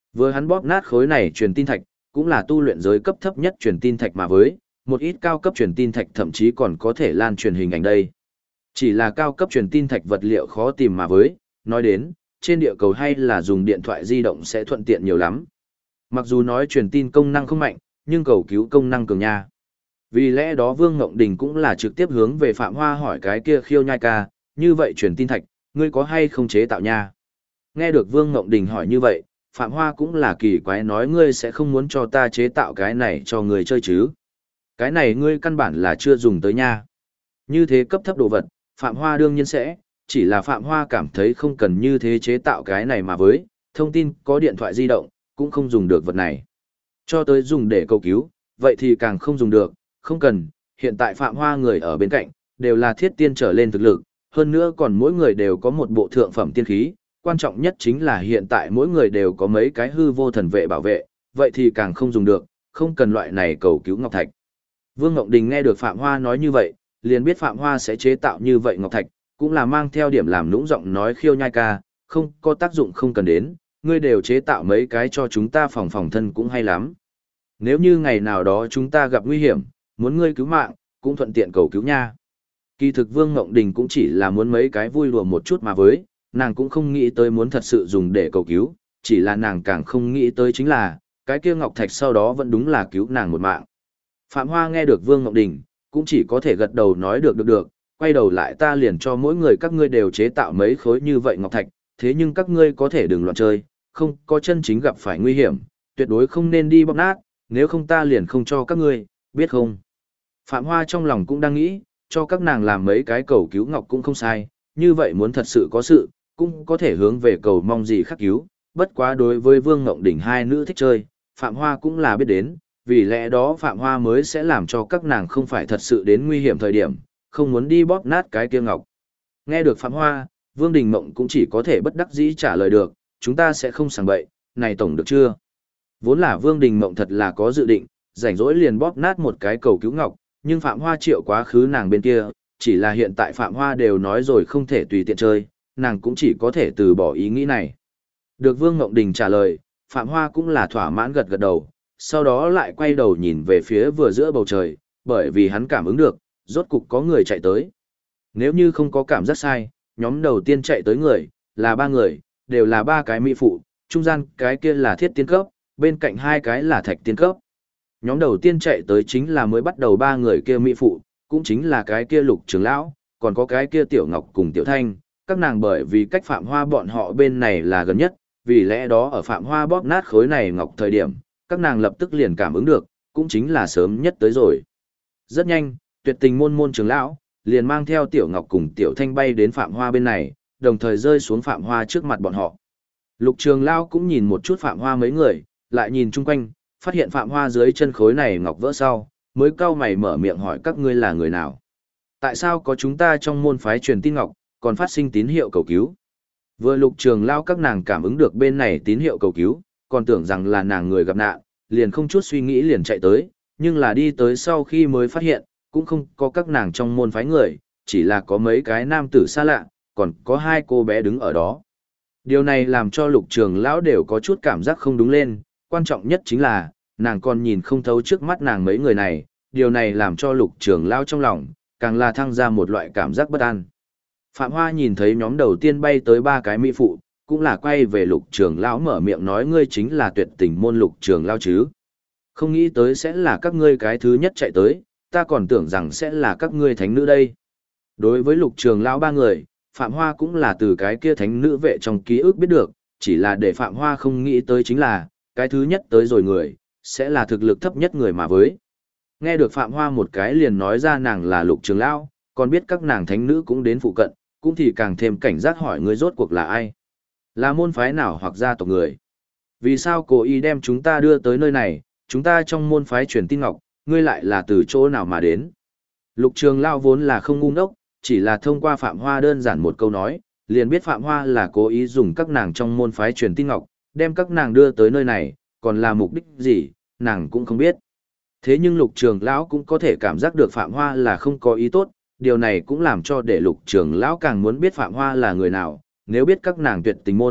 Vừa hắn bóp nát khối này truyền tin thạch, cũng là tu luyện giới cấp thấp nhất truyền tin thạch mà với, một ít cao cấp truyền tin thạch thậm chí còn có thể lan truyền hình ảnh đây. Chỉ là cao cấp truyền tin thạch vật liệu khó tìm mà với, nói đến, trên địa cầu hay là dùng điện thoại di động sẽ thuận tiện nhiều lắm. Mặc dù nói truyền tin công năng không mạnh, nhưng cầu cứu công năng cường nha. Vì lẽ đó Vương Ngộng Đình cũng là trực tiếp hướng về Phạm Hoa hỏi cái kia Khiêu Nhai ca, như vậy truyền tin thạch, ngươi có hay không chế tạo nha? Nghe được Vương Ngộng Đình hỏi như vậy, Phạm Hoa cũng là kỳ quái nói ngươi sẽ không muốn cho ta chế tạo cái này cho người chơi chứ? Cái này ngươi căn bản là chưa dùng tới nha. Như thế cấp thấp đồ vật, Phạm Hoa đương nhiên sẽ, chỉ là Phạm Hoa cảm thấy không cần như thế chế tạo cái này mà với, thông tin có điện thoại di động, cũng không dùng được vật này. Cho tới dùng để cầu cứu, vậy thì càng không dùng được, không cần, hiện tại Phạm Hoa người ở bên cạnh, đều là thiết tiên trở lên thực lực, hơn nữa còn mỗi người đều có một bộ thượng phẩm tiên khí, quan trọng nhất chính là hiện tại mỗi người đều có mấy cái hư vô thần vệ bảo vệ, vậy thì càng không dùng được, không cần loại này cầu cứu ngọc thạch. Vương Ngộng Đình nghe được Phạm Hoa nói như vậy, liền biết Phạm Hoa sẽ chế tạo như vậy ngọc thạch, cũng là mang theo điểm làm nũng giọng nói Khiêu Nhai ca, không có tác dụng không cần đến, ngươi đều chế tạo mấy cái cho chúng ta phòng phòng thân cũng hay lắm. Nếu như ngày nào đó chúng ta gặp nguy hiểm, muốn ngươi cứu mạng, cũng thuận tiện cầu cứu nha. Kỳ thực Vương Ngộng Đình cũng chỉ là muốn mấy cái vui đùa một chút mà với, nàng cũng không nghĩ tới muốn thật sự dùng để cầu cứu, chỉ là nàng càng không nghĩ tới chính là, cái kia ngọc thạch sau đó vẫn đúng là cứu nàng một mạng. Phạm Hoa nghe được Vương Ngộng Đình, cũng chỉ có thể gật đầu nói được, quay đầu lại ta liền cho mỗi người các ngươi đều chế tạo mấy khối như vậy ngọc thạch, thế nhưng các ngươi có thể đừng loạn chơi, không có chân chính gặp phải nguy hiểm, tuyệt đối không nên đi bóp nát, nếu không ta liền không cho các ngươi, biết không? Phạm Hoa trong lòng cũng đang nghĩ, cho các nàng làm mấy cái cầu cứu ngọc cũng không sai, như vậy muốn thật sự có sự, cũng có thể hướng về cầu mong gì khắc cứu, bất quá đối với Vương Ngộng Đình hai nữ thích chơi, Phạm Hoa cũng là biết đến, vì lẽ đó Phạm Hoa mới sẽ làm cho các nàng không phải thật sự đến nguy hiểm thời điểm, không muốn đi bóp nát cái kia ngọc. Nghe được Phạm Hoa, Vương Đình Mộng cũng chỉ có thể bất đắc dĩ trả lời được, chúng ta sẽ không sảng bậy, này tổng được chưa? Vốn là Vương Đình Mộng thật là có dự định, rảnh rỗi liền bóp nát một cái cầu cứu ngọc, nhưng Phạm Hoa triệu quá khứ nàng bên kia, chỉ là hiện tại Phạm Hoa đều nói rồi không thể tùy tiện chơi, nàng cũng chỉ có thể từ bỏ ý nghĩ này. Được Vương Ngộng Đình trả lời, Phạm Hoa cũng là thỏa mãn gật gật đầu, sau đó lại quay đầu nhìn về phía vừa giữa bầu trời, bởi vì hắn cảm ứng được, rốt cục có người chạy tới. Nếu như không có cảm giác sai, nhóm đầu tiên chạy tới người, là 3 người, đều là 3 cái mỹ phụ, trung gian cái kia là thiết tiên cấp, bên cạnh 2 cái là thạch tiên cấp. Nhóm đầu tiên chạy tới chính là mới bắt đầu 3 người kia mỹ phụ, cũng chính là cái kia Lục Trường Lão, còn có cái kia Tiểu Ngọc cùng Tiểu Thanh, các nàng bởi vì cách Phạm Hoa bọn họ bên này là gần nhất, vì lẽ đó ở Phạm Hoa bóp nát khối này ngọc thời điểm, các nàng lập tức liền cảm ứng được, cũng chính là sớm nhất tới rồi. Rất nhanh, Tuyệt Tình môn môn trưởng lão liền mang theo Tiểu Ngọc cùng Tiểu Thanh bay đến Phạm Hoa bên này, đồng thời rơi xuống Phạm Hoa trước mặt bọn họ. Lục Trường Lão cũng nhìn một chút Phạm Hoa mấy người, lại nhìn chung quanh, phát hiện Phạm Hoa dưới chân khối này ngọc vỡ sau, mới cau mày mở miệng hỏi các ngươi là người nào? Tại sao có chúng ta trong môn phái truyền tin ngọc, còn phát sinh tín hiệu cầu cứu? Vừa Lục Trường Lão các nàng cảm ứng được bên này tín hiệu cầu cứu, còn tưởng rằng là nàng người gặp nạn, liền không chút suy nghĩ liền chạy tới, nhưng là đi tới sau khi mới phát hiện, cũng không có các nàng trong môn phái người, chỉ là có mấy cái nam tử xa lạ, còn có 2 cô bé đứng ở đó. Điều này làm cho Lục Trường Lão đều có chút cảm giác không đúng lên, quan trọng nhất chính là, nàng còn nhìn không thấu trước mắt nàng mấy người này, điều này làm cho Lục Trường Lão trong lòng, càng là thăng ra một loại cảm giác bất an. Phạm Hoa nhìn thấy nhóm đầu tiên bay tới 3 cái mỹ phụ, cũng là quay về Lục Trường Lão mở miệng nói ngươi chính là Tuyệt Tình môn Lục Trường Lão chứ. Không nghĩ tới sẽ là các ngươi cái thứ nhất chạy tới, ta còn tưởng rằng sẽ là các ngươi thánh nữ đây. Đối với Lục Trường Lão 3 người, Phạm Hoa cũng là từ cái kia thánh nữ vệ trong ký ức biết được, chỉ là để Phạm Hoa không nghĩ tới chính là, cái thứ nhất tới rồi người, sẽ là thực lực thấp nhất người mà với. Nghe được Phạm Hoa một cái liền nói ra nàng là Lục Trường Lão, còn biết các nàng thánh nữ cũng đến phụ cận, cũng thì càng thêm cảnh giác hỏi người rốt cuộc là ai. Là môn phái nào hoặc gia tộc người? Vì sao cố ý đem chúng ta đưa tới nơi này, chúng ta trong môn phái truyền tin ngọc, ngươi lại là từ chỗ nào mà đến? Lục Trường Lão vốn là không ngu ngốc, chỉ là thông qua Phạm Hoa đơn giản một câu nói, liền biết Phạm Hoa là cố ý dùng các nàng trong môn phái truyền tin ngọc, đem các nàng đưa tới nơi này, còn là mục đích gì, nàng cũng không biết. Thế nhưng Lục Trường Lão cũng có thể cảm giác được Phạm Hoa là không có ý tốt, điều này cũng làm cho để Lục Trường Lão càng muốn biết Phạm Hoa là người nào, nếu biết các nàng Tuyệt Tình môn,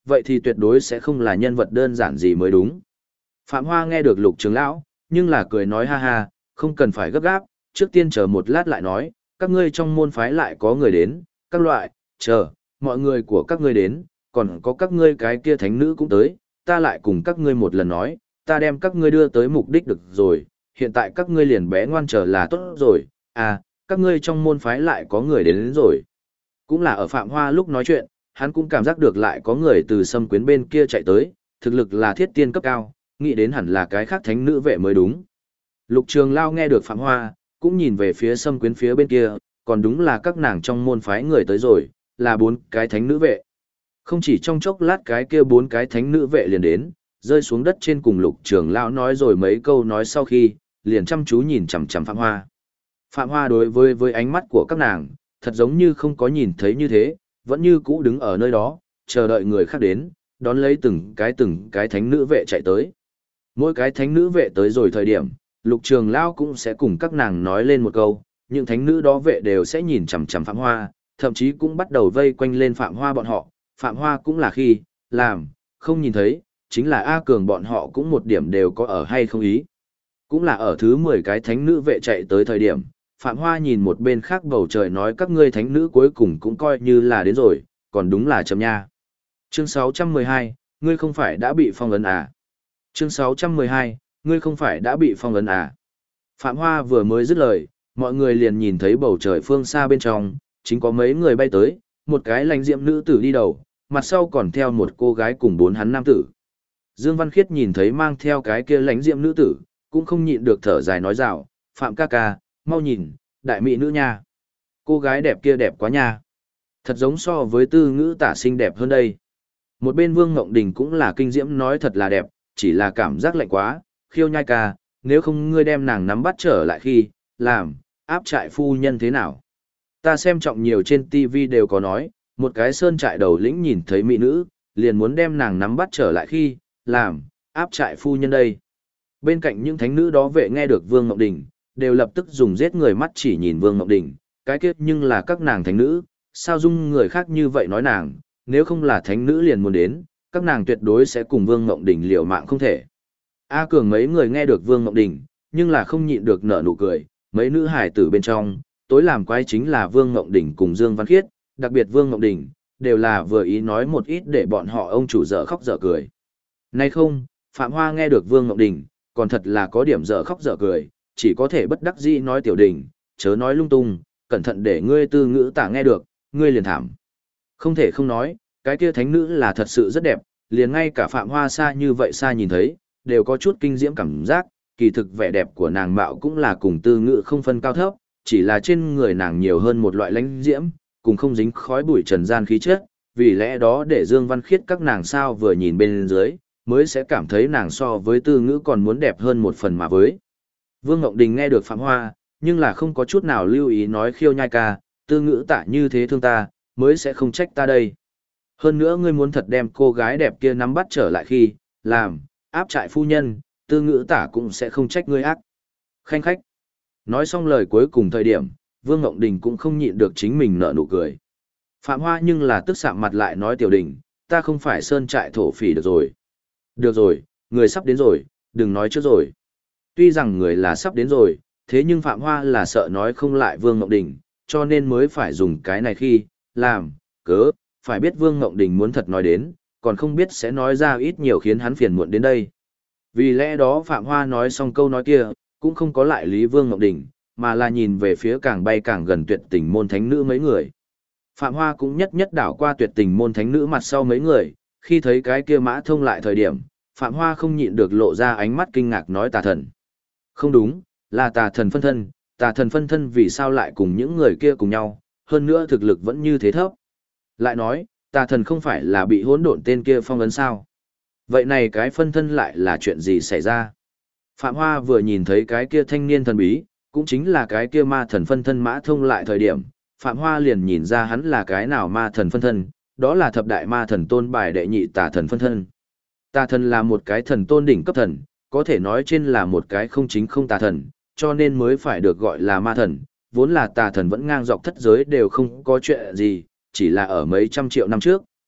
vậy thì tuyệt đối sẽ không là nhân vật đơn giản gì mới đúng. Phạm Hoa nghe được Lục trưởng lão, nhưng là cười nói ha ha, không cần phải gấp gáp, trước tiên chờ một lát lại nói, các ngươi trong môn phái lại có người đến, các loại, chờ, mọi người của các ngươi đến, còn có các ngươi cái kia thánh nữ cũng tới, ta lại cùng các ngươi một lần nói, ta đem các ngươi đưa tới mục đích được rồi, hiện tại các ngươi liền bé ngoan chờ là tốt rồi, à, các ngươi trong môn phái lại có người đến rồi. Cũng là ở Phạm Hoa lúc nói chuyện, hắn cũng cảm giác được lại có người từ Sâm Quyến bên kia chạy tới, thực lực là thiết tiên cấp cao, nghĩ đến hẳn là cái khác thánh nữ vệ mới đúng. Lục Trường Lao nghe được Phạm Hoa, cũng nhìn về phía Sâm Quyến phía bên kia, còn đúng là các nàng trong môn phái người tới rồi, là 4 cái thánh nữ vệ. Không chỉ trong chốc lát cái kia 4 cái thánh nữ vệ liền đến, rơi xuống đất trên cùng Lục Trường Lao nói rồi mấy câu nói sau khi, liền chăm chú nhìn chằm chằm Phạm Hoa. Phạm Hoa đối với ánh mắt của các nàng, thật giống như không có nhìn thấy như thế, vẫn như cũ đứng ở nơi đó, chờ đợi người khác đến, đón lấy từng cái thánh nữ vệ chạy tới. Mỗi cái thánh nữ vệ tới rồi thời điểm, Lục Trường Lao cũng sẽ cùng các nàng nói lên một câu, những thánh nữ đó vệ đều sẽ nhìn chằm chằm Phạm Hoa, thậm chí cũng bắt đầu vây quanh lên Phạm Hoa bọn họ, Phạm Hoa cũng là khi, làm, không nhìn thấy, chính là A Cường bọn họ cũng một điểm đều có ở hay không ý. Cũng là ở thứ 10 cái thánh nữ vệ chạy tới thời điểm, Phạm Hoa nhìn một bên khác bầu trời nói các ngươi thánh nữ cuối cùng cũng coi như là đến rồi, còn đúng là chấm nha. Chương 612, ngươi không phải đã bị phong ấn à? Chương 612, ngươi không phải đã bị phong ấn à? Phạm Hoa vừa mới dứt lời, mọi người liền nhìn thấy bầu trời phương xa bên trong, chính có mấy người bay tới, một cái lãnh diệm nữ tử đi đầu, mặt sau còn theo một cô gái cùng 4 hắn nam tử. Dương Văn Khiết nhìn thấy mang theo cái kia lãnh diệm nữ tử, cũng không nhịn được thở dài nói rào, Phạm ca ca, mau nhìn, đại mỹ nữ nha. Cô gái đẹp kia đẹp quá nha. Thật giống so với Tư Ngữ Tả xinh đẹp hơn đây. Một bên Vương Ngộng Đình cũng là kinh diễm nói thật là đẹp, chỉ là cảm giác lạnh quá, Khiêu Nhai ca, nếu không ngươi đem nàng nắm bắt trở lại khi, làm, áp trại phu nhân thế nào. Ta xem trọng nhiều trên TV đều có nói, một cái sơn trại đầu lĩnh nhìn thấy mỹ nữ, liền muốn đem nàng nắm bắt trở lại khi, làm, áp trại phu nhân đây. Bên cạnh những thánh nữ đó vệ nghe được Vương Ngộng Đình, đều lập tức dùng giết người mắt chỉ nhìn Vương Ngộng Đình, cái kết nhưng là các nàng thánh nữ, sao dung người khác như vậy nói nàng, nếu không là thánh nữ liền muốn đến, các nàng tuyệt đối sẽ cùng Vương Ngộng Đình liều mạng không thể. A Cường mấy người nghe được Vương Ngộng Đình, nhưng là không nhịn được nở nụ cười, mấy nữ hải tử bên trong, tối làm quái chính là Vương Ngộng Đình cùng Dương Văn Khiết, đặc biệt Vương Ngộng Đình, đều là vừa ý nói một ít để bọn họ ông chủ dở khóc dở cười. Nay không, Phạm Hoa nghe được Vương Ngộng Đình, còn thật là có điểm dở khóc dở cười, chỉ có thể bất đắc dĩ nói Tiểu Đình, chớ nói lung tung, cẩn thận để ngươi Tư Ngữ Tả nghe được, ngươi liền thảm. Không thể không nói, cái kia thánh nữ là thật sự rất đẹp, liền ngay cả Phạm Hoa xa như vậy xa nhìn thấy, đều có chút kinh diễm cảm giác, kỳ thực vẻ đẹp của nàng mạo cũng là cùng Tư Ngữ không phân cao thấp, chỉ là trên người nàng nhiều hơn một loại lãnh diễm, cùng không dính khói bụi trần gian khí chất, vì lẽ đó để Dương Văn Khiết các nàng sao vừa nhìn bên dưới, mới sẽ cảm thấy nàng so với Tư Ngữ còn muốn đẹp hơn một phần mà với. Vương Ngộng Đình nghe được Phạm Hoa, nhưng là không có chút nào lưu ý nói Khiêu Nhai ca, Tư Ngữ Tả như thế thương ta, mới sẽ không trách ta đây. Hơn nữa ngươi muốn thật đem cô gái đẹp kia nắm bắt trở lại khi, làm, áp trại phu nhân, Tư Ngữ Tả cũng sẽ không trách ngươi ác. Khanh khách. Nói xong lời cuối cùng thời điểm, Vương Ngộng Đình cũng không nhịn được chính mình nở nụ cười. Phạm Hoa nhưng là tức sạm mặt lại nói Tiểu Đình, ta không phải sơn trại thổ phỉ được rồi. Được rồi, người sắp đến rồi, đừng nói trước rồi. Tuy rằng người là sắp đến rồi, thế nhưng Phạm Hoa là sợ nói không lại Vương Ngộng Đình, cho nên mới phải dùng cái này khi, làm, cớ, phải biết Vương Ngộng Đình muốn thật nói đến, còn không biết sẽ nói ra ít nhiều khiến hắn phiền muộn đến đây. Vì lẽ đó Phạm Hoa nói xong câu nói kia, cũng không có lại lý Vương Ngộng Đình, mà là nhìn về phía càng bay càng gần tuyệt tình môn thánh nữ mấy người. Phạm Hoa cũng nhất nhất đảo qua tuyệt tình môn thánh nữ mặt sau mấy người, khi thấy cái kia Mã Thông lại thời điểm, Phạm Hoa không nhịn được lộ ra ánh mắt kinh ngạc nói tà thần. Không đúng, là tà thần phân thân vì sao lại cùng những người kia cùng nhau, hơn nữa thực lực vẫn như thế thấp. Lại nói, tà thần không phải là bị hỗn độn tên kia phong ấn sao? Vậy này cái phân thân lại là chuyện gì xảy ra? Phạm Hoa vừa nhìn thấy cái kia thanh niên thần bí, cũng chính là cái kia ma thần phân thân Mã Thông lại thời điểm, Phạm Hoa liền nhìn ra hắn là cái nào ma thần phân thân, đó là thập đại ma thần tôn bài đệ nhị tà thần phân thân. Tà thần là một cái thần tôn đỉnh cấp thần, có thể nói trên là một cái không chính không tà thần, cho nên mới phải được gọi là ma thần, vốn là tà thần vẫn ngang dọc thất giới đều không có chuyện gì, chỉ là ở mấy trăm triệu năm trước,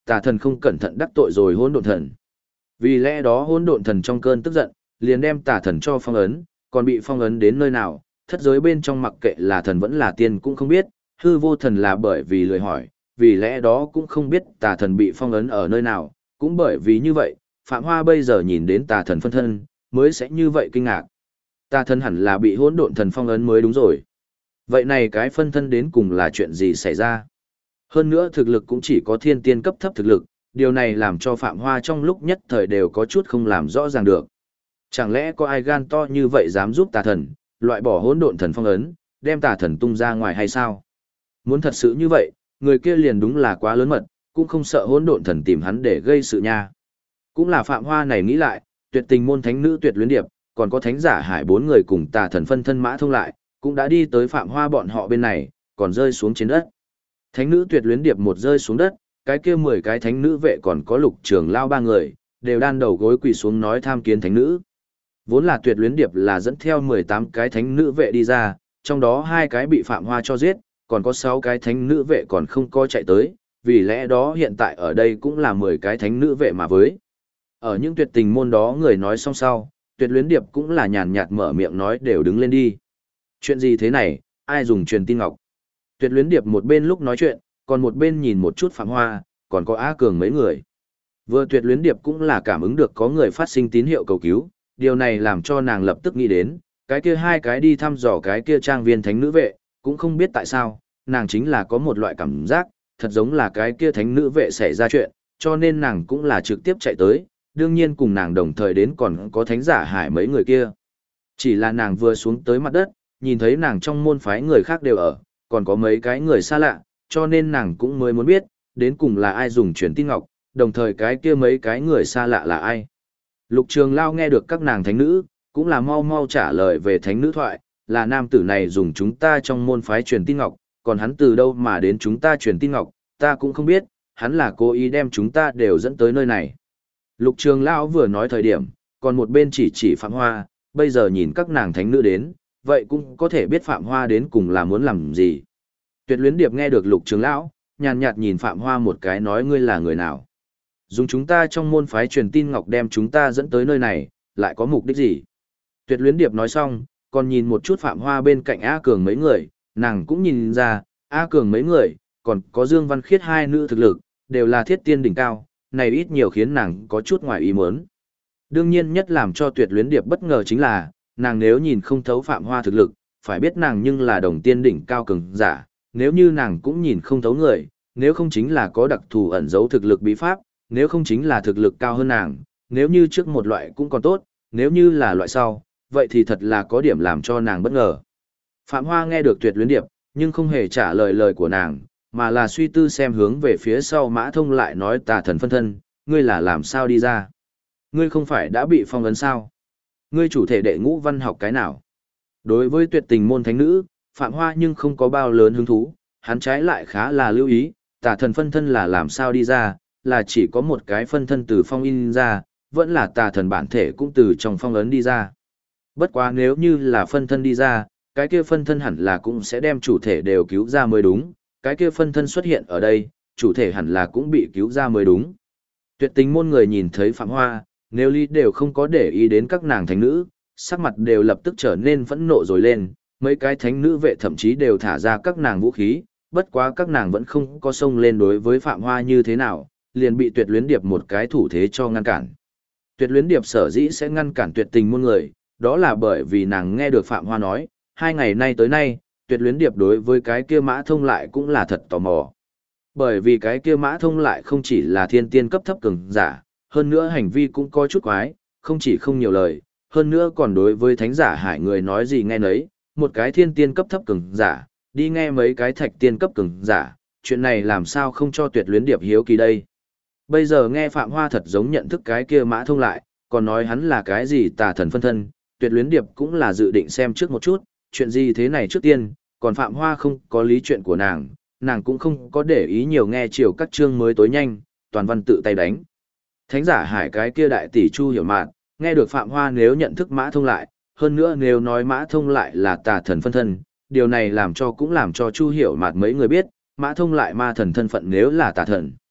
tà thần không cẩn thận đắc tội rồi hỗn độn thần. Vì lẽ đó hỗn độn thần trong cơn tức giận, liền đem tà thần cho phong ấn, còn bị phong ấn đến nơi nào, thất giới bên trong mặc kệ là thần vẫn là tiên cũng không biết, hư vô thần là bởi vì lười hỏi, vì lẽ đó cũng không biết tà thần bị phong ấn ở nơi nào, cũng bởi vì như vậy, Phạm Hoa bây giờ nhìn đến tà thần phân thân, mới sẽ như vậy kinh ngạc. Tà thần hẳn là bị hỗn độn thần phong ấn mới đúng rồi. Vậy này cái phân thân đến cùng là chuyện gì xảy ra? Hơn nữa thực lực cũng chỉ có thiên tiên cấp thấp thực lực, điều này làm cho Phạm Hoa trong lúc nhất thời đều có chút không làm rõ ràng được. Chẳng lẽ có ai gan to như vậy dám giúp tà thần, loại bỏ hỗn độn thần phong ấn, đem tà thần tung ra ngoài hay sao? Muốn thật sự như vậy, người kia liền đúng là quá lớn mật, cũng không sợ hỗn độn thần tìm hắn để gây sự nha. Cũng là Phạm Hoa này nghĩ lại, Tuyệt Tình môn thánh nữ Tuyệt Luyến Điệp, còn có thánh giả Hải bốn người cùng tà thần phân thân Mã Thông lại, cũng đã đi tới Phạm Hoa bọn họ bên này, còn rơi xuống trên đất. Thánh nữ Tuyệt Luyến Điệp một rơi xuống đất, cái kia 10 cái thánh nữ vệ còn có Lục Trường Lao ba người, đều đan đầu gối quỳ xuống nói tham kiến thánh nữ. Vốn là Tuyệt Luyến Điệp là dẫn theo 18 cái thánh nữ vệ đi ra, trong đó 2 cái bị Phạm Hoa cho giết, còn có 6 cái thánh nữ vệ còn không có chạy tới, vì lẽ đó hiện tại ở đây cũng là 10 cái thánh nữ vệ mà với. Ở những Tuyệt Tình môn đó người nói xong sau, Tuyệt Luyến Điệp cũng là nhàn nhạt mở miệng nói đều đứng lên đi. Chuyện gì thế này, ai dùng truyền tin ngọc? Tuyệt Luyến Điệp một bên lúc nói chuyện, còn một bên nhìn một chút Phạm Hoa, còn có Á Cường mấy người. Vừa Tuyệt Luyến Điệp cũng là cảm ứng được có người phát sinh tín hiệu cầu cứu, điều này làm cho nàng lập tức nghĩ đến, cái kia 2 cái đi thăm dò cái kia trang viên thánh nữ vệ, cũng không biết tại sao, nàng chính là có một loại cảm giác, thật giống là cái kia thánh nữ vệ xảy ra chuyện, cho nên nàng cũng là trực tiếp chạy tới, đương nhiên cùng nàng đồng thời đến còn có thánh giả Hải mấy người kia. Chỉ là nàng vừa xuống tới mặt đất, nhìn thấy nàng trong môn phái người khác đều ở, còn có mấy cái người xa lạ, cho nên nàng cũng mới muốn biết, đến cùng là ai dùng truyền tin ngọc, đồng thời cái kia mấy cái người xa lạ là ai. Lục Trường Lao nghe được các nàng thánh nữ, cũng là mau mau trả lời về thánh nữ thoại, là nam tử này dùng chúng ta trong môn phái truyền tin ngọc, còn hắn từ đâu mà đến chúng ta truyền tin ngọc, ta cũng không biết, hắn là cố ý đem chúng ta đều dẫn tới nơi này. Lục Trường Lao vừa nói thời điểm, còn một bên chỉ Phạm Hoa, bây giờ nhìn các nàng thánh nữ đến, vậy cũng có thể biết Phạm Hoa đến cùng là muốn làm gì. Tuyệt Luyến Điệp nghe được Lục Trường Lão, nhàn nhạt nhìn Phạm Hoa một cái nói ngươi là người nào. Dùng chúng ta trong môn phái truyền tin ngọc đem chúng ta dẫn tới nơi này, lại có mục đích gì? Tuyệt Luyến Điệp nói xong, còn nhìn một chút Phạm Hoa bên cạnh A Cường mấy người, nàng cũng nhìn ra, A Cường mấy người, còn có Dương Văn Khiết 2 nữ thực lực, đều là thiết tiên đỉnh cao, này ít nhiều khiến nàng có chút ngoài ý muốn. Đương nhiên nhất làm cho Tuyệt Luyến Điệp bất ngờ chính là, nàng nếu nhìn không thấu Phạm Hoa thực lực, phải biết nàng nhưng là đồng tiên đỉnh cao cường giả, nếu như nàng cũng nhìn không thấu người, nếu không chính là có đặc thù ẩn giấu thực lực bí pháp, nếu không chính là thực lực cao hơn nàng, nếu như trước một loại cũng còn tốt, nếu như là loại sau, vậy thì thật là có điểm làm cho nàng bất ngờ. Phạm Hoa nghe được Tuyệt Luyến Điệp, nhưng không hề trả lời lời của nàng, mà là suy tư xem hướng về phía sau Mã Thông lại nói tà thần phân thân, ngươi là làm sao đi ra? Ngươi không phải đã bị phong ấn sao? Ngươi chủ thể đệ ngũ văn học cái nào? Đối với Tuyệt Tình môn thánh nữ, Phạm Hoa nhưng không có bao lớn hứng thú, hắn trái lại khá là lưu ý, tà thần phân thân là làm sao đi ra, là chỉ có một cái phân thân từ phong in ra, vẫn là tà thần bản thể cũng từ trong phong ấn đi ra. Bất quá nếu như là phân thân đi ra, cái kia phân thân hẳn là cũng sẽ đem chủ thể đều cứu ra mới đúng, cái kia phân thân xuất hiện ở đây, chủ thể hẳn là cũng bị cứu ra mới đúng. Tuyệt Tình môn người nhìn thấy Phạm Hoa, nếu lý đều không có để ý đến các nàng thánh nữ, sắc mặt đều lập tức trở nên phẫn nộ rồi lên, mấy cái thánh nữ vệ thậm chí đều thả ra các nàng vũ khí, bất quá các nàng vẫn không có xông lên đối với Phạm Hoa như thế nào, liền bị Tuyệt Luyến Điệp một cái thủ thế cho ngăn cản. Tuyệt Luyến Điệp sở dĩ sẽ ngăn cản Tuyệt Tình môn người, đó là bởi vì nàng nghe được Phạm Hoa nói, 2 ngày nay tới nay, Tuyệt Luyến Điệp đối với cái kia Mã Thông lại cũng là thật tò mò. Bởi vì cái kia Mã Thông lại không chỉ là thiên tiên cấp thấp cường giả, hơn nữa hành vi cũng có chút quái, không chỉ không nhiều lời, hơn nữa còn đối với thánh giả Hải người nói gì nghe nấy, một cái thiên tiên cấp thấp cường giả, đi nghe mấy cái thạch tiên cấp cường giả, chuyện này làm sao không cho Tuyệt Luyến Điệp hiếu kỳ đây. Bây giờ nghe Phạm Hoa thật giống nhận thức cái kia Mã Thông lại, còn nói hắn là cái gì tà thần phân thân, Tuyệt Luyến Điệp cũng là dự định xem trước một chút, chuyện gì thế này trước tiên, còn Phạm Hoa không có lý chuyện của nàng cũng không có để ý nhiều nghe chiều các chương mới tối nhanh, toàn văn tự tay đánh. Thánh giả Hải cái kia đại tỷ Chu Hiểu Mạn, nghe được Phạm Hoa nếu nhận thức Mã Thông lại, hơn nữa nếu nói Mã Thông lại là tà thần phân thân, điều này làm cho Chu Hiểu Mạn mấy người biết, Mã Thông lại ma thần thân phận nếu là tà thần.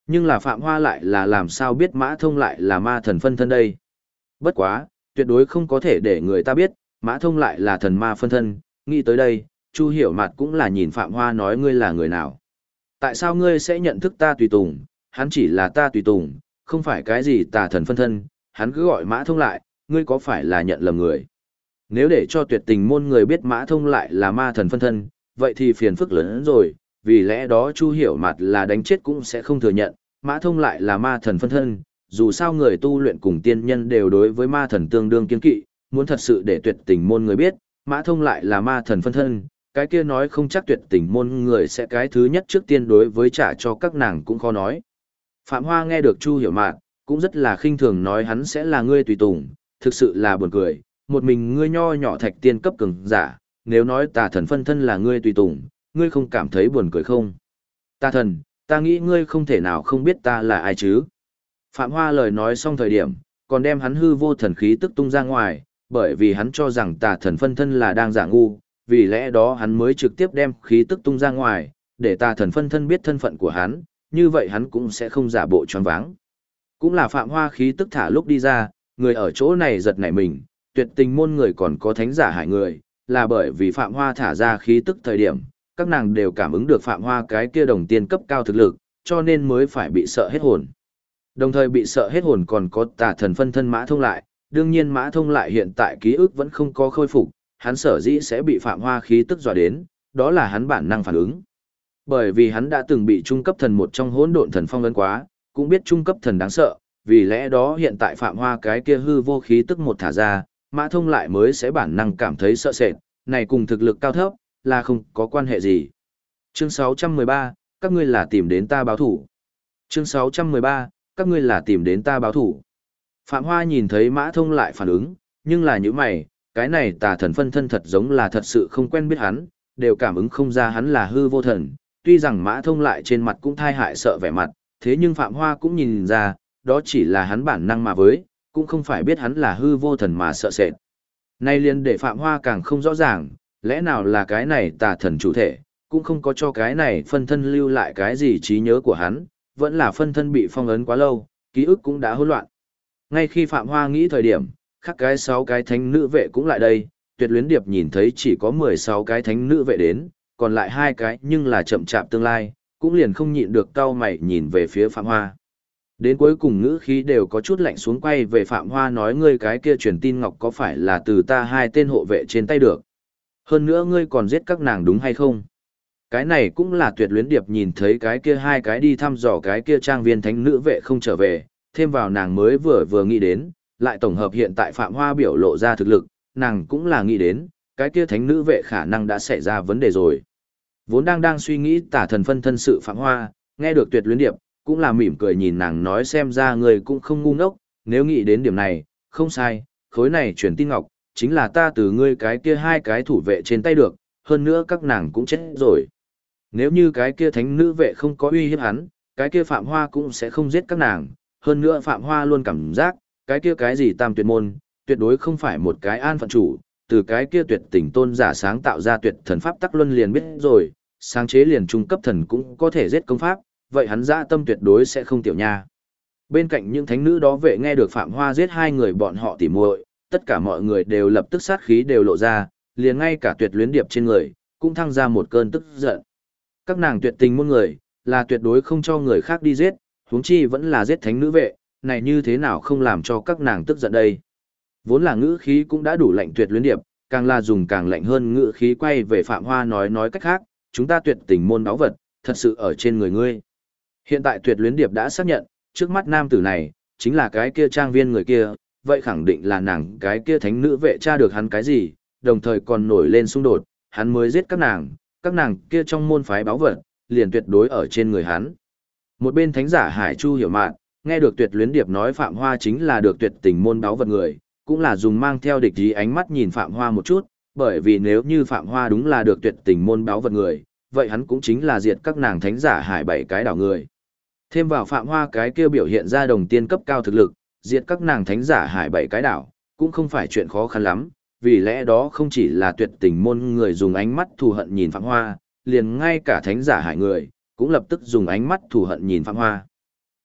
Nhưng là Phạm Hoa lại là làm sao biết Mã Thông lại là ma thần phân thân đây? Bất quá, tuyệt đối không có thể để người ta biết, Mã Thông lại là thần ma phân thân, nghĩ tới đây, Chu Hiểu Mạt cũng là nhìn Phạm Hoa nói ngươi là người nào. Tại sao ngươi sẽ nhận thức ta tùy tùng, hắn chỉ là ta tùy tùng, không phải cái gì tà thần phân thân, hắn cứ gọi Mã Thông lại, ngươi có phải là nhận lầm người. Nếu để cho tuyệt tình môn người biết Mã Thông lại là ma thần phân thân, vậy thì phiền phức lớn hơn rồi, vì lẽ đó Chu Hiểu Mạt là đánh chết cũng sẽ không thừa nhận, Mã Thông lại là ma thần phân thân, dù sao người tu luyện cùng tiên nhân đều đối với ma thần tương đương kiên kỵ, muốn thật sự để tuyệt tình môn người biết, Mã Thông lại là ma thần phân thân, cái kia nói không chắc tuyệt tình môn người sẽ cái thứ nhất trước tiên đối với trả cho các nàng cũng khó nói. Phạm Hoa nghe được Chu Hiểu Mạt, cũng rất là khinh thường nói hắn sẽ là ngươi tùy tùng, thực sự là buồn cười, một mình ngươi nho nhỏ thạch tiên cấp cường giả, nếu nói tà thần phân thân là ngươi tùy tùng, ngươi không cảm thấy buồn cười không? Tà thần, ta nghĩ ngươi không thể nào không biết ta là ai chứ? Phạm Hoa lời nói xong thời điểm, còn đem hắn hư vô thần khí tức tung ra ngoài, bởi vì hắn cho rằng tà thần phân thân là đang giả ngu, vì lẽ đó hắn mới trực tiếp đem khí tức tung ra ngoài, để tà thần phân thân biết thân phận của hắn, như vậy hắn cũng sẽ không giả bộ choáng váng. Cũng là Phạm Hoa khí tức thả lúc đi ra, người ở chỗ này giật nảy mình, tuyệt tình môn người còn có thánh giả hại người, là bởi vì Phạm Hoa thả ra khí tức thời điểm, các nàng đều cảm ứng được Phạm Hoa cái kia đồng tiên cấp cao thực lực, cho nên mới phải bị sợ hết hồn. Đồng thời bị sợ hết hồn còn có tà thần phân thân Mã Thông lại, đương nhiên Mã Thông lại hiện tại ký ức vẫn không có khôi phục, hắn sở dĩ sẽ bị Phạm Hoa khí tức dọa đến, đó là hắn bản năng phản ứng. Bởi vì hắn đã từng bị trung cấp thần một trong hỗn độn thần phong ấn quá, cũng biết trung cấp thần đáng sợ, vì lẽ đó hiện tại Phạm Hoa cái kia hư vô khí tức một thả ra, Mã Thông lại mới sẽ bản năng cảm thấy sợ sệt, này cùng thực lực cao thấp, là không có quan hệ gì. Chương 613, các ngươi là tìm đến ta báo thủ. Chương 613, các ngươi là tìm đến ta báo thủ. Phạm Hoa nhìn thấy Mã Thông lại phản ứng, nhưng là những mày, cái này tà thần phân thân thật giống là thật sự không quen biết hắn, đều cảm ứng không ra hắn là hư vô thần, tuy rằng Mã Thông lại trên mặt cũng thai hại sợ vẻ mặt, thế nhưng Phạm Hoa cũng nhìn ra, đó chỉ là hắn bản năng mà với, cũng không phải biết hắn là hư vô thần mà sợ sệt. Nay liền để Phạm Hoa càng không rõ ràng, lẽ nào là cái này tà thần chủ thể, cũng không có cho cái này phân thân lưu lại cái gì trí nhớ của hắn, vẫn là phân thân bị phong ấn quá lâu, ký ức cũng đã hỗn loạn. Ngay khi Phạm Hoa nghĩ thời điểm, khác cái 6 cái thánh nữ vệ cũng lại đây, Tuyệt Luyến Điệp nhìn thấy chỉ có 16 cái thánh nữ vệ đến, còn lại 2 cái nhưng là chậm chạp tương lai, cũng liền không nhịn được cau mày nhìn về phía Phạm Hoa. Đến cuối cùng ngữ khí đều có chút lạnh xuống, quay về Phạm Hoa nói ngươi cái kia truyền tin ngọc có phải là từ ta 2 tên hộ vệ trên tay được. Hơn nữa ngươi còn giết các nàng đúng hay không? Cái này cũng là Tuyệt Luyến Điệp nhìn thấy cái kia 2 cái đi thăm dò cái kia trang viên thánh nữ vệ không trở về, thêm vào nàng mới vừa nghĩ đến, lại tổng hợp hiện tại Phạm Hoa biểu lộ ra thực lực, nàng cũng là nghĩ đến, cái kia thánh nữ vệ khả năng đã xảy ra vấn đề rồi. Vốn đang suy nghĩ tả thần phân thân sự Phạm Hoa, nghe được Tuyệt Luyến Điệp, cũng là mỉm cười nhìn nàng nói xem ra người cũng không ngu ngốc, nếu nghĩ đến điểm này, không sai, khối này truyền tin ngọc, chính là ta từ ngươi cái kia 2 cái thủ vệ trên tay được, hơn nữa các nàng cũng chết rồi. Nếu như cái kia thánh nữ vệ không có uy hiếp hắn, cái kia Phạm Hoa cũng sẽ không giết các nàng, hơn nữa Phạm Hoa luôn cảm giác, cái kia cái gì tam tuyệt môn, tuyệt đối không phải một cái an phận chủ, từ cái kia tuyệt tình tôn giả sáng tạo ra tuyệt thần pháp tắc luân liền biết rồi, sáng chế liền trung cấp thần cũng có thể giết công pháp, vậy hắn dã tâm tuyệt đối sẽ không tiểu nha. Bên cạnh những thánh nữ đó vệ nghe được Phạm Hoa giết 2 người bọn họ tỉ muội, tất cả mọi người đều lập tức sát khí đều lộ ra, liền ngay cả Tuyệt Luyến Điệp trên người, cũng thăng ra một cơn tức giận. Các nàng tuyệt tình môn người, là tuyệt đối không cho người khác đi giết, huống chi vẫn là giết thánh nữ vệ, này như thế nào không làm cho các nàng tức giận đây. Vốn là ngữ khí cũng đã đủ lạnh Tuyệt Luyến Điệp, càng là dùng càng lạnh hơn ngữ khí quay về Phạm Hoa nói cách khác, chúng ta tuyệt tình môn báu vật, thật sự ở trên người ngươi. Hiện tại Tuyệt Luyến Điệp đã xác nhận, trước mắt nam tử này, chính là cái kia trang viên người kia, vậy khẳng định là nàng cái kia thánh nữ vệ tra được hắn cái gì, đồng thời còn nổi lên xung đột, hắn mới giết các nàng kia trong môn phái báu vật, liền tuyệt đối ở trên người hắn. Một bên thánh giả Hải Chu Hiểu Mạn, nghe được Tuyệt Luyến Điệp nói Phạm Hoa chính là được tuyệt tình môn báu vật người, cũng là dùng mang theo địch ý ánh mắt nhìn Phạm Hoa một chút, bởi vì nếu như Phạm Hoa đúng là được tuyệt tình môn báu vật người, vậy hắn cũng chính là diệt các nàng thánh giả Hải 7 cái đảo người. Thêm vào Phạm Hoa cái kia biểu hiện ra đồng tiên cấp cao thực lực, diệt các nàng thánh giả Hải 7 cái đảo, cũng không phải chuyện khó khăn lắm, vì lẽ đó không chỉ là tuyệt tình môn người dùng ánh mắt thù hận nhìn Phạm Hoa, liền ngay cả thánh giả Hải người, cũng lập tức dùng ánh mắt thù hận nhìn Phạm Hoa.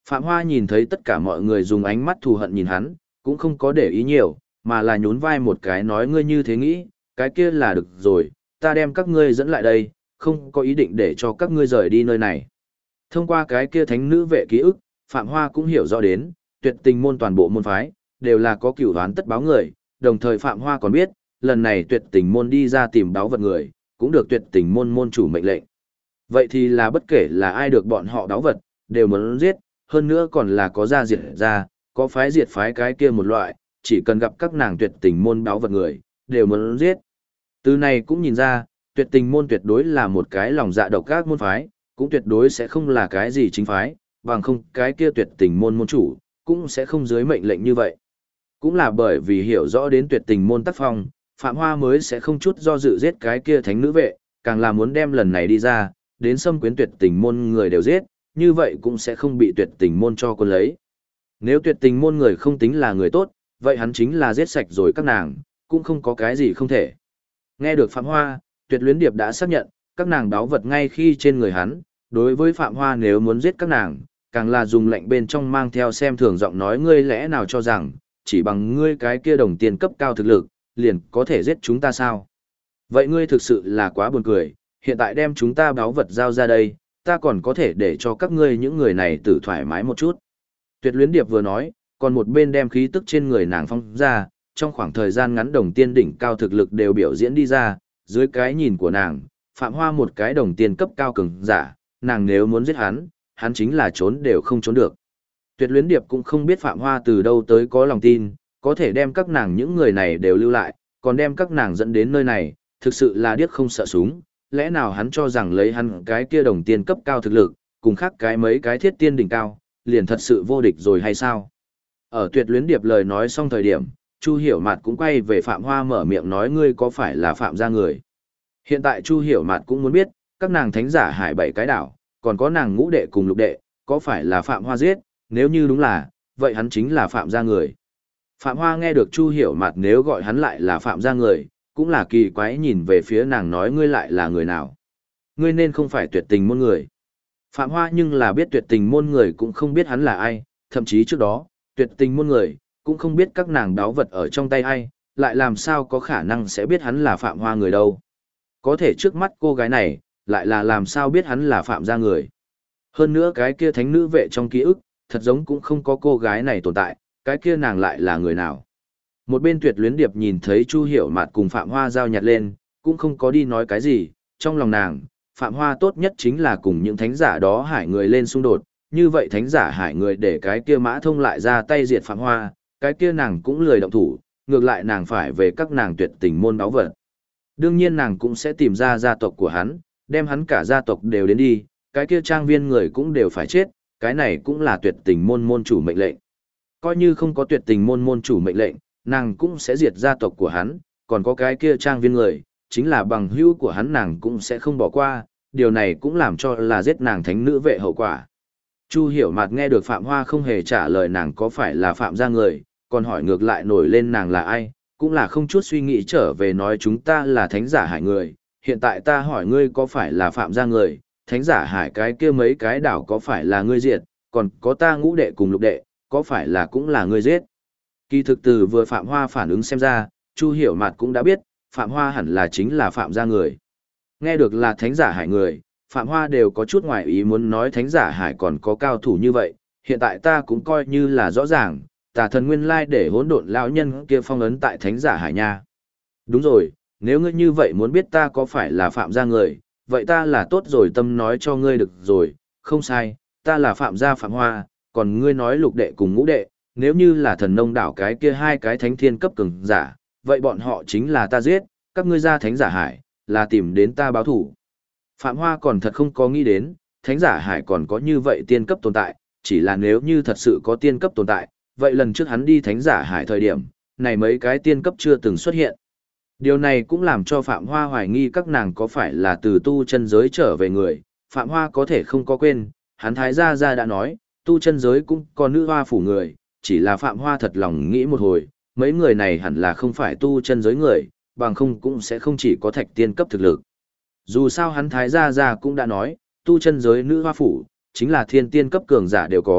Phạm Hoa nhìn thấy tất cả mọi người dùng ánh mắt thù hận nhìn hắn, cũng không có để ý nhiều, mà là nhún vai một cái nói ngươi như thế nghĩ, cái kia là được rồi, ta đem các ngươi dẫn lại đây, không có ý định để cho các ngươi rời đi nơi này. Thông qua cái kia thánh nữ vệ ký ức, Phạm Hoa cũng hiểu rõ đến, Tuyệt Tình môn toàn bộ môn phái, đều là có cửu đoán tất báo người, đồng thời Phạm Hoa còn biết, lần này Tuyệt Tình môn đi ra tìm báo vật người, cũng được Tuyệt Tình môn môn chủ mệnh lệnh. Vậy thì là bất kể là ai được bọn họ báo vật, đều muốn giết, hơn nữa còn là có ra diệt ra, có phái diệt phái cái kia một loại, chỉ cần gặp các nàng Tuyệt Tình môn báo vật người, đều muốn giết. Từ này cũng nhìn ra, Tuyệt Tình môn tuyệt đối là một cái lòng dạ độc ác môn phái, cũng tuyệt đối sẽ không là cái gì chính phái, bằng không cái kia Tuyệt Tình môn môn chủ, cũng sẽ không dưới mệnh lệnh như vậy. Cũng là bởi vì hiểu rõ đến Tuyệt Tình môn tác phong, Phạm Hoa mới sẽ không chút do dự giết cái kia thánh nữ vệ, càng là muốn đem lần này đi ra, đến xâm quyến Tuyệt Tình môn người đều giết, như vậy cũng sẽ không bị Tuyệt Tình môn cho quân lấy. Nếu Tuyệt Tình môn người không tính là người tốt, vậy hắn chính là giết sạch rồi các nàng, cũng không có cái gì không thể. Nghe được Phạm Hoa, Tuyệt Luyến Điệp đã xác nhận, các nàng đáo vật ngay khi trên người hắn, đối với Phạm Hoa nếu muốn giết các nàng, càng là dùng lệnh bên trong mang theo xem thường giọng nói ngươi lẽ nào cho rằng, chỉ bằng ngươi cái kia đồng tiền cấp cao thực lực, liền có thể giết chúng ta sao? Vậy ngươi thực sự là quá buồn cười, hiện tại đem chúng ta báo vật giao ra đây, ta còn có thể để cho các ngươi những người này tự thoải mái một chút. Tuyệt Luyến Điệp vừa nói, còn một bên đem khí tức trên người nàng phong ra, trong khoảng thời gian ngắn đồng tiên đỉnh cao thực lực đều biểu diễn đi ra, dưới cái nhìn của nàng, Phạm Hoa một cái đồng tiên cấp cao cường giả, nàng nếu muốn giết hắn, hắn chính là trốn đều không trốn được. Tuyệt Luyến Điệp cũng không biết Phạm Hoa từ đâu tới có lòng tin, có thể đem các nàng những người này đều lưu lại, còn đem các nàng dẫn đến nơi này, thực sự là điếc không sợ súng, lẽ nào hắn cho rằng lấy hắn cái kia đồng tiên cấp cao thực lực, cùng khác cái mấy cái thiết tiên đỉnh cao, liền thật sự vô địch rồi hay sao? Ở Tuyệt Luyến Điệp lời nói xong thời điểm, Chu Hiểu Mạt cũng quay về Phạm Hoa mở miệng nói ngươi có phải là Phạm gia người. Hiện tại Chu Hiểu Mạt cũng muốn biết, các nàng thánh giả hải 7 cái đảo, còn có nàng ngũ đệ cùng lục đệ, có phải là Phạm Hoa giết, nếu như đúng là, vậy hắn chính là Phạm gia người. Phạm Hoa nghe được Chu Hiểu Mạt nếu gọi hắn lại là Phạm gia người, cũng là kỳ quái nhìn về phía nàng nói ngươi lại là người nào. Ngươi nên không phải Tuyệt Tình môn người. Phạm Hoa nhưng là biết Tuyệt Tình môn người cũng không biết hắn là ai, thậm chí trước đó, Tuyệt Tình môn người cũng không biết các nàng đáo vật ở trong tay ai, lại làm sao có khả năng sẽ biết hắn là Phạm Hoa người đâu. Có thể trước mắt cô gái này, lại là làm sao biết hắn là Phạm gia người. Hơn nữa cái kia thánh nữ vệ trong ký ức, thật giống cũng không có cô gái này tồn tại, cái kia nàng lại là người nào. Một bên Tuyệt Luyến Điệp nhìn thấy Chu Hiểu Mạt cùng Phạm Hoa giao nhặt lên, cũng không có đi nói cái gì, trong lòng nàng, Phạm Hoa tốt nhất chính là cùng những thánh giả đó hải người lên xung đột, như vậy thánh giả hải người để cái kia Mã Thông lại ra tay diệt Phạm Hoa, cái kia nàng cũng lười động thủ, ngược lại nàng phải về các nàng Tuyệt Tình môn báo vật. Đương nhiên nàng cũng sẽ tìm ra gia tộc của hắn, đem hắn cả gia tộc đều đến đi, cái kia trang viên người cũng đều phải chết, cái này cũng là Tuyệt Tình môn môn chủ mệnh lệnh. Coi như không có Tuyệt Tình môn môn chủ mệnh lệnh, nàng cũng sẽ diệt gia tộc của hắn, còn có cái kia trang viên người, chính là bằng hữu của hắn nàng cũng sẽ không bỏ qua, điều này cũng làm cho là giết nàng thánh nữ vệ hậu quả. Chu Hiểu Mạt nghe được Phạm Hoa không hề trả lời nàng có phải là Phạm gia người, còn hỏi ngược lại nổi lên nàng là ai, cũng là không chút suy nghĩ trở về nói chúng ta là thánh giả hải người, hiện tại ta hỏi ngươi có phải là Phạm gia người, thánh giả hải cái kia mấy cái đảo có phải là ngươi diệt, còn có ta ngũ đệ cùng lục đệ, có phải là cũng là ngươi giết. Kỳ thực từ vừa Phạm Hoa phản ứng xem ra, Chu Hiểu Mạt cũng đã biết, Phạm Hoa hẳn là chính là Phạm gia người. Nghe được là thánh giả hải người, Phạm Hoa đều có chút ngoài ý muốn nói thánh giả hải còn có cao thủ như vậy, hiện tại ta cũng coi như là rõ ràng, Tà Thần nguyên lai để hỗn độn lão nhân kia phong ấn tại thánh giả hải nha. Đúng rồi, nếu ngươi như vậy muốn biết ta có phải là Phạm gia người, vậy ta là tốt rồi tâm nói cho ngươi được rồi, không sai, ta là Phạm gia Phạm Hoa, còn ngươi nói lục đệ cùng ngũ đệ, nếu như là Thần Nông đảo cái kia hai cái thánh thiên cấp cường giả, vậy bọn họ chính là ta giết, các ngươi ra thánh giả hải, là tìm đến ta báo thủ. Phạm Hoa còn thật không có nghĩ đến, thánh giả hải còn có như vậy tiên cấp tồn tại, chỉ là nếu như thật sự có tiên cấp tồn tại, vậy lần trước hắn đi thánh giả hải thời điểm, này mấy cái tiên cấp chưa từng xuất hiện. Điều này cũng làm cho Phạm Hoa hoài nghi các nàng có phải là từ tu chân giới trở về người, Phạm Hoa có thể không có quên, hắn thái gia gia đã nói, tu chân giới cũng có nữ hoa phủ người, chỉ là Phạm Hoa thật lòng nghĩ một hồi, mấy người này hẳn là không phải tu chân giới người, bằng không cũng sẽ không chỉ có thạch tiên cấp thực lực. Dù sao hắn thái gia gia cũng đã nói, tu chân giới nữ hoa phủ, chính là thiên tiên cấp cường giả đều có,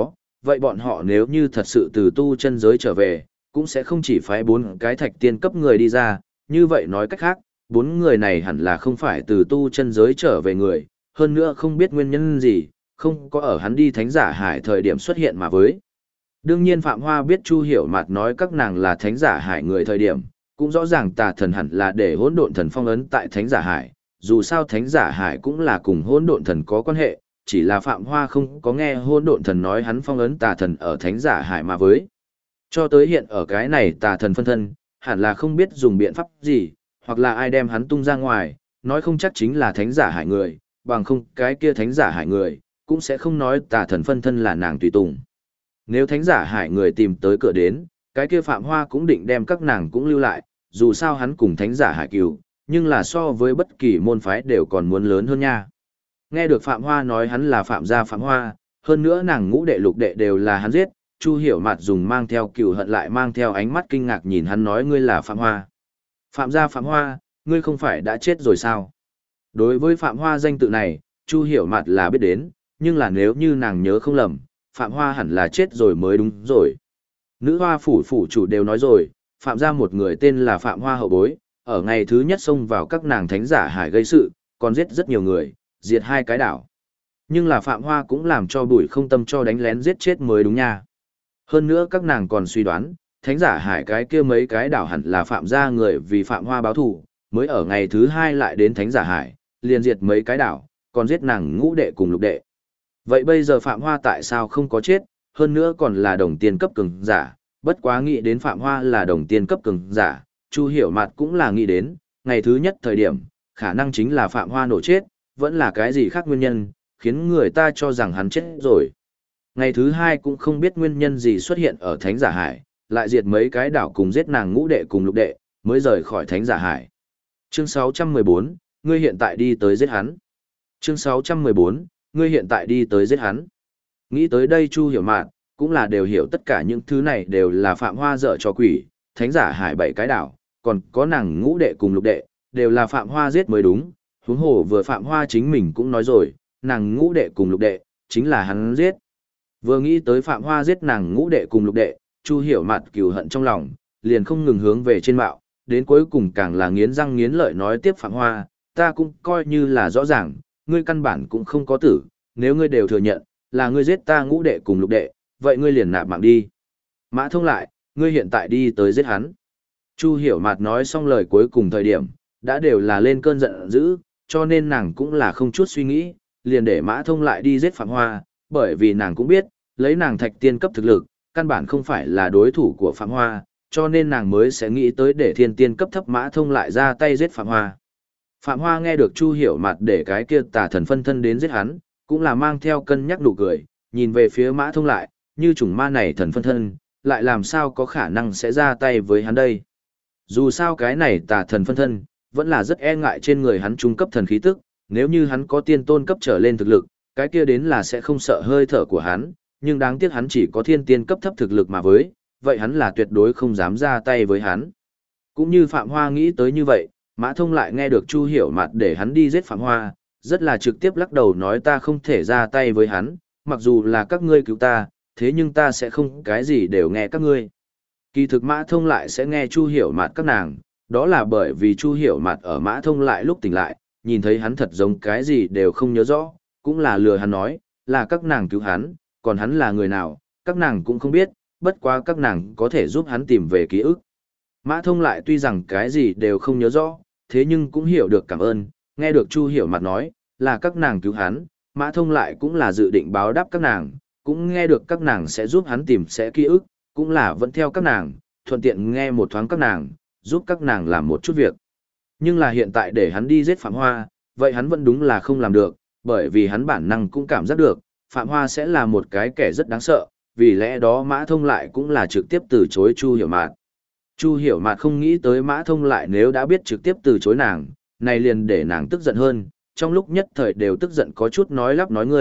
vậy bọn họ nếu như thật sự từ tu chân giới trở về, cũng sẽ không chỉ phái 4 cái thạch tiên cấp người đi ra, như vậy nói cách khác, 4 người này hẳn là không phải từ tu chân giới trở về người, hơn nữa không biết nguyên nhân gì, không có ở hắn đi thánh giả hải thời điểm xuất hiện mà với. Đương nhiên Phạm Hoa biết Chu Hiểu Mạt nói các nàng là thánh giả hải người thời điểm, cũng rõ ràng tà thần hẳn là để hỗn độn thần phong ấn tại thánh giả hải, dù sao thánh giả hải cũng là cùng hỗn độn thần có quan hệ, chỉ là Phạm Hoa không có nghe hỗn độn thần nói hắn phong ấn tà thần ở thánh giả hải mà với. Cho tới hiện ở cái này tà thần phân thân, hẳn là không biết dùng biện pháp gì, hoặc là ai đem hắn tung ra ngoài, nói không chắc chính là thánh giả hải người, bằng không cái kia thánh giả hải người, cũng sẽ không nói tà thần phân thân là nàng tùy tùng. Nếu thánh giả hải người tìm tới cửa đến, cái kia Phạm Hoa cũng định đem các nàng cũng lưu lại, dù sao hắn cùng thánh giả hải cừu, nhưng là so với bất kỳ môn phái đều còn muốn lớn hơn nha. Nghe được Phạm Hoa nói hắn là Phạm gia Phạm Hoa, hơn nữa nàng ngũ đệ lục đệ đều là hắn giết, Chu Hiểu Mạt dùng mang theo cừu hận lại mang theo ánh mắt kinh ngạc nhìn hắn nói ngươi là Phạm Hoa. Phạm gia Phạm Hoa, ngươi không phải đã chết rồi sao? Đối với Phạm Hoa danh tự này, Chu Hiểu Mạt là biết đến, nhưng là nếu như nàng nhớ không lầm, Phạm Hoa hẳn là chết rồi mới đúng rồi. Nữ hoa phủ phủ chủ đều nói rồi, Phạm gia một người tên là Phạm Hoa hậu bối, ở ngày thứ nhất xông vào các nàng thánh giả hải gây sự, còn giết rất nhiều người, diệt 2 cái đảo. Nhưng là Phạm Hoa cũng làm cho Bùi Không Tâm cho đánh lén giết chết mới đúng nha. Hơn nữa các nàng còn suy đoán, thánh giả hải cái kia mấy cái đảo hẳn là Phạm gia người vì Phạm Hoa báo thù, mới ở ngày thứ 2 lại đến thánh giả hải, liền diệt mấy cái đảo, còn giết nàng ngũ đệ cùng lục đệ. Vậy bây giờ Phạm Hoa tại sao không có chết, hơn nữa còn là đồng tiên cấp cường giả, bất quá nghĩ đến Phạm Hoa là đồng tiên cấp cường giả, Chu Hiểu Mạt cũng là nghĩ đến, ngày thứ nhất thời điểm, khả năng chính là Phạm Hoa nổ chết, vẫn là cái gì khác nguyên nhân, khiến người ta cho rằng hắn chết rồi. Ngày thứ 2 cũng không biết nguyên nhân gì xuất hiện ở Thánh Giả Hải, lại diệt mấy cái đảo cùng giết nàng ngũ đệ cùng lục đệ, mới rời khỏi Thánh Giả Hải. Chương 614, ngươi hiện tại đi tới giết hắn. Chương 614, ngươi hiện tại đi tới giết hắn. Nghĩ tới đây Chu Hiểu Mạt, cũng là đều hiểu tất cả những thứ này đều là Phạm Hoa dở cho quỷ, Thánh Giả Hải 7 cái đảo, còn có nàng ngũ đệ cùng lục đệ, đều là Phạm Hoa giết mới đúng, huống hồ vừa Phạm Hoa chính mình cũng nói rồi, nàng ngũ đệ cùng lục đệ, chính là hắn giết. Vừa nghĩ tới Phạm Hoa giết nàng ngũ đệ cùng lục đệ, Chu Hiểu Mạt cừu hận trong lòng, liền không ngừng hướng về trên mạo, đến cuối cùng càng là nghiến răng nghiến lợi nói tiếp Phạm Hoa, ta cũng coi như là rõ ràng, ngươi căn bản cũng không có tử, nếu ngươi đều thừa nhận, là ngươi giết ta ngũ đệ cùng lục đệ, vậy ngươi liền nạp mạng đi. Mã Thông lại, ngươi hiện tại đi tới giết hắn. Chu Hiểu Mạt nói xong lời cuối cùng thời điểm, đã đều là lên cơn giận dữ, cho nên nàng cũng là không chút suy nghĩ, liền để Mã Thông lại đi giết Phạm Hoa, bởi vì nàng cũng biết, lấy nàng thạch tiên cấp thực lực, căn bản không phải là đối thủ của Phạm Hoa, cho nên nàng mới sẽ nghĩ tới để thiên tiên cấp thấp Mã Thông lại ra tay giết Phạm Hoa. Phạm Hoa nghe được Chu Hiểu Mạt để cái kia tà thần phân thân đến giết hắn, cũng là mang theo cân nhắc nụ cười, nhìn về phía Mã Thông lại, như chủng ma này thần phân thân, lại làm sao có khả năng sẽ ra tay với hắn đây. Dù sao cái này tà thần phân thân, vẫn là rất e ngại trên người hắn trung cấp thần khí tức, nếu như hắn có tiên tôn cấp trở lên thực lực, cái kia đến là sẽ không sợ hơi thở của hắn, nhưng đáng tiếc hắn chỉ có thiên tiên cấp thấp thực lực mà với, vậy hắn là tuyệt đối không dám ra tay với hắn. Cũng như Phạm Hoa nghĩ tới như vậy, Mã Thông lại nghe được Chu Hiểu Mạt để hắn đi giết Phạm Hoa, rất là trực tiếp lắc đầu nói ta không thể ra tay với hắn, mặc dù là các ngươi cứu ta, thế nhưng ta sẽ không cái gì đều nghe các ngươi. Kỳ thực Mã Thông lại sẽ nghe Chu Hiểu Mạt các nàng, đó là bởi vì Chu Hiểu Mạt ở Mã Thông lại lúc tỉnh lại, nhìn thấy hắn thật giống cái gì đều không nhớ rõ, cũng là lừa hắn nói, là các nàng cứu hắn, còn hắn là người nào, các nàng cũng không biết, bất quá các nàng có thể giúp hắn tìm về ký ức. Mã Thông lại tuy rằng cái gì đều không nhớ rõ, thế nhưng cũng hiểu được cảm ơn, nghe được Chu Hiểu Mạt nói, là các nàng cứu hắn, Mã Thông lại cũng là dự định báo đáp các nàng, cũng nghe được các nàng sẽ giúp hắn tìm sẽ ký ức, cũng là vẫn theo các nàng, thuận tiện nghe một thoáng các nàng, giúp các nàng làm một chút việc. Nhưng là hiện tại để hắn đi giết Phạm Hoa, vậy hắn vẫn đúng là không làm được, bởi vì hắn bản năng cũng cảm giác được, Phạm Hoa sẽ là một cái kẻ rất đáng sợ, vì lẽ đó Mã Thông lại cũng là trực tiếp từ chối Chu Hiểu Mạt. Chu Hiểu Mạt không nghĩ tới Mã Thông lại nếu đã biết trực tiếp từ chối nàng, này liền để nàng tức giận hơn, trong lúc nhất thời đều tức giận có chút nói lắp nói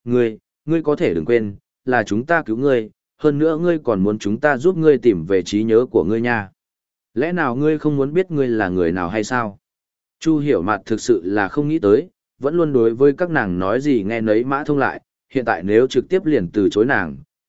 ngươi có thể đừng quên, là chúng ta cứu ngươi, hơn nữa ngươi còn muốn chúng ta giúp ngươi tìm về trí nhớ của ngươi nha. Lẽ nào ngươi không muốn biết ngươi là người nào hay sao? Chu Hiểu Mạt thực sự là không nghĩ tới, vẫn luôn đối với các nàng nói gì nghe nấy Mã Thông lại, hiện tại nếu trực tiếp liền từ chối nàng,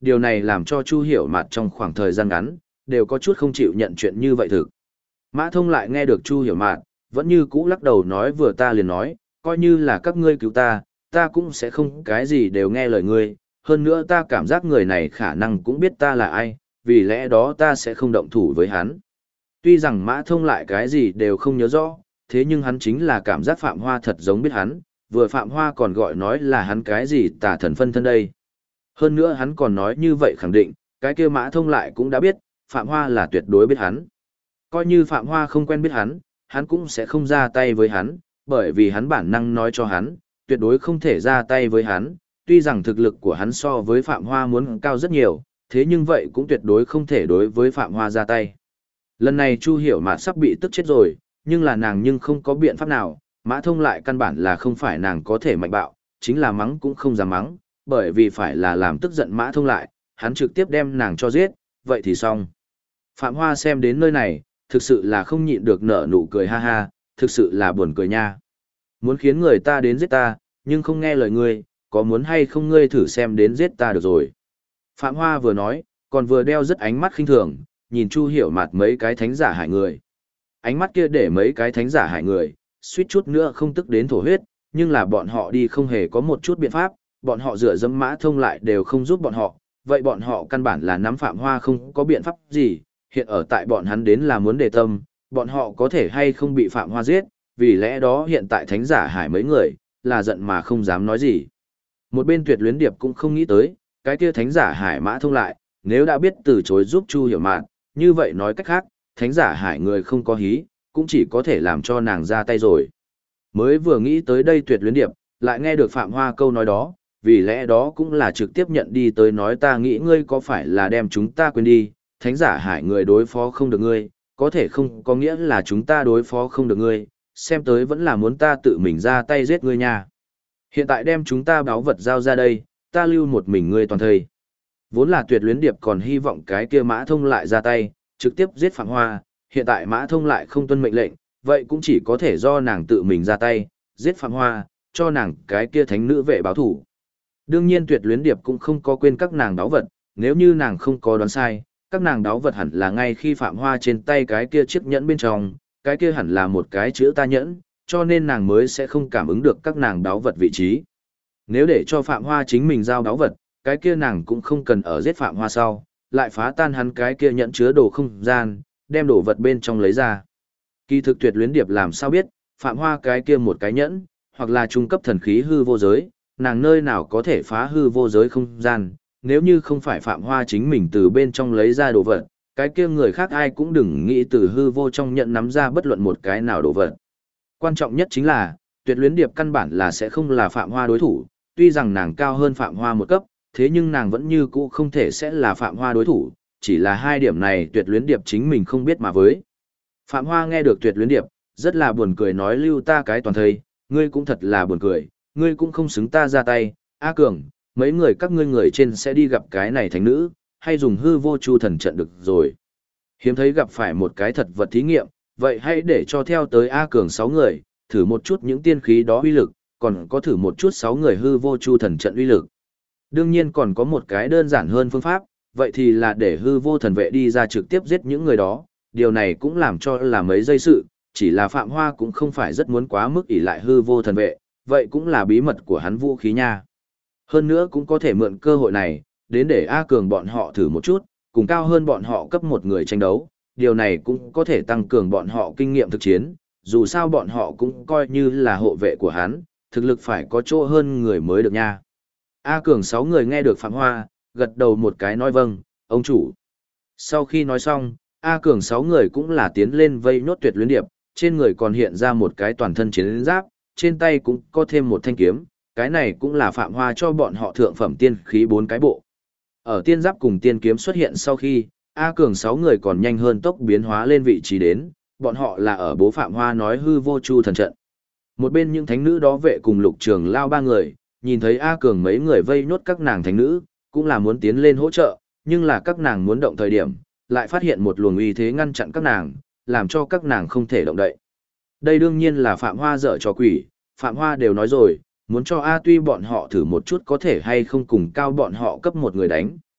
điều này làm cho Chu Hiểu Mạt trong khoảng thời gian ngắn, đều có chút không chịu nhận chuyện như vậy thực. Mã Thông lại nghe được Chu Hiểu Mạt, vẫn như cũ lắc đầu nói vừa ta liền nói, coi như là các ngươi cứu ta cũng sẽ không cái gì đều nghe lời ngươi, hơn nữa ta cảm giác người này khả năng cũng biết ta là ai, vì lẽ đó ta sẽ không động thủ với hắn. Tuy rằng Mã Thông lại cái gì đều không nhớ rõ, thế nhưng hắn chính là cảm giác Phạm Hoa thật giống biết hắn, vừa Phạm Hoa còn gọi nói là hắn cái gì tà thần phân thân đây. Hơn nữa hắn còn nói như vậy khẳng định, cái kia Mã Thông lại cũng đã biết, Phạm Hoa là tuyệt đối biết hắn. Coi như Phạm Hoa không quen biết hắn cũng sẽ không ra tay với hắn, bởi vì hắn bản năng nói cho hắn, tuyệt đối không thể ra tay với hắn, tuy rằng thực lực của hắn so với Phạm Hoa muốn cao rất nhiều, thế nhưng vậy cũng tuyệt đối không thể đối với Phạm Hoa ra tay. Lần này Chu Hiểu Mạt sắp bị tức chết rồi, nhưng là nàng nhưng không có biện pháp nào, Mã Thông lại căn bản là không phải nàng có thể mạnh bạo, chính là mắng cũng không dám mắng, bởi vì phải là làm tức giận Mã Thông lại, hắn trực tiếp đem nàng cho giết, vậy thì xong. Phạm Hoa xem đến nơi này, thực sự là không nhịn được nở nụ cười ha ha, thực sự là buồn cười nha. Muốn khiến người ta đến giết ta, nhưng không nghe lời ngươi, có muốn hay không ngươi thử xem đến giết ta được rồi. Phạm Hoa vừa nói, còn vừa đeo rất ánh mắt khinh thường, nhìn Chu Hiểu Mạt mấy cái thánh giả hại người. Ánh mắt kia để mấy cái thánh giả hại người, suýt chút nữa không tức đến thổ huyết, nhưng là bọn họ đi không hề có một chút biện pháp, bọn họ dựa dẫm Mã Thông lại đều không giúp bọn họ, vậy bọn họ căn bản là nắm Phạm Hoa không có biện pháp gì, hiện ở tại bọn hắn đến là muốn đề tâm, bọn họ có thể hay không bị Phạm Hoa giết, vì lẽ đó hiện tại thánh giả hải mấy người, là giận mà không dám nói gì. Một bên Tuyệt Luyến Điệp cũng không nghĩ tới, cái kia thánh giả hải Mã Thông lại, nếu đã biết từ chối giúp Chu Hiểu Mạt, như vậy nói cách khác, thánh giả hải người không có hí, cũng chỉ có thể làm cho nàng ra tay rồi. Mới vừa nghĩ tới đây Tuyệt Luyến Điệp, lại nghe được Phạm Hoa câu nói đó, vì lẽ đó cũng là trực tiếp nhận đi tới nói ta nghĩ ngươi có phải là đem chúng ta quên đi, thánh giả hải người đối phó không được ngươi, có thể không có nghĩa là chúng ta đối phó không được ngươi, xem tới vẫn là muốn ta tự mình ra tay giết ngươi nha. Hiện tại đem chúng ta báo vật giao ra đây, ta lưu một mình ngươi toàn thời. Vốn là Tuyệt Luyến Điệp còn hy vọng cái kia Mã Thông lại ra tay, trực tiếp giết Phạm Hoa, hiện tại Mã Thông lại không tuân mệnh lệnh, vậy cũng chỉ có thể do nàng tự mình ra tay, giết Phạm Hoa, cho nàng cái kia thánh nữ vệ báo thủ. Đương nhiên Tuyệt Luyến Điệp cũng không có quên các nàng đáo vật, nếu như nàng không có đoán sai, các nàng đáo vật hẳn là ngay khi Phạm Hoa trên tay cái kia chiếc nhẫn bên trong, cái kia hẳn là một cái chữ ta nhẫn, cho nên nàng mới sẽ không cảm ứng được các nàng đáo vật vị trí. Nếu để cho Phạm Hoa chính mình giao đáo vật, cái kia nàng cũng không cần ở giết Phạm Hoa sau, lại phá tan hắn cái kia nhẫn chứa đồ không gian, đem đồ vật bên trong lấy ra. Kỳ thực Tuyệt Luyến Điệp làm sao biết, Phạm Hoa cái kia một cái nhẫn, hoặc là trung cấp thần khí hư vô giới, nàng nơi nào có thể phá hư vô giới không gian, nếu như không phải Phạm Hoa chính mình từ bên trong lấy ra đồ vật, cái kia người khác ai cũng đừng nghĩ từ hư vô trong nhận nắm ra bất luận một cái nào đồ vật. Quan trọng nhất chính là, Tuyệt Luyến Điệp căn bản là sẽ không là Phạm Hoa đối thủ, tuy rằng nàng cao hơn Phạm Hoa một cấp, thế nhưng nàng vẫn như cũ không thể sẽ là Phạm Hoa đối thủ, chỉ là hai điểm này Tuyệt Luyến Điệp chính mình không biết mà với. Phạm Hoa nghe được Tuyệt Luyến Điệp, rất là buồn cười nói lưu ta cái toàn thây, ngươi cũng thật là buồn cười, ngươi cũng không xứng ta ra tay, A Cường, mấy người các ngươi người trên sẽ đi gặp cái này thánh nữ, hay dùng hư vô chu thần trận được rồi. Hiếm thấy gặp phải một cái thật vật thí nghiệm, vậy hãy để cho theo tới A Cường 6 người, thử một chút những tiên khí đó uy lực, còn có thử một chút 6 người hư vô chu thần trận uy lực. Đương nhiên còn có một cái đơn giản hơn phương pháp, vậy thì là để hư vô thần vệ đi ra trực tiếp giết những người đó, điều này cũng làm cho là mấy giây sự, chỉ là Phạm Hoa cũng không phải rất muốn quá mức ỷ lại hư vô thần vệ, vậy cũng là bí mật của hắn vũ khí nha. Hơn nữa cũng có thể mượn cơ hội này, đến để A Cường bọn họ thử một chút, cùng cao hơn bọn họ cấp một người tranh đấu, điều này cũng có thể tăng cường bọn họ kinh nghiệm thực chiến, dù sao bọn họ cũng coi như là hộ vệ của hắn, thực lực phải có chỗ hơn người mới được nha. A Cường 6 người nghe được Phạm Hoa, gật đầu một cái nói vâng, ông chủ. Sau khi nói xong, A Cường 6 người cũng là tiến lên vây nốt Tuyệt Luyến Điệp, trên người còn hiện ra một cái toàn thân chiến giáp, trên tay cũng có thêm một thanh kiếm, cái này cũng là Phạm Hoa cho bọn họ thượng phẩm tiên khí 4 cái bộ. Ở tiên giáp cùng tiên kiếm xuất hiện sau khi, A Cường 6 người còn nhanh hơn tốc biến hóa lên vị trí đến, bọn họ là ở bố Phạm Hoa nói hư vô chu thần trận. Một bên những thánh nữ đó vệ cùng Lục Trường Lao 3 người, nhìn thấy A Cường mấy người vây nốt các nàng thánh nữ, cũng là muốn tiến lên hỗ trợ, nhưng là các nàng muốn động thời điểm, lại phát hiện một luồng uy thế ngăn chặn các nàng, làm cho các nàng không thể động đậy. Đây đương nhiên là Phạm Hoa dở trò quỷ, Phạm Hoa đều nói rồi, muốn cho A Tuy bọn họ thử một chút có thể hay không cùng cao bọn họ cấp một người đánh,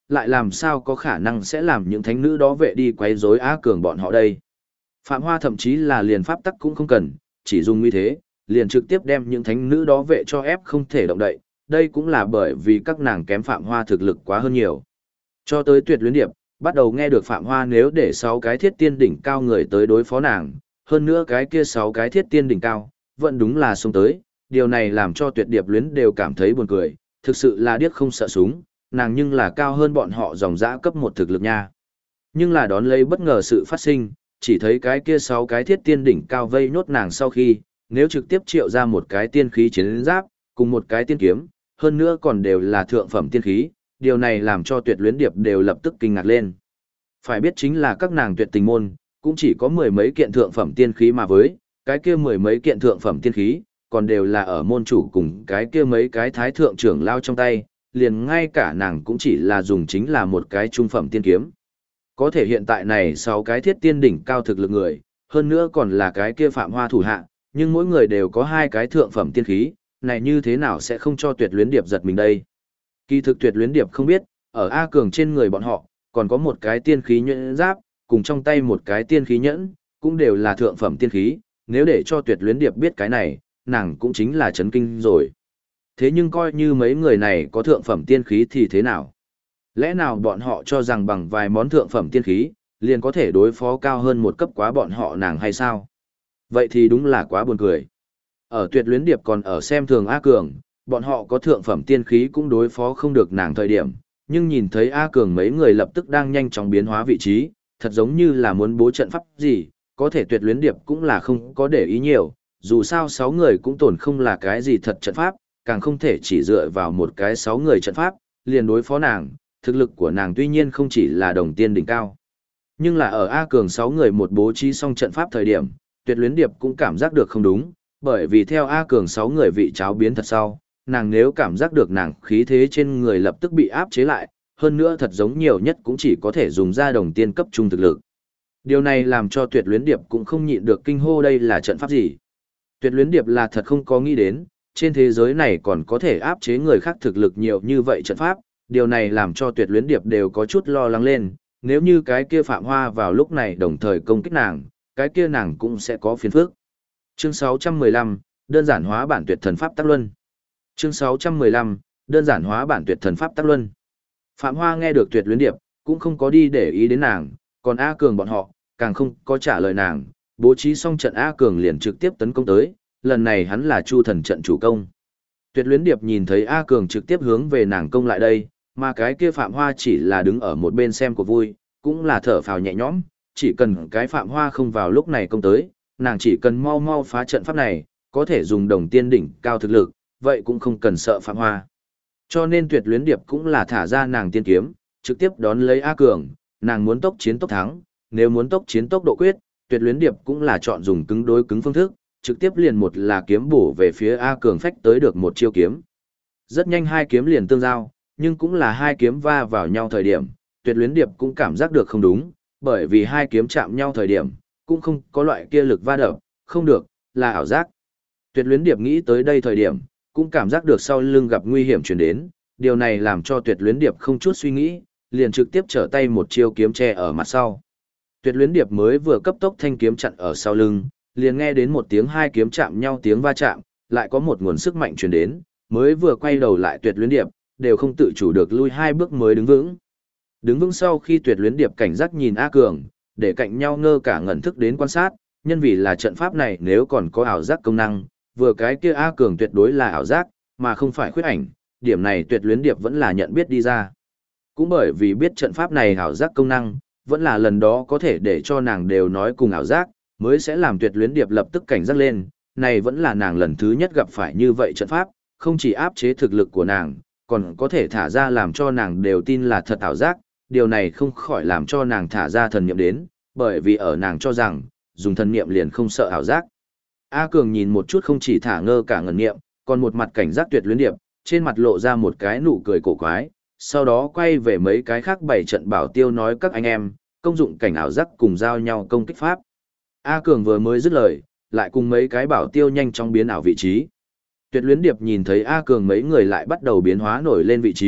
lại làm sao có khả năng sẽ làm những thánh nữ đó vệ đi quấy rối A Cường bọn họ đây. Phạm Hoa thậm chí là liền pháp tắc cũng không cần, chỉ dùng như thế, liền trực tiếp đem những thánh nữ đó vệ cho ép không thể động đậy, đây cũng là bởi vì các nàng kém Phạm Hoa thực lực quá hơn nhiều. Cho tới Tuyệt Luyến Điệp, bắt đầu nghe được Phạm Hoa nếu để 6 cái thiết tiên đỉnh cao người tới đối phó nàng, hơn nữa cái kia 6 cái thiết tiên đỉnh cao, vẫn đúng là xông tới, điều này làm cho Tuyệt Điệp Luyến đều cảm thấy buồn cười, thực sự là điếc không sợ súng, nàng nhưng là cao hơn bọn họ dòng dã cấp 1 thực lực nha. Nhưng là đón lấy bất ngờ sự phát sinh, chỉ thấy cái kia 6 cái thiết tiên đỉnh cao vây nhốt nàng sau khi, nếu trực tiếp triệu ra một cái tiên khí chiến giáp, cùng một cái tiên kiếm, hơn nữa còn đều là thượng phẩm tiên khí, điều này làm cho Tuyệt Luyến Điệp đều lập tức kinh ngạc lên. Phải biết chính là các nàng tuyệt tình môn, cũng chỉ có 10 mấy kiện thượng phẩm tiên khí mà với, cái kia 10 mấy kiện thượng phẩm tiên khí, còn đều là ở môn chủ cùng cái kia mấy cái thái thượng trưởng lao trong tay, liền ngay cả nàng cũng chỉ là dùng chính là một cái trung phẩm tiên kiếm. Có thể hiện tại này 6 cái thiết tiên đỉnh cao thực lực người, hơn nữa còn là cái kia Phạm Hoa thủ hạ, nhưng mỗi người đều có 2 cái thượng phẩm tiên khí, này như thế nào sẽ không cho Tuyệt Luyến Điệp giật mình đây. Kỳ thực Tuyệt Luyến Điệp không biết, ở A Cường trên người bọn họ, còn có một cái tiên khí nhẫn giáp, cùng trong tay một cái tiên khí nhẫn, cũng đều là thượng phẩm tiên khí, nếu để cho Tuyệt Luyến Điệp biết cái này, nàng cũng chính là chấn kinh rồi. Thế nhưng coi như mấy người này có thượng phẩm tiên khí thì thế nào? Lẽ nào bọn họ cho rằng bằng vài món thượng phẩm tiên khí, liền có thể đối phó cao hơn một cấp quá bọn họ nàng hay sao? Vậy thì đúng là quá buồn cười. Ở Tuyệt Luyến Điệp còn ở xem thường A Cường, bọn họ có thượng phẩm tiên khí cũng đối phó không được nàng thời điểm, nhưng nhìn thấy A Cường mấy người lập tức đang nhanh chóng biến hóa vị trí, thật giống như là muốn bố trận pháp gì, có thể Tuyệt Luyến Điệp cũng là không có để ý nhiều, dù sao 6 người cũng tổn không là cái gì thật trận pháp, càng không thể chỉ dựa vào một cái 6 người trận pháp, liền đối phó nàng, thực lực của nàng tuy nhiên không chỉ là đồng tiên đỉnh cao. Nhưng là ở A Cường 6 người một bố trí xong trận pháp thời điểm, Tuyệt Luyến Điệp cũng cảm giác được không đúng, bởi vì theo A Cường 6 người vị cháo biến thật sau, nàng nếu cảm giác được nàng khí thế trên người lập tức bị áp chế lại, hơn nữa thật giống nhiều nhất cũng chỉ có thể dùng ra đồng tiên cấp trung thực lực. Điều này làm cho Tuyệt Luyến Điệp cũng không nhịn được kinh hô đây là trận pháp gì. Tuyệt Luyến Điệp là thật không có nghĩ đến, trên thế giới này còn có thể áp chế người khác thực lực nhiều như vậy trận pháp, điều này làm cho Tuyệt Luyến Điệp đều có chút lo lắng lên, nếu như cái kia Phạm Hoa vào lúc này đồng thời công kích nàng, cái kia nàng cũng sẽ có phiền phức. Chương 615, đơn giản hóa bản tuyệt thần pháp tác luân. Chương 615, đơn giản hóa bản tuyệt thần pháp tác luân. Phạm Hoa nghe được Tuyệt Luyến Điệp, cũng không có đi để ý đến nàng, còn A Cường bọn họ, càng không có trả lời nàng, bố trí xong trận A Cường liền trực tiếp tấn công tới, lần này hắn là Chu Thần trận chủ công. Tuyệt Luyến Điệp nhìn thấy A Cường trực tiếp hướng về nàng công lại đây, mà cái kia Phạm Hoa chỉ là đứng ở một bên xem của vui, cũng là thở phào nhẹ nhõm, chỉ cần cái Phạm Hoa không vào lúc này công tới, nàng chỉ cần mau mau phá trận pháp này, có thể dùng đồng tiên đỉnh cao thực lực, vậy cũng không cần sợ Phạm Hoa. Cho nên Tuyệt Luyến Điệp cũng là thả ra nàng tiên kiếm, trực tiếp đón lấy A Cường, nàng muốn tốc chiến tốc thắng, nếu muốn tốc chiến tốc độ quyết, Tuyệt Luyến Điệp cũng là chọn dùng cứng đối cứng phương thức, trực tiếp liền một là kiếm bổ về phía A Cường phách tới được một chiêu kiếm. Rất nhanh hai kiếm liền tương giao, nhưng cũng là hai kiếm va vào nhau thời điểm, Tuyệt Luyến Điệp cũng cảm giác được không đúng, bởi vì hai kiếm chạm nhau thời điểm, cũng không có loại kia lực va đập, không được, là ảo giác. Tuyệt Luyến Điệp nghĩ tới đây thời điểm, cũng cảm giác được sau lưng gặp nguy hiểm chuyển đến, điều này làm cho Tuyệt Luyến Điệp không chút suy nghĩ, liền trực tiếp trở tay một chiêu kiếm che ở mặt sau. Tuyệt Luyến Điệp mới vừa cấp tốc thanh kiếm chặn ở sau lưng, liền nghe đến một tiếng hai kiếm chạm nhau tiếng va chạm, lại có một nguồn sức mạnh truyền đến, mới vừa quay đầu lại Tuyệt Luyến Điệp, đều không tự chủ được lui hai bước mới đứng vững. Đứng vững sau khi Tuyệt Luyến Điệp cảnh giác nhìn A Cường, để cạnh nhau ngơ cả ngẩn thức đến quan sát, nhân vì là trận pháp này nếu còn có ảo giác công năng, vừa cái kia A Cường tuyệt đối là ảo giác, mà không phải khuyết ảnh, điểm này Tuyệt Luyến Điệp vẫn là nhận biết đi ra. Cũng bởi vì biết trận pháp này ảo giác công năng, vẫn là lần đó có thể để cho nàng đều nói cùng ảo giác, mới sẽ làm Tuyệt Luyến Điệp lập tức cảnh giác lên, này vẫn là nàng lần thứ nhất gặp phải như vậy trận pháp, không chỉ áp chế thực lực của nàng, còn có thể thả ra làm cho nàng đều tin là thật ảo giác, điều này không khỏi làm cho nàng thả ra thần niệm đến, bởi vì ở nàng cho rằng, dùng thần niệm liền không sợ ảo giác. A Cường nhìn một chút không chỉ thả ngơ cả ngẩn niệm, còn một mặt cảnh giác Tuyệt Luyến Điệp, trên mặt lộ ra một cái nụ cười cổ quái, sau đó quay về mấy cái khác bảy trận bảo tiêu nói các anh em, công dụng cảnh ảo giác cùng giao nhau công kích pháp. A Cường vừa mới dứt lời, lại cùng mấy cái bảo tiêu nhanh chóng biến ảo vị trí. Tuyệt Luyến Điệp nhìn thấy A Cường mấy người lại bắt đầu biến hóa nổi lên vị trí,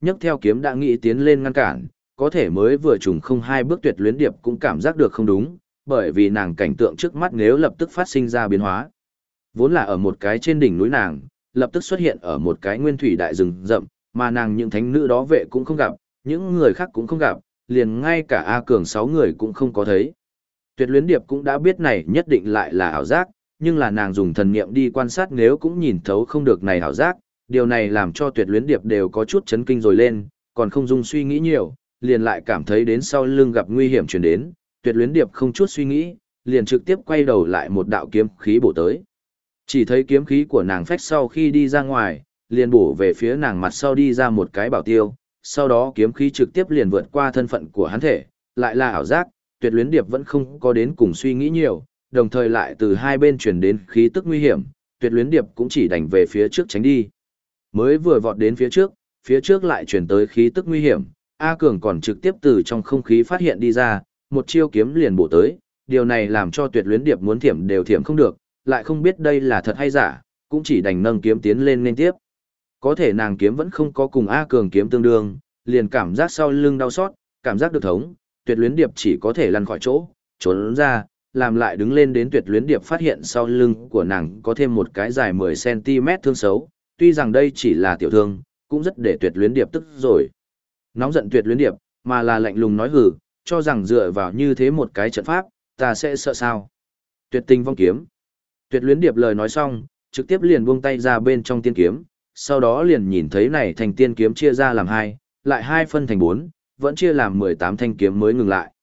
nhấc theo kiếm đã nghĩ tiến lên ngăn cản, có thể mới vừa trùng không hai bước Tuyệt Luyến Điệp cũng cảm giác được không đúng, bởi vì nàng cảnh tượng trước mắt nếu lập tức phát sinh ra biến hóa. Vốn là ở một cái trên đỉnh núi nàng, lập tức xuất hiện ở một cái nguyên thủy đại rừng rậm, mà nàng những thánh nữ đó vệ cũng không gặp, những người khác cũng không gặp, liền ngay cả A Cường 6 người cũng không có thấy. Tuyệt Luyến Điệp cũng đã biết này nhất định lại là ảo giác, nhưng là nàng dùng thần niệm đi quan sát nếu cũng nhìn thấu không được này ảo giác, điều này làm cho Tuyệt Luyến Điệp đều có chút chấn kinh rồi lên, còn không dung suy nghĩ nhiều, liền lại cảm thấy đến sau lưng gặp nguy hiểm chuyển đến, Tuyệt Luyến Điệp không chút suy nghĩ, liền trực tiếp quay đầu lại một đạo kiếm khí bổ tới. Chỉ thấy kiếm khí của nàng phách sau khi đi ra ngoài, liền bổ về phía nàng mặt sau đi ra một cái bảo tiêu, sau đó kiếm khí trực tiếp liền vượt qua thân phận của hắn thể, lại là ảo giác, Tuyệt Luyến Điệp vẫn không có đến cùng suy nghĩ nhiều, đồng thời lại từ hai bên truyền đến khí tức nguy hiểm, Tuyệt Luyến Điệp cũng chỉ đành về phía trước tránh đi. Mới vừa vọt đến phía trước lại truyền tới khí tức nguy hiểm, A Cường còn trực tiếp từ trong không khí phát hiện đi ra, một chiêu kiếm liền bổ tới, điều này làm cho Tuyệt Luyến Điệp muốn thiểm đều thiểm không được, lại không biết đây là thật hay giả, cũng chỉ đành nâng kiếm tiến lên nên tiếp. Có thể nàng kiếm vẫn không có cùng A Cường kiếm tương đương, liền cảm giác sau lưng đau xót, cảm giác được thống, Tuyệt Luyến Điệp chỉ có thể lăn khỏi chỗ, trốn ra, làm lại đứng lên đến Tuyệt Luyến Điệp phát hiện sau lưng của nàng có thêm một cái dài 10 cm thương xấu, tuy rằng đây chỉ là tiểu thương, cũng rất để Tuyệt Luyến Điệp tức rồi. Nóng giận Tuyệt Luyến Điệp, mà là lạnh lùng nói hừ, cho rằng dựa vào như thế một cái trận pháp, ta sẽ sợ sao? Tuyệt Tình Vong Kiếm. Tuyệt Luyến Điệp lời nói xong, trực tiếp liền buông tay ra bên trong tiên kiếm, sau đó liền nhìn thấy này thành tiên kiếm chia ra làm hai, lại hai phân thành 4, vẫn chia làm 18 thanh kiếm mới ngừng lại.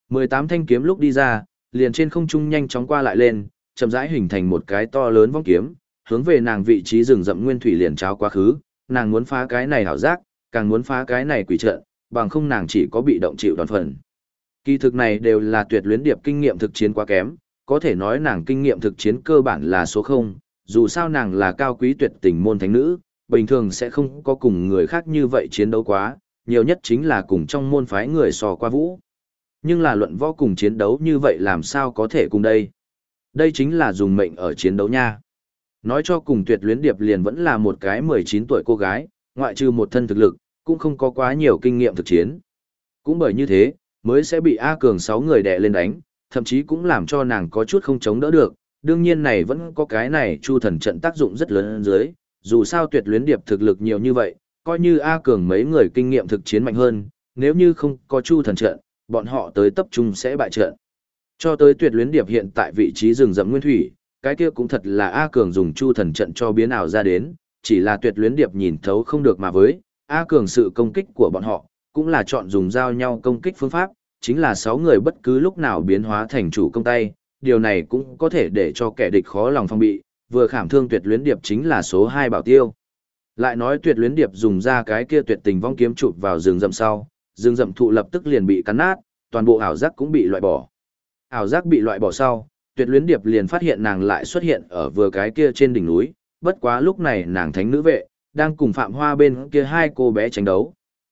18 thanh kiếm lúc đi ra, liền trên không trung nhanh chóng qua lại lên, chậm rãi hình thành một cái to lớn vong kiếm, hướng về nàng vị trí rừng rậm nguyên thủy liền cháo quá khứ, nàng muốn phá cái này hảo giác, càng muốn phá cái này quỷ trận, bằng không nàng chỉ có bị động chịu đòn phần. Kỳ thực này đều là Tuyệt Luyến Điệp kinh nghiệm thực chiến quá kém, có thể nói nàng kinh nghiệm thực chiến cơ bản là số 0, dù sao nàng là cao quý tuyệt tình môn thánh nữ, bình thường sẽ không có cùng người khác như vậy chiến đấu quá, nhiều nhất chính là cùng trong môn phái người sò qua vũ. Nhưng là luận võ cùng chiến đấu như vậy làm sao có thể cùng đây? Đây chính là dùng mệnh ở chiến đấu nha. Nói cho cùng Tuyệt Luyến Điệp liền vẫn là một cái 19 tuổi cô gái, ngoại trừ một thân thực lực, cũng không có quá nhiều kinh nghiệm thực chiến. Cũng bởi như thế, mới sẽ bị A Cường 6 người đè lên đánh, thậm chí cũng làm cho nàng có chút không chống đỡ được. Đương nhiên này vẫn có cái này Chu Thần trận tác dụng rất lớn dưới, dù sao Tuyệt Luyến Điệp thực lực nhiều như vậy, coi như A Cường mấy người kinh nghiệm thực chiến mạnh hơn, nếu như không có Chu Thần trận, bọn họ tới tập trung sẽ bại trận. Cho tới Tuyệt Luyến Điệp hiện tại vị trí rừng rậm nguyên thủy, cái kia cũng thật là A Cường dùng Chu Thần trận cho biến ảo ra đến, chỉ là Tuyệt Luyến Điệp nhìn thấu không được mà với, A Cường sự công kích của bọn họ, cũng là chọn dùng giao nhau công kích phương pháp, chính là 6 người bất cứ lúc nào biến hóa thành chủ công tay, điều này cũng có thể để cho kẻ địch khó lòng phòng bị, vừa khảm thương Tuyệt Luyến Điệp chính là số 2 bảo tiêu. Lại nói Tuyệt Luyến Điệp dùng ra cái kia tuyệt tình vong kiếm chụp vào rừng rậm sau, rừng rậm thụ lập tức liền bị cắn nát, toàn bộ ảo giác cũng bị loại bỏ. Ảo giác bị loại bỏ sau, Tuyệt Luyến Điệp liền phát hiện nàng lại xuất hiện ở vừa cái kia trên đỉnh núi, bất quá lúc này nàng thánh nữ vệ, đang cùng Phạm Hoa bên kia hai cô bé tranh đấu.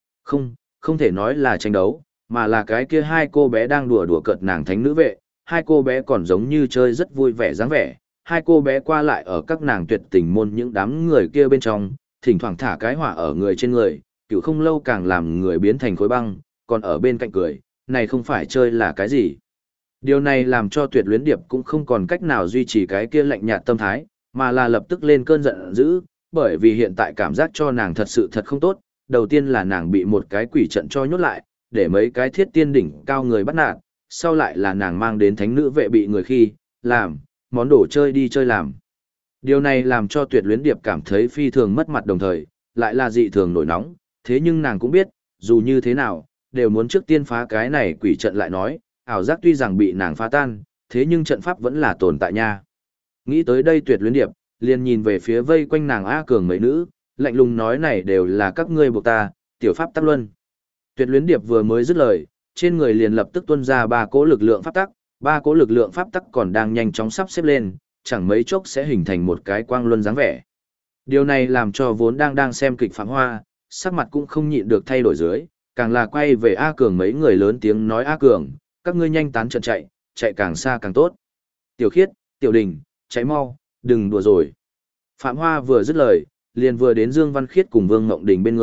Không thể nói là tranh đấu, mà là cái kia hai cô bé đang đùa đùa cợt nàng thánh nữ vệ, hai cô bé còn giống như chơi rất vui vẻ dáng vẻ, hai cô bé qua lại ở các nàng tuyệt tình môn những đám người kia bên trong, thỉnh thoảng thả cái hỏa ở người trên người, cựu không lâu càng làm người biến thành khối băng, còn ở bên cạnh cười, này không phải chơi là cái gì. Điều này làm cho Tuyệt Luyến Điệp cũng không còn cách nào duy trì cái kia lạnh nhạt tâm thái, mà là lập tức lên cơn giận dữ, bởi vì hiện tại cảm giác cho nàng thật sự thật không tốt, đầu tiên là nàng bị một cái quỷ trận cho nhốt lại, để mấy cái thiết tiên đỉnh cao người bắt nạt, sau lại là nàng mang đến thánh nữ vệ bị người khi, làm, món đồ chơi đi chơi làm. Điều này làm cho Tuyệt Luyến Điệp cảm thấy phi thường mất mặt đồng thời, lại là dị thường nổi nóng, thế nhưng nàng cũng biết, dù như thế nào, đều muốn trước tiên phá cái này quỷ trận lại nói, ảo giác tuy rằng bị nàng phá tan, thế nhưng trận pháp vẫn là tồn tại nha. Nghĩ tới đây Tuyệt Luyến Điệp, liền nhìn về phía vây quanh nàng A Cường mấy nữ, lạnh lùng nói này đều là các ngươi buộc ta, tiểu pháp tắc luân. Tuyệt Luyến Điệp vừa mới dứt lời, trên người liền lập tức tuôn ra 3 cỗ lực lượng pháp tắc, 3 cỗ lực lượng pháp tắc còn đang nhanh chóng sắp xếp lên, chẳng mấy chốc sẽ hình thành một cái quang luân dáng vẻ. Điều này làm cho vốn đang xem kịch Phạm Hoa, sắc mặt cũng không nhịn được thay đổi dưới, càng là quay về A Cường mấy người lớn tiếng nói A Cường, các ngươi nhanh tán trận chạy, chạy càng xa càng tốt. Tiểu Khiết, Tiểu Đình, chạy mau, đừng đùa rồi. Phạm Hoa vừa dứt lời, liền vừa đến Dương Văn Khiết cùng Vương Ngộng Đình bên người,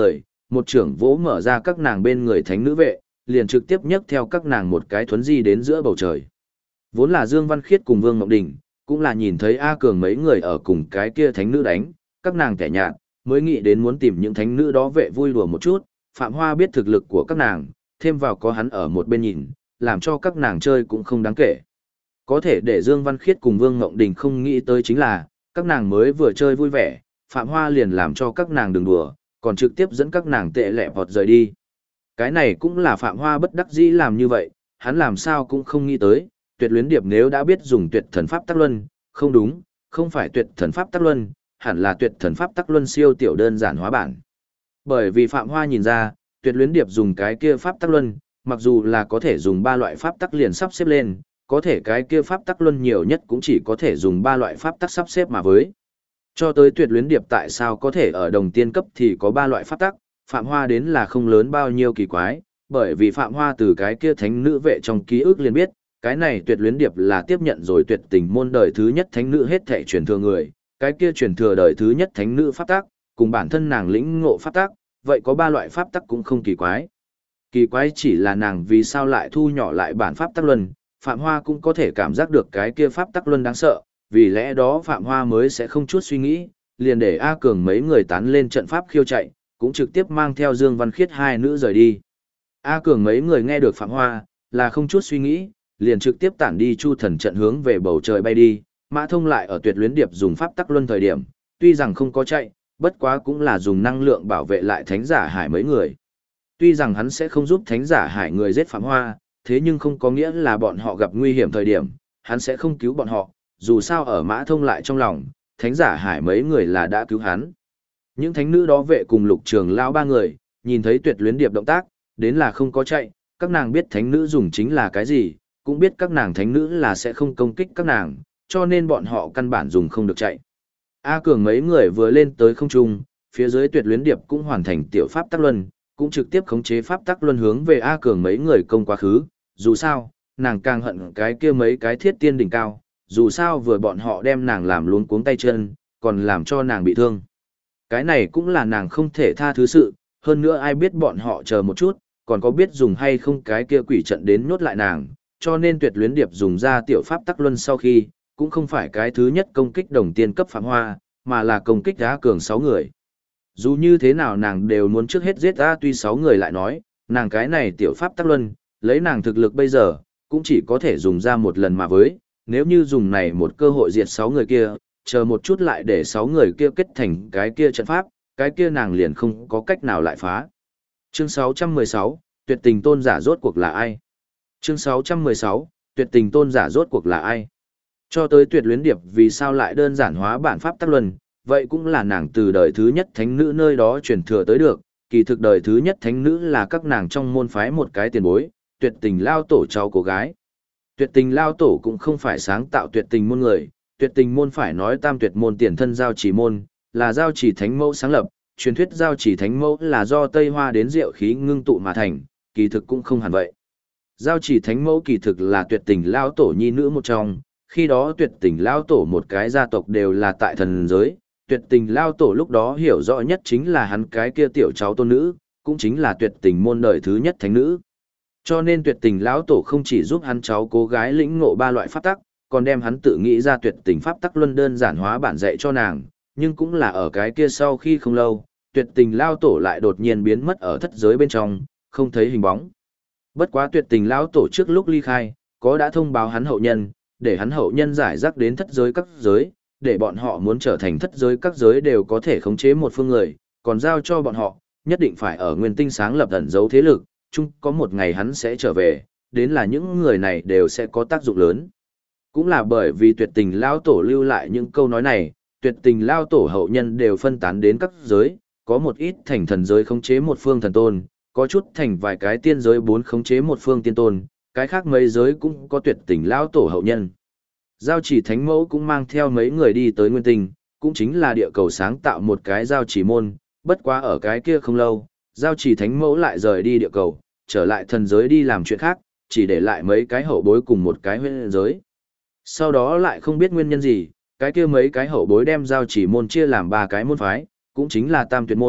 một trưởng vỗ mở ra các nàng bên người thánh nữ vệ, liền trực tiếp nhấc theo các nàng một cái thuấn di đến giữa bầu trời. Vốn là Dương Văn Khiết cùng Vương Ngọc Đình, cũng là nhìn thấy A Cường mấy người ở cùng cái kia thánh nữ đánh, các nàng kẻ nhạt, mới nghĩ đến muốn tìm những thánh nữ đó vệ vui đùa một chút. Phạm Hoa biết thực lực của các nàng, thêm vào có hắn ở một bên nhìn, làm cho các nàng chơi cũng không đáng kể. Có thể để Dương Văn Khiết cùng Vương Ngọc Đình không nghĩ tới chính là, các nàng mới vừa chơi vui vẻ, Phạm Hoa liền làm cho các nàng đừng đùa, còn trực tiếp dẫn các nàng tệ lẹ vọt rời đi. Cái này cũng là Phạm Hoa bất đắc dĩ làm như vậy, hắn làm sao cũng không nghĩ tới, Tuyệt Luyến Điệp nếu đã biết dùng Tuyệt Thần Pháp Tắc Luân, không đúng, không phải Tuyệt Thần Pháp Tắc Luân, hẳn là Tuyệt Thần Pháp Tắc Luân siêu tiểu đơn giản hóa bản. Bởi vì Phạm Hoa nhìn ra, Tuyệt Luyến Điệp dùng cái kia Pháp Tắc Luân, mặc dù là có thể dùng 3 loại Pháp Tắc liền sắp xếp lên, có thể cái kia Pháp Tắc Luân nhiều nhất cũng chỉ có thể dùng 3 loại Pháp Tắc sắp xếp mà với. Cho tới Tuyệt Luyến Điệp tại sao có thể ở đồng tiên cấp thì có 3 loại Pháp Tắc, Phạm Hoa đến là không lớn bao nhiêu kỳ quái, bởi vì Phạm Hoa từ cái kia thánh nữ vệ trong ký ức liền biết, cái này Tuyệt Luyến Điệp là tiếp nhận rồi tuyệt tình môn đời thứ nhất thánh nữ hết thảy truyền thừa người, cái kia truyền thừa đời thứ nhất thánh nữ pháp tắc, cùng bản thân nàng lĩnh ngộ pháp tắc, vậy có 3 loại pháp tắc cũng không kỳ quái. Kỳ quái chỉ là nàng vì sao lại thu nhỏ lại bản pháp tắc luân, Phạm Hoa cũng có thể cảm giác được cái kia pháp tắc luân đáng sợ, vì lẽ đó Phạm Hoa mới sẽ không chút suy nghĩ, liền để A Cường mấy người tán lên trận pháp khiêu chạy, cũng trực tiếp mang theo Dương Văn Khiết hai nữ rời đi. A Cường mấy người nghe được Phạm Hoa, là không chút suy nghĩ, liền trực tiếp tản đi chu thần trận hướng về bầu trời bay đi. Mã Thông lại ở Tuyệt Luyến Điệp dùng pháp tắc luân thời điểm, tuy rằng không có chạy, bất quá cũng là dùng năng lượng bảo vệ lại Thánh Giả Hải mấy người. Tuy rằng hắn sẽ không giúp Thánh Giả Hải người giết Phạm Hoa, thế nhưng không có nghĩa là bọn họ gặp nguy hiểm thời điểm, hắn sẽ không cứu bọn họ, dù sao ở Mã Thông lại trong lòng, Thánh Giả Hải mấy người là đã cứu hắn. Những thánh nữ đó vệ cùng Lục Trường Lão ba người, nhìn thấy Tuyệt Luyến Điệp động tác, đến là không có chạy, các nàng biết thánh nữ dùng chính là cái gì, cũng biết các nàng thánh nữ là sẽ không công kích các nàng, cho nên bọn họ căn bản dùng không được chạy. A Cường mấy người vừa lên tới không trung, phía dưới Tuyệt Luyến Điệp cũng hoàn thành tiểu pháp tắc luân, cũng trực tiếp khống chế pháp tắc luân hướng về A Cường mấy người công quá khứ, dù sao, nàng càng hận cái kia mấy cái thiết tiên đỉnh cao, dù sao vừa bọn họ đem nàng làm luống cuống tay chân, còn làm cho nàng bị thương. Cái này cũng là nàng không thể tha thứ sự, hơn nữa ai biết bọn họ chờ một chút, còn có biết dùng hay không cái kia quỷ trận đến nhốt lại nàng, cho nên Tuyệt Luyến Điệp dùng ra tiểu pháp tắc luân sau khi, cũng không phải cái thứ nhất công kích đồng tiên cấp Phạm Hoa, mà là công kích A Cường 6 người. Dù như thế nào nàng đều muốn trước hết giết A, tuy 6 người lại nói, nàng cái này tiểu pháp tắc luân, lấy nàng thực lực bây giờ, cũng chỉ có thể dùng ra một lần mà với, nếu như dùng này một cơ hội diệt 6 người kia, chờ một chút lại để 6 người kia kết thành cái kia trận pháp, cái kia nàng liền không có cách nào lại phá. Chương 616, tuyệt tình tôn giả rốt cuộc là ai? Chương 616, tuyệt tình tôn giả rốt cuộc là ai? Cho tới Tuyệt Luyến Điệp vì sao lại đơn giản hóa bản pháp tắc luân, vậy cũng là nàng từ đời thứ nhất thánh nữ nơi đó truyền thừa tới được, kỳ thực đời thứ nhất thánh nữ là các nàng trong môn phái một cái tiền bối, Tuyệt Tình lao tổ cháu cô gái. Tuyệt Tình lao tổ cũng không phải sáng tạo tuyệt tình môn người, tuyệt tình môn phải nói tam tuyệt môn tiền thân giao chỉ môn, là giao chỉ thánh mẫu sáng lập, truyền thuyết giao chỉ thánh mẫu là do Tây Hoa đến diệu khí ngưng tụ mà thành, kỳ thực cũng không hẳn vậy. Giao chỉ thánh mẫu kỳ thực là tuyệt tình lao tổ nhi nữ một trong, khi đó tuyệt tình lao tổ một cái gia tộc đều là tại thần giới, tuyệt tình lao tổ lúc đó hiểu rõ nhất chính là hắn cái kia tiểu cháu tôn nữ, cũng chính là tuyệt tình môn đời thứ nhất thánh nữ. Cho nên tuyệt tình lão tổ không chỉ giúp hắn cháu cô gái lĩnh ngộ 3 loại pháp tắc, còn đem hắn tự nghĩ ra tuyệt tình pháp tắc luân đơn giản hóa bản dạy cho nàng, nhưng cũng là ở cái kia sau khi không lâu, tuyệt tình lao tổ lại đột nhiên biến mất ở thất giới bên trong, không thấy hình bóng. Bất quá tuyệt tình lao tổ trước lúc ly khai, có đã thông báo hắn hậu nhân, để hắn hậu nhân giải rác đến thất giới các giới, để bọn họ muốn trở thành thất giới các giới đều có thể khống chế một phương người, còn giao cho bọn họ, nhất định phải ở nguyên tinh sáng lập ẩn dấu thế lực, chung có một ngày hắn sẽ trở về, đến là những người này đều sẽ có tác dụng lớn. Cũng là bởi vì tuyệt tình lao tổ lưu lại những câu nói này, tuyệt tình lao tổ hậu nhân đều phân tán đến các giới, có một ít thành thần giới khống chế một phương thần tôn, có chút thành vài cái tiên giới 4 khống chế một phương tiên tôn, cái khác mấy giới cũng có tuyệt tình lao tổ hậu nhân. Giao chỉ thánh mẫu cũng mang theo mấy người đi tới nguyên tinh, cũng chính là địa cầu sáng tạo một cái giao chỉ môn, bất quá ở cái kia không lâu, giao chỉ thánh mẫu lại rời đi địa cầu, trở lại thần giới đi làm chuyện khác, chỉ để lại mấy cái hậu bối cùng một cái huyễn giới. Sau đó lại không biết nguyên nhân gì, cái kia mấy cái hậu bối đem giao chỉ môn chia làm 3 cái môn phái, cũng chính là tam tuyệt môn,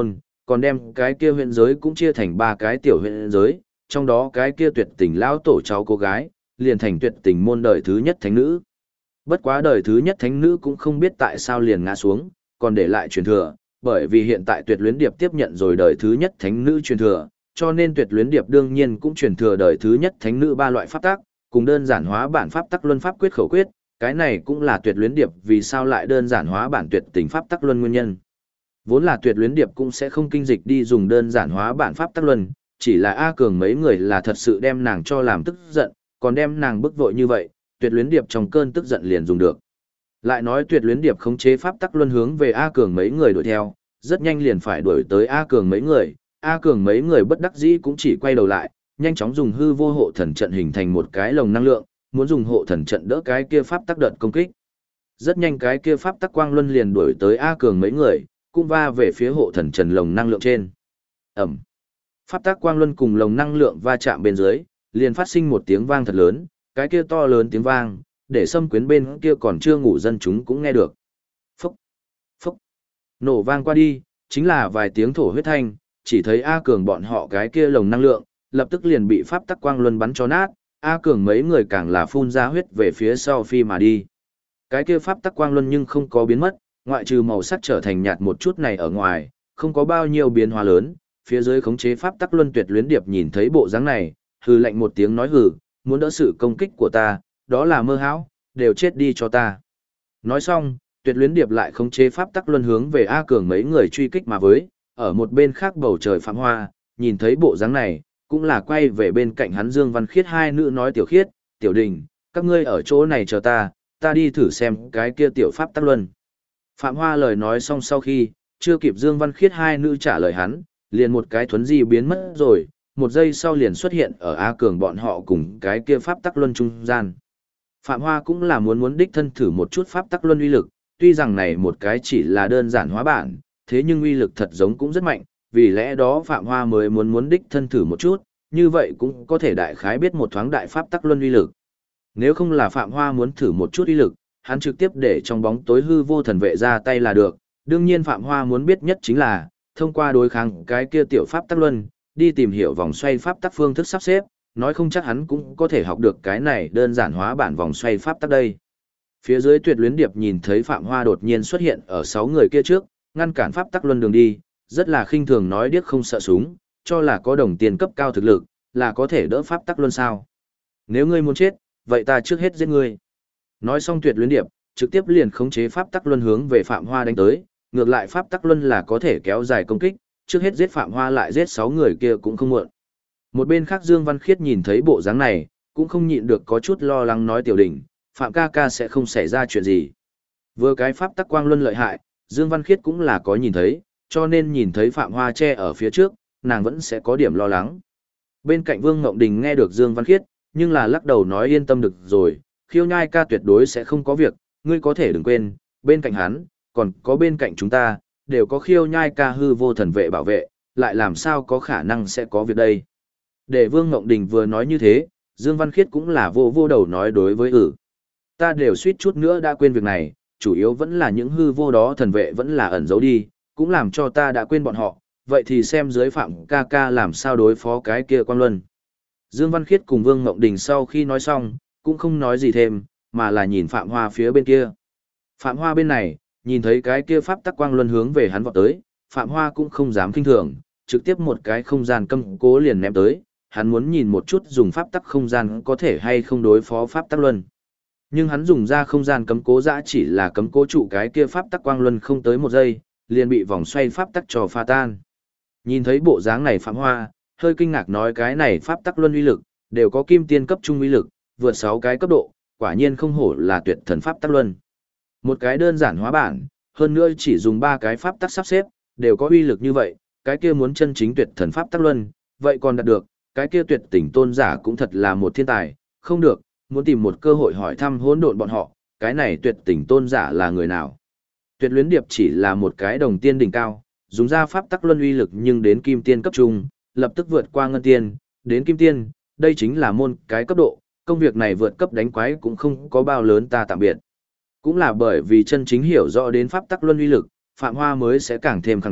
còn đem cái kia huyện giới cũng chia thành 3 cái tiểu huyện giới, trong đó cái kia tuyệt tình lão tổ cháu cô gái, liền thành tuyệt tình môn đời thứ nhất thánh nữ. Bất quá đời thứ nhất thánh nữ cũng không biết tại sao liền ngã xuống, còn để lại truyền thừa, bởi vì hiện tại Tuyệt Luyến Điệp tiếp nhận rồi đời thứ nhất thánh nữ truyền thừa, cho nên Tuyệt Luyến Điệp đương nhiên cũng truyền thừa đời thứ nhất thánh nữ 3 loại pháp tắc, cùng đơn giản hóa bản pháp tắc luân pháp quyết khẩu quyết, cái này cũng là Tuyệt Luyến Điệp vì sao lại đơn giản hóa bản tuyệt tình pháp tắc luân nguyên nhân. Vốn là Tuyệt Luyến Điệp cũng sẽ không kinh dịch đi dùng đơn giản hóa bản pháp tắc luân, chỉ là A Cường mấy người là thật sự đem nàng cho làm tức giận, còn đem nàng bức vội như vậy, Tuyệt Luyến Điệp trong cơn tức giận liền dùng được. Lại nói Tuyệt Luyến Điệp khống chế pháp tắc luân hướng về A Cường mấy người đuổi theo, rất nhanh liền phải đuổi tới A Cường mấy người. A Cường mấy người bất đắc dĩ cũng chỉ quay đầu lại, nhanh chóng dùng hư vô hộ thần trận hình thành một cái lồng năng lượng, muốn dùng hộ thần trận đỡ cái kia pháp tắc đợt công kích. Rất nhanh cái kia pháp tắc quang luân liền đuổi tới A Cường mấy người, cũng va về phía hộ thần trận lồng năng lượng trên. Ầm. Pháp tắc quang luân cùng lồng năng lượng va chạm bên dưới, liền phát sinh một tiếng vang thật lớn, cái kia to lớn tiếng vang, để Sâm Quyến bên kia còn chưa ngủ dân chúng cũng nghe được. Phúc, phúc, nổ vang qua đi, chính là vài tiếng thổ huyết thanh, chỉ thấy A Cường bọn họ cái kia lồng năng lượng, lập tức liền bị pháp tắc quang luân bắn cho nát, A Cường mấy người càng là phun ra huyết về phía sau phi mà đi. Cái kia pháp tắc quang luân nhưng không có biến mất, ngoại trừ màu sắc trở thành nhạt một chút này ở ngoài, không có bao nhiêu biến hóa lớn, phía dưới khống chế pháp tắc luân Tuyệt Luyến Điệp nhìn thấy bộ dáng này, hừ lạnh một tiếng nói hừ, muốn đỡ sự công kích của ta, đó là mơ hão, đều chết đi cho ta. Nói xong, Tuyệt Luyến Điệp lại khống chế pháp tắc luân hướng về A Cường mấy người truy kích mà với, ở một bên khác bầu trời Phạm Hoa, nhìn thấy bộ dáng này, cũng là quay về bên cạnh hắn Dương Văn Khiết hai nữ nói Tiểu Khiết, Tiểu Đình, các ngươi ở chỗ này chờ ta, ta đi thử xem cái kia tiểu pháp tắc luân. Phạm Hoa lời nói xong sau khi, chưa kịp Dương Văn Khiết hai nữ trả lời hắn, liền một cái thuấn di biến mất rồi, một giây sau liền xuất hiện ở A Cường bọn họ cùng cái kia pháp tắc luân trung gian. Phạm Hoa cũng là muốn đích thân thử một chút pháp tắc luân uy lực, tuy rằng này một cái chỉ là đơn giản hóa bản, thế nhưng uy lực thật giống cũng rất mạnh, vì lẽ đó Phạm Hoa mới muốn đích thân thử một chút, như vậy cũng có thể đại khái biết một thoáng đại pháp tắc luân uy lực. Nếu không là Phạm Hoa muốn thử một chút uy lực, hắn trực tiếp để trong bóng tối hư vô thần vệ ra tay là được, đương nhiên Phạm Hoa muốn biết nhất chính là, thông qua đối kháng cái kia tiểu pháp tắc luân, đi tìm hiểu vòng xoay pháp tắc phương thức sắp xếp, nói không chắc hắn cũng có thể học được cái này đơn giản hóa bản vòng xoay pháp tắc đây. Phía dưới Tuyệt Luyến Điệp nhìn thấy Phạm Hoa đột nhiên xuất hiện ở 6 người kia trước, ngăn cản pháp tắc luân đường đi, rất là khinh thường nói điếc không sợ súng, cho là có đồng tiền cấp cao thực lực, là có thể đỡ pháp tắc luân sao. Nếu ngươi muốn chết, vậy ta trước hết giết ngươi. Nói xong Tuyệt Luyến Điệp, trực tiếp liền khống chế pháp tắc luân hướng về Phạm Hoa đánh tới, ngược lại pháp tắc luân là có thể kéo dài công kích, trước hết giết Phạm Hoa lại giết 6 người kia cũng không muộn. Một bên khác Dương Văn Khiết nhìn thấy bộ dáng này, cũng không nhịn được có chút lo lắng nói Tiểu Đình, Phạm ca ca sẽ không xảy ra chuyện gì. Vừa cái pháp tắc quang luân lợi hại, Dương Văn Khiết cũng là có nhìn thấy, cho nên nhìn thấy Phạm Hoa che ở phía trước, nàng vẫn sẽ có điểm lo lắng. Bên cạnh Vương Ngộng Đình nghe được Dương Văn Khiết, nhưng là lắc đầu nói yên tâm được rồi, Khiêu Nhai ca tuyệt đối sẽ không có việc, ngươi có thể đừng quên, bên cạnh hắn, còn có bên cạnh chúng ta, đều có Khiêu Nhai ca hư vô thần vệ bảo vệ, lại làm sao có khả năng sẽ có việc đây. Để Vương Ngộng Đình vừa nói như thế, Dương Văn Khiết cũng là vô đầu nói đối với ta đều suýt chút nữa đã quên việc này, chủ yếu vẫn là những hư vô đó thần vệ vẫn là ẩn giấu đi, cũng làm cho ta đã quên bọn họ, vậy thì xem dưới Phạm ca ca làm sao đối phó cái kia Quang Luân. Dương Văn Khiết cùng Vương Ngộng Đình sau khi nói xong, cũng không nói gì thêm, mà là nhìn Phạm Hoa phía bên kia. Phạm Hoa bên này, nhìn thấy cái kia pháp tắc Quang Luân hướng về hắn vọt tới, Phạm Hoa cũng không dám kinh thường, trực tiếp một cái không gian cấm cố liền ném tới, hắn muốn nhìn một chút dùng pháp tắc không gian có thể hay không đối phó pháp tắc luân. Nhưng hắn dùng ra không gian cấm cố dã chỉ là cấm cố trụ cái kia pháp tắc quang luân không tới một giây, liền bị vòng xoay pháp tắc trò pha tan. Nhìn thấy bộ dáng này Phạm Hoa, hơi kinh ngạc nói cái này pháp tắc luân uy lực, đều có kim tiên cấp trung uy lực, vượt 6 cái cấp độ, quả nhiên không hổ là tuyệt thần pháp tắc luân. Một cái đơn giản hóa bản, hơn nữa chỉ dùng 3 cái pháp tắc sắp xếp, đều có uy lực như vậy, cái kia muốn chân chính tuyệt thần pháp tắc luân, vậy còn đạt được, cái kia tuyệt tình tôn giả cũng thật là một thiên tài, không được, muốn tìm một cơ hội hỏi thăm hỗn độn bọn họ, cái này tuyệt tình tôn giả là người nào. Tuyệt Luyến Điệp chỉ là một cái đồng tiên đỉnh cao, dùng ra pháp tắc luân uy lực nhưng đến kim tiên cấp trung, lập tức vượt qua ngân tiên, đến kim tiên, đây chính là môn cái cấp độ, công việc này vượt cấp đánh quái cũng không có bao lớn ta tạm biệt. Cũng là bởi vì chân chính hiểu rõ đến pháp tắc luân uy lực, Phạm Hoa mới sẽ càng thêm khẳng định,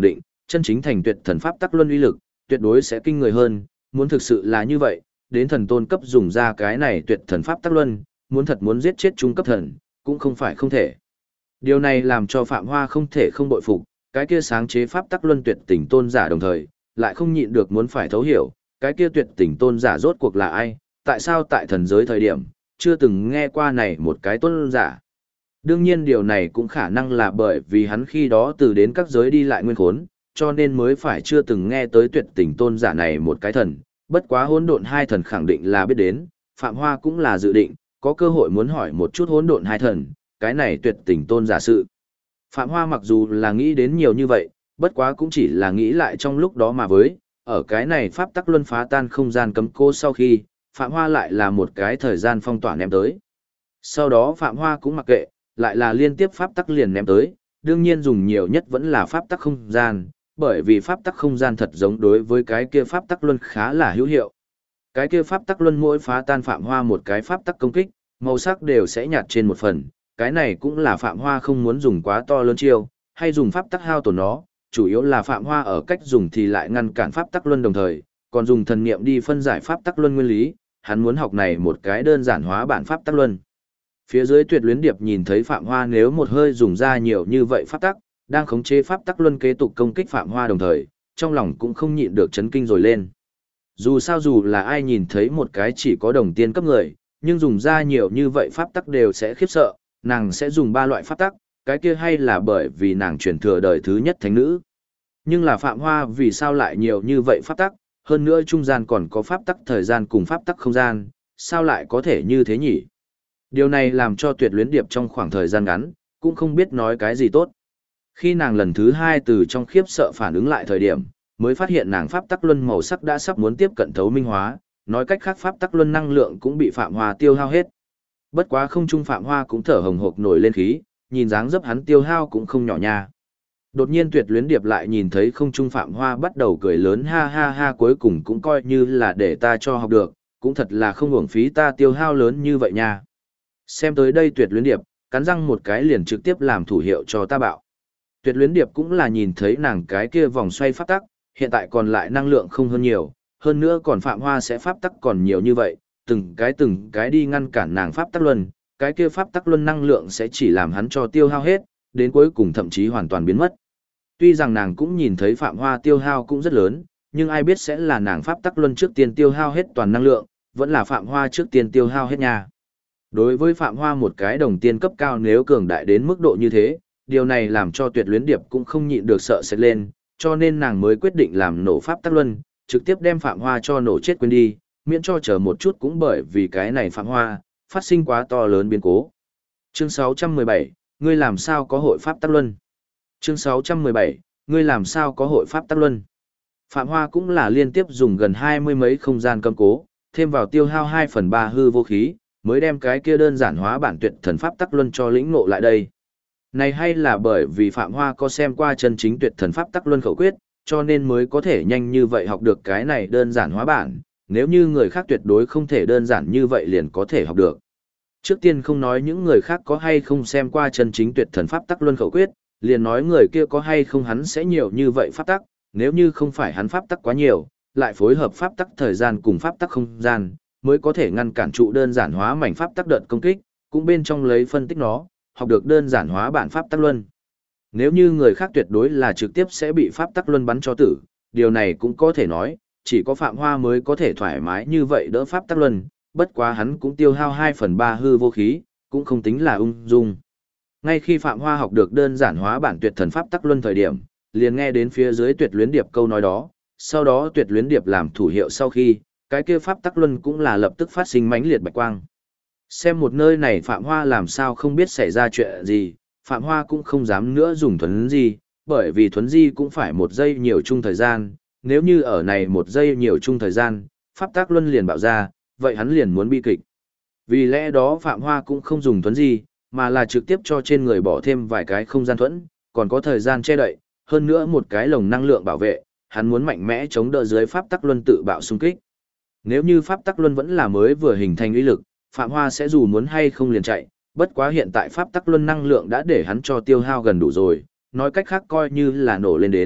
chân chính thành tuyệt thần pháp tắc luân uy lực, tuyệt đối sẽ kinh người hơn, muốn thực sự là như vậy, đến thần tôn cấp dùng ra cái này tuyệt thần pháp tắc luân, muốn thật muốn giết chết trung cấp thần, cũng không phải không thể. Điều này làm cho Phạm Hoa không thể không bội phục, cái kia sáng chế pháp tắc luân tuyệt tình tôn giả đồng thời, lại không nhịn được muốn phải thấu hiểu, cái kia tuyệt tình tôn giả rốt cuộc là ai, tại sao tại thần giới thời điểm, chưa từng nghe qua này một cái tôn giả. Đương nhiên điều này cũng khả năng là bởi vì hắn khi đó từ đến các giới đi lại nguyên khốn, cho nên mới phải chưa từng nghe tới tuyệt tình tôn giả này một cái thần, bất quá hỗn độn hai thần khẳng định là biết đến, Phạm Hoa cũng là dự định, có cơ hội muốn hỏi một chút hỗn độn hai thần, cái này tuyệt tình tôn giả sự. Phạm Hoa mặc dù là nghĩ đến nhiều như vậy, bất quá cũng chỉ là nghĩ lại trong lúc đó mà với, ở cái này pháp tắc luân phá tan không gian cấm cô sau khi, Phạm Hoa lại là một cái thời gian phong tỏa ném tới. Sau đó Phạm Hoa cũng mặc kệ, lại là liên tiếp pháp tắc liền ném tới, đương nhiên dùng nhiều nhất vẫn là pháp tắc không gian, bởi vì pháp tắc không gian thật giống đối với cái kia pháp tắc luân khá là hữu hiệu. Cái kia pháp tắc luân mỗi phá tan Phạm Hoa một cái pháp tắc công kích, màu sắc đều sẽ nhạt trên một phần, cái này cũng là Phạm Hoa không muốn dùng quá to lớn chiêu, hay dùng pháp tắc hao tổn nó, chủ yếu là Phạm Hoa ở cách dùng thì lại ngăn cản pháp tắc luân đồng thời, còn dùng thần niệm đi phân giải pháp tắc luân nguyên lý, hắn muốn học này một cái đơn giản hóa bản pháp tắc luân. Phía dưới Tuyệt Luyến Điệp nhìn thấy Phạm Hoa nếu một hơi dùng ra nhiều như vậy pháp tắc, đang khống chế pháp tắc luân kế tục công kích Phạm Hoa đồng thời, trong lòng cũng không nhịn được chấn kinh rồi lên. Dù sao dù là ai nhìn thấy một cái chỉ có đồng tiên cấp người, nhưng dùng ra nhiều như vậy pháp tắc đều sẽ khiếp sợ, nàng sẽ dùng ba loại pháp tắc, cái kia hay là bởi vì nàng truyền thừa đời thứ nhất thánh nữ. Nhưng là Phạm Hoa vì sao lại nhiều như vậy pháp tắc, hơn nữa trung gian còn có pháp tắc thời gian cùng pháp tắc không gian, sao lại có thể như thế nhỉ? Điều này làm cho Tuyệt Luyến Điệp trong khoảng thời gian ngắn, cũng không biết nói cái gì tốt. Khi nàng lần thứ hai từ trong khiếp sợ phản ứng lại thời điểm, mới phát hiện nàng pháp tắc luân màu sắc đã sắp muốn tiếp cận thấu minh hóa, nói cách khác pháp tắc luân năng lượng cũng bị Phạm Hoa tiêu hao hết. Bất quá không trung Phạm Hoa cũng thở hồng hộc nổi lên khí, nhìn dáng dấp hắn tiêu hao cũng không nhỏ nha. Đột nhiên Tuyệt Luyến Điệp lại nhìn thấy không trung Phạm Hoa bắt đầu cười lớn ha ha ha, cuối cùng cũng coi như là để ta cho học được, cũng thật là không uổng phí ta tiêu hao lớn như vậy nha. Xem tới đây Tuyệt Luyến Điệp, cắn răng một cái liền trực tiếp làm thủ hiệu cho ta bạo. Tuyệt Luyến Điệp cũng là nhìn thấy nàng cái kia vòng xoay pháp tắc, hiện tại còn lại năng lượng không hơn nhiều, hơn nữa còn Phạm Hoa sẽ pháp tắc còn nhiều như vậy, từng cái đi ngăn cản nàng pháp tắc luân, cái kia pháp tắc luân năng lượng sẽ chỉ làm hắn cho tiêu hao hết, đến cuối cùng thậm chí hoàn toàn biến mất. Tuy rằng nàng cũng nhìn thấy Phạm Hoa tiêu hao cũng rất lớn, nhưng ai biết sẽ là nàng pháp tắc luân trước tiên tiêu hao hết toàn năng lượng, vẫn là Phạm Hoa trước tiên tiêu hao hết nha. Đối với Phạm Hoa một cái đồng tiên cấp cao nếu cường đại đến mức độ như thế, điều này làm cho Tuyệt Luyến Điệp cũng không nhịn được sợ sệt lên, cho nên nàng mới quyết định làm nổ pháp tắc luân, trực tiếp đem Phạm Hoa cho nổ chết quên đi, miễn cho chờ một chút cũng bởi vì cái này Phạm Hoa, phát sinh quá to lớn biến cố. Chương 617, ngươi làm sao có hội pháp tắc luân? Chương 617, ngươi làm sao có hội pháp tắc luân? Phạm Hoa cũng là liên tiếp dùng gần 20 mấy không gian cầm cố, thêm vào tiêu hao 2/3 hư vô khí, mới đem cái kia đơn giản hóa bản tuyệt thần pháp tắc luân cho lĩnh ngộ lại đây. Này hay là bởi vì Phạm Hoa có xem qua chân chính tuyệt thần pháp tắc luân khẩu quyết, cho nên mới có thể nhanh như vậy học được cái này đơn giản hóa bản, nếu như người khác tuyệt đối không thể đơn giản như vậy liền có thể học được. Trước tiên không nói những người khác có hay không xem qua chân chính tuyệt thần pháp tắc luân khẩu quyết, liền nói người kia có hay không hắn sẽ nhiều như vậy pháp tắc, nếu như không phải hắn pháp tắc quá nhiều, lại phối hợp pháp tắc thời gian cùng pháp tắc không gian, mới có thể ngăn cản trụ đơn giản hóa mảnh pháp tắc đợt công kích, cũng bên trong lấy phân tích nó, học được đơn giản hóa bản pháp tắc luân. Nếu như người khác tuyệt đối là trực tiếp sẽ bị pháp tắc luân bắn cho tử, điều này cũng có thể nói, chỉ có Phạm Hoa mới có thể thoải mái như vậy đỡ pháp tắc luân, bất quá hắn cũng tiêu hao 2/3 hư vô khí, cũng không tính là ung dung. Ngay khi Phạm Hoa học được đơn giản hóa bản tuyệt thần pháp tắc luân thời điểm, liền nghe đến phía dưới Tuyệt Luyến Điệp câu nói đó, sau đó Tuyệt Luyến Điệp làm thủ hiệu sau khi, cái kia pháp tắc luân cũng là lập tức phát sinh mãnh liệt bạch quang. Xem một nơi này Phạm Hoa làm sao không biết xảy ra chuyện gì, Phạm Hoa cũng không dám nữa dùng thuấn di, bởi vì thuấn di cũng phải 1 giây nhiều chung thời gian, nếu như ở này 1 giây nhiều chung thời gian, pháp tắc luân liền bạo ra, vậy hắn liền muốn bi kịch. Vì lẽ đó Phạm Hoa cũng không dùng thuấn di, mà là trực tiếp cho trên người bỏ thêm vài cái không gian thuẫn, còn có thời gian che đậy, hơn nữa một cái lồng năng lượng bảo vệ, hắn muốn mạnh mẽ chống đỡ dưới pháp tắc luân tự bạo xung kích. Nếu như pháp tắc luân vẫn là mới vừa hình thành uy lực, Phạm Hoa sẽ dù muốn hay không liền chạy, bất quá hiện tại pháp tắc luân năng lượng đã để hắn cho tiêu hao gần đủ rồi, nói cách khác coi như là nổ lên đến,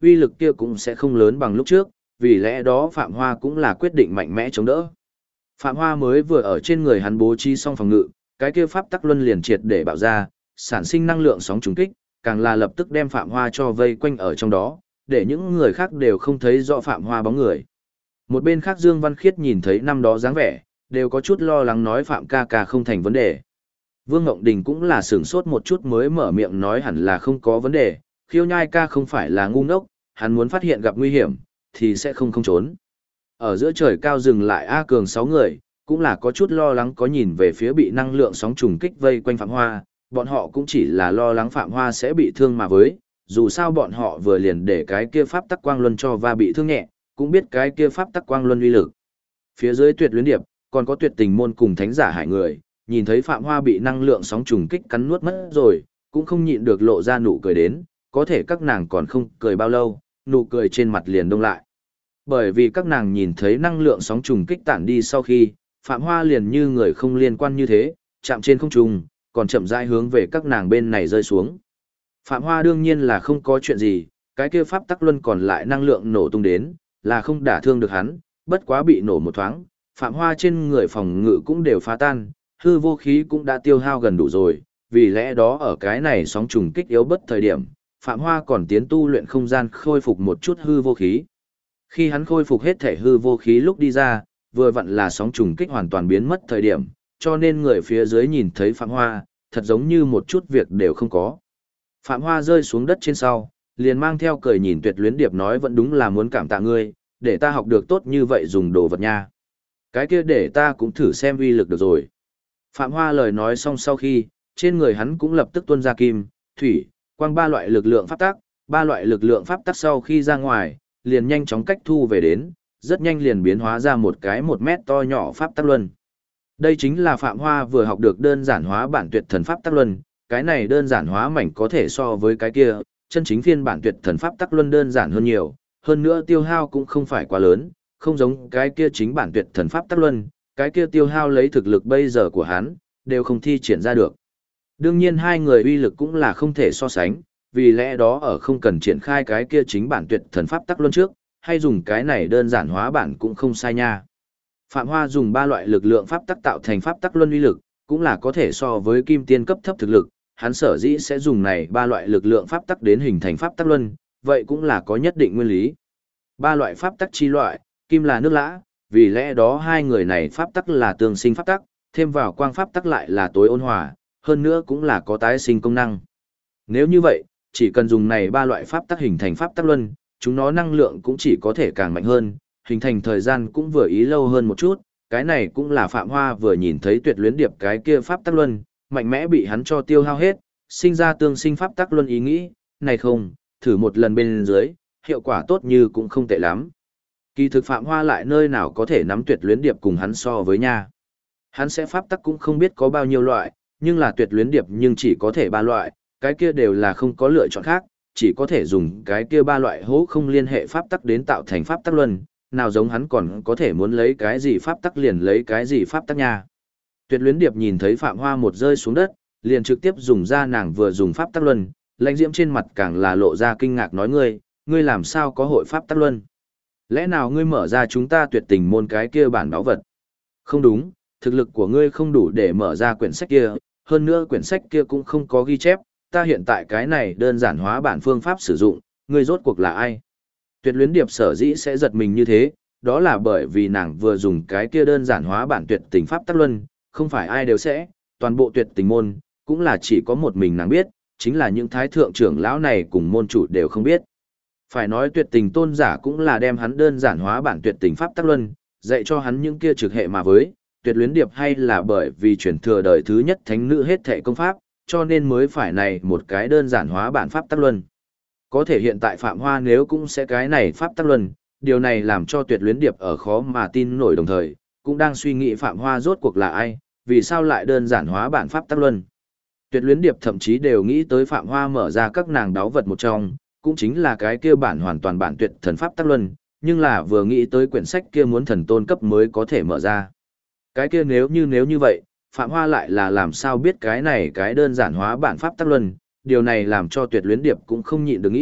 uy lực kia cũng sẽ không lớn bằng lúc trước, vì lẽ đó Phạm Hoa cũng là quyết định mạnh mẽ chống đỡ. Phạm Hoa mới vừa ở trên người hắn bố trí xong phòng ngự, cái kia pháp tắc luân liền triệt để bạo ra, sản sinh năng lượng sóng trùng kích, càng là lập tức đem Phạm Hoa cho vây quanh ở trong đó, để những người khác đều không thấy rõ Phạm Hoa bóng người. Một bên khác Dương Văn Khiết nhìn thấy năm đó dáng vẻ, đều có chút lo lắng nói Phạm ca ca không thành vấn đề. Vương Ngộng Đình cũng là sửng sốt một chút mới mở miệng nói hẳn là không có vấn đề, Khiêu Nhai ca không phải là ngu ngốc, hắn muốn phát hiện gặp nguy hiểm, thì sẽ không trốn. Ở giữa trời cao dừng lại A Cường 6 người, cũng là có chút lo lắng có nhìn về phía bị năng lượng sóng trùng kích vây quanh Phạm Hoa, bọn họ cũng chỉ là lo lắng Phạm Hoa sẽ bị thương mà với, dù sao bọn họ vừa liền để cái kia pháp tắc quang luân cho va bị thương nhẹ, cũng biết cái kia pháp tắc quang luân uy lực. Phía dưới Tuyệt Luyến Điệp, còn có Tuyệt Tình môn cùng thánh giả hải người, nhìn thấy Phạm Hoa bị năng lượng sóng trùng kích cắn nuốt mất rồi, cũng không nhịn được lộ ra nụ cười đến, có thể các nàng còn không cười bao lâu, nụ cười trên mặt liền đông lại. Bởi vì các nàng nhìn thấy năng lượng sóng trùng kích tản đi sau khi, Phạm Hoa liền như người không liên quan như thế, chạm trên không trung, còn chậm rãi hướng về các nàng bên này rơi xuống. Phạm Hoa đương nhiên là không có chuyện gì, cái kia pháp tắc luân còn lại năng lượng nổ tung đến, là không đả thương được hắn, bất quá bị nổ một thoáng, Phạm Hoa trên người phòng ngự cũng đều phá tan, hư vô khí cũng đã tiêu hao gần đủ rồi, vì lẽ đó ở cái này sóng trùng kích yếu bất thời điểm, Phạm Hoa còn tiến tu luyện không gian khôi phục một chút hư vô khí. Khi hắn khôi phục hết thể hư vô khí lúc đi ra, vừa vặn là sóng trùng kích hoàn toàn biến mất thời điểm, cho nên người phía dưới nhìn thấy Phạm Hoa, thật giống như một chút việc đều không có. Phạm Hoa rơi xuống đất trên sau, liền mang theo cười nhìn Tuyệt Luyến Điệp nói vẫn đúng là muốn cảm tạ ngươi, để ta học được tốt như vậy dùng đồ vật nha. Cái kia để ta cũng thử xem uy lực được rồi. Phạm Hoa lời nói xong sau khi, trên người hắn cũng lập tức tuôn ra kim, thủy, quang ba loại lực lượng pháp tắc, ba loại lực lượng pháp tắc sau khi ra ngoài, liền nhanh chóng cách thu về đến, rất nhanh liền biến hóa ra một cái 1 mét to nhỏ pháp tắc luân. Đây chính là Phạm Hoa vừa học được đơn giản hóa bản tuyệt thần pháp tắc luân, cái này đơn giản hóa mảnh có thể so với cái kia, chân chính phiên bản tuyệt thần pháp tắc luân đơn giản hơn nhiều, hơn nữa tiêu hao cũng không phải quá lớn, không giống cái kia chính bản tuyệt thần pháp tắc luân, cái kia tiêu hao lấy thực lực bây giờ của hắn, đều không thi triển ra được. Đương nhiên hai người uy lực cũng là không thể so sánh, vì lẽ đó ở không cần triển khai cái kia chính bản tuyệt thần pháp tắc luân trước, hay dùng cái này đơn giản hóa bản cũng không sai nha. Phạm Hoa dùng 3 loại lực lượng pháp tắc tạo thành pháp tắc luân uy lực, cũng là có thể so với kim tiên cấp thấp thực lực, hắn sở dĩ sẽ dùng này 3 loại lực lượng pháp tắc đến hình thành pháp tắc luân, vậy cũng là có nhất định nguyên lý. 3 loại pháp tắc chi loại, kim là nước lã, vì lẽ đó hai người này pháp tắc là tương sinh pháp tắc, thêm vào quang pháp tắc lại là tối ôn hòa, hơn nữa cũng là có tái sinh công năng. Nếu như vậy, chỉ cần dùng này 3 loại pháp tắc hình thành pháp tắc luân, chúng nó năng lượng cũng chỉ có thể càng mạnh hơn, hình thành thời gian cũng vừa ý lâu hơn một chút, cái này cũng là Phạm Hoa vừa nhìn thấy Tuyệt Luyến Điệp cái kia pháp tắc luân, mạnh mẽ bị hắn cho tiêu hao hết, sinh ra tương sinh pháp tắc luân ý nghĩ, này không, thử một lần bên dưới, hiệu quả tốt như cũng không tệ lắm. Kỳ thực Phạm Hoa lại nơi nào có thể nắm Tuyệt Luyến Điệp cùng hắn so với nha. Hắn sẽ pháp tắc cũng không biết có bao nhiêu loại, nhưng là Tuyệt Luyến Điệp nhưng chỉ có thể 3 loại, cái kia đều là không có lựa chọn khác, chỉ có thể dùng cái kia 3 loại hố không liên hệ pháp tắc đến tạo thành pháp tắc luân, nào giống hắn còn có thể muốn lấy cái gì pháp tắc liền lấy cái gì pháp tắc nha. Tuyệt Luyến Điệp nhìn thấy Phạm Hoa một rơi xuống đất, liền trực tiếp dùng ra nàng vừa dùng pháp tắc luân, Lãnh Diễm trên mặt càng là lộ ra kinh ngạc nói ngươi làm sao có hội pháp tắc luân? Lẽ nào ngươi mở ra chúng ta Tuyệt Tình môn cái kia bản báu vật? Không đúng, thực lực của ngươi không đủ để mở ra quyển sách kia, hơn nữa quyển sách kia cũng không có ghi chép, ta hiện tại cái này đơn giản hóa bản phương pháp sử dụng, ngươi rốt cuộc là ai? Tuyệt Luyến Điệp sở dĩ sẽ giật mình như thế, đó là bởi vì nàng vừa dùng cái kia đơn giản hóa bản tuyệt tình pháp tắc luân, không phải ai đều sẽ, toàn bộ Tuyệt Tình môn, cũng là chỉ có một mình nàng biết, chính là những thái thượng trưởng lão này cùng môn chủ đều không biết. Phải nói Tuyệt Tình tôn giả cũng là đem hắn đơn giản hóa bản tuyệt tình pháp tắc luân, dạy cho hắn những kia trực hệ mà với, Tuyệt Luyến Điệp hay là bởi vì truyền thừa đời thứ nhất thánh nữ hết thệ công pháp, cho nên mới phải này một cái đơn giản hóa bản pháp tắc luân. Có thể hiện tại Phạm Hoa nếu cũng sẽ cái này pháp tắc luân, điều này làm cho Tuyệt Luyến Điệp ở khó mà tin nổi đồng thời, cũng đang suy nghĩ Phạm Hoa rốt cuộc là ai, vì sao lại đơn giản hóa bản pháp tắc luân. Tuyệt Luyến Điệp thậm chí đều nghĩ tới Phạm Hoa mở ra các nàng đáo vật một trong, cũng chính là cái kia bản hoàn toàn bản tuyệt thần pháp tắc luân, nhưng là vừa nghĩ tới quyển sách kia muốn thần tôn cấp mới có thể mở ra. Cái kia nếu như vậy, Phạm Hoa lại là làm sao biết cái này cái đơn giản hóa bản pháp tắc luân, điều này làm cho Tuyệt Luyến Điệp cũng không nhịn được nghĩ,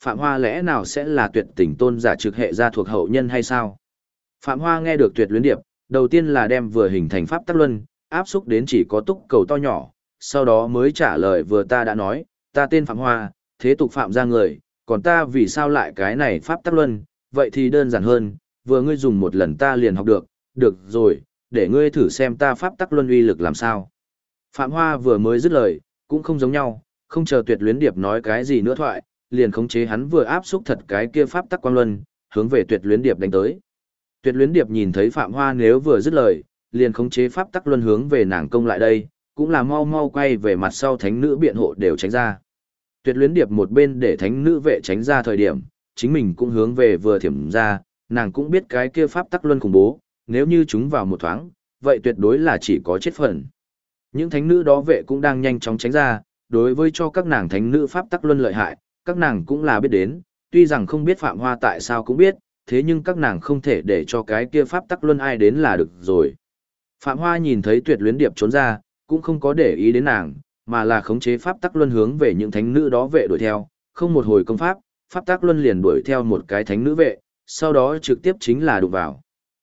Phạm Hoa lẽ nào sẽ là tuyệt tình tôn giả trực hệ gia thuộc hậu nhân hay sao? Phạm Hoa nghe được tuyệt luyến điệp, đầu tiên là đem vừa hình thành pháp tắc luân, áp xúc đến chỉ có túc cầu to nhỏ, sau đó mới trả lời vừa ta đã nói, ta tên Phạm Hoa, thế tục phạm ra người, còn ta vì sao lại cái này pháp tắc luân, vậy thì đơn giản hơn, vừa ngươi dùng một lần ta liền học được rồi, để ngươi thử xem ta pháp tắc luân uy lực làm sao. Phạm Hoa vừa mới dứt lời, cũng không giống nhau, không chờ tuyệt luyến điệp nói cái gì nữa thoại, liền khống chế hắn vừa áp xúc thật cái kia pháp tắc quang luân, hướng về tuyệt luyến điệp đánh tới. Tuyệt luyến điệp nhìn thấy Phạm Hoa nếu vừa dứt lời, liền khống chế pháp tắc luân hướng về nàng công lại đây, cũng là mau mau quay về mặt sau thánh nữ biện hộ đều tránh ra. Tuyệt luyến điệp một bên để thánh nữ vệ tránh ra thời điểm, chính mình cũng hướng về vừa thiểm ra, nàng cũng biết cái kia pháp tắc luân khủng bố, nếu như chúng vào một thoáng, vậy tuyệt đối là chỉ có chết phần. Những thánh nữ đó vệ cũng đang nhanh chóng tránh ra, đối với cho các nàng thánh nữ pháp tắc luân lợi hại, các nàng cũng là biết đến, tuy rằng không biết Phạm Hoa tại sao cũng biết, thế nhưng các nàng không thể để cho cái kia pháp tắc luân ai đến là được rồi. Phạm Hoa nhìn thấy tuyệt luyến điệp trốn ra, cũng không có để ý đến nàng, mà là khống chế pháp tắc luân hướng về những thánh nữ đó vệ đuổi theo, không một hồi công pháp, pháp tắc luân liền đuổi theo một cái thánh nữ vệ, sau đó trực tiếp chính là đụng vào.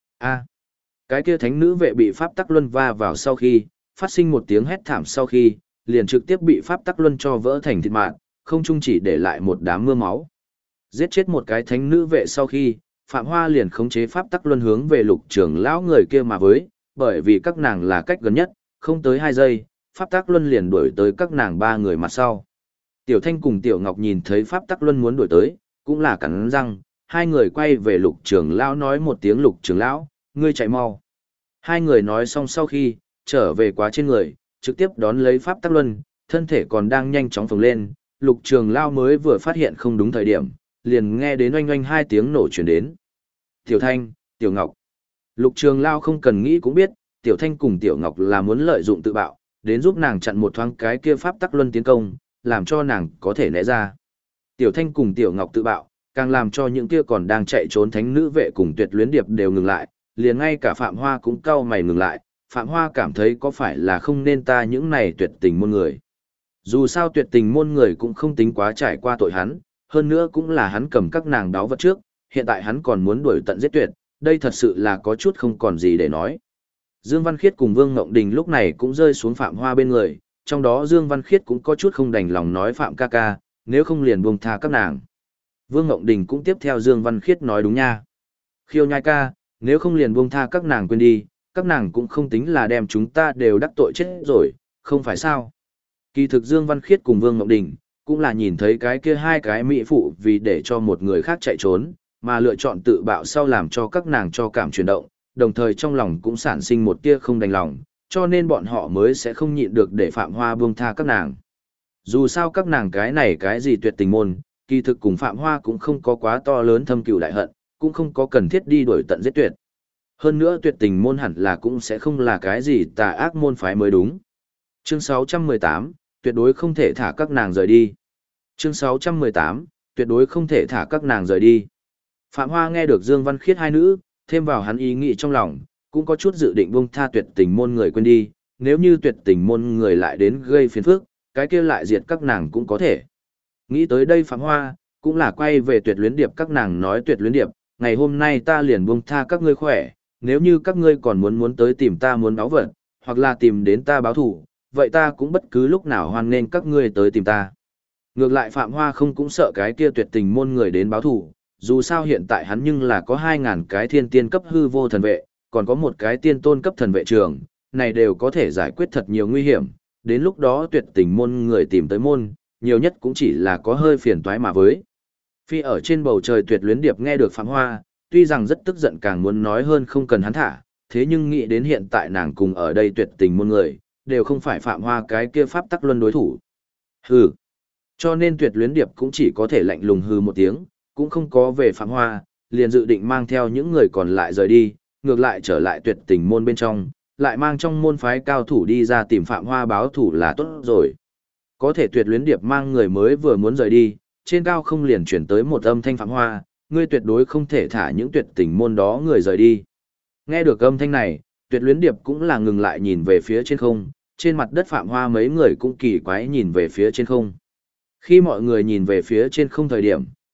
Cái kia thánh nữ vệ bị pháp tắc luân va vào sau khi, phát sinh một tiếng hét thảm sau khi, liền trực tiếp bị pháp tắc luân cho vỡ thành thịt mạn, không chung chỉ để lại một đám mưa máu. Giết chết một cái thánh nữ vệ sau khi, Phạm Hoa liền khống chế pháp tắc luân hướng về Lục trưởng lão người kia mà với, bởi vì các nàng là cách gần nhất, không tới 2 giây, pháp tắc luân liền đuổi tới các nàng 3 người mặt sau. Tiểu Thanh cùng Tiểu Ngọc nhìn thấy pháp tắc luân muốn đuổi tới, cũng là cắn răng, hai người quay về Lục trưởng lão nói một tiếng Lục trưởng lão, ngươi chạy mau. Hai người nói xong sau khi, trở về quá trên người, trực tiếp đón lấy pháp tắc luân, thân thể còn đang nhanh chóng phồng lên, Lục trưởng lão mới vừa phát hiện không đúng thời điểm, liền nghe đến oanh oanh 2 tiếng nổ chuyển đến. Tiểu Thanh, Tiểu Ngọc. Lục trưởng lão không cần nghĩ cũng biết, Tiểu Thanh cùng Tiểu Ngọc là muốn lợi dụng tự bạo, đến giúp nàng chặn một thoáng cái kia pháp tắc luân tiến công, làm cho nàng có thể né ra. Tiểu Thanh cùng Tiểu Ngọc tự bạo, càng làm cho những kia còn đang chạy trốn thánh nữ vệ cùng tuyệt luyến điệp đều ngừng lại, liền ngay cả Phạm Hoa cũng cau mày ngừng lại, Phạm Hoa cảm thấy có phải là không nên ta những này tuyệt tình môn người. Dù sao tuyệt tình môn người cũng không tính quá trải qua tội hắn, hơn nữa cũng là hắn cầm các nàng đáo vật trước, hiện tại hắn còn muốn đuổi tận giết tuyệt, đây thật sự là có chút không còn gì để nói. Dương Văn Khiết cùng Vương Ngộng Đình lúc này cũng rơi xuống Phạm Hoa bên người, trong đó Dương Văn Khiết cũng có chút không đành lòng nói Phạm ca ca, nếu không liền buông tha các nàng. Vương Ngộng Đình cũng tiếp theo Dương Văn Khiết nói đúng nha. Khiêu nhai ca, nếu không liền buông tha các nàng quên đi, các nàng cũng không tính là đem chúng ta đều đắc tội chết rồi, không phải sao. Kỳ thực Dương Văn Khiết cùng Vương Ngộng Đình, cũng là nhìn thấy cái kia hai cái mỹ phụ vì để cho một người khác chạy trốn, mà lựa chọn tự bạo sau làm cho các nàng cho cảm chuyển động, đồng thời trong lòng cũng sản sinh một tia không đành lòng, cho nên bọn họ mới sẽ không nhịn được để Phạm Hoa buông tha các nàng. Dù sao các nàng cái này cái gì tuyệt tình môn, kỳ thực cùng Phạm Hoa cũng không có quá to lớn thâm cừu đại hận, cũng không có cần thiết đi đuổi tận giết tuyệt. Hơn nữa tuyệt tình môn hẳn là cũng sẽ không là cái gì tà ác môn phái mới đúng. Chương 618, tuyệt đối không thể thả các nàng rời đi. Chương 618, tuyệt đối không thể thả các nàng rời đi. Phạm Hoa nghe được Dương Văn Khiết hai nữ, thêm vào hắn ý nghĩ trong lòng, cũng có chút dự định buông tha tuyệt tình môn người quên đi, nếu như tuyệt tình môn người lại đến gây phiền phức, cái kia lại diệt các nàng cũng có thể. Nghĩ tới đây Phạm Hoa, cũng là quay về tuyệt luyến điệp các nàng nói tuyệt luyến điệp, ngày hôm nay ta liền buông tha các ngươi khỏe, nếu như các ngươi còn muốn tới tìm ta muốn báo vật, hoặc là tìm đến ta báo thủ, vậy ta cũng bất cứ lúc nào hoan nghênh các ngươi tới tìm ta. Ngược lại Phạm Hoa không cũng sợ cái kia tuyệt tình môn người đến báo thủ, dù sao hiện tại hắn nhưng là có 2.000 cái thiên tiên cấp hư vô thần vệ, còn có một cái tiên tôn cấp thần vệ trường, này đều có thể giải quyết thật nhiều nguy hiểm, đến lúc đó tuyệt tình môn người tìm tới môn, nhiều nhất cũng chỉ là có hơi phiền toái mà với. Phi ở trên bầu trời tuyệt luyến điệp nghe được Phạm Hoa, tuy rằng rất tức giận càng muốn nói hơn không cần hắn thả, thế nhưng nghĩ đến hiện tại nàng cùng ở đây tuyệt tình môn người, đều không phải Phạm Hoa cái kia pháp tắc luân đối thủ. Hừ. Cho nên tuyệt luyến điệp cũng chỉ có thể lạnh lùng hừ một tiếng, cũng không có về Phạm Hoa, liền dự định mang theo những người còn lại rời đi, ngược lại trở lại tuyệt tình môn bên trong, lại mang trong môn phái cao thủ đi ra tìm Phạm Hoa báo thủ là tốt rồi. Có thể tuyệt luyến điệp mang người mới vừa muốn rời đi, trên cao không liền chuyển tới một âm thanh Phạm Hoa, ngươi tuyệt đối không thể thả những tuyệt tình môn đó người rời đi. Nghe được âm thanh này, tuyệt luyến điệp cũng là ngừng lại nhìn về phía trên không, trên mặt đất Phạm Hoa mấy người cũng kỳ quái nhìn về phía trên không. Khi mọi người nhìn về phía trên không thời điểm,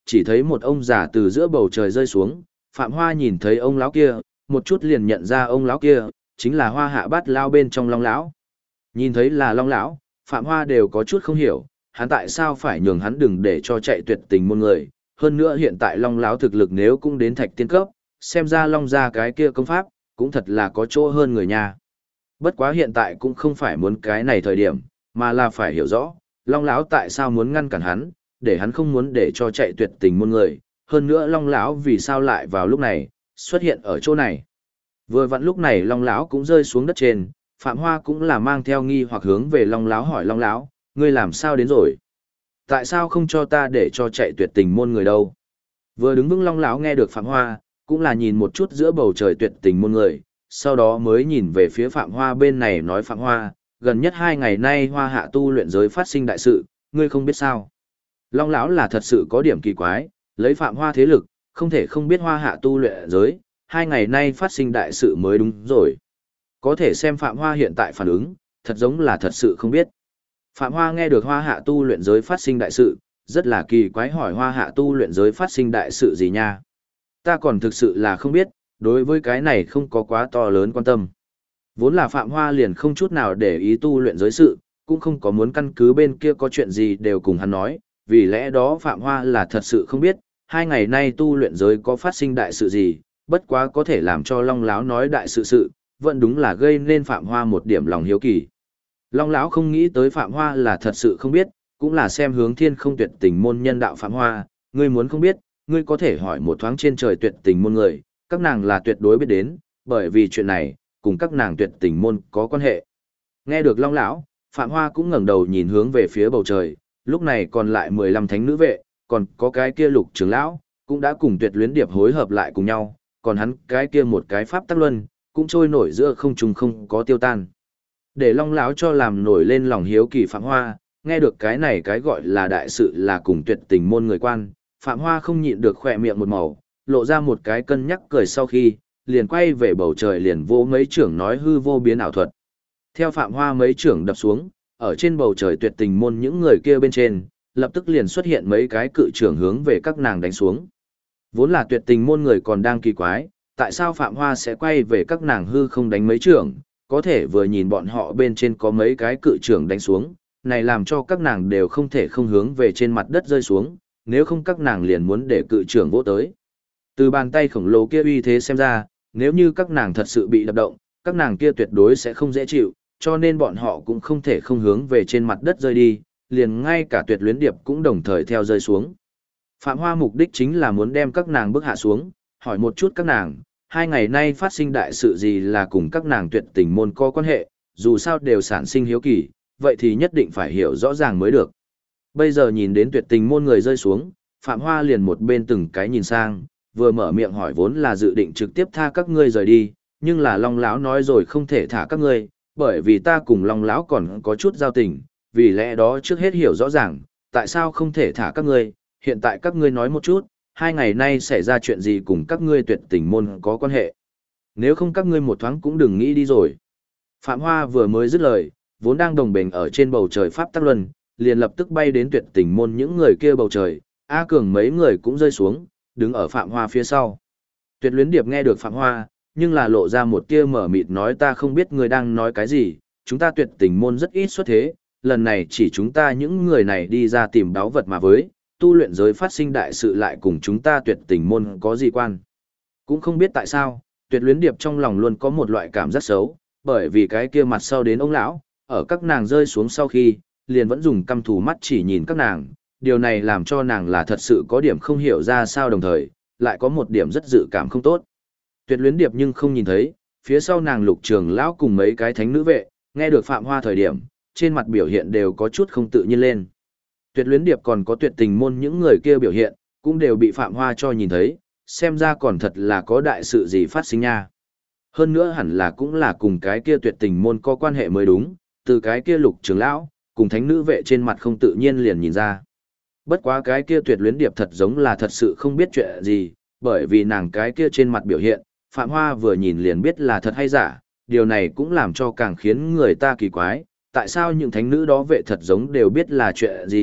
chỉ thấy một ông già từ giữa bầu trời rơi xuống, Phạm Hoa nhìn thấy ông lão kia, một chút liền nhận ra ông lão kia, chính là Hoa Hạ Bát Lao bên trong Long lão. Nhìn thấy là Long lão, Phạm Hoa đều có chút không hiểu, hắn tại sao phải nhường hắn đừng để cho chạy tuyệt tình môn người, hơn nữa hiện tại Long lão thực lực nếu cũng đến thạch tiên cấp, xem ra Long gia cái kia công pháp, cũng thật là có chỗ hơn người nha. Bất quá hiện tại cũng không phải muốn cái này thời điểm, mà là phải hiểu rõ, Long lão tại sao muốn ngăn cản hắn, để hắn không muốn để cho chạy tuyệt tình môn người, hơn nữa Long lão vì sao lại vào lúc này xuất hiện ở chỗ này. Vừa vặn lúc này Long lão cũng rơi xuống đất trên, Phạm Hoa cũng là mang theo nghi hoặc hướng về Long lão hỏi Long lão, ngươi làm sao đến rồi? Tại sao không cho ta để cho chạy tuyệt tình môn người đâu? Vừa đứng vững Long lão nghe được Phạm Hoa, cũng là nhìn một chút giữa bầu trời tuyệt tình môn người, sau đó mới nhìn về phía Phạm Hoa bên này nói Phạm Hoa, gần nhất 2 ngày nay Hoa Hạ tu luyện giới phát sinh đại sự, ngươi không biết sao? Long lão là thật sự có điểm kỳ quái, lấy Phạm Hoa thế lực, không thể không biết Hoa Hạ tu luyện giới, 2 ngày nay phát sinh đại sự mới đúng rồi. Có thể xem Phạm Hoa hiện tại phản ứng, thật giống là thật sự không biết. Phạm Hoa nghe được Hoa Hạ tu luyện giới phát sinh đại sự, rất là kỳ quái hỏi Hoa Hạ tu luyện giới phát sinh đại sự gì nha. Ta còn thực sự là không biết, đối với cái này không có quá to lớn quan tâm. Vốn là Phạm Hoa liền không chút nào để ý tu luyện giới sự, cũng không có muốn căn cứ bên kia có chuyện gì đều cùng hắn nói, vì lẽ đó Phạm Hoa là thật sự không biết, 2 ngày nay tu luyện giới có phát sinh đại sự gì, bất quá có thể làm cho Long lão nói đại sự, vẫn đúng là gây nên Phạm Hoa một điểm lòng hiếu kỳ. Long lão không nghĩ tới Phạm Hoa là thật sự không biết, cũng là xem hướng thiên không tuyệt tình môn nhân đạo Phạm Hoa, ngươi muốn không biết, ngươi có thể hỏi một thoáng trên trời tuyệt tình môn người, các nàng là tuyệt đối biết đến, bởi vì chuyện này, cùng các nàng tuyệt tình môn có quan hệ. Nghe được Long lão, Phạm Hoa cũng ngẩng đầu nhìn hướng về phía bầu trời, lúc này còn lại 15 thánh nữ vệ, còn có cái kia Lục trưởng lão, cũng đã cùng Tuyệt Luyến Điệp hối hợp lại cùng nhau, còn hắn cái kia một cái pháp tắc luân, cũng trôi nổi giữa không trung không có tiêu tan. Để Long lão cho làm nổi lên lòng hiếu kỳ Phạm Hoa, nghe được cái này cái gọi là đại sự là cùng tuyệt tình môn người quan, Phạm Hoa không nhịn được khỏe miệng một màu, lộ ra một cái cân nhắc cười sau khi, liền quay về bầu trời liền vô mấy trưởng nói hư vô biến ảo thuật. Theo Phạm Hoa mấy trưởng đập xuống, ở trên bầu trời tuyệt tình môn những người kia bên trên, lập tức liền xuất hiện mấy cái cự trưởng hướng về các nàng đánh xuống. Vốn là tuyệt tình môn người còn đang kỳ quái, tại sao Phạm Hoa sẽ quay về các nàng hư không đánh mấy trưởng, có thể vừa nhìn bọn họ bên trên có mấy cái cự trưởng đánh xuống, này làm cho các nàng đều không thể không hướng về trên mặt đất rơi xuống, nếu không các nàng liền muốn để cự trưởng vỗ tới. Từ bàn tay khổng lồ kia uy thế xem ra, nếu như các nàng thật sự bị đập động, các nàng kia tuyệt đối sẽ không dễ chịu, cho nên bọn họ cũng không thể không hướng về trên mặt đất rơi đi, liền ngay cả Tuyệt Luyến Điệp cũng đồng thời theo rơi xuống. Phạm Hoa mục đích chính là muốn đem các nàng bước hạ xuống, hỏi một chút các nàng, 2 ngày nay phát sinh đại sự gì là cùng các nàng tuyệt tình môn có quan hệ, dù sao đều sản sinh hiếu kỳ, vậy thì nhất định phải hiểu rõ ràng mới được. Bây giờ nhìn đến tuyệt tình môn người rơi xuống, Phạm Hoa liền một bên từng cái nhìn sang, vừa mở miệng hỏi vốn là dự định trực tiếp tha các ngươi rời đi, nhưng là Long lão nói rồi không thể thả các ngươi, bởi vì ta cùng Long lão còn có chút giao tình, vì lẽ đó trước hết hiểu rõ ràng, tại sao không thể thả các ngươi, hiện tại các ngươi nói một chút, 2 ngày nay xảy ra chuyện gì cùng các ngươi tuyệt tình môn có quan hệ. Nếu không các ngươi một thoáng cũng đừng nghĩ đi rồi. Phạm Hoa vừa mới dứt lời, vốn đang đồng bền ở trên bầu trời Pháp Tắc Luân, liền lập tức bay đến tuyệt tình môn những người kia bầu trời, A Cường mấy người cũng rơi xuống, đứng ở Phạm Hoa phía sau. Tuyệt Luyến Điệp nghe được Phạm Hoa, nhưng là lộ ra một tia mở mịt nói ta không biết người đang nói cái gì, chúng ta tuyệt tình môn rất ít xuất thế, lần này chỉ chúng ta những người này đi ra tìm đáo vật mà với, tu luyện giới phát sinh đại sự lại cùng chúng ta tuyệt tình môn có gì quan. Cũng không biết tại sao, Tuyệt Luyến Điệp trong lòng luôn có một loại cảm giác xấu, bởi vì cái kia mặt sau đến ông lão, ở các nàng rơi xuống sau khi, liền vẫn dùng căm thù mắt chỉ nhìn các nàng, điều này làm cho nàng là thật sự có điểm không hiểu ra sao đồng thời, lại có một điểm rất dự cảm không tốt. Tuyệt Luyến Điệp nhưng không nhìn thấy, phía sau nàng Lục Trường lão cùng mấy cái thánh nữ vệ, nghe được Phạm Hoa thời điểm, trên mặt biểu hiện đều có chút không tự nhiên lên. Tuyệt Luyến Điệp còn có tuyệt tình môn những người kia biểu hiện, cũng đều bị Phạm Hoa cho nhìn thấy, xem ra còn thật là có đại sự gì phát sinh nha. Hơn nữa hẳn là cũng là cùng cái kia tuyệt tình môn có quan hệ mới đúng, từ cái kia Lục Trường lão, cùng thánh nữ vệ trên mặt không tự nhiên liền nhìn ra. Bất quá cái kia Tuyệt Luyến Điệp thật giống là thật sự không biết chuyện gì, bởi vì nàng cái kia trên mặt biểu hiện, Phạm Hoa vừa nhìn liền biết là thật hay giả, điều này cũng làm cho càng khiến người ta kỳ quái, tại sao những thánh nữ đó vệ thật giống đều biết là chuyện gì,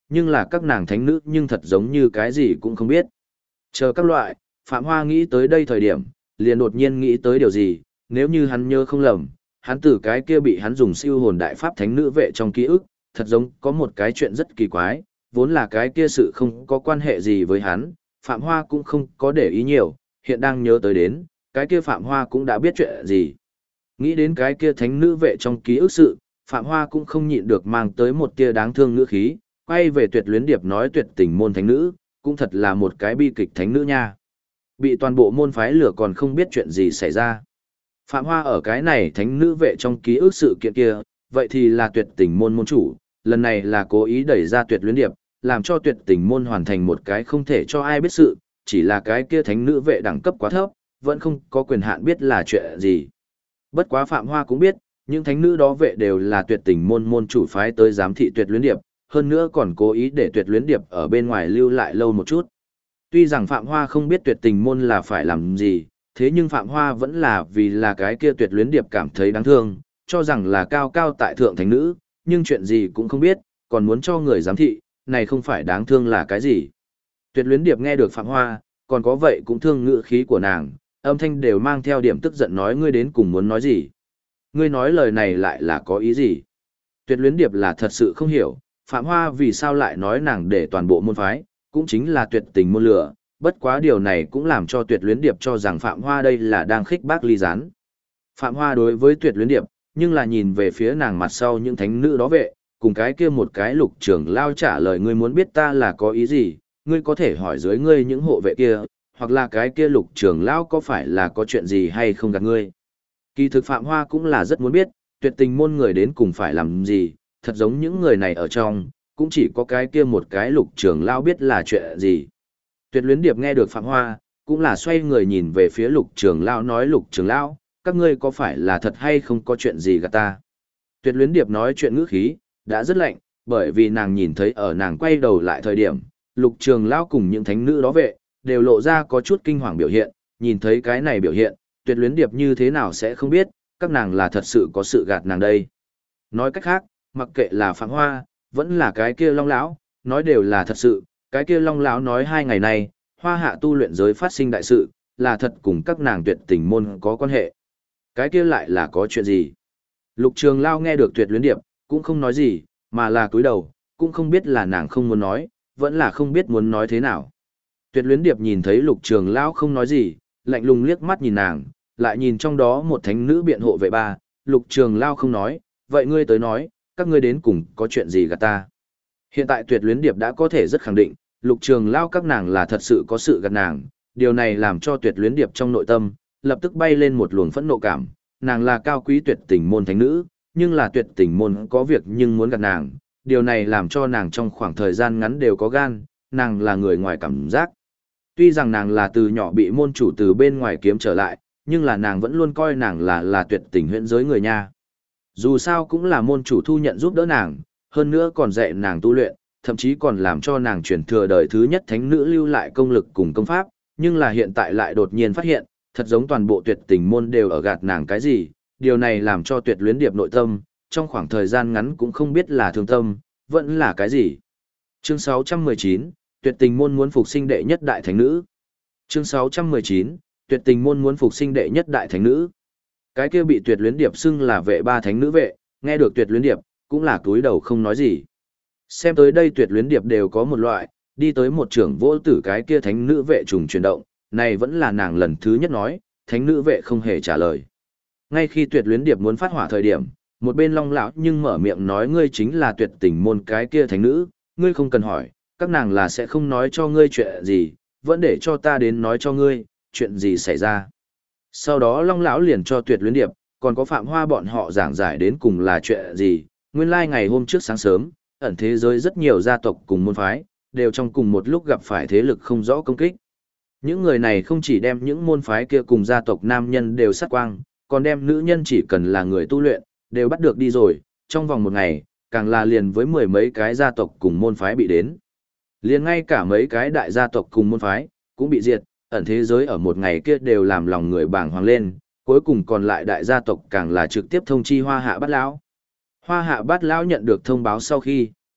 nhưng là các nàng thánh nữ nhưng thật giống như cái gì cũng không biết. Chờ các loại, Phạm Hoa nghĩ tới đây thời điểm, liền đột nhiên nghĩ tới điều gì, nếu như hắn nhớ không lầm, hắn từ cái kia bị hắn dùng siêu hồn đại pháp thánh nữ vệ trong ký ức, thật giống có một cái chuyện rất kỳ quái, vốn là cái kia sự không có quan hệ gì với hắn, Phạm Hoa cũng không có để ý nhiều, hiện đang nhớ tới đến, cái kia Phạm Hoa cũng đã biết chuyện gì. Nghĩ đến cái kia thánh nữ vệ trong ký ức sự, Phạm Hoa cũng không nhịn được mang tới một tia đáng thương ngữ khí, quay về Tuyệt Luyến Điệp nói tuyệt tình môn thánh nữ, cũng thật là một cái bi kịch thánh nữ nha. Bị toàn bộ môn phái lửa còn không biết chuyện gì xảy ra. Phạm Hoa ở cái này thánh nữ vệ trong ký ức sự kiện kia, vậy thì là tuyệt tình môn môn chủ, lần này là cố ý đẩy ra Tuyệt Luyến Điệp, làm cho tuyệt tình môn hoàn thành một cái không thể cho ai biết sự, chỉ là cái kia thánh nữ vệ đẳng cấp quá thấp, vẫn không có quyền hạn biết là chuyện gì. Bất quá Phạm Hoa cũng biết, những thánh nữ đó vệ đều là tuyệt tình môn môn chủ phái tới giám thị Tuyệt Luyến Điệp, hơn nữa còn cố ý để Tuyệt Luyến Điệp ở bên ngoài lưu lại lâu một chút. Tuy rằng Phạm Hoa không biết tuyệt tình môn là phải làm gì, thế nhưng Phạm Hoa vẫn là vì là cái kia Tuyệt Luyến Điệp cảm thấy đáng thương, cho rằng là cao cao tại thượng thánh nữ, nhưng chuyện gì cũng không biết, còn muốn cho người giám thị, này không phải đáng thương là cái gì. Tuyệt Luyến Điệp nghe được Phạm Hoa, còn có vậy cũng thương ngữ khí của nàng, âm thanh đều mang theo điểm tức giận nói ngươi đến cùng muốn nói gì. Ngươi nói lời này lại là có ý gì? Tuyệt Luyến Điệp là thật sự không hiểu, Phạm Hoa vì sao lại nói nàng để toàn bộ môn phái, cũng chính là tuyệt tình môn lửa, bất quá điều này cũng làm cho Tuyệt Luyến Điệp cho rằng Phạm Hoa đây là đang khích bác ly gián. Phạm Hoa đối với Tuyệt Luyến Điệp, nhưng là nhìn về phía nàng mặt sau những thánh nữ đó vệ, cùng cái kia một cái lục trưởng lao trả lời ngươi muốn biết ta là có ý gì, ngươi có thể hỏi dưới ngươi những hộ vệ kia, hoặc là cái kia lục trưởng lao có phải là có chuyện gì hay không gạt ngươi. Kỳ thực Phạm Hoa cũng là rất muốn biết, tuyệt tình môn người đến cùng phải làm gì, thật giống những người này ở trong, cũng chỉ có cái kia một cái lục trưởng lao biết là chuyện gì. Tuyệt Luyến Điệp nghe được Phạm Hoa, cũng là xoay người nhìn về phía lục trưởng lao nói lục trưởng lao, các ngươi có phải là thật hay không có chuyện gì gạt ta. Tuyệt Luyến Điệp nói chuyện ngữ khí, đã rất lạnh, bởi vì nàng nhìn thấy ở nàng quay đầu lại thời điểm, lục trưởng lao cùng những thánh nữ đó vệ, đều lộ ra có chút kinh hoàng biểu hiện, nhìn thấy cái này biểu hiện, Tuyệt Luyến Điệp như thế nào sẽ không biết, các nàng là thật sự có sự gạt nàng đây. Nói cách khác, mặc kệ là Phạm Hoa, vẫn là cái kia Long lão, nói đều là thật sự, cái kia Long lão nói 2 ngày này, Hoa Hạ tu luyện giới phát sinh đại sự, là thật cùng các nàng tuyệt tình môn có quan hệ. Cái kia lại là có chuyện gì? Lục Trường Lao nghe được Tuyệt Luyến Điệp, cũng không nói gì, mà là cúi đầu, cũng không biết là nàng không muốn nói, vẫn là không biết muốn nói thế nào. Tuyệt Luyến Điệp nhìn thấy Lục Trường Lao không nói gì, lạnh lùng liếc mắt nhìn nàng, lại nhìn trong đó một thánh nữ biện hộ vệ ba, Lục Trường Lao không nói, vậy ngươi tới nói, các ngươi đến cùng có chuyện gì gạt ta. Hiện tại Tuyệt Luyến Điệp đã có thể rất khẳng định, Lục Trường Lao các nàng là thật sự có sự gạt nàng, điều này làm cho Tuyệt Luyến Điệp trong nội tâm, lập tức bay lên một luồng phẫn nộ cảm, nàng là cao quý tuyệt tình môn thánh nữ, nhưng là tuyệt tình môn có việc nhưng muốn gạt nàng, điều này làm cho nàng trong khoảng thời gian ngắn đều có gan, nàng là người ngoài cảm giác. Tuy rằng nàng là từ nhỏ bị môn chủ từ bên ngoài kiếm trở lại, nhưng là nàng vẫn luôn coi nàng là tuyệt tình huyễn giới người nha. Dù sao cũng là môn chủ thu nhận giúp đỡ nàng, hơn nữa còn dạy nàng tu luyện, thậm chí còn làm cho nàng truyền thừa đời thứ nhất thánh nữ lưu lại công lực cùng công pháp, nhưng là hiện tại lại đột nhiên phát hiện, thật giống toàn bộ tuyệt tình môn đều ở gạt nàng cái gì, điều này làm cho Tuyệt Luyến Điệp nội tâm, trong khoảng thời gian ngắn cũng không biết là thương tâm, vẫn là cái gì. Chương 619, tuyệt tình môn muốn phục sinh đệ nhất đại thánh nữ. Chương 619, tuyệt tình môn muốn phục sinh đệ nhất đại thánh nữ. Cái kia bị Tuyệt Luyến Điệp xưng là vệ ba thánh nữ vệ, nghe được Tuyệt Luyến Điệp, cũng là cúi đầu không nói gì. Xem tới đây Tuyệt Luyến Điệp đều có một loại, đi tới một trưởng vô tử cái kia thánh nữ vệ trùng chuyển động, này vẫn là nàng lần thứ nhất nói, thánh nữ vệ không hề trả lời. Ngay khi Tuyệt Luyến Điệp muốn phát hỏa thời điểm, một bên Long lão nhưng mở miệng nói ngươi chính là tuyệt tình môn cái kia thánh nữ, ngươi không cần hỏi, các nàng là sẽ không nói cho ngươi chuyện gì, vẫn để cho ta đến nói cho ngươi, chuyện gì xảy ra. Sau đó Long lão liền cho Tuyệt Luyến Điệp, còn có Phạm Hoa bọn họ giảng giải đến cùng là chuyện gì, nguyên lai ngày hôm trước sáng sớm, ẩn thế giới rất nhiều gia tộc cùng môn phái, đều trong cùng một lúc gặp phải thế lực không rõ công kích. Những người này không chỉ đem những môn phái kia cùng gia tộc nam nhân đều sát quang, còn đem nữ nhân chỉ cần là người tu luyện, đều bắt được đi rồi, trong vòng một ngày, càng là liền với 10 mấy cái gia tộc cùng môn phái bị đến. Liền ngay cả mấy cái đại gia tộc cùng môn phái, cũng bị diệt, ẩn thế giới ở một ngày kia đều làm lòng người bàng hoàng lên, cuối cùng còn lại đại gia tộc càng là trực tiếp thông chi Hoa Hạ Bát Lão. Hoa Hạ Bát Lão nhận được thông báo sau khi,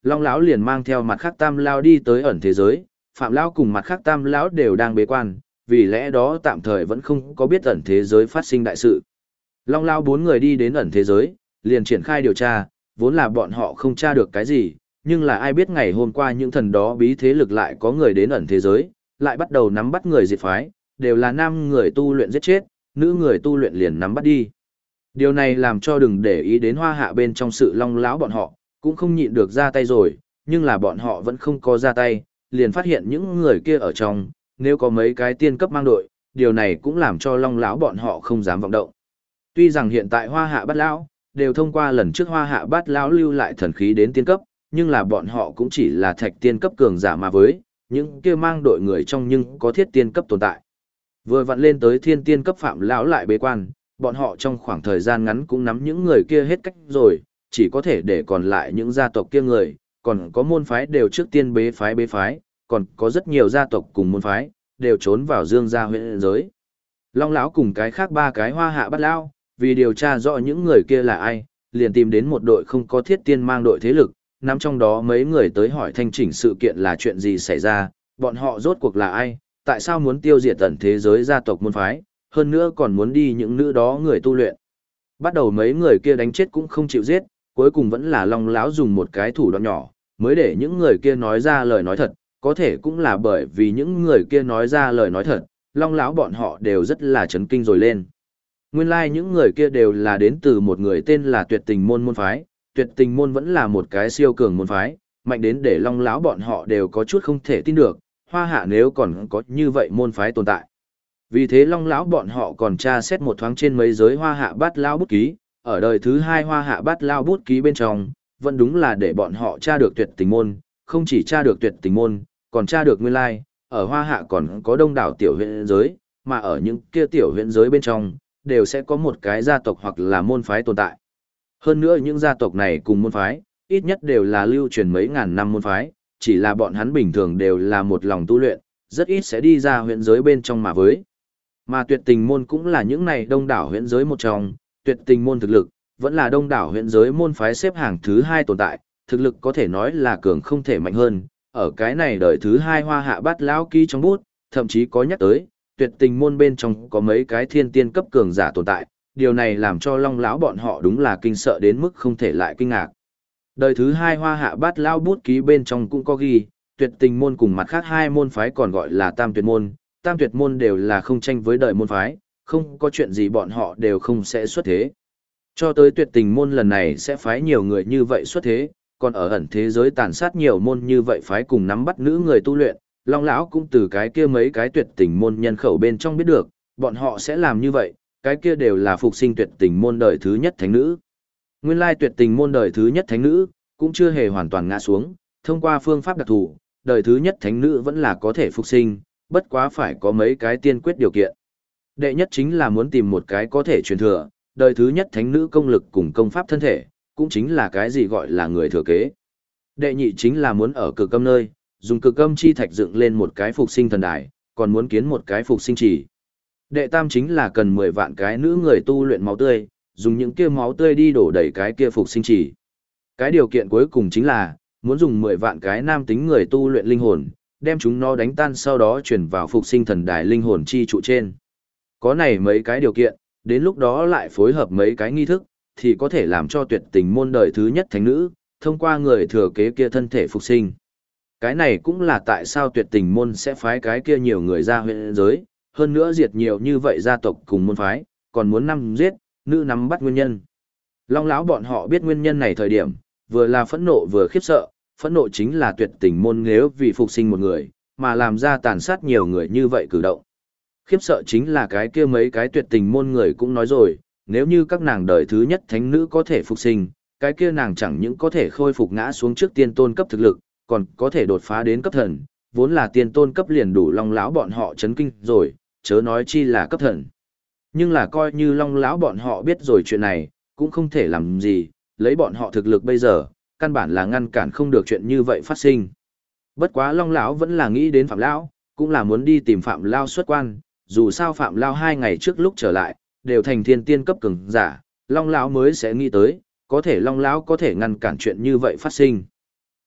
Long lão liền mang theo mặt khác tam lão đi tới ẩn thế giới, Phạm lão cùng mặt khác tam lão đều đang bế quan, vì lẽ đó tạm thời vẫn không có biết ẩn thế giới phát sinh đại sự. Long lão bốn người đi đến ẩn thế giới, liền triển khai điều tra, vốn là bọn họ không tra được cái gì, nhưng là ai biết ngày hôm qua những thần đó bí thế lực lại có người đến ẩn thế giới, lại bắt đầu nắm bắt người diệt phái, đều là nam người tu luyện giết chết, nữ người tu luyện liền nắm bắt đi. Điều này làm cho đừng để ý đến Hoa Hạ bên trong sự Long lão bọn họ, cũng không nhịn được ra tay rồi, nhưng là bọn họ vẫn không có ra tay, liền phát hiện những người kia ở trong, nếu có mấy cái tiên cấp mang đội, điều này cũng làm cho Long lão bọn họ không dám vọng động. Tuy rằng hiện tại Hoa Hạ Bát lão đều thông qua lần trước Hoa Hạ Bát lão lưu lại thần khí đến tiên cấp, nhưng là bọn họ cũng chỉ là thạch tiên cấp cường giả mà với, những kia mang đội người trong nhưng có thiết tiên cấp tồn tại. Vừa vặn lên tới thiên tiên cấp Phạm lão lại bế quan, bọn họ trong khoảng thời gian ngắn cũng nắm những người kia hết cách rồi, chỉ có thể để còn lại những gia tộc kia người, còn có môn phái đều trước tiên bế phái, còn có rất nhiều gia tộc cùng môn phái, đều trốn vào Dương gia huyện giới. Long lão cùng cái khác ba cái Hoa Hạ Bát lão, vì điều tra rõ những người kia là ai, liền tìm đến một đội không có thiết tiên mang đội thế lực, nắm trong đó mấy người tới hỏi thanh chỉnh sự kiện là chuyện gì xảy ra, bọn họ rốt cuộc là ai, tại sao muốn tiêu diệt ẩn thế giới gia tộc môn phái, hơn nữa còn muốn đi những nữ đó người tu luyện. Bắt đầu mấy người kia đánh chết cũng không chịu giết, cuối cùng vẫn là Long lão dùng một cái thủ đoạn nhỏ, mới để những người kia nói ra lời nói thật, có thể cũng là bởi vì những người kia nói ra lời nói thật, Long lão bọn họ đều rất là chấn kinh rồi lên. Nguyên lai like những người kia đều là đến từ một người tên là Tuyệt Tình môn môn phái, Tuyệt Tình môn vẫn là một cái siêu cường môn phái, mạnh đến để Long lão bọn họ đều có chút không thể tin được, Hoa Hạ nếu còn có như vậy môn phái tồn tại. Vì thế Long lão bọn họ còn tra xét một thoáng trên mấy giới Hoa Hạ Bát lão bút ký, ở đời thứ hai Hoa Hạ Bát lão bút ký bên trong, vẫn đúng là để bọn họ tra được Tuyệt Tình môn, không chỉ tra được Tuyệt Tình môn, còn tra được nguyên lai, ở Hoa Hạ còn có đông đảo tiểu huyện giới, mà ở những kia tiểu huyện giới bên trong, đều sẽ có một cái gia tộc hoặc là môn phái tồn tại. Hơn nữa những gia tộc này cùng môn phái, ít nhất đều là lưu truyền mấy ngàn năm môn phái, chỉ là bọn hắn bình thường đều là một lòng tu luyện, rất ít sẽ đi ra huyện giới bên trong mà với. Mà Tuyệt Tình môn cũng là những này đông đảo huyện giới một trong, Tuyệt Tình môn thực lực, vẫn là đông đảo huyện giới môn phái xếp hàng thứ hai tồn tại, thực lực có thể nói là cường không thể mạnh hơn, ở cái này đời thứ hai Hoa Hạ Bát lão ký trong bút, thậm chí có nhắc tới, Tuyệt Tình môn bên trong có mấy cái thiên tiên cấp cường giả tồn tại, điều này làm cho Long lão bọn họ đúng là kinh sợ đến mức không thể lại kinh ngạc. Đời thứ hai Hoa Hạ Bát lão bút ký bên trong cũng có ghi, Tuyệt Tình môn cùng mặt khác hai môn phái còn gọi là Tam Tuyệt môn, Tam Tuyệt môn đều là không tranh với đời môn phái, không có chuyện gì bọn họ đều không sẽ xuất thế. Cho tới Tuyệt Tình môn lần này sẽ phái nhiều người như vậy xuất thế, còn ở ẩn thế giới tàn sát nhiều môn như vậy phái cùng nắm bắt nữ người tu luyện, Long lão cũng từ cái kia mấy cái Tuyệt Tình môn nhân khẩu bên trong biết được, bọn họ sẽ làm như vậy, cái kia đều là phục sinh Tuyệt Tình môn đời thứ nhất thánh nữ. Nguyên lai Tuyệt Tình môn đời thứ nhất thánh nữ cũng chưa hề hoàn toàn ngã xuống, thông qua phương pháp đặc thù, đời thứ nhất thánh nữ vẫn là có thể phục sinh, bất quá phải có mấy cái tiên quyết điều kiện. Đệ nhất chính là muốn tìm một cái có thể truyền thừa, đời thứ nhất thánh nữ công lực cùng công pháp thân thể, cũng chính là cái gì gọi là người thừa kế. Đệ nhị chính là muốn ở cực âm nơi, dùng cực âm chi thạch dựng lên một cái phục sinh thần đài, còn muốn kiến một cái phục sinh chỉ. Đệ tam chính là cần 10 vạn cái nữ người tu luyện máu tươi, dùng những kia máu tươi đi đổ đầy cái kia phục sinh chỉ. Cái điều kiện cuối cùng chính là, muốn dùng 10 vạn cái nam tính người tu luyện linh hồn, đem chúng nó đánh tan sau đó chuyển vào phục sinh thần đài linh hồn chi trụ trên. Có này mấy cái điều kiện, đến lúc đó lại phối hợp mấy cái nghi thức, thì có thể làm cho Tuyệt Tình môn đời thứ nhất thánh nữ, thông qua người thừa kế kia thân thể phục sinh. Cái này cũng là tại sao Tuyệt Tình môn sẽ phái cái kia nhiều người ra huyện giới, hơn nữa diệt nhiều như vậy gia tộc cùng môn phái, còn muốn năm giết, nữ nắm bắt nguyên nhân. Long lão bọn họ biết nguyên nhân này thời điểm, vừa là phẫn nộ vừa khiếp sợ, phẫn nộ chính là Tuyệt Tình môn nếu vì phục sinh một người, mà làm ra tàn sát nhiều người như vậy cử động. Khiếp sợ chính là cái kia mấy cái Tuyệt Tình môn người cũng nói rồi, nếu như các nàng đời thứ nhất thánh nữ có thể phục sinh, cái kia nàng chẳng những có thể khôi phục ngã xuống trước tiên tôn cấp thực lực, còn có thể đột phá đến cấp thần, vốn là tiên tôn cấp liền đủ Long lão bọn họ chấn kinh rồi, chớ nói chi là cấp thần. Nhưng là coi như Long lão bọn họ biết rồi chuyện này, cũng không thể làm gì, lấy bọn họ thực lực bây giờ, căn bản là ngăn cản không được chuyện như vậy phát sinh. Bất quá Long lão vẫn là nghĩ đến Phạm lão, cũng là muốn đi tìm Phạm lão xuất quan, dù sao Phạm lão 2 ngày trước lúc trở lại, đều thành thiên tiên cấp cường giả, Long lão mới sẽ nghĩ tới, có thể Long lão có thể ngăn cản chuyện như vậy phát sinh.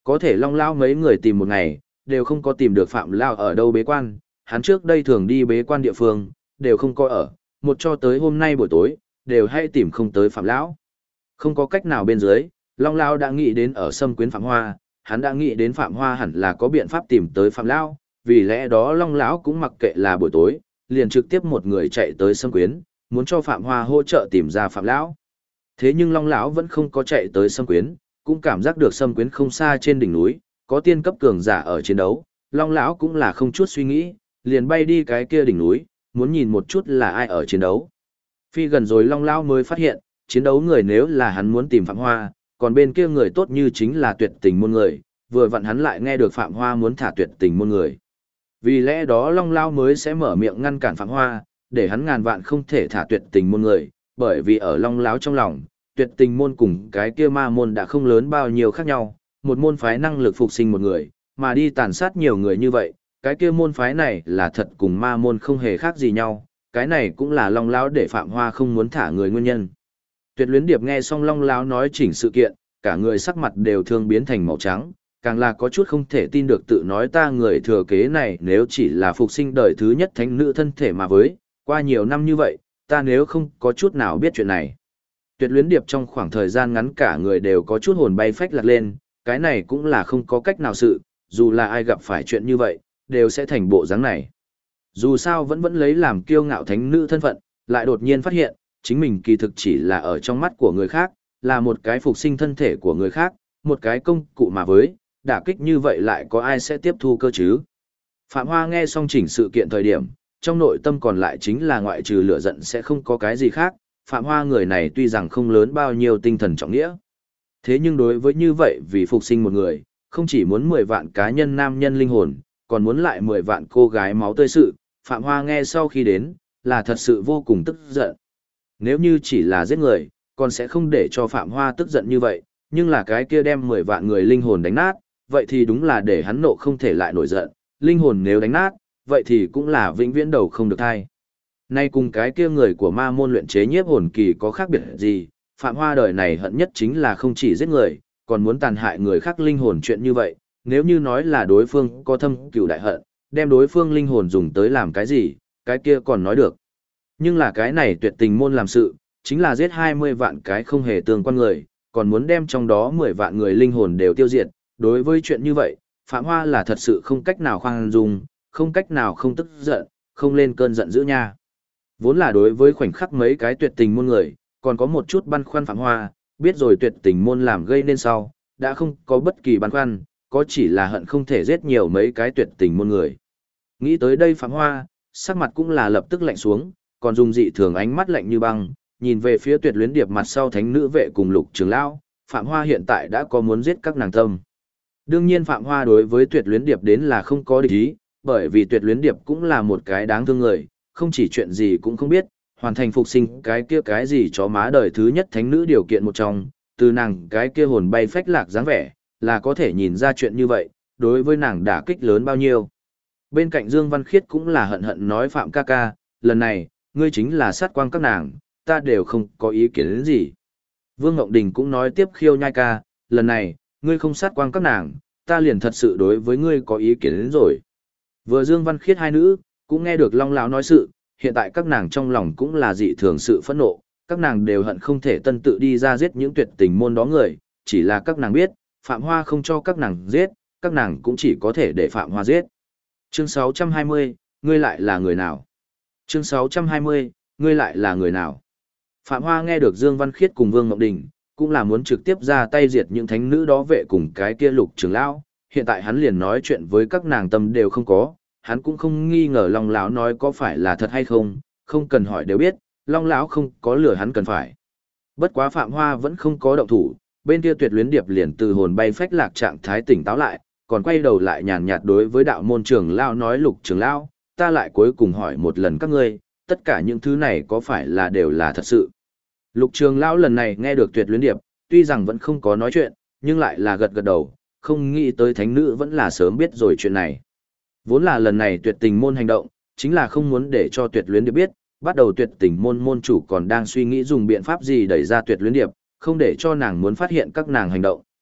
Có thể Long Lão mấy người tìm một ngày, đều không có tìm được Phạm Lão ở đâu bế quan, hắn trước đây thường đi bế quan địa phương, đều không có ở, một cho tới hôm nay buổi tối, đều hay tìm không tới Phạm Lão. Không có cách nào bên dưới, Long Lão đã nghĩ đến ở xâm quyến Phạm Hoa, hắn đã nghĩ đến Phạm Hoa hẳn là có biện pháp tìm tới Phạm Lão, vì lẽ đó Long Lão cũng mặc kệ là buổi tối, liền trực tiếp một người chạy tới xâm quyến, muốn cho Phạm Hoa hỗ trợ tìm ra Phạm Lão. Thế nhưng Long Lão vẫn không có chạy tới xâm quyến, cũng cảm giác được xâm quyến không xa trên đỉnh núi, có tiên cấp cường giả ở chiến đấu, Long Lão cũng là không chút suy nghĩ, liền bay đi cái kia đỉnh núi, muốn nhìn một chút là ai ở chiến đấu. Phi gần rồi Long Lão mới phát hiện, chiến đấu người nếu là hắn muốn tìm Phạm Hoa, còn bên kia người tốt như chính là tuyệt tình môn người, vừa vặn hắn lại nghe được Phạm Hoa muốn thả tuyệt tình môn người. Vì lẽ đó Long Lão mới sẽ mở miệng ngăn cản Phạm Hoa, để hắn ngàn vạn không thể thả tuyệt tình môn người, bởi vì ở Long Lão trong lòng, tuyệt tình môn cùng cái kia ma môn đã không lớn bao nhiêu khác nhau, một môn phái năng lực phục sinh một người, mà đi tàn sát nhiều người như vậy, cái kia môn phái này là thật cùng ma môn không hề khác gì nhau, cái này cũng là Long Lão để Phạm Hoa không muốn thả người nguyên nhân. Tuyệt Luyến Điệp nghe xong Long Lão nói chỉnh sự kiện, cả người sắc mặt đều thương biến thành màu trắng, càng là có chút không thể tin được tự nói ta người thừa kế này nếu chỉ là phục sinh đời thứ nhất thánh nữ thân thể mà với, qua nhiều năm như vậy, ta nếu không có chút nào biết chuyện này. Tuyệt Luyến Điệp trong khoảng thời gian ngắn cả người đều có chút hồn bay phách lạc lên, cái này cũng là không có cách nào sự, dù là ai gặp phải chuyện như vậy, đều sẽ thành bộ dáng này. Dù sao vẫn lấy làm kiêu ngạo thánh nữ thân phận, lại đột nhiên phát hiện, chính mình kỳ thực chỉ là ở trong mắt của người khác, là một cái phục sinh thân thể của người khác, một cái công cụ mà với, đả kích như vậy lại có ai sẽ tiếp thu cơ chứ. Phạm Hoa nghe xong chỉnh sự kiện thời điểm, trong nội tâm còn lại chính là ngoại trừ lửa giận sẽ không có cái gì khác, Phạm Hoa người này tuy rằng không lớn bao nhiêu tinh thần trọng nghĩa. Thế nhưng đối với như vậy vì phục sinh một người, không chỉ muốn 10 vạn cá nhân nam nhân linh hồn, còn muốn lại 10 vạn cô gái máu tươi sự, Phạm Hoa nghe sau khi đến, là thật sự vô cùng tức giận. Nếu như chỉ là giết người, còn sẽ không để cho Phạm Hoa tức giận như vậy, nhưng là cái kia đem 10 vạn người linh hồn đánh nát, vậy thì đúng là để hắn nộ không thể lại nổi giận, linh hồn nếu đánh nát, vậy thì cũng là vĩnh viễn đầu không được thai. Nay cùng cái kia người của ma môn luyện chế nhiếp hồn kỳ có khác biệt gì, Phạm Hoa đời này hận nhất chính là không chỉ giết người, còn muốn tàn hại người khác linh hồn chuyện như vậy, nếu như nói là đối phương có thâm cừu đại hận, đem đối phương linh hồn dùng tới làm cái gì, cái kia còn nói được. Nhưng là cái này tuyệt tình môn làm sự, chính là giết 20 vạn cái không hề tương quan người, còn muốn đem trong đó 10 vạn người linh hồn đều tiêu diệt, đối với chuyện như vậy, Phạm Hoa là thật sự không cách nào khoan dung, không cách nào không tức giận, không lên cơn giận dữ nha. Vốn là đối với khoảnh khắc mấy cái tuyệt tình môn người, còn có một chút băn khoăn Phạm Hoa, biết rồi tuyệt tình môn làm gây nên sau, đã không có bất kỳ băn khoăn, có chỉ là hận không thể giết nhiều mấy cái tuyệt tình môn người. Nghĩ tới đây Phạm Hoa, sắc mặt cũng là lập tức lạnh xuống, còn dùng dị thường ánh mắt lạnh như băng, nhìn về phía Tuyệt Luyến Điệp mặt sau thánh nữ vệ cùng Lục Trường Lão, Phạm Hoa hiện tại đã có muốn giết các nàng tâm. Đương nhiên Phạm Hoa đối với Tuyệt Luyến Điệp đến là không có địch ý, bởi vì Tuyệt Luyến Điệp cũng là một cái đáng thương người, không chỉ chuyện gì cũng không biết, hoàn thành phục sinh cái kia cái gì chó má đời thứ nhất thánh nữ điều kiện một trong, từ nàng cái kia hồn bay phách lạc dáng vẻ, là có thể nhìn ra chuyện như vậy, đối với nàng đả kích lớn bao nhiêu. Bên cạnh Dương Văn Khiết cũng là hận hận nói Phạm ca ca, lần này, ngươi chính là sát quang các nàng, ta đều không có ý kiến đến gì. Vương Ngọc Đình cũng nói tiếp khiêu nhai ca, lần này, ngươi không sát quang các nàng, ta liền thật sự đối với ngươi có ý kiến đến rồi. Vừa Dương Văn Khiết hai nữ, cũng nghe được Long Lão nói sự, hiện tại các nàng trong lòng cũng là dị thường sự phẫn nộ, các nàng đều hận không thể tân tự đi ra giết những tuyệt tình môn đó người, chỉ là các nàng biết, Phạm Hoa không cho các nàng giết, các nàng cũng chỉ có thể để Phạm Hoa giết. Chương 620, ngươi lại là người nào? Chương 620, ngươi lại là người nào? Phạm Hoa nghe được Dương Văn Khiết cùng Vương Ngọc Đình, cũng là muốn trực tiếp ra tay diệt những thánh nữ đó vệ cùng cái kia Lục Trường Lão, hiện tại hắn liền nói chuyện với các nàng tâm đều không có, hắn cũng không nghi ngờ Long Lão nói có phải là thật hay không, không cần hỏi đều biết, Long Lão không có lửa hắn cần phải. Bất quá Phạm Hoa vẫn không có động thủ, bên kia Tuyệt Luyến Điệp liền từ hồn bay phách lạc trạng thái tỉnh táo lại, còn quay đầu lại nhàn nhạt đối với đạo môn trưởng lão nói Lục Trường Lão, ta lại cuối cùng hỏi một lần các ngươi, tất cả những thứ này có phải là đều là thật sự. Lục Trường Lão lần này nghe được Tuyệt Luyến Điệp, tuy rằng vẫn không có nói chuyện, nhưng lại là gật gật đầu, không nghĩ tới thánh nữ vẫn là sớm biết rồi chuyện này. Vốn là lần này Tuyệt Tình môn hành động, chính là không muốn để cho Tuyệt Luyến Điệp biết, bắt đầu Tuyệt Tình môn môn chủ còn đang suy nghĩ dùng biện pháp gì đẩy ra Tuyệt Luyến Điệp, không để cho nàng muốn phát hiện các nàng hành động.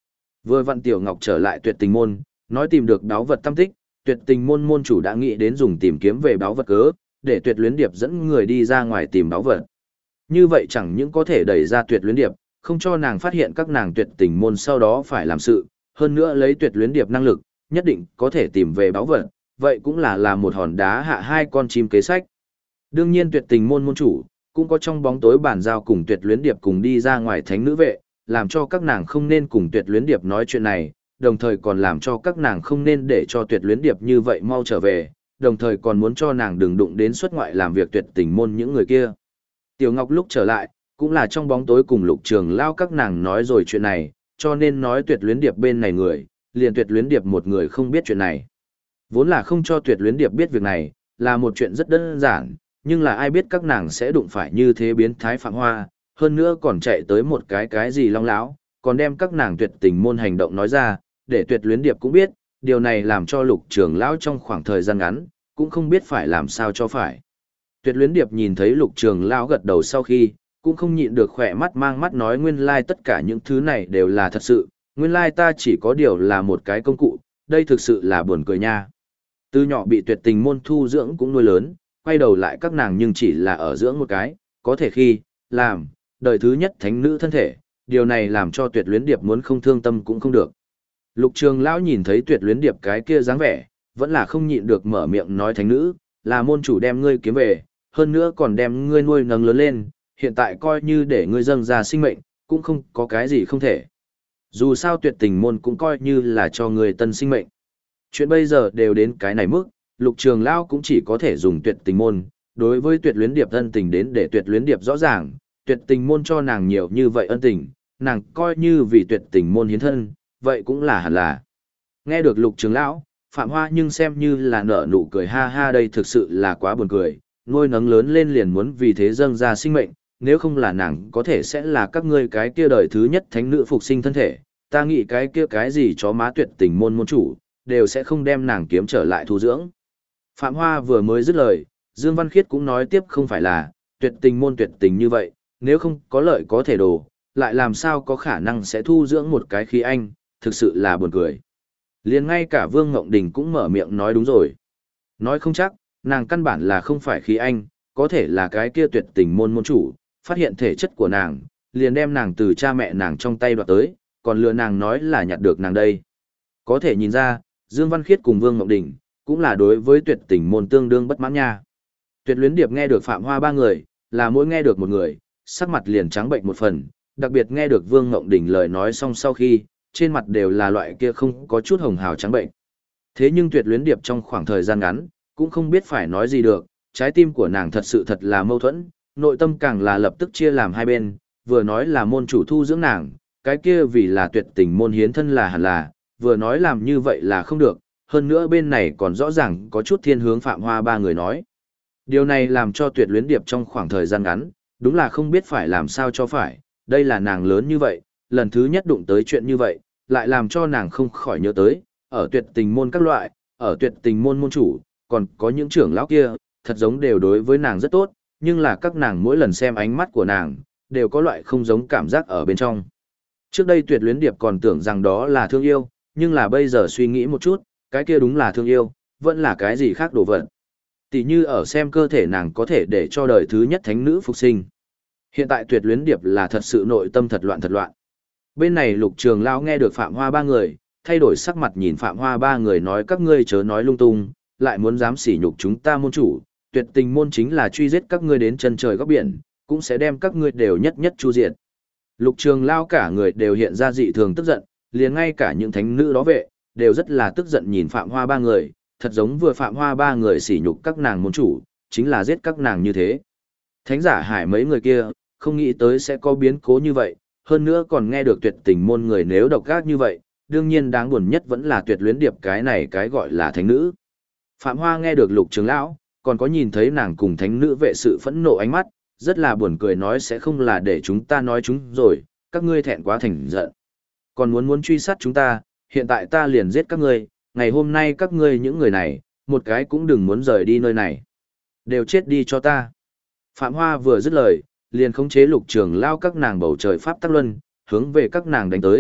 Vừa vặn Tiểu Ngọc trở lại Tuyệt Tình môn, nói tìm được báu vật tâm tích, Tuyệt Tình môn môn chủ đã nghĩ đến dùng tìm kiếm về báu vật cớ, để Tuyệt Luyến Điệp dẫn người đi ra ngoài tìm báu vật. Như vậy chẳng những có thể đẩy ra Tuyệt Luyến Điệp, không cho nàng phát hiện các nàng Tuyệt Tình môn sau đó phải làm sự, hơn nữa lấy Tuyệt Luyến Điệp năng lực, nhất định có thể tìm về báu vật, vậy cũng là một hòn đá hạ hai con chim kế sách. Đương nhiên Tuyệt Tình môn môn chủ cũng có trong bóng tối bàn giao cùng Tuyệt Luyến Điệp cùng đi ra ngoài thánh nữ vệ, làm cho các nàng không nên cùng Tuyệt Luyến Điệp nói chuyện này, đồng thời còn làm cho các nàng không nên để cho Tuyệt Luyến Điệp như vậy mau trở về, đồng thời còn muốn cho nàng đừng đụng đến xuất ngoại làm việc Tuyệt Tình môn những người kia. Tiểu Ngọc lúc trở lại, cũng là trong bóng tối cùng Lục Trường Lao các nàng nói rồi chuyện này, cho nên nói Tuyệt Luyến Điệp bên này người, liền Tuyệt Luyến Điệp một người không biết chuyện này. Vốn là không cho Tuyệt Luyến Điệp biết việc này, là một chuyện rất đơn giản, nhưng là ai biết các nàng sẽ đụng phải như thế biến thái Phạm Hoa, hơn nữa còn chạy tới một cái gì long lão, còn đem các nàng Tuyệt Tình môn hành động nói ra, để Tuyệt Luyến Điệp cũng biết, điều này làm cho Lục Trường Lão trong khoảng thời gian ngắn, cũng không biết phải làm sao cho phải. Tuyệt Luyến Điệp nhìn thấy Lục Trường Lão gật đầu sau khi, cũng không nhịn được khỏe mắt mang mắt nói nguyên lai tất cả những thứ này đều là thật sự, nguyên lai ta chỉ có điều là một cái công cụ, đây thực sự là buồn cười nha. Từ nhỏ bị Tuyệt Tình môn thu dưỡng cũng nuôi lớn, quay đầu lại các nàng nhưng chỉ là ở dưỡng một cái, có thể khi, làm, đời thứ nhất thánh nữ thân thể, điều này làm cho Tuyệt Luyến Điệp muốn không thương tâm cũng không được. Lục Trường Lão nhìn thấy Tuyệt Luyến Điệp cái kia dáng vẻ, vẫn là không nhịn được mở miệng nói thánh nữ, là môn chủ đem ngươi kiếm về, hơn nữa còn đem ngươi nuôi nấng lớn lên, hiện tại coi như để ngươi dâng ra sinh mệnh, cũng không có cái gì không thể. Dù sao Tuyệt Tình môn cũng coi như là cho ngươi tân sinh mệnh. Chuyện bây giờ đều đến cái này mức, Lục Trường Lão cũng chỉ có thể dùng Tuyệt Tình môn, đối với Tuyệt Luyến Điệp ân tình đến để Tuyệt Luyến Điệp rõ ràng, Tuyệt Tình môn cho nàng nhiều như vậy ân tình, nàng coi như vì Tuyệt Tình môn hiến thân, vậy cũng là hẳn là. Nghe được Lục Trường Lão, Phạm Hoa nhưng xem như là nở nụ cười ha ha, đây thực sự là quá buồn cười, nuôi nấng lớn lên liền muốn vì thế dâng ra sinh mệnh, nếu không là nàng có thể sẽ là các ngươi cái kia đời thứ nhất thánh nữ phục sinh thân thể, ta nghĩ cái kia cái gì chó má Tuyệt Tình môn môn chủ, đều sẽ không đem nàng kiếm trở lại thu dưỡng. Phạm Hoa vừa mới dứt lời, Dương Văn Khiết cũng nói tiếp không phải là, Tuyệt Tình môn tuyệt tình như vậy, nếu không có lợi có thể đồ, lại làm sao có khả năng sẽ thu dưỡng một cái khí anh, thực sự là buồn cười. Liền ngay cả Vương Ngộng Đình cũng mở miệng nói đúng rồi. Nói không chắc, nàng căn bản là không phải khí anh, có thể là cái kia Tuyệt Tình môn môn chủ, phát hiện thể chất của nàng, liền đem nàng từ cha mẹ nàng trong tay đoạt tới, còn lừa nàng nói là nhặt được nàng đây. Có thể nhìn ra, Dương Văn Khiết cùng Vương Ngộng Đình, cũng là đối với Tuyệt Tình môn tương đương bất mãn nha. Tuyệt Luyến Điệp nghe được Phạm Hoa ba người, là mỗi nghe được một người, sắc mặt liền trắng bệnh một phần, đặc biệt nghe được Vương Ngộng Đình lời nói xong sau khi, trên mặt đều là loại kia không có chút hồng hào trắng bệnh. Thế nhưng Tuyệt Luyến Điệp trong khoảng thời gian ngắn, cũng không biết phải nói gì được, trái tim của nàng thật sự thật là mâu thuẫn, nội tâm càng là lập tức chia làm hai bên, vừa nói là môn chủ thu dưỡng nàng, cái kia vì là Tuyệt Tình môn hiến thân là hẳn là, vừa nói làm như vậy là không được, hơn nữa bên này còn rõ ràng có chút thiên hướng Phạm Hoa ba người nói. Điều này làm cho Tuyệt Luyến Điệp trong khoảng thời gian ngắn, đúng là không biết phải làm sao cho phải, đây là nàng lớn như vậy, lần thứ nhất đụng tới chuyện như vậy, lại làm cho nàng không khỏi nhớ tới, ở Tuyệt Tình môn các loại, ở Tuyệt Tình môn môn chủ, còn có những trưởng lão kia, thật giống đều đối với nàng rất tốt, nhưng là các nàng mỗi lần xem ánh mắt của nàng, đều có loại không giống cảm giác ở bên trong. Trước đây Tuyệt Luyến Điệp còn tưởng rằng đó là thương yêu, nhưng là bây giờ suy nghĩ một chút, cái kia đúng là thương yêu, vẫn là cái gì khác đồ vật. Tỷ như ở xem cơ thể nàng có thể để cho đời thứ nhất thánh nữ phục sinh. Hiện tại Tuyệt Luyến Điệp là thật sự nội tâm thật loạn thật loạn. Bên này Lục Trường Lão nghe được Phạm Hoa ba người, thay đổi sắc mặt nhìn Phạm Hoa ba người nói các ngươi chớ nói lung tung, lại muốn dám sỉ nhục chúng ta môn chủ, Tuyệt Tình môn chính là truy giết các ngươi đến chân trời góc biển, cũng sẽ đem các ngươi đều nhất nhất chu diệt. Lục Trường Lão cả người đều hiện ra dị thường tức giận, liền ngay cả những thánh nữ đó vệ, đều rất là tức giận nhìn Phạm Hoa ba người, thật giống vừa Phạm Hoa ba người sỉ nhục các nàng môn chủ, chính là giết các nàng như thế. Thánh giả Hải mấy người kia, không nghĩ tới sẽ có biến cố như vậy, hơn nữa còn nghe được Tuyệt Tình môn người nếu độc ác như vậy, đương nhiên đáng buồn nhất vẫn là Tuyệt Luyến Điệp cái này cái gọi là thánh nữ. Phạm Hoa nghe được Lục Trường Lão, còn có nhìn thấy nàng cùng thánh nữ vệ sự phẫn nộ ánh mắt, rất là buồn cười nói sẽ không là để chúng ta nói chúng rồi, các ngươi thẹn quá thành giận. Còn muốn truy sát chúng ta, hiện tại ta liền giết các ngươi, ngày hôm nay các ngươi những người này, một cái cũng đừng muốn rời đi nơi này. Đều chết đi cho ta. Phạm Hoa vừa dứt lời, liền khống chế Lục Trường Lão các nàng bầu trời pháp tắc luân, hướng về các nàng đánh tới,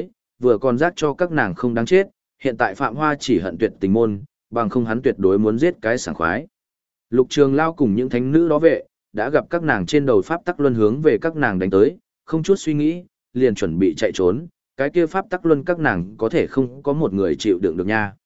vừa còn giác cho các nàng không đáng chết, hiện tại Phạm Hoa chỉ hận tuyệt tình môn, bằng không hắn tuyệt đối muốn giết cái sảng khoái. Lục Trường Lao cùng những thánh nữ đó vệ, đã gặp các nàng trên đầu pháp tắc luân hướng về các nàng đánh tới, không chút suy nghĩ, liền chuẩn bị chạy trốn, cái kia pháp tắc luân các nàng có thể không có một người chịu đựng được nha.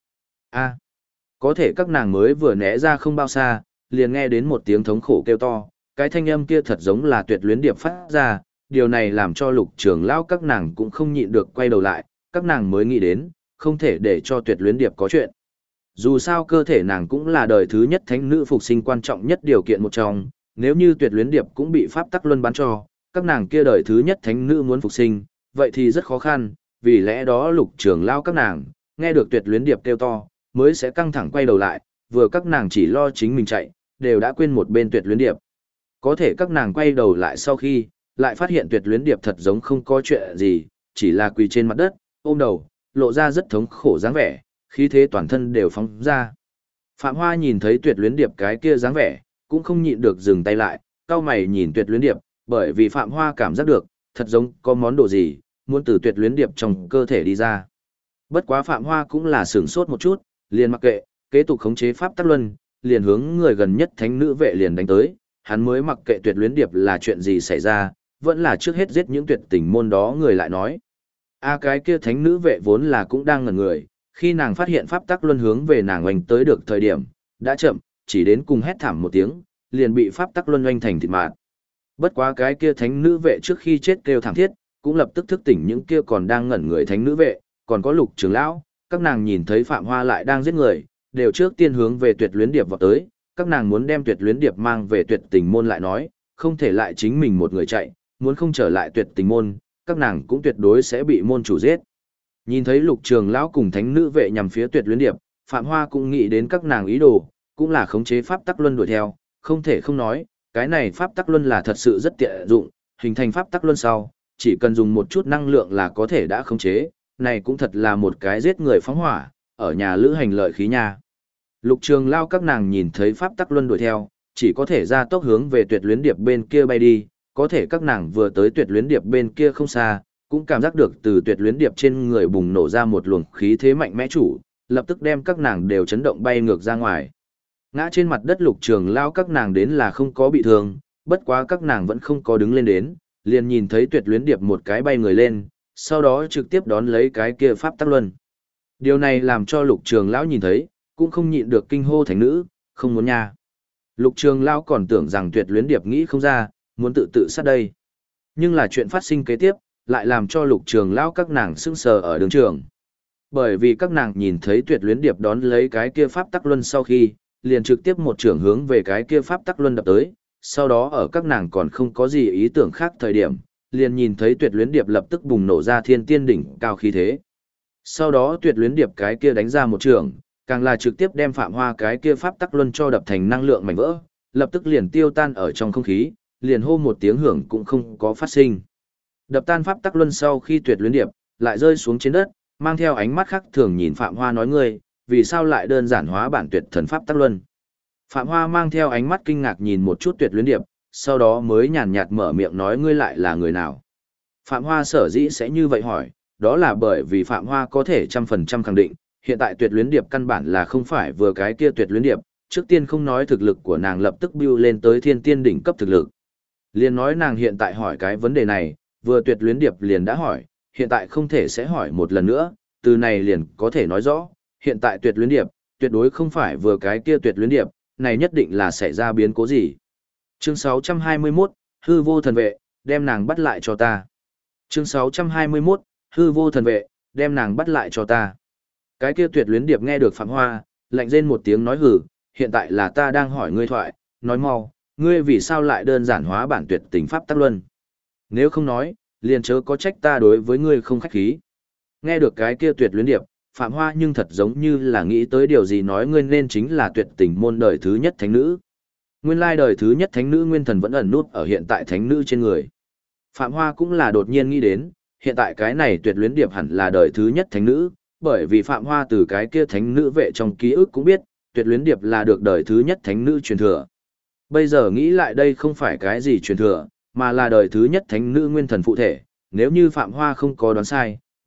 Có thể các nàng mới vừa né ra không bao xa, liền nghe đến một tiếng thống khổ kêu to, cái thanh âm kia thật giống là Tuyệt Luyến Điệp phát ra, điều này làm cho Lục Trường Lao các nàng cũng không nhịn được quay đầu lại, các nàng mới nghĩ đến, không thể để cho Tuyệt Luyến Điệp có chuyện. Dù sao cơ thể nàng cũng là đời thứ nhất thánh nữ phục sinh quan trọng nhất điều kiện một trong, nếu như Tuyệt Luyến Điệp cũng bị pháp tắc luân bắn cho, các nàng kia đời thứ nhất thánh nữ muốn phục sinh, vậy thì rất khó khăn, vì lẽ đó Lục Trường Lao các nàng, nghe được Tuyệt Luyến Điệp kêu to, mới sẽ căng thẳng quay đầu lại, vừa các nàng chỉ lo chính mình chạy, đều đã quên một bên Tuyệt Luyến Điệp. Có thể các nàng quay đầu lại sau khi, lại phát hiện Tuyệt Luyến Điệp thật giống không có chuyện gì, chỉ là quỳ trên mặt đất, ôm đầu, lộ ra rất thống khổ dáng vẻ, khí thế toàn thân đều phóng ra. Phạm Hoa nhìn thấy Tuyệt Luyến Điệp cái kia dáng vẻ, cũng không nhịn được dừng tay lại, cau mày nhìn Tuyệt Luyến Điệp, bởi vì Phạm Hoa cảm giác được, thật giống có món đồ gì, muốn từ Tuyệt Luyến Điệp trong cơ thể đi ra. Bất quá Phạm Hoa cũng là sửng sốt một chút, liền mặc kệ, kế tục khống chế pháp tắc luân, liền hướng người gần nhất thánh nữ vệ liền đánh tới, hắn mới mặc kệ Tuyệt Luyến Điệp là chuyện gì xảy ra, vẫn là trước hết giết những tuyệt tình môn đó người lại nói. Cái kia thánh nữ vệ vốn là cũng đang ngẩn người, khi nàng phát hiện pháp tắc luân hướng về nàng oanh tới được thời điểm, đã chậm, chỉ đến cùng hét thảm một tiếng, liền bị pháp tắc luân oanh thành thịt mạt. Bất quá cái kia thánh nữ vệ trước khi chết kêu thảm thiết, cũng lập tức thức tỉnh những kia còn đang ngẩn người thánh nữ vệ, còn có Lục Trường Lão, các nàng nhìn thấy Phạm Hoa lại đang giết người, đều trước tiên hướng về Tuyệt Luyến Điệp vọt tới, các nàng muốn đem Tuyệt Luyến Điệp mang về Tuyệt Tình môn lại nói, không thể lại chính mình một người chạy, muốn không trở lại Tuyệt Tình môn, các nàng cũng tuyệt đối sẽ bị môn chủ giết. Nhìn thấy Lục Trường Lão cùng thánh nữ vệ nhằm phía Tuyệt Luyến Điệp, Phạm Hoa cũng nghĩ đến các nàng ý đồ, cũng là khống chế pháp tắc luân đuổi theo, không thể không nói, cái này pháp tắc luân là thật sự rất tiện dụng, hình thành pháp tắc luân sau, chỉ cần dùng một chút năng lượng là có thể đã khống chế, này cũng thật là một cái giết người phóng hỏa, ở nhà lữ hành lợi khí nha. Lục Trường Lao các nàng nhìn thấy pháp tắc luân đuổi theo, chỉ có thể ra tốc hướng về Tuyệt Luyến Điệp bên kia bay đi, có thể các nàng vừa tới Tuyệt Luyến Điệp bên kia không xa, cũng cảm giác được từ Tuyệt Luyến Điệp trên người bùng nổ ra một luồng khí thế mạnh mẽ chủ, lập tức đem các nàng đều chấn động bay ngược ra ngoài. Ngã trên mặt đất Lục Trường Lao các nàng đến là không có bị thương, bất quá các nàng vẫn không có đứng lên đến, liền nhìn thấy Tuyệt Luyến Điệp một cái bay người lên, sau đó trực tiếp đón lấy cái kia pháp tắc luân. Điều này làm cho Lục Trường Lão nhìn thấy, cũng không nhịn được kinh hô thánh nữ, không muốn nha. Lục Trường Lão còn tưởng rằng Tuyệt Luyến Điệp nghĩ không ra, muốn tự sát đây. Nhưng là chuyện phát sinh kế tiếp, lại làm cho Lục Trường Lão các nàng sững sờ ở đường trường. Bởi vì các nàng nhìn thấy Tuyệt Luyến Điệp đón lấy cái kia pháp tắc luân sau khi, liền trực tiếp một trường hướng về cái kia pháp tắc luân đập tới, sau đó ở các nàng còn không có gì ý tưởng khác thời điểm, liền nhìn thấy Tuyệt Luyến Điệp lập tức bùng nổ ra thiên tiên đỉnh cao khí thế. Sau đó Tuyệt Luyến Điệp cái kia đánh ra một trường, càng là trực tiếp đem Phạm Hoa cái kia pháp tắc luân cho đập thành năng lượng mảnh vỡ, lập tức liền tiêu tan ở trong không khí, liền hô một tiếng hưởng cũng không có phát sinh. Đập tan pháp tắc luân sau khi Tuyệt Luyến Điệp lại rơi xuống trên đất, mang theo ánh mắt khác thường nhìn Phạm Hoa nói ngươi, vì sao lại đơn giản hóa bản tuyệt thần pháp tắc luân. Phạm Hoa mang theo ánh mắt kinh ngạc nhìn một chút Tuyệt Luyến Điệp, sau đó mới nhàn nhạt mở miệng nói ngươi lại là người nào. Phạm Hoa sở dĩ sẽ như vậy hỏi, đó là bởi vì Phạm Hoa có thể 100% khẳng định, hiện tại Tuyệt Luyến Điệp căn bản là không phải vừa cái kia Tuyệt Luyến Điệp, trước tiên không nói thực lực của nàng lập tức bưu lên tới thiên tiên đỉnh cấp thực lực. Liền nói nàng hiện tại hỏi cái vấn đề này, vừa Tuyệt Luyến Điệp liền đã hỏi, hiện tại không thể sẽ hỏi một lần nữa, từ này liền có thể nói rõ, hiện tại Tuyệt Luyến Điệp, tuyệt đối không phải vừa cái kia Tuyệt Luyến Điệp, này nhất định là xảy ra biến cố gì. Chương 621, hư vô thần vệ, đem nàng bắt lại cho ta. Chương 621, hư vô thần vệ, đem nàng bắt lại cho ta. Cái kia Tuyệt Luyến Điệp nghe được Phạm Hoa, lạnh rên một tiếng nói hử, hiện tại là ta đang hỏi ngươi thoại, nói mau, ngươi vì sao lại đơn giản hóa bản tuyệt tình pháp tắc luân. Nếu không nói, liền chớ có trách ta đối với ngươi không khách khí. Nghe được cái kia Tuyệt Luyến Điệp, Phạm Hoa nhưng thật giống như là nghĩ tới điều gì nói ngươi nên chính là tuyệt tình môn đời thứ nhất thánh nữ. Nguyên lai đời thứ nhất thánh nữ nguyên thần vẫn ẩn nút ở hiện tại thánh nữ trên người. Phạm Hoa cũng là đột nhiên nghĩ đến, hiện tại cái này Tuyệt Luyến Điệp hẳn là đời thứ nhất thánh nữ, bởi vì Phạm Hoa từ cái kia thánh nữ vệ trong ký ức cũng biết, Tuyệt Luyến Điệp là được đời thứ nhất thánh nữ truyền thừa. Bây giờ nghĩ lại đây không phải cái gì truyền thừa, mà là đời thứ nhất thánh nữ nguyên thần phụ thể, nếu như Phạm Hoa không có đoán sai,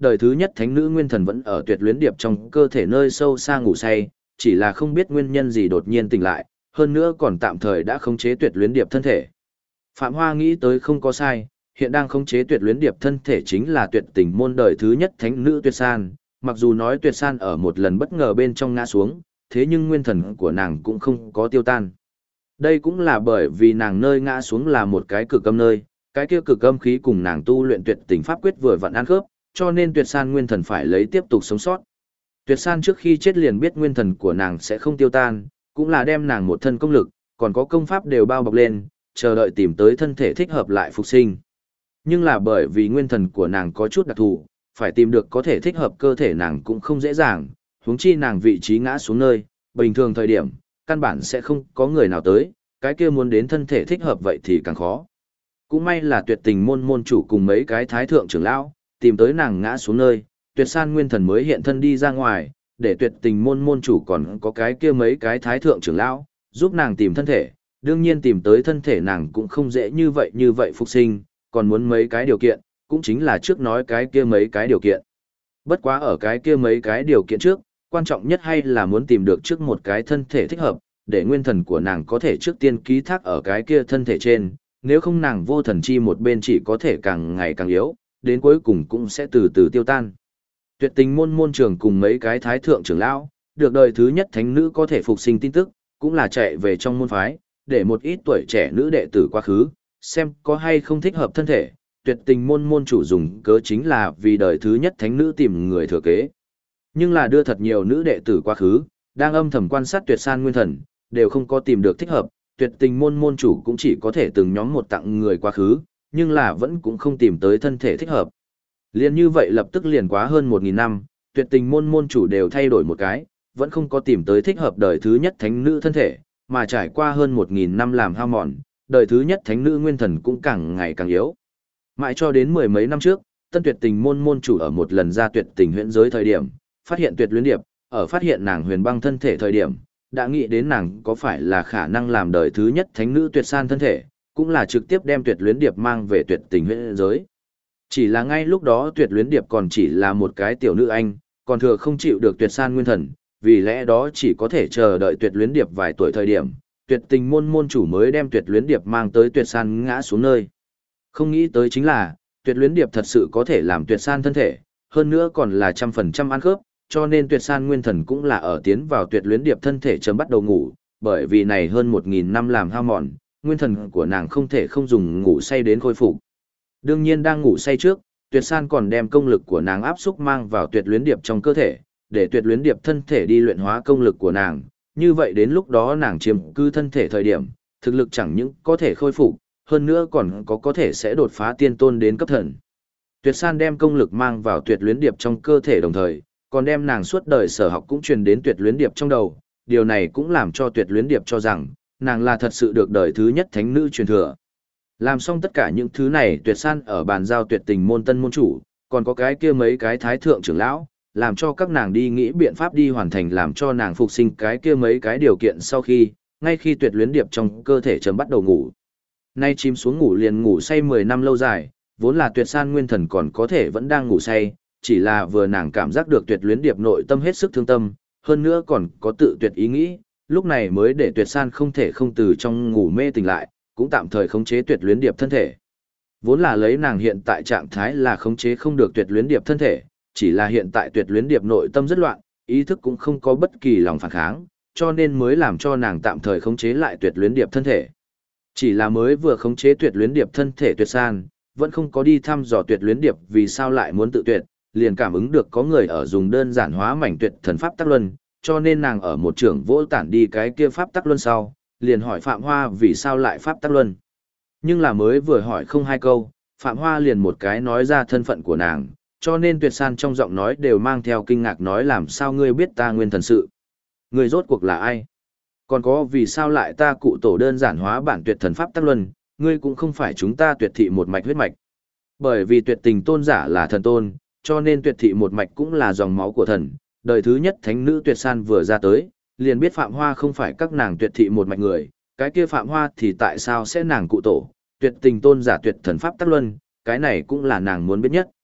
đời thứ nhất thánh nữ nguyên thần vẫn ở tuyệt luyến điệp trong cơ thể nơi sâu xa ngủ say, chỉ là không biết nguyên nhân gì đột nhiên tỉnh lại, hơn nữa còn tạm thời đã khống chế tuyệt luyến điệp thân thể. Phạm Hoa nghĩ tới không có sai, hiện đang khống chế tuyệt luyến điệp thân thể chính là tuyệt tình môn đời thứ nhất thánh nữ Tuyệt San, mặc dù nói Tuyệt San ở một lần bất ngờ bên trong ngã xuống, thế nhưng nguyên thần của nàng cũng không có tiêu tan. Đây cũng là bởi vì nàng nơi ngã xuống là một cái cực âm nơi, cái kia cực âm khí cùng nàng tu luyện tuyệt tình pháp quyết vừa vặn ăn khớp, cho nên Tuyệt San nguyên thần phải lấy tiếp tục sống sót. Tuyệt San trước khi chết liền biết nguyên thần của nàng sẽ không tiêu tan, cũng là đem nàng một thân công lực, còn có công pháp đều bao bọc lên, chờ đợi tìm tới thân thể thích hợp lại phục sinh. Nhưng là bởi vì nguyên thần của nàng có chút đặc thù, phải tìm được có thể thích hợp cơ thể nàng cũng không dễ dàng, huống chi nàng vị trí ngã xuống nơi, bình thường thời điểm, căn bản sẽ không có người nào tới, cái kia muốn đến thân thể thích hợp vậy thì càng khó. Cũng may là tuyệt tình môn môn chủ cùng mấy cái thái thượng trưởng lão, tìm tới nàng ngã xuống nơi, Tuyệt San nguyên thần mới hiện thân đi ra ngoài, để tuyệt tình môn môn chủ còn có cái kia mấy cái thái thượng trưởng lão, giúp nàng tìm thân thể, đương nhiên tìm tới thân thể nàng cũng không dễ như vậy phục sinh, còn muốn mấy cái điều kiện, cũng chính là trước nói cái kia mấy cái điều kiện. Bất quá ở cái kia mấy cái điều kiện trước, quan trọng nhất hay là muốn tìm được trước một cái thân thể thích hợp, để nguyên thần của nàng có thể trước tiên ký thác ở cái kia thân thể trên, nếu không nàng vô thần chi một bên chỉ có thể càng ngày càng yếu, đến cuối cùng cũng sẽ từ từ tiêu tan. Tuyệt tình môn môn trưởng cùng mấy cái thái thượng trưởng lão, được đời thứ nhất thánh nữ có thể phục sinh tin tức, cũng là chạy về trong môn phái, để một ít tuổi trẻ nữ đệ tử quá khứ, xem có hay không thích hợp thân thể. Tuyệt tình môn môn chủ dùng cớ chính là vì đời thứ nhất thánh nữ tìm người thừa kế. Nhưng là đưa thật nhiều nữ đệ tử quá khứ, đang âm thầm quan sát Tuyệt San nguyên thần, đều không có tìm được thích hợp, tuyệt tình môn môn chủ cũng chỉ có thể từng nhóm một tặng người quá khứ, nhưng là vẫn cũng không tìm tới thân thể thích hợp. Liên như vậy lập tức liền quá hơn 1.000 năm, tuyệt tình môn môn chủ đều thay đổi một cái, vẫn không có tìm tới thích hợp đời thứ nhất thánh nữ thân thể, mà trải qua hơn 1.000 năm làm hao mòn, đời thứ nhất thánh nữ nguyên thần cũng càng ngày càng yếu. Mãi cho đến mười mấy năm trước, tân tuyệt tình môn môn chủ ở một lần ra tuyệt tình huyễn giới thời điểm, phát hiện tuyệt luyến điệp, ở phát hiện nàng huyền băng thân thể thời điểm, đã nghĩ đến nàng có phải là khả năng làm đời thứ nhất thánh nữ Tuyệt San thân thể, cũng là trực tiếp đem tuyệt luyến điệp mang về tuyệt tình huyễn giới. Chỉ là ngay lúc đó tuyệt luyến điệp còn chỉ là một cái tiểu nữ anh, còn thừa không chịu được Tuyệt San nguyên thần, vì lẽ đó chỉ có thể chờ đợi tuyệt luyến điệp vài tuổi thời điểm, tuyệt tình môn môn chủ mới đem tuyệt luyến điệp mang tới Tuyệt San ngã xuống nơi. Không nghĩ tới chính là, tuyệt luyến điệp thật sự có thể làm Tuyệt San thân thể, hơn nữa còn là 100% ăn khớp, cho nên Tuyệt San nguyên thần cũng là ở tiến vào tuyệt luyến điệp thân thể chấm bắt đầu ngủ, bởi vì này hơn 1.000 năm làm hao mòn, nguyên thần của nàng không thể không dùng ngủ say đến khôi phục. Đương nhiên đang ngủ say trước, Tuyệt San còn đem công lực của nàng áp xúc mang vào tuyệt luyến điệp trong cơ thể, để tuyệt luyến điệp thân thể đi luyện hóa công lực của nàng, như vậy đến lúc đó nàng chiếm cư thân thể thời điểm, thực lực chẳng những có thể khôi phục, hơn nữa còn có thể sẽ đột phá tiên tôn đến cấp thần. Tuyệt San đem công lực mang vào tuyệt luyến điệp trong cơ thể đồng thời, còn đem nàng suốt đời sở học cũng truyền đến tuyệt luyến điệp trong đầu, điều này cũng làm cho tuyệt luyến điệp cho rằng, nàng là thật sự được đời thứ nhất thánh nữ truyền thừa. Làm xong tất cả những thứ này Tuyệt San ở bàn giao tuyệt tình môn tân môn chủ, còn có cái kia mấy cái thái thượng trưởng lão, làm cho các nàng đi nghĩ biện pháp đi hoàn thành làm cho nàng phục sinh cái kia mấy cái điều kiện sau khi, ngay khi tuyệt luyến điệp trong cơ thể chấm bắt đầu ngủ. Nay chìm xuống ngủ liền ngủ say 10 năm lâu dài, vốn là Tuyệt San nguyên thần còn có thể vẫn đang ngủ say, chỉ là vừa nàng cảm giác được tuyệt luyến điệp nội tâm hết sức thương tâm, hơn nữa còn có tự tuyệt ý nghĩ, lúc này mới để Tuyệt San không thể không từ trong ngủ mê tỉnh lại, cũng tạm thời khống chế tuyệt luyến điệp thân thể. Vốn là lấy nàng hiện tại trạng thái là khống chế không được tuyệt luyến điệp thân thể, chỉ là hiện tại tuyệt luyến điệp nội tâm rất loạn, ý thức cũng không có bất kỳ lòng phản kháng, cho nên mới làm cho nàng tạm thời khống chế lại tuyệt luyến điệp thân thể. Chỉ là mới vừa khống chế tuyệt luyến điệp thân thể Tuyệt San, vẫn không có đi thăm dò tuyệt luyến điệp vì sao lại muốn tự tuyệt, liền cảm ứng được có người ở dùng đơn giản hóa mảnh tuyệt thần pháp tắc luân, cho nên nàng ở một trường vỗ tản đi cái kia pháp tắc luân sau, liền hỏi Phạm Hoa vì sao lại pháp tắc luân. Nhưng là mới vừa hỏi không hai câu, Phạm Hoa liền một cái nói ra thân phận của nàng, cho nên Tuyệt San trong giọng nói đều mang theo kinh ngạc nói làm sao ngươi biết ta nguyên thần sự. Ngươi rốt cuộc là ai? Còn có vì sao lại ta cụ tổ đơn giản hóa bản tuyệt thần pháp tắc luân, ngươi cũng không phải chúng ta tuyệt thị một mạch huyết mạch. Bởi vì tuyệt tình tôn giả là thần tôn, cho nên tuyệt thị một mạch cũng là dòng máu của thần. Đời thứ nhất thánh nữ Tuyệt San vừa ra tới, liền biết Phạm Hoa không phải các nàng tuyệt thị một mạch người, cái kia Phạm Hoa thì tại sao sẽ nàng cụ tổ, tuyệt tình tôn giả tuyệt thần pháp tắc luân, cái này cũng là nàng muốn biết nhất.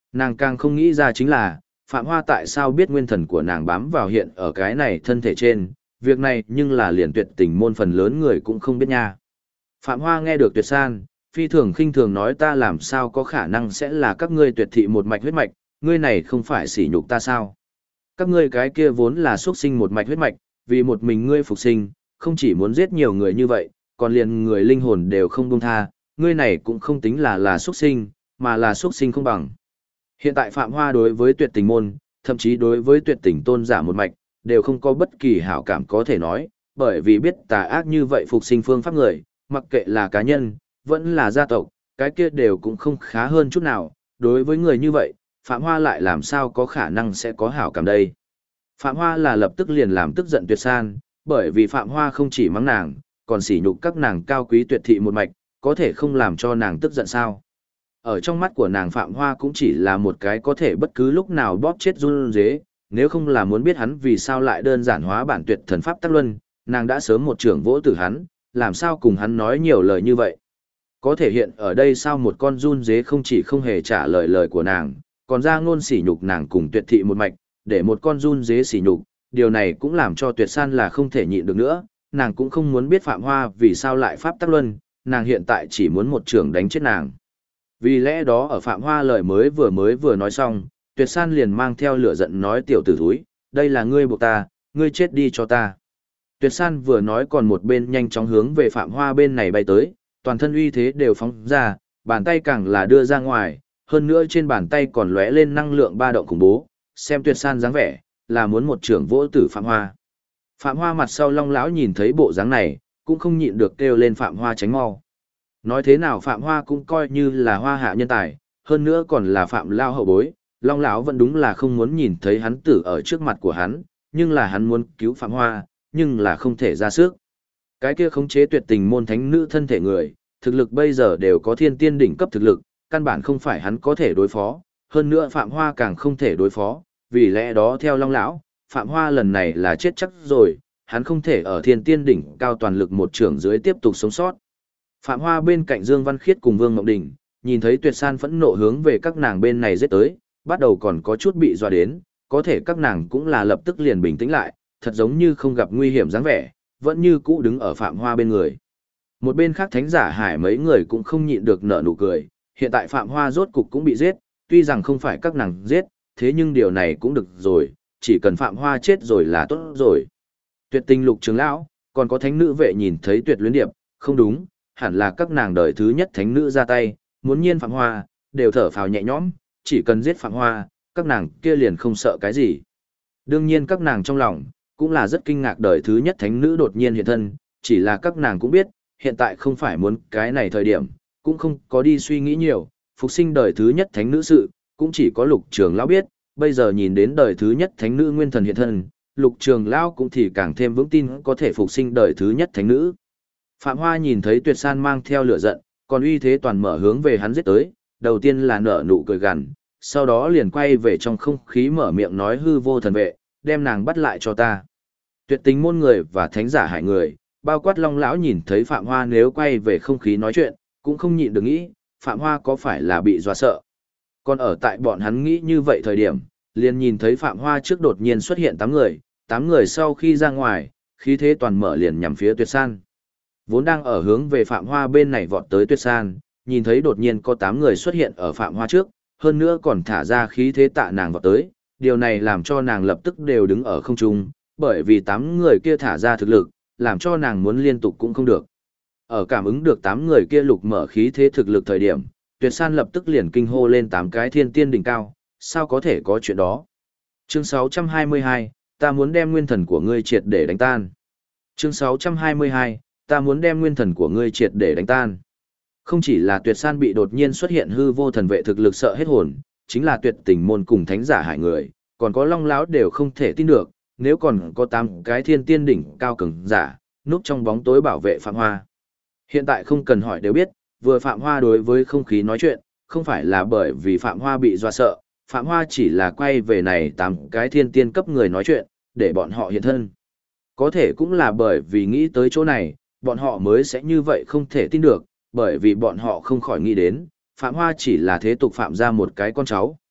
Nàng càng không nghĩ ra chính là, Phạm Hoa tại sao biết nguyên thần của nàng bám vào hiện ở cái này thân thể trên, việc này nhưng là liền tuyệt tình môn phần lớn người cũng không biết nha. Phạm Hoa nghe được Tuyệt San, phi thường khinh thường nói ta làm sao có khả năng sẽ là các ngươi tuyệt thị một mạch huyết mạch, ngươi này không phải sỉ nhục ta sao? Các ngươi cái kia vốn là xuất sinh một mạch huyết mạch, vì một mình ngươi phục sinh, không chỉ muốn giết nhiều người như vậy, còn liền người linh hồn đều không buông tha, ngươi này cũng không tính là xuất sinh, mà là xuất sinh không bằng. Hiện tại Phạm Hoa đối với tuyệt tình môn, thậm chí đối với tuyệt tình tôn giả một mạch, đều không có bất kỳ hảo cảm có thể nói, bởi vì biết tà ác như vậy phục sinh phương pháp người, mặc kệ là cá nhân, vẫn là gia tộc, cái kia đều cũng không khá hơn chút nào, đối với người như vậy, Phạm Hoa lại làm sao có khả năng sẽ có hảo cảm đây. Phạm Hoa là lập tức liền làm tức giận Tuyệt San, bởi vì Phạm Hoa không chỉ mắng nàng, còn sỉ nhục các nàng cao quý tuyệt thị một mạch, có thể không làm cho nàng tức giận sao. Ở trong mắt của nàng Phạm Hoa cũng chỉ là một cái có thể bất cứ lúc nào bóp chết run dế, nếu không là muốn biết hắn vì sao lại đơn giản hóa bản tuyệt thần pháp tắc luân, nàng đã sớm một trưởng vỗ tử hắn, làm sao cùng hắn nói nhiều lời như vậy. Có thể hiện ở đây sao một con run dế không chỉ không hề trả lời lời của nàng, còn ra ngôn sỉ nhục nàng cùng tuyệt thị một mạch, để một con run dế sỉ nhục, điều này cũng làm cho Tuyệt San là không thể nhịn được nữa, nàng cũng không muốn biết Phạm Hoa vì sao lại pháp tắc luân, nàng hiện tại chỉ muốn một trưởng đánh chết nàng. Vì lẽ đó ở Phạm Hoa lời mới vừa nói xong, Tuyệt San liền mang theo lửa giận nói tiểu tử thúi, đây là ngươi buộc ta, ngươi chết đi cho ta. Tuyệt San vừa nói còn một bên nhanh chóng hướng về Phạm Hoa bên này bay tới, toàn thân uy thế đều phóng ra, bàn tay càng là đưa ra ngoài, hơn nữa trên bàn tay còn lóe lên năng lượng ba động khủng bố, xem Tuyệt San dáng vẻ, là muốn một trưởng vỗ tử Phạm Hoa. Phạm Hoa mặt sau Long lão nhìn thấy bộ dáng này, cũng không nhịn được kêu lên Phạm Hoa tránh mau. Nói thế nào Phạm Hoa cũng coi như là hoa hạ nhân tài, hơn nữa còn là Phạm lao hậu bối, Long lão vẫn đúng là không muốn nhìn thấy hắn tử ở trước mặt của hắn, nhưng là hắn muốn cứu Phạm Hoa, nhưng là không thể ra sức. Cái kia khống chế tuyệt tình môn thánh nữ thân thể người, thực lực bây giờ đều có thiên tiên đỉnh cấp thực lực, căn bản không phải hắn có thể đối phó, hơn nữa Phạm Hoa càng không thể đối phó, vì lẽ đó theo Long lão, Phạm Hoa lần này là chết chắc rồi, hắn không thể ở thiên tiên đỉnh cao toàn lực một trưởng dưới tiếp tục sống sót. Phạm Hoa bên cạnh Dương Văn Khiết cùng Vương Ngọc Đình, nhìn thấy Tuyệt San phẫn nộ hướng về các nàng bên này giết tới, bắt đầu còn có chút bị dọa đến, có thể các nàng cũng là lập tức liền bình tĩnh lại, thật giống như không gặp nguy hiểm dáng vẻ, vẫn như cũ đứng ở Phạm Hoa bên người. Một bên khác Thánh Giả Hải mấy người cũng không nhịn được nở nụ cười, hiện tại Phạm Hoa rốt cục cũng bị giết, tuy rằng không phải các nàng giết, thế nhưng điều này cũng được rồi, chỉ cần Phạm Hoa chết rồi là tốt rồi. Tuyệt Tình Lục trưởng lão, còn có thánh nữ vệ nhìn thấy Tuyệt Luyến Điệp, không đúng, hẳn là các nàng đời thứ nhất thánh nữ ra tay, muốn nhiên Phạm Hoa, đều thở phào nhẹ nhõm, chỉ cần giết Phạm Hoa, các nàng kia liền không sợ cái gì. Đương nhiên các nàng trong lòng, cũng là rất kinh ngạc đời thứ nhất thánh nữ đột nhiên hiện thân, chỉ là các nàng cũng biết, hiện tại không phải muốn cái này thời điểm, cũng không có đi suy nghĩ nhiều, phục sinh đời thứ nhất thánh nữ sự, cũng chỉ có Lục Trường lão biết, bây giờ nhìn đến đời thứ nhất thánh nữ nguyên thần hiện thân, Lục Trường lão cũng thì càng thêm vững tin có thể phục sinh đời thứ nhất thánh nữ. Phạm Hoa nhìn thấy Tuyệt San mang theo lửa giận, còn uy thế toàn mở hướng về hắn giết tới, đầu tiên là nở nụ cười gằn, sau đó liền quay về trong không khí mở miệng nói hư vô thần vệ, đem nàng bắt lại cho ta. Tuyệt Tình môn người và Thánh Giả Hải người, bao quát Long lão nhìn thấy Phạm Hoa nếu quay về không khí nói chuyện, cũng không nhịn được nghĩ, Phạm Hoa có phải là bị dọa sợ. Còn ở tại bọn hắn nghĩ như vậy thời điểm, liền nhìn thấy Phạm Hoa trước đột nhiên xuất hiện 8 người sau khi ra ngoài, khí thế toàn mở liền nhằm phía Tuyệt San. Vốn đang ở hướng về Phạm Hoa bên này vọt tới Tuyệt San, nhìn thấy đột nhiên có 8 người xuất hiện ở Phạm Hoa trước, hơn nữa còn thả ra khí thế tạ nàng vọt tới, điều này làm cho nàng lập tức đều đứng ở không trung, bởi vì 8 người kia thả ra thực lực, làm cho nàng muốn liên tục cũng không được. Ở cảm ứng được 8 người kia lục mở khí thế thực lực thời điểm, Tuyệt San lập tức liền kinh hô lên 8 cái thiên tiên đỉnh cao, sao có thể có chuyện đó. Chương 622, ta muốn đem nguyên thần của ngươi triệt để đánh tan. Chương 622, ta muốn đem nguyên thần của ngươi triệt để đánh tan. Không chỉ là Tuyệt San bị đột nhiên xuất hiện hư vô thần vệ thực lực sợ hết hồn, chính là Tuyệt Tình môn cùng Thánh Giả Hải người, còn có Long lão đều không thể tin được, nếu còn có 8 cái thiên tiên đỉnh cao cường giả, núp trong bóng tối bảo vệ Phạm Hoa. Hiện tại không cần hỏi đều biết, vừa Phạm Hoa đối với không khí nói chuyện, không phải là bởi vì Phạm Hoa bị dọa sợ, Phạm Hoa chỉ là quay về này 8 cái thiên tiên cấp người nói chuyện, để bọn họ hiện thân. Có thể cũng là bởi vì nghĩ tới chỗ này, bọn họ mới sẽ như vậy không thể tin được, bởi vì bọn họ không khỏi nghĩ đến, Phạm Hoa chỉ là thế tục Phạm ra một cái con cháu,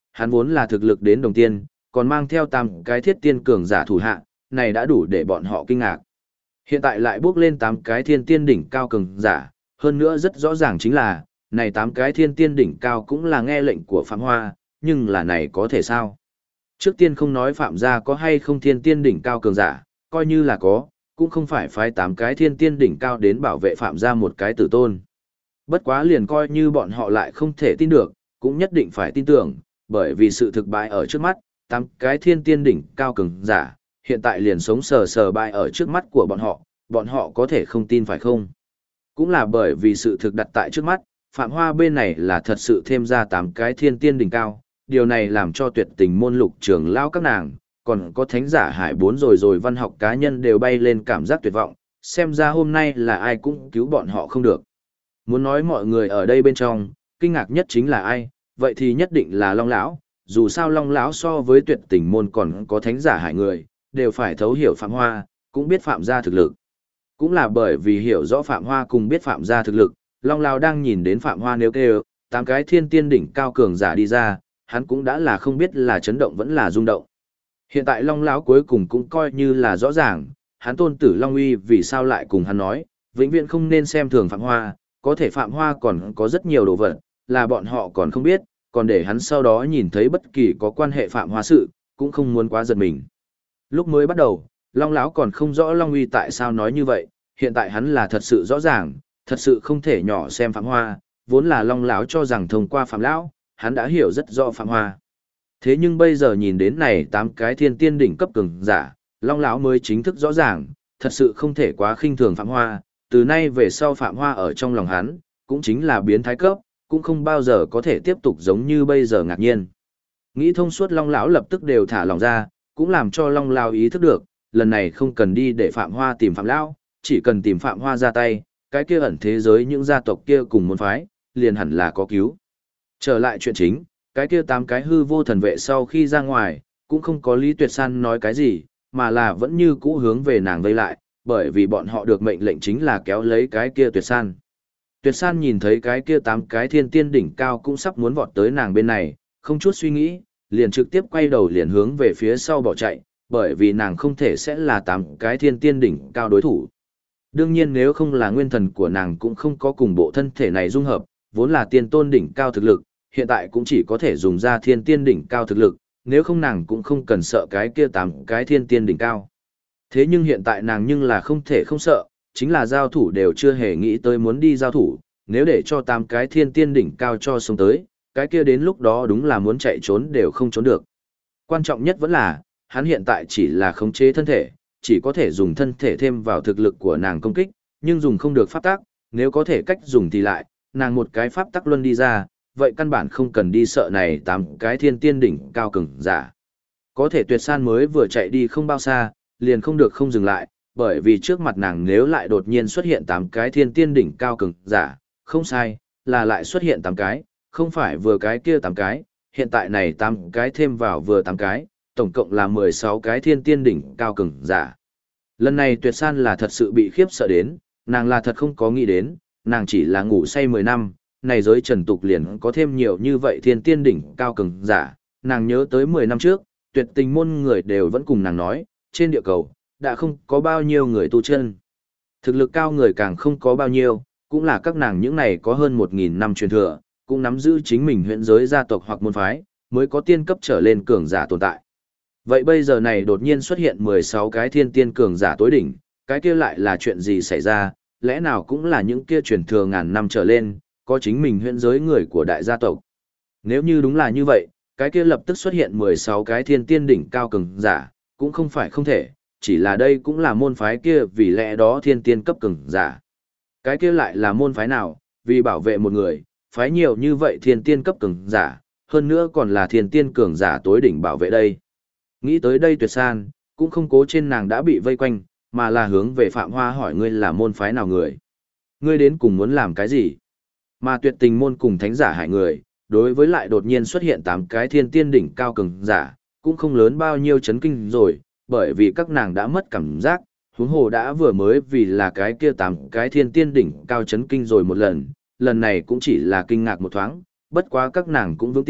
hắn vốn là thực lực đến đồng tiên, còn mang theo 8 cái thiết tiên cường giả thủ hạ, này đã đủ để bọn họ kinh ngạc. Hiện tại lại bước lên 8 cái thiên tiên đỉnh cao cường giả, hơn nữa rất rõ ràng chính là, này 8 cái thiên tiên đỉnh cao cũng là nghe lệnh của Phạm Hoa, nhưng là này có thể sao? Trước tiên không nói Phạm gia có hay không thiên tiên đỉnh cao cường giả, coi như là có, cũng không phải phái 8 cái thiên tiên đỉnh cao đến bảo vệ Phạm gia một cái tử tôn. Bất quá liền coi như bọn họ lại không thể tin được, cũng nhất định phải tin tưởng, bởi vì sự thực bại ở trước mắt, 8 cái thiên tiên đỉnh cao cường giả, hiện tại liền sống sờ sờ bại ở trước mắt của bọn họ có thể không tin phải không? Cũng là bởi vì sự thực đặt tại trước mắt, Phạm Hoa bên này là thật sự thêm ra 8 cái thiên tiên đỉnh cao, điều này làm cho tuyệt tình môn lục trường lao các nàng, còn có thánh giả hải bốn rồi văn học cá nhân đều bay lên cảm giác tuyệt vọng, xem ra hôm nay là ai cũng cứu bọn họ không được. Muốn nói mọi người ở đây bên trong, kinh ngạc nhất chính là ai, vậy thì nhất định là Long lão, dù sao Long lão so với tuyệt tình môn còn có thánh giả hải người, đều phải thấu hiểu Phạm Hoa, cũng biết Phạm gia thực lực. Cũng là bởi vì hiểu rõ Phạm Hoa cùng biết Phạm gia thực lực, Long lão đang nhìn đến Phạm Hoa nếu kêu, 8 cái thiên tiên đỉnh cao cường giả đi ra, hắn cũng đã là không biết là chấn động vẫn là rung động. Hiện tại Long lão cuối cùng cũng coi như là rõ ràng, hắn tôn tử Long Uy vì sao lại cùng hắn nói, vĩnh viễn không nên xem thường Phạm Hoa, có thể Phạm Hoa còn có rất nhiều đồ vật, là bọn họ còn không biết, còn để hắn sau đó nhìn thấy bất kỳ có quan hệ Phạm Hoa sự, cũng không muốn quá giật mình. Lúc mới bắt đầu, Long lão còn không rõ Long Uy tại sao nói như vậy, hiện tại hắn là thật sự rõ ràng, thật sự không thể nhỏ xem Phạm Hoa, vốn là Long lão cho rằng thông qua Phạm lão, hắn đã hiểu rất rõ Phạm Hoa. Thế nhưng bây giờ nhìn đến này 8 cái thiên tiên đỉnh cấp cường giả, Long lão mới chính thức rõ ràng, thật sự không thể quá khinh thường Phạm Hoa, từ nay về sau Phạm Hoa ở trong lòng hắn, cũng chính là biến thái cấp, cũng không bao giờ có thể tiếp tục giống như bây giờ ngạc nhiên. Nghĩ thông suốt Long lão lập tức đều thả lòng ra, cũng làm cho Long lão ý thức được, lần này không cần đi để Phạm Hoa tìm Phạm lão, chỉ cần tìm Phạm Hoa ra tay, cái kia ẩn thế giới những gia tộc kia cùng môn phái, liền hẳn là có cứu. Trở lại chuyện chính, cái kia 8 cái hư vô thần vệ sau khi ra ngoài, cũng không có Lý Tuyệt San nói cái gì, mà là vẫn như cũ hướng về nàng vây lại, bởi vì bọn họ được mệnh lệnh chính là kéo lấy cái kia Tuyệt San. Tuyệt San nhìn thấy cái kia 8 cái thiên tiên đỉnh cao cũng sắp muốn vọt tới nàng bên này, không chút suy nghĩ, liền trực tiếp quay đầu liền hướng về phía sau bỏ chạy, bởi vì nàng không thể sẽ là 8 cái thiên tiên đỉnh cao đối thủ. Đương nhiên nếu không là nguyên thần của nàng cũng không có cùng bộ thân thể này dung hợp, vốn là tiên tôn đỉnh cao thực lực, hiện tại cũng chỉ có thể dùng ra thiên tiên đỉnh cao thực lực, nếu không nàng cũng không cần sợ cái kia 8 cái thiên tiên đỉnh cao. Thế nhưng hiện tại nàng nhưng là không thể không sợ, chính là giao thủ đều chưa hề nghĩ tới muốn đi giao thủ, nếu để cho 8 cái thiên tiên đỉnh cao cho sống tới, cái kia đến lúc đó đúng là muốn chạy trốn đều không trốn được. Quan trọng nhất vẫn là, hắn hiện tại chỉ là khống chế thân thể, chỉ có thể dùng thân thể thêm vào thực lực của nàng công kích, nhưng dùng không được pháp tắc, nếu có thể cách dùng thì lại, nàng một cái pháp tắc luân đi ra, vậy căn bản không cần đi sợ này 8 cái thiên tiên đỉnh cao cường giả. Có thể Tuyệt San mới vừa chạy đi không bao xa, liền không được không dừng lại, bởi vì trước mặt nàng nếu lại đột nhiên xuất hiện 8 cái thiên tiên đỉnh cao cường giả, không sai, là lại xuất hiện 8 cái, không phải vừa cái kia 8 cái, hiện tại này 8 cái thêm vào vừa 8 cái, tổng cộng là 16 cái thiên tiên đỉnh cao cường giả. Lần này Tuyệt San là thật sự bị khiếp sợ đến, nàng là thật không có nghĩ đến, nàng chỉ là ngủ say 10 năm, này giới trần tục liền có thêm nhiều như vậy thiên tiên đỉnh cao cường giả, nàng nhớ tới 10 năm trước, tuyệt tình môn người đều vẫn cùng nàng nói, trên địa cầu, đã không có bao nhiêu người tu chân. Thực lực cao người càng không có bao nhiêu, cũng là các nàng những này có hơn 1.000 năm truyền thừa, cũng nắm giữ chính mình huyện giới gia tộc hoặc môn phái, mới có tiên cấp trở lên cường giả tồn tại. Vậy bây giờ này đột nhiên xuất hiện 16 cái thiên tiên cường giả tối đỉnh, cái kia lại là chuyện gì xảy ra, lẽ nào cũng là những kia truyền thừa ngàn năm trở lên, có chính mình huyện giới người của đại gia tộc. Nếu như đúng là như vậy, cái kia lập tức xuất hiện 16 cái thiên tiên đỉnh cao cường giả, cũng không phải không thể, chỉ là đây cũng là môn phái kia vì lẽ đó thiên tiên cấp cường giả. Cái kia lại là môn phái nào, vì bảo vệ một người, phái nhiều như vậy thiên tiên cấp cường giả, hơn nữa còn là thiên tiên cường giả tối đỉnh bảo vệ đây. Nghĩ tới đây Tuyệt San, cũng không cố trên nàng đã bị vây quanh, mà là hướng về Phạm Hoa hỏi ngươi là môn phái nào người. Ngươi đến cùng muốn làm cái gì? Mà tuyệt tình môn cùng thánh giả hại người, đối với lại đột nhiên xuất hiện 8 cái thiên tiên đỉnh cao cường giả, cũng không lớn bao nhiêu chấn kinh rồi, bởi vì các nàng đã mất cảm giác, huống hồ đã vừa mới vì là cái kia 8 cái thiên tiên đỉnh cao chấn kinh rồi một lần, lần này cũng chỉ là kinh ngạc một thoáng, bất quá các nàng cũng vững tin,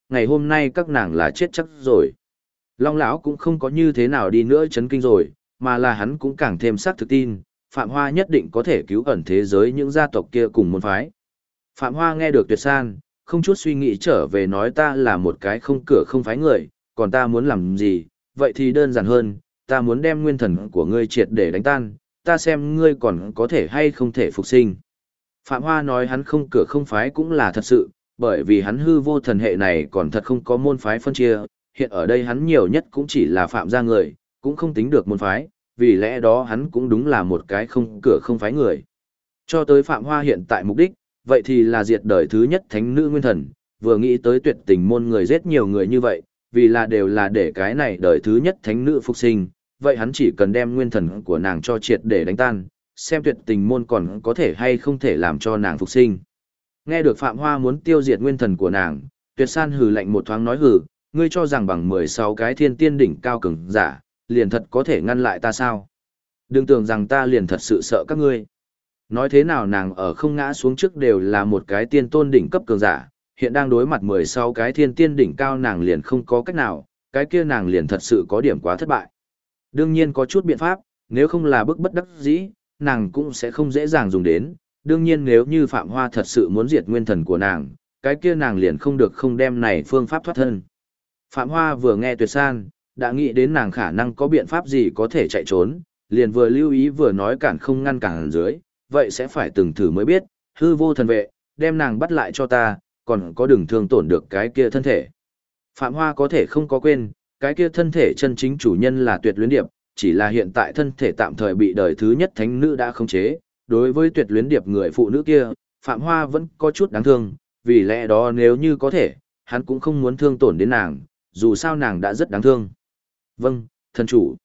ngày hôm nay các nàng là chết chắc rồi. Long lão cũng không có như thế nào đi nữa chấn kinh rồi, mà là hắn cũng càng thêm xác thực tin, Phạm Hoa nhất định có thể cứu ẩn thế giới những gia tộc kia cùng môn phái. Phạm Hoa nghe được Tuyệt San, không chút suy nghĩ trở về nói ta là một cái không cửa không phái người, còn ta muốn làm gì, vậy thì đơn giản hơn, ta muốn đem nguyên thần của ngươi triệt để đánh tan, ta xem ngươi còn có thể hay không thể phục sinh. Phạm Hoa nói hắn không cửa không phái cũng là thật sự, bởi vì hắn hư vô thần hệ này còn thật không có môn phái phân chia, hiện ở đây hắn nhiều nhất cũng chỉ là phạm gia người, cũng không tính được môn phái, vì lẽ đó hắn cũng đúng là một cái không cửa không phái người. Cho tới Phạm Hoa hiện tại mục đích, vậy thì là diệt đời thứ nhất thánh nữ nguyên thần, vừa nghĩ tới tuyệt tình môn người giết nhiều người như vậy, vì là đều là để cái này đời thứ nhất thánh nữ phục sinh, vậy hắn chỉ cần đem nguyên thần của nàng cho triệt để đánh tan, xem tuyệt tình môn còn có thể hay không thể làm cho nàng phục sinh. Nghe được Phạm Hoa muốn tiêu diệt nguyên thần của nàng, Tuyệt San hừ lạnh một thoáng nói hừ, ngươi cho rằng bằng 16 cái thiên tiên đỉnh cao cường giả, liền thật có thể ngăn lại ta sao? Đừng tưởng rằng ta liền thật sự sợ các ngươi. Nói thế nào nàng ở không ngã xuống trước đều là một cái tiên tôn đỉnh cấp cường giả, hiện đang đối mặt 16 cái thiên tiên đỉnh cao nàng liền không có cách nào, cái kia nàng liền thật sự có điểm quá thất bại. Đương nhiên có chút biện pháp, nếu không là bức bất đắc dĩ, nàng cũng sẽ không dễ dàng dùng đến. Đương nhiên nếu như Phạm Hoa thật sự muốn diệt nguyên thần của nàng, cái kia nàng liền không được không đem này phương pháp thoát thân. Phạm Hoa vừa nghe Tuyệt San, đã nghĩ đến nàng khả năng có biện pháp gì có thể chạy trốn, liền vừa lưu ý vừa nói cản không ngăn cản dưới, vậy sẽ phải từng thử mới biết, hư vô thần vệ, đem nàng bắt lại cho ta, còn có đừng thương tổn được cái kia thân thể. Phạm Hoa có thể không có quên, cái kia thân thể chân chính chủ nhân là Tuyệt Luyến Điệp, chỉ là hiện tại thân thể tạm thời bị đời thứ nhất thánh nữ đã khống chế, đối với Tuyệt Luyến Điệp người phụ nữ kia, Phạm Hoa vẫn có chút đáng thương, vì lẽ đó nếu như có thể, hắn cũng không muốn thương tổn đến nàng, dù sao nàng đã rất đáng thương. Vâng, thần chủ.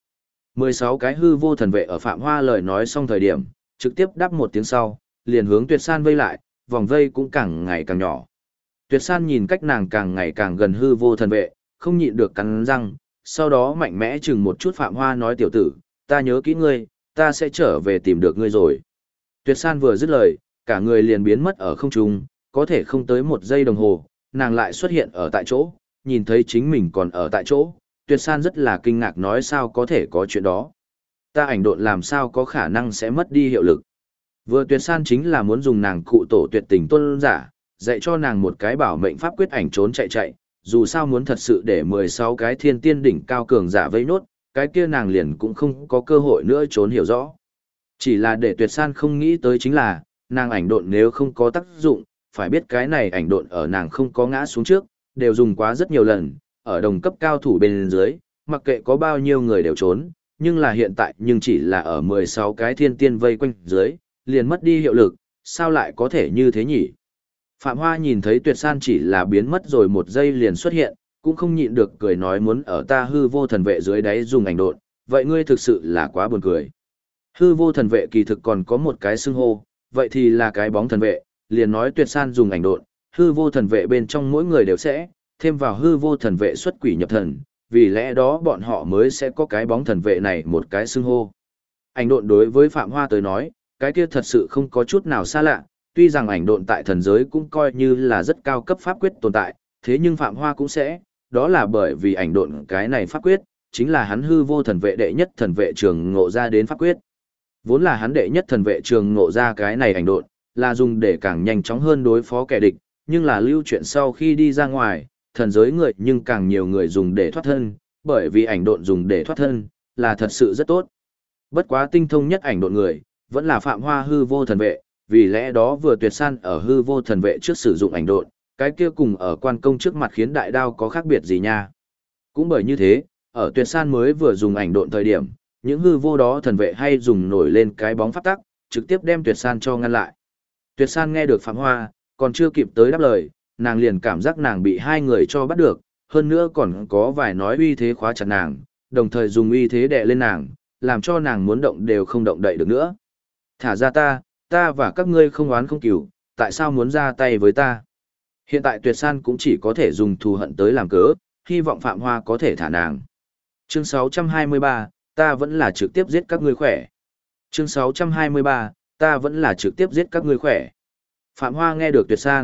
16 cái hư vô thần vệ ở Phạm Hoa lời nói xong thời điểm, trực tiếp đáp một tiếng sau, liền hướng Tuyệt San vây lại, vòng vây cũng càng ngày càng nhỏ. Tuyệt San nhìn cách nàng càng ngày càng gần hư vô thần vệ, không nhịn được cắn răng, sau đó mạnh mẽ chừng một chút Phạm Hoa nói tiểu tử, ta nhớ kỹ ngươi, ta sẽ trở về tìm được ngươi rồi. Tuyệt San vừa dứt lời, cả người liền biến mất ở không trung, có thể không tới một giây đồng hồ, nàng lại xuất hiện ở tại chỗ, nhìn thấy chính mình còn ở tại chỗ, Tuyệt San rất là kinh ngạc nói sao có thể có chuyện đó. Ta ảnh độn làm sao có khả năng sẽ mất đi hiệu lực. Vừa Tuyệt San chính là muốn dùng nàng cụ tổ tuyệt tình tôn giả, dạy cho nàng một cái bảo mệnh pháp quyết ảnh trốn chạy, dù sao muốn thật sự để 16 cái thiên tiên đỉnh cao cường giả vây nốt, cái kia nàng liền cũng không có cơ hội nữa trốn hiểu rõ. Chỉ là để Tuyệt San không nghĩ tới chính là, nàng ảnh độn nếu không có tác dụng, phải biết cái này ảnh độn ở nàng không có ngã xuống trước, đều dùng quá rất nhiều lần, ở đồng cấp cao thủ bên dưới, mặc kệ có bao nhiêu người đều trốn, nhưng là hiện tại nhưng chỉ là ở 16 cái thiên tiên vây quanh dưới, liền mất đi hiệu lực, sao lại có thể như thế nhỉ? Phạm Hoa nhìn thấy Tuyệt San chỉ là biến mất rồi một giây liền xuất hiện, cũng không nhịn được cười nói muốn ở ta hư vô thần vệ dưới đáy dùng ảnh độn, vậy ngươi thực sự là quá buồn cười. Hư vô thần vệ kỳ thực còn có một cái xưng hô, vậy thì là cái bóng thần vệ, liền nói Tuyệt San dùng ảnh độn, hư vô thần vệ bên trong mỗi người đều sẽ thêm vào hư vô thần vệ xuất quỷ nhập thần, vì lẽ đó bọn họ mới sẽ có cái bóng thần vệ này một cái xưng hô. Ảnh độn đối với Phạm Hoa tới nói, cái kia thật sự không có chút nào xa lạ, tuy rằng ảnh độn tại thần giới cũng coi như là rất cao cấp pháp quyết tồn tại, thế nhưng Phạm Hoa cũng sẽ, đó là bởi vì ảnh độn cái này pháp quyết, chính là hắn hư vô thần vệ đệ nhất thần vệ trường ngộ ra đến pháp quyết. Vốn là hắn đệ nhất thần vệ trường ngộ ra cái này ảnh độn, là dùng để càng nhanh chóng hơn đối phó kẻ địch, nhưng là lưu chuyện sau khi đi ra ngoài, thần giới người nhưng càng nhiều người dùng để thoát thân, bởi vì ảnh độn dùng để thoát thân, là thật sự rất tốt. Bất quá tinh thông nhất ảnh độn người, vẫn là Phạm Hoa hư vô thần vệ, vì lẽ đó vừa Tuyệt San ở hư vô thần vệ trước sử dụng ảnh độn, cái kia cùng ở quan công trước mặt khiến đại đao có khác biệt gì nha. Cũng bởi như thế, ở Tuyệt San mới vừa dùng ảnh độn thời điểm, những hư vô đó thần vệ hay dùng nổi lên cái bóng pháp tắc, trực tiếp đem Tuyệt San cho ngăn lại. Tuyệt San nghe được Phạm Hoa, còn chưa kịp tới đáp lời, nàng liền cảm giác nàng bị hai người cho bắt được, hơn nữa còn có vài nói uy thế khóa chặt nàng, đồng thời dùng uy thế đè lên nàng, làm cho nàng muốn động đều không động đậy được nữa. Thả ra ta và các ngươi không oán không cừu, tại sao muốn ra tay với ta? Hiện tại Tuyệt San cũng chỉ có thể dùng thù hận tới làm cớ, hy vọng Phạm Hoa có thể thả nàng. Chương 623, ta vẫn là trực tiếp giết các ngươi khỏe. Chương 623, ta vẫn là trực tiếp giết các ngươi khỏe. Phạm Hoa nghe được Tuyệt San,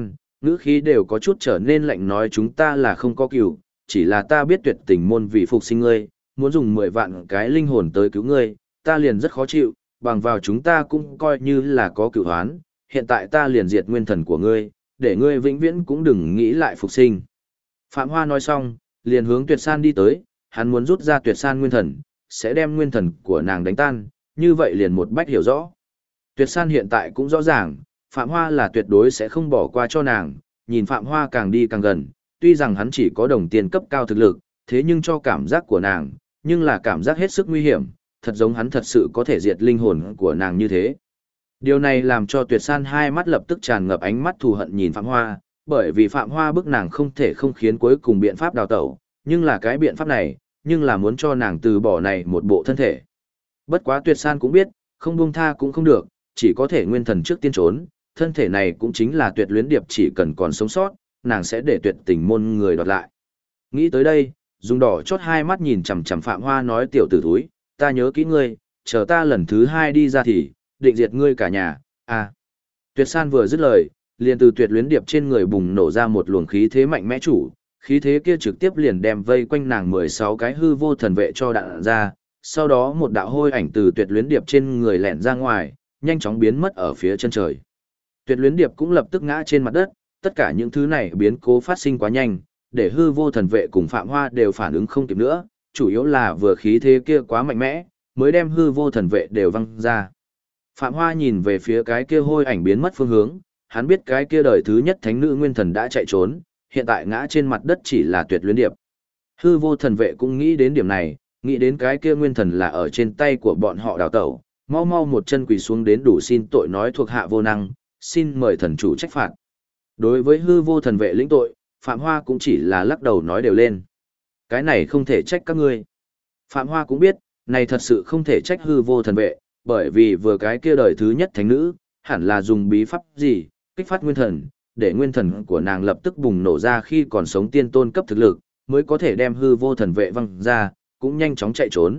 ngữ khí đều có chút trở nên lạnh nói chúng ta là không có cừu, chỉ là ta biết tuyệt tình môn vì phục sinh ngươi, muốn dùng 10 vạn cái linh hồn tới cứu ngươi, ta liền rất khó chịu, bằng vào chúng ta cũng coi như là có cửu hoán, hiện tại ta liền diệt nguyên thần của ngươi, để ngươi vĩnh viễn cũng đừng nghĩ lại phục sinh. Phạm Hoa nói xong, liền hướng Tuyệt San đi tới, hắn muốn rút ra Tuyệt San nguyên thần, sẽ đem nguyên thần của nàng đánh tan, như vậy liền một bách hiểu rõ. Tuyệt San hiện tại cũng rõ ràng, Phạm Hoa là tuyệt đối sẽ không bỏ qua cho nàng, nhìn Phạm Hoa càng đi càng gần, tuy rằng hắn chỉ có đồng tiền cấp cao thực lực, thế nhưng cho cảm giác của nàng, nhưng là cảm giác hết sức nguy hiểm, thật giống hắn thật sự có thể diệt linh hồn của nàng như thế. Điều này làm cho Tuyệt San hai mắt lập tức tràn ngập ánh mắt thù hận nhìn Phạm Hoa, bởi vì Phạm Hoa bức nàng không thể không khiến cuối cùng biện pháp đào tẩu, nhưng là cái biện pháp này, nhưng là muốn cho nàng từ bỏ này một bộ thân thể. Bất quá Tuyệt San cũng biết, không buông tha cũng không được, chỉ có thể nguyên thần trước tiên trốn, thân thể này cũng chính là Tuyệt Luyến Điệp chỉ cần còn sống sót, nàng sẽ để Tuyệt Tình môn người đoạt lại. Nghĩ tới đây, dùng đỏ chót hai mắt nhìn chằm chằm Phạm Hoa nói tiểu tử thúi, ta nhớ kỹ ngươi, chờ ta lần thứ 2 đi ra thì, định diệt ngươi cả nhà, à. Tuyệt San vừa dứt lời, liền từ Tuyệt Luyến Điệp trên người bùng nổ ra một luồng khí thế mạnh mẽ chủ, khí thế kia trực tiếp liền đem vây quanh nàng 16 cái hư vô thần vệ cho đạn ra, sau đó một đạo hôi ảnh từ Tuyệt Luyến Điệp trên người lẻn ra ngoài, nhanh chóng biến mất ở phía chân trời. Tuyệt Luyến Điệp cũng lập tức ngã trên mặt đất, tất cả những thứ này biến cố phát sinh quá nhanh, để hư vô thần vệ cùng Phạm Hoa đều phản ứng không kịp nữa, chủ yếu là vừa khí thế kia quá mạnh mẽ, mới đem hư vô thần vệ đều văng ra. Phạm Hoa nhìn về phía cái kia hôi ảnh biến mất phương hướng, hắn biết cái kia đời thứ nhất thánh nữ nguyên thần đã chạy trốn, hiện tại ngã trên mặt đất chỉ là Tuyệt Luyến Điệp. Hư vô thần vệ cũng nghĩ đến điểm này, nghĩ đến cái kia nguyên thần là ở trên tay của bọn họ đào tẩu, mau mau một chân quỳ xuống đến đủ xin tội nói thuộc hạ vô năng, xin mời thần chủ trách phạt. Đối với hư vô thần vệ lĩnh tội, Phạm Hoa cũng chỉ là lắc đầu nói đều lên. Cái này không thể trách các ngươi. Phạm Hoa cũng biết, này thật sự không thể trách hư vô thần vệ, bởi vì vừa cái kia đời thứ nhất thánh nữ, hẳn là dùng bí pháp gì, kích phát nguyên thần, để nguyên thần của nàng lập tức bùng nổ ra khi còn sống tiên tôn cấp thực lực, mới có thể đem hư vô thần vệ văng ra, cũng nhanh chóng chạy trốn.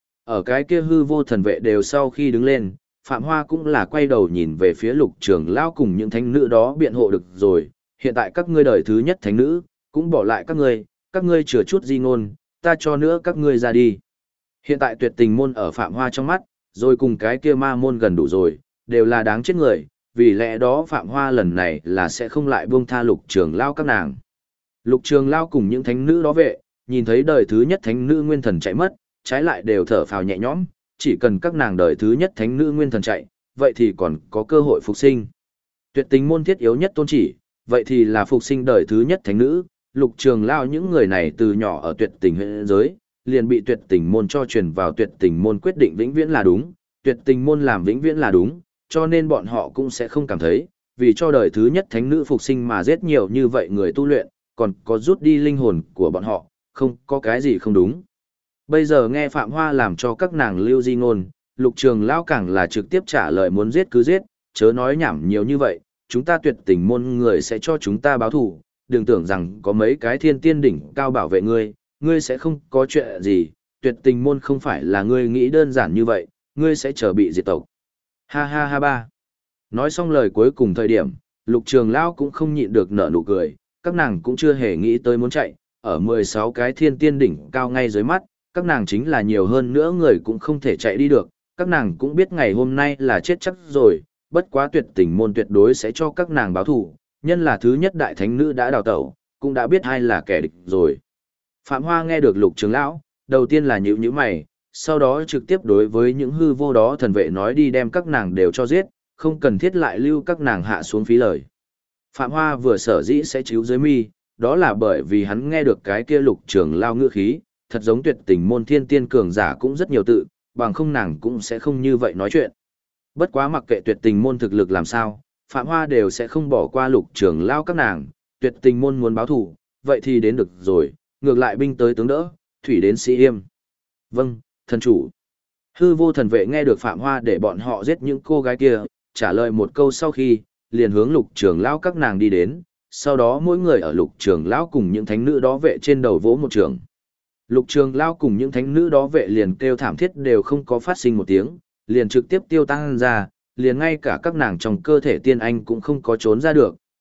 Ở cái kia hư vô thần vệ đều sau khi đứng lên, Phạm Hoa cũng là quay đầu nhìn về phía Lục Trường Lao cùng những thánh nữ đó biện hộ được rồi, hiện tại các ngươi đời thứ nhất thánh nữ, cũng bỏ lại các ngươi chừa chút di ngôn, ta cho nữa các ngươi ra đi. Hiện tại Tuyệt Tình môn ở Phạm Hoa trong mắt, rồi cùng cái kia ma môn gần đủ rồi, đều là đáng chết người, vì lẽ đó Phạm Hoa lần này là sẽ không lại buông tha Lục Trường Lao các nàng. Lục Trường Lao cùng những thánh nữ đó vệ, nhìn thấy đời thứ nhất thánh nữ nguyên thần chạy mất, trái lại đều thở phào nhẹ nhõm, chỉ cần các nàng đời thứ nhất thánh nữ nguyên thần chạy, vậy thì còn có cơ hội phục sinh. Tuyệt Tình môn thiết yếu nhất tôn chỉ, vậy thì là phục sinh đời thứ nhất thánh nữ, Lục Trường Lao những người này từ nhỏ ở Tuyệt Tình huyện giới, liền bị Tuyệt Tình môn cho truyền vào Tuyệt Tình môn quyết định vĩnh viễn là đúng, Tuyệt Tình môn làm vĩnh viễn là đúng, cho nên bọn họ cũng sẽ không cảm thấy, vì cho đời thứ nhất thánh nữ phục sinh mà giết nhiều như vậy người tu luyện, còn có rút đi linh hồn của bọn họ, không có cái gì không đúng. Bây giờ nghe Phạm Hoa làm cho các nàng lưu di ngôn, Lục Trường Lao càng là trực tiếp trả lời muốn giết cứ giết, chớ nói nhảm nhiều như vậy, chúng ta Tuyệt Tình môn người sẽ cho chúng ta báo thù, đừng tưởng rằng có mấy cái thiên tiên đỉnh cao bảo vệ ngươi, ngươi sẽ không có chuyện gì, Tuyệt Tình môn không phải là ngươi nghĩ đơn giản như vậy, ngươi sẽ chờ bị diệt tộc. Ha ha ha ba. Nói xong lời cuối cùng thời điểm, Lục Trường Lao cũng không nhịn được nở nụ cười, các nàng cũng chưa hề nghĩ tới muốn chạy, ở 16 cái thiên tiên đỉnh cao ngay dưới mắt, các nàng chính là nhiều hơn nữa người cũng không thể chạy đi được, các nàng cũng biết ngày hôm nay là chết chắc rồi, bất quá Tuyệt Tình môn tuyệt đối sẽ cho các nàng báo thù, nhân là thứ nhất đại thánh nữ đã đào tẩu, cũng đã biết ai là kẻ địch rồi. Phạm Hoa nghe được Lục Trường Lão, đầu tiên là nhíu mày, sau đó trực tiếp đối với những hư vô đó thần vệ nói đi đem các nàng đều cho giết, không cần thiết lại lưu các nàng hạ xuống phí lời. Phạm Hoa vừa sở dĩ sẽ chíu dưới mi, đó là bởi vì hắn nghe được cái kia Lục Trường Lao ngữ khí, thật giống Tuyệt Tình môn thiên tiên cường giả cũng rất nhiều tự, bằng không nàng cũng sẽ không như vậy nói chuyện. Bất quá mặc kệ Tuyệt Tình môn thực lực làm sao, Phạm Hoa đều sẽ không bỏ qua Lục Trường Lao các nàng, Tuyệt Tình môn muốn báo thù, vậy thì đến được rồi, ngược lại binh tới tướng đỡ, thủy đến sĩ yêm. Vâng, thần chủ. Hư vô thần vệ nghe được Phạm Hoa để bọn họ giết những cô gái kia, trả lời một câu sau khi, liền hướng Lục Trường Lão các nàng đi đến, sau đó mỗi người ở Lục Trường Lão cùng những thánh nữ đó vệ trên đầu vỗ một trường. Lục Trường Lão cùng những thánh nữ đó vệ liền kêu thảm thiết đều không có phát sinh một tiếng, liền trực tiếp tiêu tan ra, liền ngay cả các nàng trong cơ thể tiên anh cũng không có trốn ra được,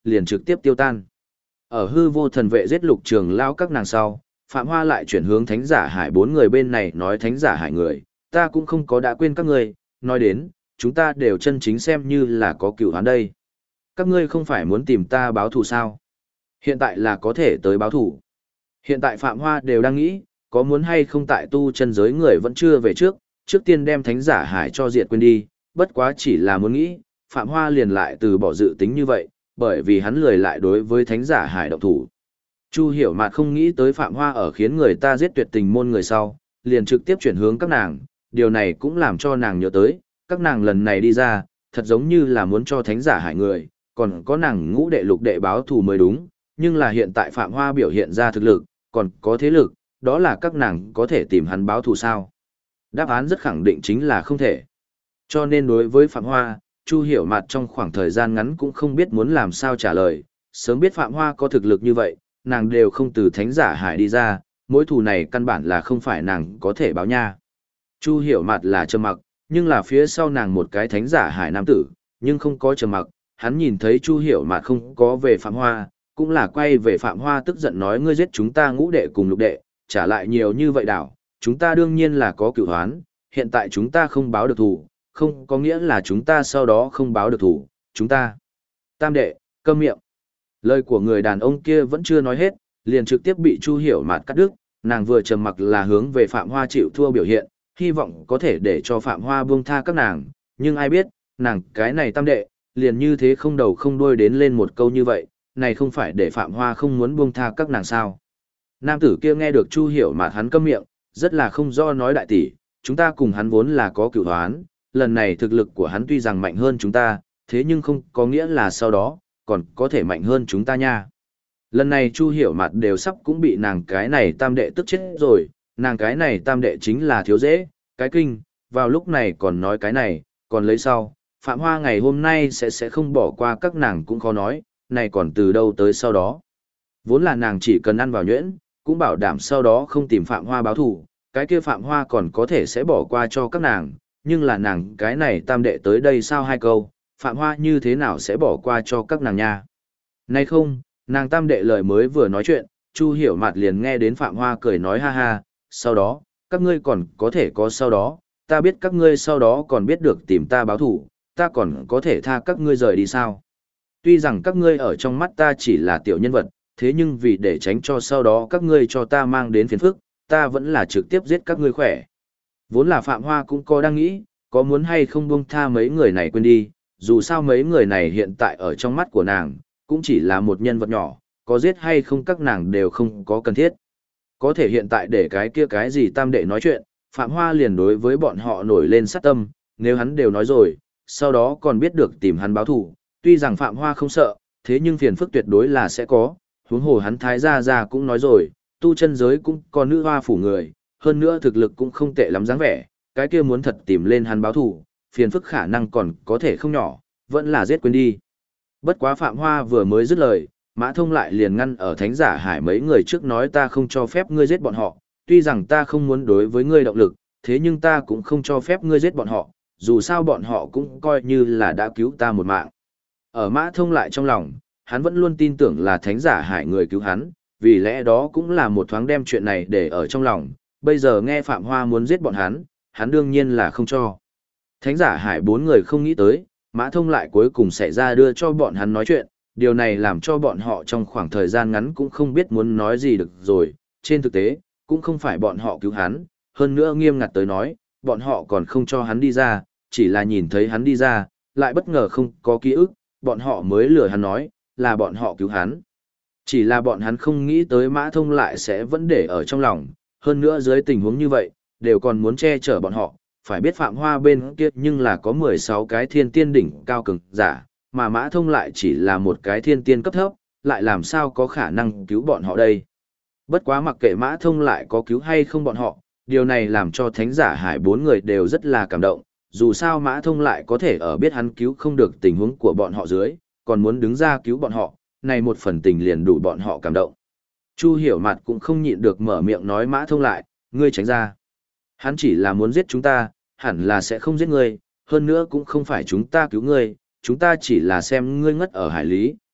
liền trực tiếp tiêu tan. Ở hư vô thần vệ giết Lục Trường Lão các nàng sau, Phạm Hoa lại chuyển hướng Thánh Giả Hải bốn người bên này nói Thánh Giả Hải người, ta cũng không có đã quên các ngươi, nói đến, chúng ta đều chân chính xem như là có cựu hắn đây. Các ngươi không phải muốn tìm ta báo thù sao? Hiện tại là có thể tới báo thù. Hiện tại Phạm Hoa đều đang nghĩ, có muốn hay không tại tu chân giới người vẫn chưa về trước tiên đem Thánh Giả Hải cho diệt quên đi, bất quá chỉ là muốn nghĩ, Phạm Hoa liền lại từ bỏ dự tính như vậy, bởi vì hắn lười lại đối với Thánh Giả Hải động thủ. Chu Hiểu Mạt không nghĩ tới Phạm Hoa ở khiến người ta giết tuyệt tình môn người sau, liền trực tiếp chuyển hướng các nàng, điều này cũng làm cho nàng nhớ tới, các nàng lần này đi ra, thật giống như là muốn cho Thánh Giả Hải người, còn có nàng ngũ đệ lục đệ báo thù mới đúng, nhưng là hiện tại Phạm Hoa biểu hiện ra thực lực, còn có thế lực, đó là các nàng có thể tìm hắn báo thù sao? Đáp án rất khẳng định chính là không thể. Cho nên đối với Phạm Hoa, Chu Hiểu Mạt trong khoảng thời gian ngắn cũng không biết muốn làm sao trả lời, sớm biết Phạm Hoa có thực lực như vậy, nàng đều không từ Thánh Giả Hải đi ra, mối thù này căn bản là không phải nàng có thể báo nha. Chu Hiểu Mạt là trầm mặc, nhưng là phía sau nàng một cái Thánh Giả Hải nam tử, nhưng không có trầm mặc, hắn nhìn thấy Chu Hiểu Mạt không có về Phạm Hoa, cũng là quay về Phạm Hoa tức giận nói ngươi giết chúng ta ngũ đệ cùng lục đệ, trả lại nhiều như vậy đảo, chúng ta đương nhiên là có cửu hoán, hiện tại chúng ta không báo được thù, không có nghĩa là chúng ta sau đó không báo được thù, chúng ta. Tam đệ, câm miệng. Lời của người đàn ông kia vẫn chưa nói hết, liền trực tiếp bị Chu Hiểu Mạt cắt đứt, nàng vừa trầm mặc là hướng về Phạm Hoa chịu thua biểu hiện, hy vọng có thể để cho Phạm Hoa buông tha các nàng, nhưng ai biết, nàng cái này tam đệ, liền như thế không đầu không đuôi đến lên một câu như vậy, này không phải để Phạm Hoa không muốn buông tha các nàng sao. Nam tử kia nghe được Chu Hiểu Mạt hắn câm miệng, rất là không do nói đại tỷ, chúng ta cùng hắn vốn là có cửu hoán, lần này thực lực của hắn tuy rằng mạnh hơn chúng ta, thế nhưng không có nghĩa là sau đó, còn có thể mạnh hơn chúng ta nha. Lần này Chu Hiểu Mạt đều sắp cũng bị nàng cái này tam đệ tức chết rồi, nàng cái này tam đệ chính là thiếu dễ, cái kinh, vào lúc này còn nói cái này, còn lấy sau, Phạm Hoa ngày hôm nay sẽ không bỏ qua các nàng cũng khó nói, này còn từ đâu tới sau đó. Vốn là nàng chỉ cần ăn vào nhuyễn, cũng bảo đảm sau đó không tìm Phạm Hoa báo thù, cái kia Phạm Hoa còn có thể sẽ bỏ qua cho các nàng, nhưng là nàng cái này tam đệ tới đây sao hai câu, Phạm Hoa như thế nào sẽ bỏ qua cho các nàng nha. Nay không, nàng tam đệ lời mới vừa nói chuyện, Chu Hiểu Mạt liền nghe đến Phạm Hoa cười nói ha ha, sau đó, các ngươi còn có thể có sau đó, ta biết các ngươi sau đó còn biết được tìm ta báo thù, ta còn có thể tha các ngươi rời đi sao. Tuy rằng các ngươi ở trong mắt ta chỉ là tiểu nhân vật, thế nhưng vì để tránh cho sau đó các ngươi cho ta mang đến phiền phức, ta vẫn là trực tiếp giết các ngươi khỏe. Vốn là Phạm Hoa cũng có đang nghĩ, có muốn hay không buông tha mấy người này quên đi, dù sao mấy người này hiện tại ở trong mắt của nàng, cũng chỉ là một nhân vật nhỏ, có giết hay không các nàng đều không có cần thiết. Có thể hiện tại để cái kia cái gì tam đệ nói chuyện, Phạm Hoa liền đối với bọn họ nổi lên sát tâm, nếu hắn đều nói rồi, sau đó còn biết được tìm hắn báo thù, tuy rằng Phạm Hoa không sợ, thế nhưng phiền phức tuyệt đối là sẽ có, huống hồ hắn thái gia cũng nói rồi, tu chân giới cũng có nữ hoa phủ người, hơn nữa thực lực cũng không tệ lắm dáng vẻ, cái kia muốn thật tìm lên hắn báo thù, phiền phức khả năng còn có thể không nhỏ, vẫn là giết quên đi. Bất quá Phạm Hoa vừa mới dứt lời, Mã Thông lại liền ngăn ở Thánh Giả Hải mấy người trước nói ta không cho phép ngươi giết bọn họ, tuy rằng ta không muốn đối với ngươi động lực, thế nhưng ta cũng không cho phép ngươi giết bọn họ, dù sao bọn họ cũng coi như là đã cứu ta một mạng. Ở Mã Thông lại trong lòng, hắn vẫn luôn tin tưởng là Thánh Giả Hải người cứu hắn, vì lẽ đó cũng là một thoáng đem chuyện này để ở trong lòng, bây giờ nghe Phạm Hoa muốn giết bọn hắn đương nhiên là không cho. Thánh Giả Hải bốn người không nghĩ tới, Mã Thông lại cuối cùng xảy ra đưa cho bọn hắn nói chuyện, điều này làm cho bọn họ trong khoảng thời gian ngắn cũng không biết muốn nói gì được rồi, trên thực tế, cũng không phải bọn họ cứu hắn, hơn nữa nghiêm ngặt tới nói, bọn họ còn không cho hắn đi ra, chỉ là nhìn thấy hắn đi ra, lại bất ngờ không có ký ức, bọn họ mới lừa hắn nói, là bọn họ cứu hắn. Chỉ là bọn hắn không nghĩ tới Mã Thông lại sẽ vẫn để ở trong lòng, hơn nữa dưới tình huống như vậy, đều còn muốn che chở bọn họ, phải biết Phạm Hoa bên kia nhưng là có 16 cái thiên tiên đỉnh cao cường giả, mà Mã Thông lại chỉ là một cái thiên tiên cấp thấp, lại làm sao có khả năng cứu bọn họ đây. Bất quá mặc kệ Mã Thông lại có cứu hay không bọn họ, điều này làm cho Thánh Giả Hải bốn người đều rất là cảm động, dù sao Mã Thông lại có thể ở biết hắn cứu không được tình huống của bọn họ dưới, còn muốn đứng ra cứu bọn họ, này một phần tình liền đủ bọn họ cảm động. Chu Hiểu Mạt cũng không nhịn được mở miệng nói Mã Thông lại, ngươi tránh ra. Hắn chỉ là muốn giết chúng ta, hẳn là sẽ không giết ngươi, hơn nữa cũng không phải chúng ta cứu ngươi, chúng ta chỉ là xem ngươi ngất ở hải lý,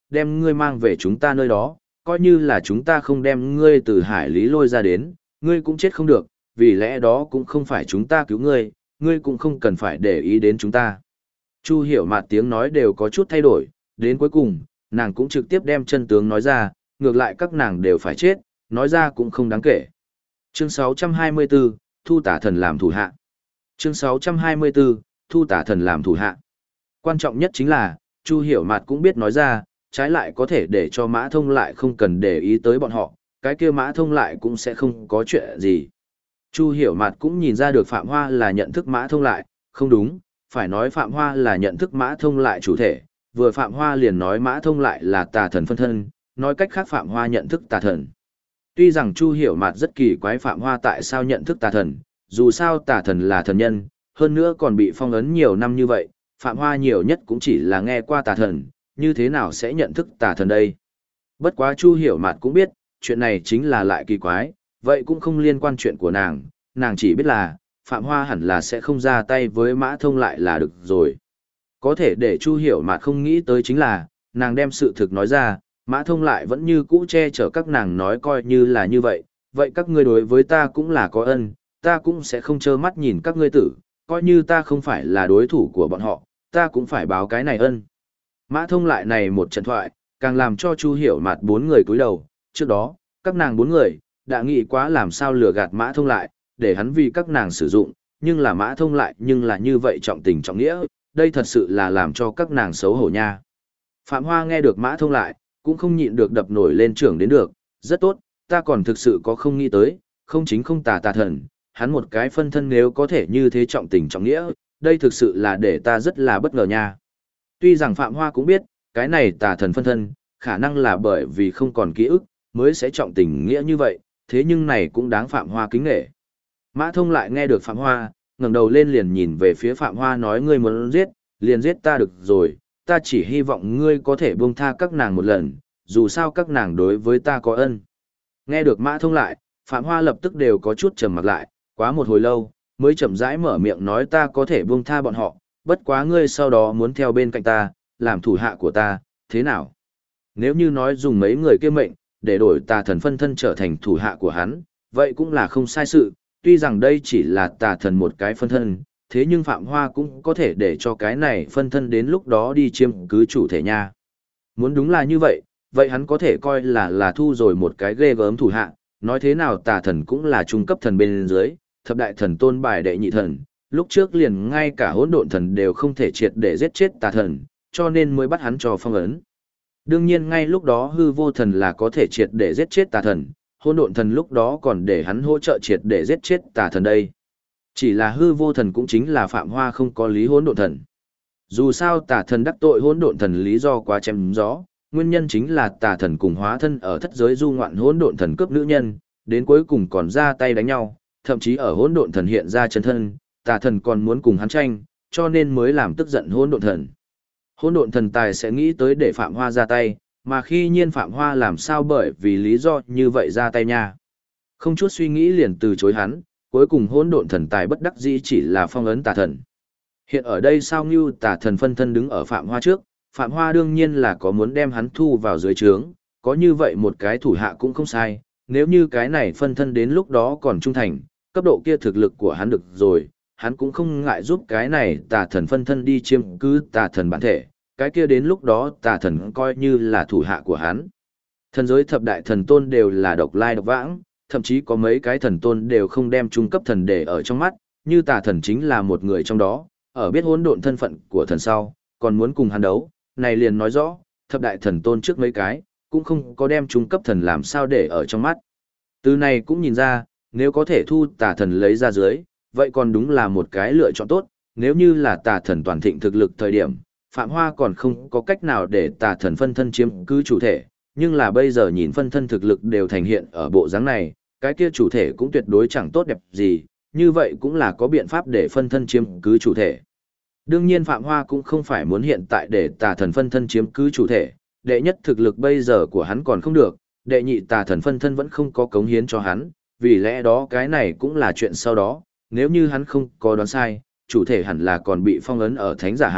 đem ngươi mang về chúng ta nơi đó, coi như là chúng ta không đem ngươi từ hải lý lôi ra đến, ngươi cũng chết không được, vì lẽ đó cũng không phải chúng ta cứu ngươi, ngươi cũng không cần phải để ý đến chúng ta. Chu Hiểu Mạt tiếng nói đều có chút thay đổi, đến cuối cùng, nàng cũng trực tiếp đem chân tướng nói ra, ngược lại các nàng đều phải chết, nói ra cũng không đáng kể. Chương 624, Thu Tả Thần làm thủ hạ. Chương 624, Thu Tả Thần làm thủ hạ. Quan trọng nhất chính là, Chu Hiểu Mạt cũng biết nói ra, trái lại có thể để cho Mã Thông lại không cần để ý tới bọn họ, cái kia Mã Thông lại cũng sẽ không có chuyện gì. Chu Hiểu Mạt cũng nhìn ra được Phạm Hoa là nhận thức Mã Thông lại, không đúng, phải nói Phạm Hoa là nhận thức Mã Thông lại chủ thể, vừa Phạm Hoa liền nói Mã Thông lại là tà thần phân thân, nói cách khác Phạm Hoa nhận thức tà thần. Tuy rằng Chu Hiểu Mạt rất kỳ quái Phạm Hoa tại sao nhận thức tà thần, dù sao tà thần là thần nhân, hơn nữa còn bị phong ấn nhiều năm như vậy, Phạm Hoa nhiều nhất cũng chỉ là nghe qua tà thần, như thế nào sẽ nhận thức tà thần đây? Bất quá Chu Hiểu Mạt cũng biết, chuyện này chính là lại kỳ quái, vậy cũng không liên quan chuyện của nàng chỉ biết là, Phạm Hoa hẳn là sẽ không ra tay với Mã Thông lại là được rồi. Có thể để Chu Hiểu Mạt không nghĩ tới chính là, nàng đem sự thực nói ra, Mã Thông lại vẫn như cũ che chở các nàng nói coi như là như vậy, vậy các ngươi đối với ta cũng là có ân, ta cũng sẽ không trơ mắt nhìn các ngươi tử, coi như ta không phải là đối thủ của bọn họ, ta cũng phải báo cái này ân. Mã Thông lại này một trận thoại, càng làm cho Chu Hiểu Mạt bốn người cúi đầu, trước đó, các nàng bốn người, đã nghĩ quá làm sao lừa gạt Mã Thông lại, để hắn vì các nàng sử dụng, nhưng là Mã Thông lại nhưng là như vậy trọng tình trọng nghĩa, đây thật sự là làm cho các nàng xấu hổ nha. Phạm Hoa nghe được Mã Thông lại, cũng không nhịn được đập nổi lên trưởng đến được, rất tốt, ta còn thực sự có không nghĩ tới, không chính không tà tà thần, hắn một cái phân thân nếu có thể như thế trọng tình trọng nghĩa, đây thực sự là để ta rất là bất ngờ nha. Tuy rằng Phạm Hoa cũng biết, cái này tà thần phân thân, khả năng là bởi vì không còn ký ức, mới sẽ trọng tình nghĩa như vậy, thế nhưng này cũng đáng Phạm Hoa kính nể. Mã Thông lại nghe được Phạm Hoa, ngẩng đầu lên liền nhìn về phía Phạm Hoa nói ngươi muốn giết, liền giết ta được rồi, ta chỉ hy vọng ngươi có thể buông tha các nàng một lần, dù sao các nàng đối với ta có ân. Nghe được Mã Thông lại, Phạm Hoa lập tức đều có chút trầm mặt lại, quá một hồi lâu, mới chậm rãi mở miệng nói ta có thể buông tha bọn họ, bất quá ngươi sau đó muốn theo bên cạnh ta, làm thủ hạ của ta, thế nào? Nếu như nói dùng mấy người kia mệnh, để đổi tà thần phân thân trở thành thủ hạ của hắn, vậy cũng là không sai sự, tuy rằng đây chỉ là tà thần một cái phân thân, thế nhưng Phạm Hoa cũng có thể để cho cái này phân thân đến lúc đó đi chiếm cứ chủ thể nha. Muốn đúng là như vậy, vậy hắn có thể coi là thu rồi một cái ghê gớm thủ hạ, nói thế nào tà thần cũng là trung cấp thần bên dưới, thập đại thần tôn bài đệ nhị thần, lúc trước liền ngay cả hỗn độn thần đều không thể triệt để giết chết tà thần, cho nên mới bắt hắn cho phong ấn. Đương nhiên ngay lúc đó hư vô thần là có thể triệt để giết chết tà thần, hỗn độn thần lúc đó còn để hắn hỗ trợ triệt để giết chết tà thần đây. Chỉ là hư vô thần cũng chính là Phạm Hoa không có lý hỗn độn thần. Dù sao tà thần đắc tội hỗn độn thần lý do quá chém gió, nguyên nhân chính là tà thần cùng hóa thân ở thất giới du ngoạn hỗn độn thần cướp nữ nhân, đến cuối cùng còn ra tay đánh nhau, thậm chí ở hỗn độn thần hiện ra chân thân, tà thần còn muốn cùng hắn tranh, cho nên mới làm tức giận hỗn độn thần. Hỗn độn thần tài sẽ nghĩ tới để Phạm Hoa ra tay, mà khi nhiên Phạm Hoa làm sao bởi vì lý do như vậy ra tay nha. Không chút suy nghĩ liền từ chối hắn, cuối cùng hỗn độn thần tài bất đắc dĩ chỉ là phong ấn tà thần. Hiện ở đây sao Ngưu tà thần phân thân đứng ở Phạm Hoa trước, Phạm Hoa đương nhiên là có muốn đem hắn thu vào dưới trướng, có như vậy một cái thủ hạ cũng không sai, nếu như cái này phân thân đến lúc đó còn trung thành, cấp độ kia thực lực của hắn được rồi, hắn cũng không ngại giúp cái này tà thần phân thân đi chiếm cứ tà thần bản thể, cái kia đến lúc đó tà thần coi như là thủ hạ của hắn. Thần giới thập đại thần tôn đều là độc lai độc vãng, thậm chí có mấy cái thần tôn đều không đem trung cấp thần để ở trong mắt, như tà thần chính là một người trong đó, ở biết hỗn độn thân phận của thần sau, còn muốn cùng hắn đấu, này liền nói rõ, thập đại thần tôn trước mấy cái, cũng không có đem trung cấp thần làm sao để ở trong mắt. Từ này cũng nhìn ra, nếu có thể thu tà thần lấy ra dưới, vậy còn đúng là một cái lựa chọn tốt, nếu như là tà thần toàn thịnh thực lực thời điểm, Phạm Hoa còn không có cách nào để tà thần phân thân chiếm cứ chủ thể, nhưng là bây giờ nhìn phân thân thực lực đều thành hiện ở bộ dáng này, cái kia chủ thể cũng tuyệt đối chẳng tốt đẹp gì, như vậy cũng là có biện pháp để phân thân chiếm cứ chủ thể. Đương nhiên Phạm Hoa cũng không phải muốn hiện tại để tà thần phân thân chiếm cứ chủ thể, đệ nhất thực lực bây giờ của hắn còn không được, đệ nhị tà thần phân thân vẫn không có cống hiến cho hắn, vì lẽ đó cái này cũng là chuyện sau đó, nếu như hắn không có đoán sai, chủ thể hẳn là còn bị phong ấn ở Thánh Giả Hải,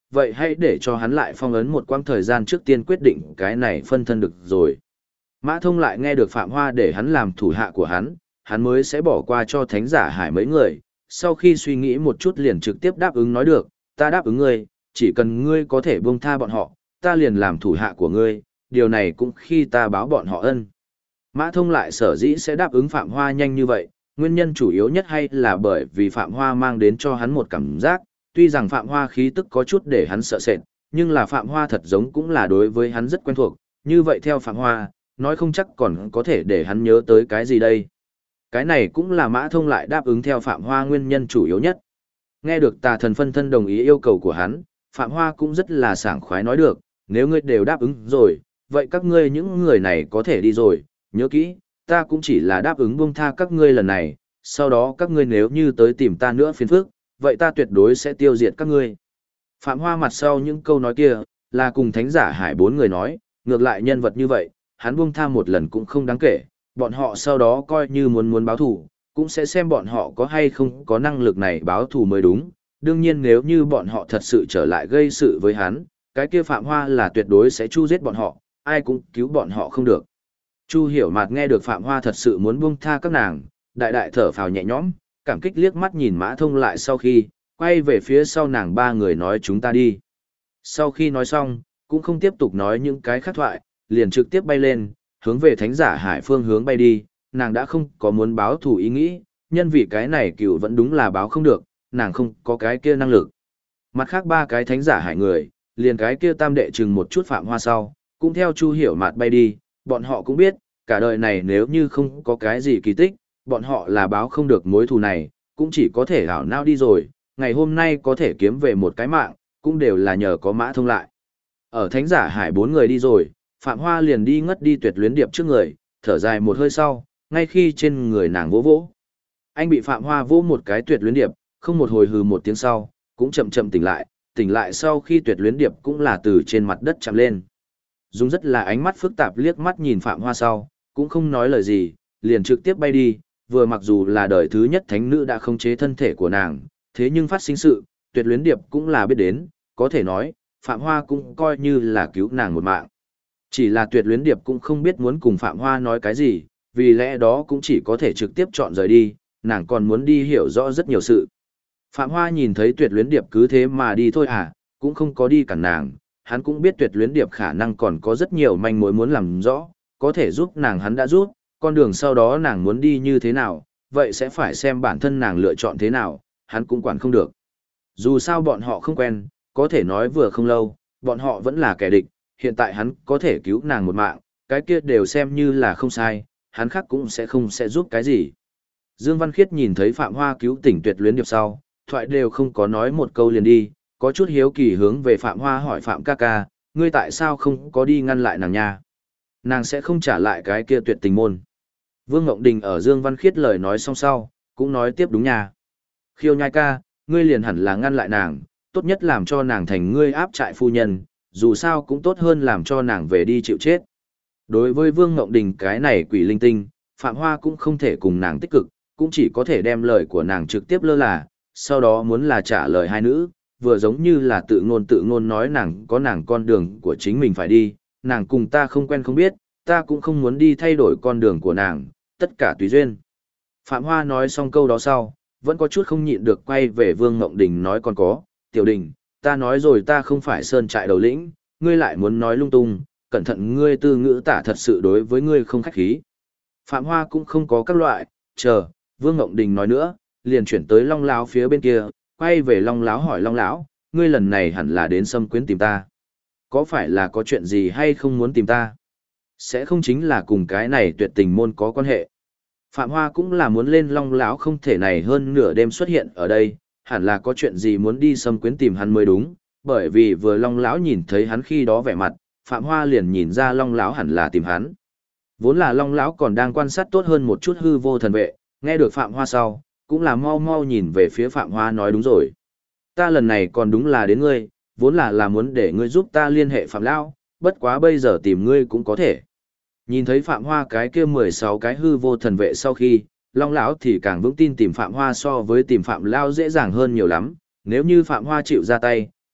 vậy hãy để cho hắn lại phong ấn một quãng thời gian trước tiên quyết định cái này phân thân được rồi. Mã Thông lại nghe được Phạm Hoa để hắn làm thủ hạ của hắn mới sẽ bỏ qua cho Thánh Giả Hải mấy người, sau khi suy nghĩ một chút liền trực tiếp đáp ứng nói được, ta đáp ứng ngươi, chỉ cần ngươi có thể buông tha bọn họ, ta liền làm thủ hạ của ngươi, điều này cũng khi ta báo bọn họ ân. Mã Thông lại sở dĩ sẽ đáp ứng Phạm Hoa nhanh như vậy, nguyên nhân chủ yếu nhất hay là bởi vì Phạm Hoa mang đến cho hắn một cảm giác, tuy rằng Phạm Hoa khí tức có chút để hắn sợ sệt, nhưng là Phạm Hoa thật giống cũng là đối với hắn rất quen thuộc, như vậy theo Phạm Hoa, nói không chắc còn có thể để hắn nhớ tới cái gì đây. Cái này cũng là Mã Thông lại đáp ứng theo Phạm Hoa nguyên nhân chủ yếu nhất. Nghe được Tà Thần phân thân đồng ý yêu cầu của hắn, Phạm Hoa cũng rất là sảng khoái nói được, nếu ngươi đều đáp ứng rồi, vậy các ngươi những người này có thể đi rồi, nhớ kỹ, ta cũng chỉ là đáp ứng buông tha các ngươi lần này, sau đó các ngươi nếu như tới tìm ta nữa phiền phức, vậy ta tuyệt đối sẽ tiêu diệt các ngươi. Phạm Hoa mặt sau những câu nói kia, là cùng Thánh Giả Hải 4 người nói, ngược lại nhân vật như vậy, hắn buông tha một lần cũng không đáng kể, bọn họ sau đó coi như muốn báo thù, cũng sẽ xem bọn họ có hay không có năng lực này báo thù mới đúng. Đương nhiên nếu như bọn họ thật sự trở lại gây sự với hắn, cái kia Phạm Hoa là tuyệt đối sẽ chu giết bọn họ, ai cũng cứu bọn họ không được. Chu Hiểu Mạt nghe được Phạm Hoa thật sự muốn buông tha các nàng, đại đại thở phào nhẹ nhõm, cảm kích liếc mắt nhìn Mã Thông lại sau khi, quay về phía sau nàng ba người nói chúng ta đi. Sau khi nói xong, cũng không tiếp tục nói những cái khác thoại, liền trực tiếp bay lên, hướng về Thánh Giả Hải phương hướng bay đi, nàng đã không có muốn báo thù ý nghĩ, nhân vì cái này cựu vẫn đúng là báo không được, nàng không có cái kia năng lực. Mặt khác ba cái Thánh Giả Hải người, liền cái kia tam đệ chừng một chút Phạm Hoa sau, cũng theo Chu Hiểu Mạt bay đi, bọn họ cũng biết, cả đời này nếu như không có cái gì kỳ tích, bọn họ là báo không được mối thù này, cũng chỉ có thể ảo não đi rồi, ngày hôm nay có thể kiếm về một cái mạng, cũng đều là nhờ có Mã Thông lại. Ở Thánh Giả Hải 4 người đi rồi, Phạm Hoa liền đi ngất đi Tuyệt Luyến Điệp trước người, thở dài một hơi sau, ngay khi trên người nàng vỗ vỗ. Anh bị Phạm Hoa vỗ một cái Tuyệt Luyến Điệp, không một hồi hừ một tiếng sau, cũng chậm chậm tỉnh lại sau khi Tuyệt Luyến Điệp cũng là từ trên mặt đất chạm lên. Dung rất là ánh mắt phức tạp liếc mắt nhìn Phạm Hoa sau, cũng không nói lời gì, liền trực tiếp bay đi, vừa mặc dù là đời thứ nhất thánh nữ đã khống chế thân thể của nàng, thế nhưng phát sinh sự, Tuyệt Luyến Điệp cũng là biết đến, có thể nói, Phạm Hoa cũng coi như là cứu nàng một mạng. Chỉ là Tuyệt Luyến Điệp cũng không biết muốn cùng Phạm Hoa nói cái gì, vì lẽ đó cũng chỉ có thể trực tiếp chọn rời đi, nàng còn muốn đi hiểu rõ rất nhiều sự. Phạm Hoa nhìn thấy Tuyệt Luyến Điệp cứ thế mà đi thôi à, cũng không có đi cản nàng, hắn cũng biết Tuyệt Luyến Điệp khả năng còn có rất nhiều manh mối muốn làm rõ, có thể giúp nàng hắn đã giúp, con đường sau đó nàng muốn đi như thế nào, vậy sẽ phải xem bản thân nàng lựa chọn thế nào, hắn cũng quản không được. Dù sao bọn họ không quen, có thể nói vừa không lâu, bọn họ vẫn là kẻ địch, hiện tại hắn có thể cứu nàng một mạng, cái kia đều xem như là không sai, hắn khác cũng sẽ giúp cái gì. Dương Văn Khiết nhìn thấy Phạm Hoa cứu tỉnh Tuyệt Luyến Điệp sau, thoại đều không có nói một câu liền đi, có chút hiếu kỳ hướng về Phạm Hoa hỏi Phạm ca ca, ngươi tại sao không có đi ngăn lại nàng nha? Nàng sẽ không trả lại cái kia tuyệt tình môn. Vương Ngộng Đình ở Dương Văn Khiết lời nói xong sau, cũng nói tiếp đúng nha. Khiêu nhai ca, ngươi liền hẳn là ngăn lại nàng, tốt nhất làm cho nàng thành ngươi áp trại phu nhân, dù sao cũng tốt hơn làm cho nàng về đi chịu chết. Đối với Vương Ngộng Đình cái này quỷ linh tinh, Phạm Hoa cũng không thể cùng nàng tích cực, cũng chỉ có thể đem lời của nàng trực tiếp lơ là, sau đó muốn là trả lời hai nữ, vừa giống như là tự ngôn nói nàng có nàng con đường của chính mình phải đi, nàng cùng ta không quen không biết, ta cũng không muốn đi thay đổi con đường của nàng, tất cả tùy duyên. Phạm Hoa nói xong câu đó sau, vẫn có chút không nhịn được quay về Vương Ngộng Đình nói còn có, Tiểu Đình, ta nói rồi ta không phải sơn trại đầu lĩnh, ngươi lại muốn nói lung tung, cẩn thận ngươi tư ngữ tả thật sự đối với ngươi không khách khí. Phạm Hoa cũng không có các loại, chờ, Vương Ngộng Đình nói nữa, liền chuyển tới Long Lão phía bên kia, quay về Long Lão hỏi Long Lão, ngươi lần này hẳn là đến Sâm Quyến tìm ta. Có phải là có chuyện gì hay không muốn tìm ta? Sẽ không chính là cùng cái này tuyệt tình môn có quan hệ. Phạm Hoa cũng là muốn lên Long Lão không thể này hơn nửa đêm xuất hiện ở đây, hẳn là có chuyện gì muốn đi Sâm Quyến tìm hắn mới đúng, bởi vì vừa Long Lão nhìn thấy hắn khi đó vẻ mặt, Phạm Hoa liền nhìn ra Long Lão hẳn là tìm hắn. Vốn là Long Lão còn đang quan sát tốt hơn một chút hư vô thần vệ, nghe được Phạm Hoa sau, cũng là mau mau nhìn về phía Phạm Hoa nói đúng rồi. Ta lần này còn đúng là đến ngươi, vốn là muốn để ngươi giúp ta liên hệ Phạm Lão, bất quá bây giờ tìm ngươi cũng có thể. Nhìn thấy Phạm Hoa cái kia 16 cái hư vô thần vệ sau khi, Long Lão thì càng vững tin tìm Phạm Hoa so với tìm Phạm Lão dễ dàng hơn nhiều lắm, nếu như Phạm Hoa chịu ra tay,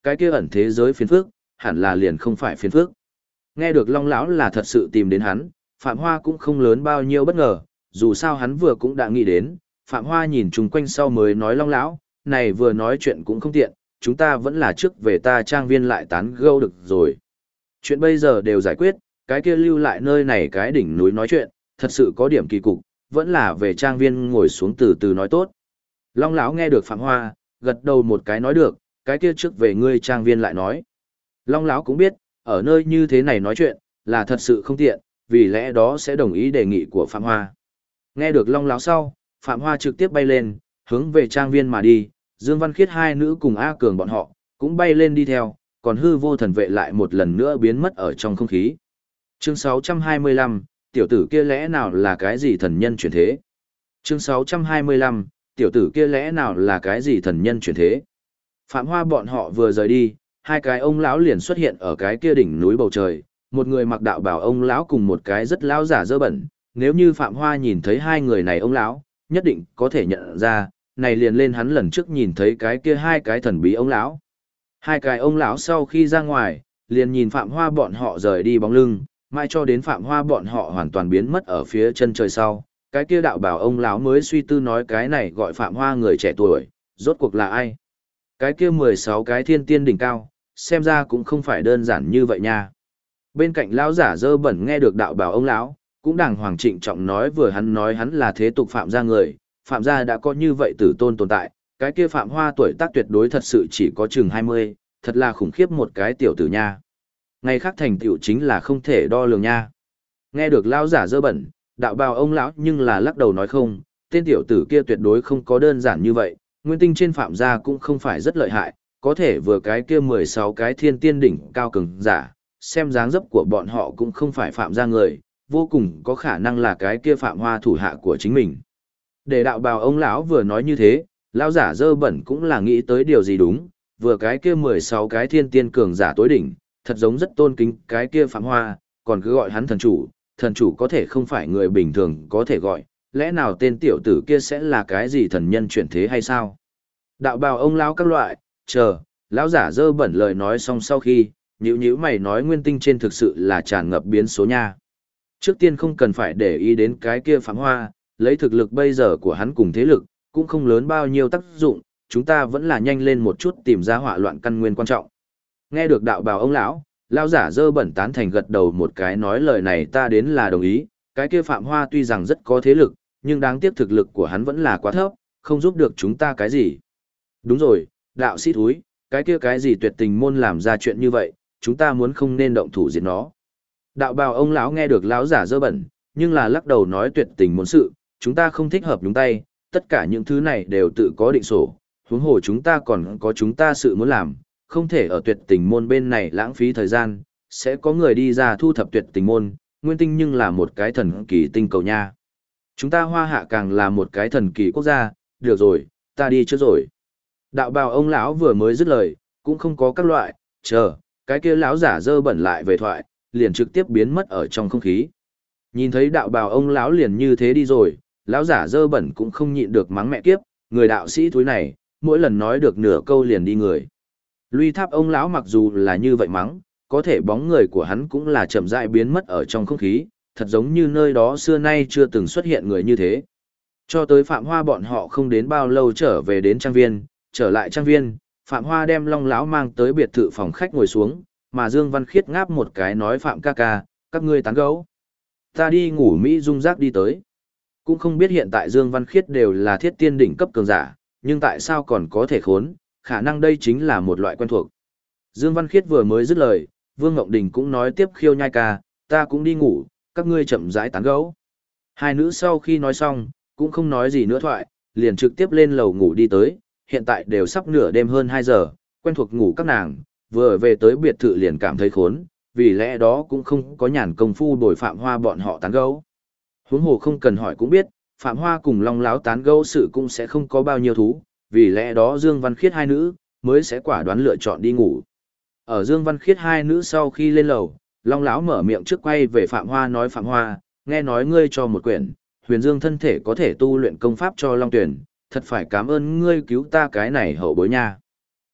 cái kia ẩn thế giới phiền phức, hẳn là liền không phải phiền phức. Nghe được Long lão là thật sự tìm đến hắn, Phạm Hoa cũng không lớn bao nhiêu bất ngờ, dù sao hắn vừa cũng đã nghĩ đến, Phạm Hoa nhìn chung quanh sau mới nói Long lão, này vừa nói chuyện cũng không tiện, chúng ta vẫn là trước về ta trang viên lại tán gẫu được rồi. Chuyện bây giờ đều giải quyết, cái kia lưu lại nơi này cái đỉnh núi nói chuyện, thật sự có điểm kỳ cục, vẫn là về trang viên ngồi xuống từ từ nói tốt. Long lão nghe được Phạm Hoa, gật đầu một cái nói được, cái kia trước về ngươi trang viên lại nói. Long lão cũng biết, ở nơi như thế này nói chuyện, là thật sự không tiện, vì lẽ đó sẽ đồng ý đề nghị của Phạm Hoa. Nghe được Long lão sau, Phạm Hoa trực tiếp bay lên, hướng về trang viên mà đi, Dương Văn Khiết hai nữ cùng A Cường bọn họ, cũng bay lên đi theo, còn hư vô thần vệ lại một lần nữa biến mất ở trong không khí. Chương 625, tiểu tử kia lẽ nào là cái gì thần nhân chuyển thế? Chương 625, tiểu tử kia lẽ nào là cái gì thần nhân chuyển thế? Phạm Hoa bọn họ vừa rời đi, hai cái ông lão liền xuất hiện ở cái kia đỉnh núi bầu trời, một người mặc đạo bào ông lão cùng một cái rất lão giả dơ bẩn, nếu như Phạm Hoa nhìn thấy hai người này ông lão, nhất định có thể nhận ra, này liền lên hắn lần trước nhìn thấy cái kia hai cái thần bí ông lão. Hai cái ông lão sau khi ra ngoài, liền nhìn Phạm Hoa bọn họ rời đi bóng lưng, mai cho đến Phạm Hoa bọn họ hoàn toàn biến mất ở phía chân trời sau, cái kia đạo bảo ông lão mới suy tư nói cái này gọi Phạm Hoa người trẻ tuổi, rốt cuộc là ai? Cái kia 16 cái thiên tiên đỉnh cao, xem ra cũng không phải đơn giản như vậy nha. Bên cạnh lão giả dơ bẩn nghe được đạo bảo ông lão, cũng đàng hoàng trịnh trọng nói vừa hắn nói hắn là thế tục Phạm gia người, Phạm gia đã có như vậy tử tôn tồn tại, cái kia Phạm Hoa tuổi tác tuyệt đối thật sự chỉ có chừng 20, thật là khủng khiếp một cái tiểu tử nha. Ngày khác thành tựu chính là không thể đo lường nha. Nghe được lão giả dơ bẩn, đạo bào ông lão nhưng là lắc đầu nói không, tên tiểu tử kia tuyệt đối không có đơn giản như vậy, nguyên tinh trên Phạm gia cũng không phải rất lợi hại, có thể vừa cái kia 16 cái thiên tiên đỉnh cao cường giả, xem dáng dấp của bọn họ cũng không phải Phạm gia người, vô cùng có khả năng là cái kia Phạm Hoa thủ hạ của chính mình. Để đạo bào ông lão vừa nói như thế, lão giả dơ bẩn cũng là nghĩ tới điều gì đúng, vừa cái kia 16 cái thiên tiên cường giả tối đỉnh, thật giống rất tôn kính cái kia Phạm Hoa, còn cứ gọi hắn thần chủ có thể không phải người bình thường có thể gọi, lẽ nào tên tiểu tử kia sẽ là cái gì thần nhân chuyển thế hay sao? Đạo bào ông lão các loại, chờ, lão giả dơ bẩn lời nói xong sau khi, nhữ mày nói nguyên tinh trên thực sự là tràn ngập biến số nha. Trước tiên không cần phải để ý đến cái kia Phạm Hoa, lấy thực lực bây giờ của hắn cùng thế lực, cũng không lớn bao nhiêu tác dụng, chúng ta vẫn là nhanh lên một chút tìm ra hỏa loạn căn nguyên quan trọng. Nghe được đạo bào ông lão, lão giả dơ bẩn tán thành gật đầu một cái nói lời này ta đến là đồng ý, cái kia Phạm Hoa tuy rằng rất có thế lực, nhưng đáng tiếc thực lực của hắn vẫn là quá thấp, không giúp được chúng ta cái gì. Đúng rồi, đạo sĩ thúi, cái kia cái gì tuyệt tình môn làm ra chuyện như vậy, chúng ta muốn không nên động thủ diệt nó. Đạo bào ông lão nghe được lão giả dơ bẩn, nhưng là lắc đầu nói tuyệt tình môn sự, chúng ta không thích hợp nhúng tay, tất cả những thứ này đều tự có định sổ, huống hồ chúng ta còn có chúng ta sự muốn làm, không thể ở tuyệt tình môn bên này lãng phí thời gian, sẽ có người đi ra thu thập tuyệt tình môn, nguyên tinh nhưng là một cái thần kỳ tinh cầu nha. Chúng ta Hoa Hạ càng là một cái thần kỳ quốc gia, được rồi, ta đi trước rồi. Đạo bào ông lão vừa mới dứt lời, cũng không có các loại, chờ, cái kia lão giả dơ bẩn lại về thoại, liền trực tiếp biến mất ở trong không khí. Nhìn thấy đạo bào ông lão liền như thế đi rồi, lão giả dơ bẩn cũng không nhịn được mắng mẹ kiếp, người đạo sĩ thúi này, mỗi lần nói được nửa câu liền đi người. Luy tháp ông lão mặc dù là như vậy mắng, có thể bóng người của hắn cũng là chậm rãi biến mất ở trong không khí, thật giống như nơi đó xưa nay chưa từng xuất hiện người như thế. Cho tới Phạm Hoa bọn họ không đến bao lâu trở về đến trang viên, trở lại trang viên, Phạm Hoa đem Long lão mang tới biệt thự phòng khách ngồi xuống, mà Dương Văn Khiết ngáp một cái nói Phạm ca ca, các ngươi tán gẫu. Ta đi ngủ Mỹ dung giác đi tới. Cũng không biết hiện tại Dương Văn Khiết đều là thiết tiên đỉnh cấp cường giả, nhưng tại sao còn có thể khốn, khả năng đây chính là một loại quen thuộc. Dương Văn Khiết vừa mới dứt lời, Vương Ngọc Đình cũng nói tiếp khiêu nhai ca, ta cũng đi ngủ, các ngươi chậm rãi tán gẫu. Hai nữ sau khi nói xong, cũng không nói gì nữa thoại, liền trực tiếp lên lầu ngủ đi tới, hiện tại đều sắp nửa đêm hơn 2 giờ, quen thuộc ngủ các nàng, vừa về tới biệt thự liền cảm thấy khốn, vì lẽ đó cũng không có nhàn công phu bồi Phạm Hoa bọn họ tán gẫu. Huống hồ không cần hỏi cũng biết, Phạm Hoa cùng Long lão tán gẫu sự cũng sẽ không có bao nhiêu thú, vì lẽ đó Dương Văn Khiết hai nữ mới sẽ quả đoán lựa chọn đi ngủ. Ở Dương Văn Khiết hai nữ sau khi lên lầu, Long lão mở miệng trước quay về Phạm Hoa nói Phạm Hoa, nghe nói ngươi cho một quyển, Huyền Dương thân thể có thể tu luyện công pháp cho Long Tuyển, thật phải cảm ơn ngươi cứu ta cái này hậu bối nha.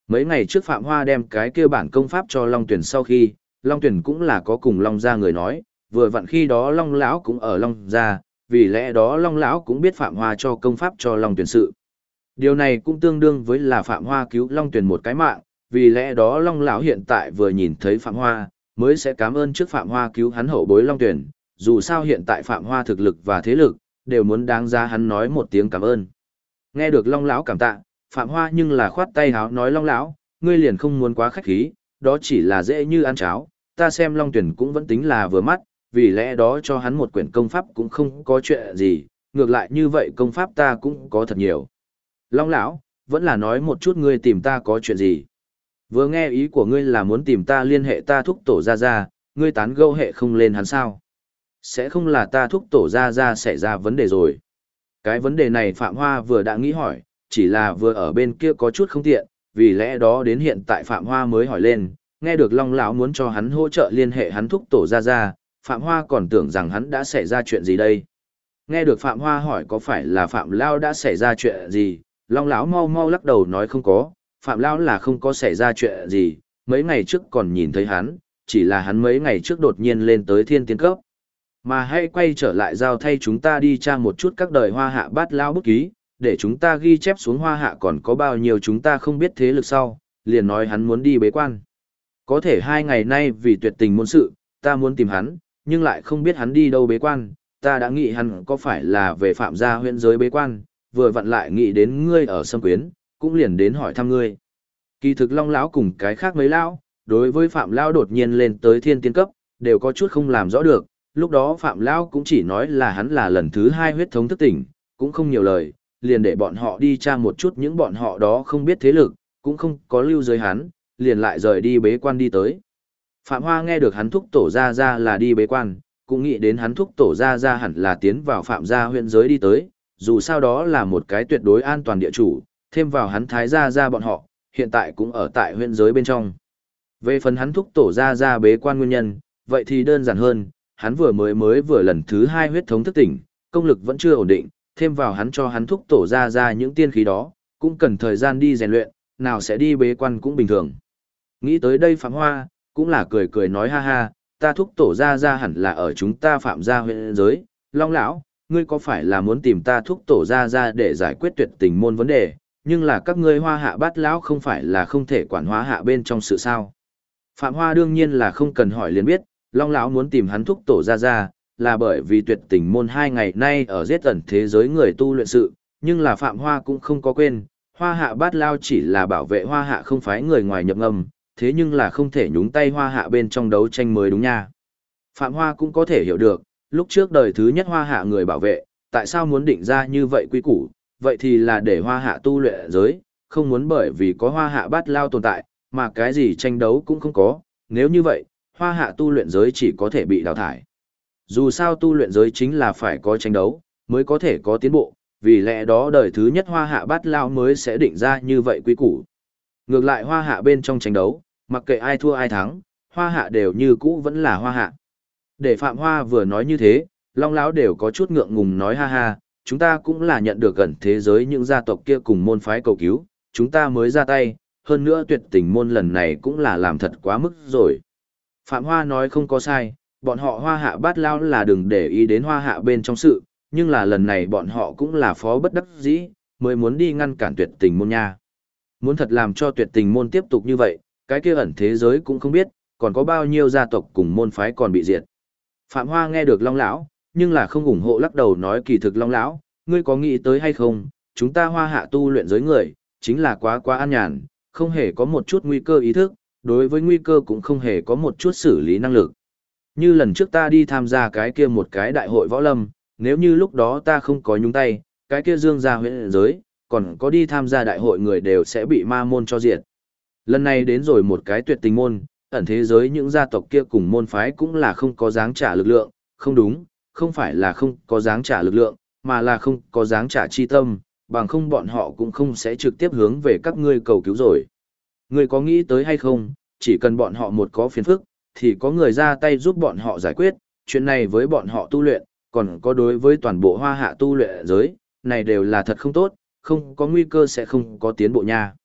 Mấy ngày trước Phạm Hoa đem cái kia bản công pháp cho Long Tuyển sau khi, Long Tuyển cũng là có cùng Long gia người nói, vừa vặn khi đó Long lão cũng ở Long gia, vì lẽ đó Long lão cũng biết Phạm Hoa cho công pháp cho Long Tuyển sự. Điều này cũng tương đương với là Phạm Hoa cứu Long Tuyển một cái mạng, vì lẽ đó Long lão hiện tại vừa nhìn thấy Phạm Hoa, mới sẽ cảm ơn trước Phạm Hoa cứu hắn hậu bối Long Tuyển, dù sao hiện tại Phạm Hoa thực lực và thế lực, đều muốn đáng giá hắn nói một tiếng cảm ơn. Nghe được Long lão cảm tạ, Phạm Hoa nhưng là khoát tay háo nói Long lão, ngươi liền không muốn quá khách khí, đó chỉ là dễ như ăn cháo, ta xem Long Tuyển cũng vẫn tính là vừa mắt, vì lẽ đó cho hắn một quyển công pháp cũng không có chuyện gì, ngược lại như vậy công pháp ta cũng có thật nhiều. Long lão, vẫn là nói một chút ngươi tìm ta có chuyện gì. Vừa nghe ý của ngươi là muốn tìm ta liên hệ ta thúc tổ ra, ngươi tán gẫu hệ không lên hắn sao? Sẽ không là ta thúc tổ ra xảy ra vấn đề rồi. Cái vấn đề này Phạm Hoa vừa đã nghĩ hỏi, chỉ là vừa ở bên kia có chút không tiện, vì lẽ đó đến hiện tại Phạm Hoa mới hỏi lên, nghe được Long lão muốn cho hắn hỗ trợ liên hệ hắn thúc tổ ra, Phạm Hoa còn tưởng rằng hắn đã xảy ra chuyện gì đây. Nghe được Phạm Hoa hỏi có phải là Phạm Lao đã xảy ra chuyện gì, Long lão mau mau lắc đầu nói không có, Phạm Lao là không có xảy ra chuyện gì, mấy ngày trước còn nhìn thấy hắn, chỉ là hắn mấy ngày trước đột nhiên lên tới thiên tiên cấp. Mà hãy quay trở lại giao thay chúng ta đi tra một chút các đời Hoa Hạ bát lao bút ký, để chúng ta ghi chép xuống Hoa Hạ còn có bao nhiêu chúng ta không biết thế lực sau, liền nói hắn muốn đi bế quan. Có thể 2 ngày nay vì tuyệt tình môn sự, ta muốn tìm hắn, nhưng lại không biết hắn đi đâu bế quan, ta đã nghĩ hắn có phải là về phạm gia huyện giới bế quan, vừa vặn lại nghĩ đến ngươi ở Sâm Quyến, cũng liền đến hỏi thăm ngươi. Kỳ thực Long lão cùng cái khác mấy lão, đối với Phạm lão đột nhiên lên tới thiên tiên cấp, đều có chút không làm rõ được, lúc đó Phạm lão cũng chỉ nói là hắn là lần thứ 2 huyết thống thức tỉnh, cũng không nhiều lời, liền để bọn họ đi tra một chút những bọn họ đó không biết thế lực, cũng không có lưu giới hắn, liền lại rời đi bế quan đi tới. Phạm Hoa nghe được hắn thúc tổ ra là đi bế quan, cũng nghĩ đến hắn thúc tổ ra hẳn là tiến vào Phạm gia huyện giới đi tới, dù sao đó là một cái tuyệt đối an toàn địa chủ, thêm vào hắn thái ra bọn họ, hiện tại cũng ở tại huyện giới bên trong. Về phần hắn thúc tổ ra bế quan nguyên nhân, vậy thì đơn giản hơn, hắn vừa lần thứ 2 huyết thống thức tỉnh, công lực vẫn chưa ổn định, thêm vào hắn cho hắn thúc tổ ra những tiên khí đó, cũng cần thời gian đi rèn luyện, nào sẽ đi bế quan cũng bình thường. Nghĩ tới đây Phạm Hoa, cũng là cười cười nói ha ha, ta thúc tổ ra hẳn là ở chúng ta Phạm gia huyện giới, Long lão, ngươi có phải là muốn tìm ta thúc tổ ra để giải quyết tuyệt tình môn vấn đề, nhưng là các ngươi Hoa Hạ bát lão không phải là không thể quản Hoa Hạ bên trong sự sao. Phạm Hoa đương nhiên là không cần hỏi liền biết, Long lão muốn tìm hắn thúc tổ ra, là bởi vì tuyệt tình môn 2 ngày nay ở giết ẩn thế giới người tu luyện sự, nhưng là Phạm Hoa cũng không có quên, Hoa Hạ bát lao chỉ là bảo vệ Hoa Hạ không phái người ngoài nhập ngầm, thế nhưng là không thể nhúng tay Hoa Hạ bên trong đấu tranh mới đúng nha. Phạm Hoa cũng có thể hiểu được, lúc trước đời thứ nhất Hoa Hạ người bảo vệ, tại sao muốn định ra như vậy quy củ, vậy thì là để Hoa Hạ tu luyện giới, không muốn bởi vì có Hoa Hạ bát lao tồn tại, mà cái gì tranh đấu cũng không có, nếu như vậy, Hoa Hạ tu luyện giới chỉ có thể bị đào thải. Dù sao tu luyện giới chính là phải có tranh đấu, mới có thể có tiến bộ, vì lẽ đó đời thứ nhất Hoa Hạ bát lao mới sẽ định ra như vậy quy củ. Ngược lại Hoa Hạ bên trong tranh đấu, mặc kệ ai thua ai thắng, Hoa Hạ đều như cũ vẫn là Hoa Hạ. Để Phạm Hoa vừa nói như thế, Long lão đều có chút ngượng ngùng nói ha ha, chúng ta cũng là nhận được gần thế giới những gia tộc kia cùng môn phái cầu cứu, chúng ta mới ra tay, hơn nữa tuyệt tình môn lần này cũng là làm thật quá mức rồi. Phạm Hoa nói không có sai, bọn họ Hoa Hạ bát lao là đừng để ý đến Hoa Hạ bên trong sự, nhưng là lần này bọn họ cũng là phó bất đắc dĩ, mới muốn đi ngăn cản tuyệt tình môn nha. Muốn thật làm cho tuyệt tình môn tiếp tục như vậy, cái kia ẩn thế giới cũng không biết, còn có bao nhiêu gia tộc cùng môn phái còn bị diệt. Phạm Hoa nghe được Long lão, nhưng là không ủng hộ lắc đầu nói kỳ thực Long lão, ngươi có nghĩ tới hay không, chúng ta Hoa Hạ tu luyện giới người, chính là quá an nhàn, không hề có một chút nguy cơ ý thức, đối với nguy cơ cũng không hề có một chút xử lý năng lực. Như lần trước ta đi tham gia cái kia một cái đại hội võ lâm, nếu như lúc đó ta không có nhúng tay, cái kia dương gia huyện giới, còn có đi tham gia đại hội người đều sẽ bị ma môn cho diệt. Lần này đến rồi một cái tuyệt tình môn, ẩn thế giới những gia tộc kia cùng môn phái cũng là không có dáng trả lực lượng, không đúng, không phải là không có dáng trả lực lượng, mà là không có dáng trả chi tâm, bằng không bọn họ cũng không sẽ trực tiếp hướng về các ngươi cầu cứu rồi. Ngươi có nghĩ tới hay không, chỉ cần bọn họ một có phiền phức, thì có người ra tay giúp bọn họ giải quyết, chuyện này với bọn họ tu luyện, còn có đối với toàn bộ Hoa Hạ tu luyện giới, này đều là thật không tốt, không có nguy cơ sẽ không có tiến bộ nha.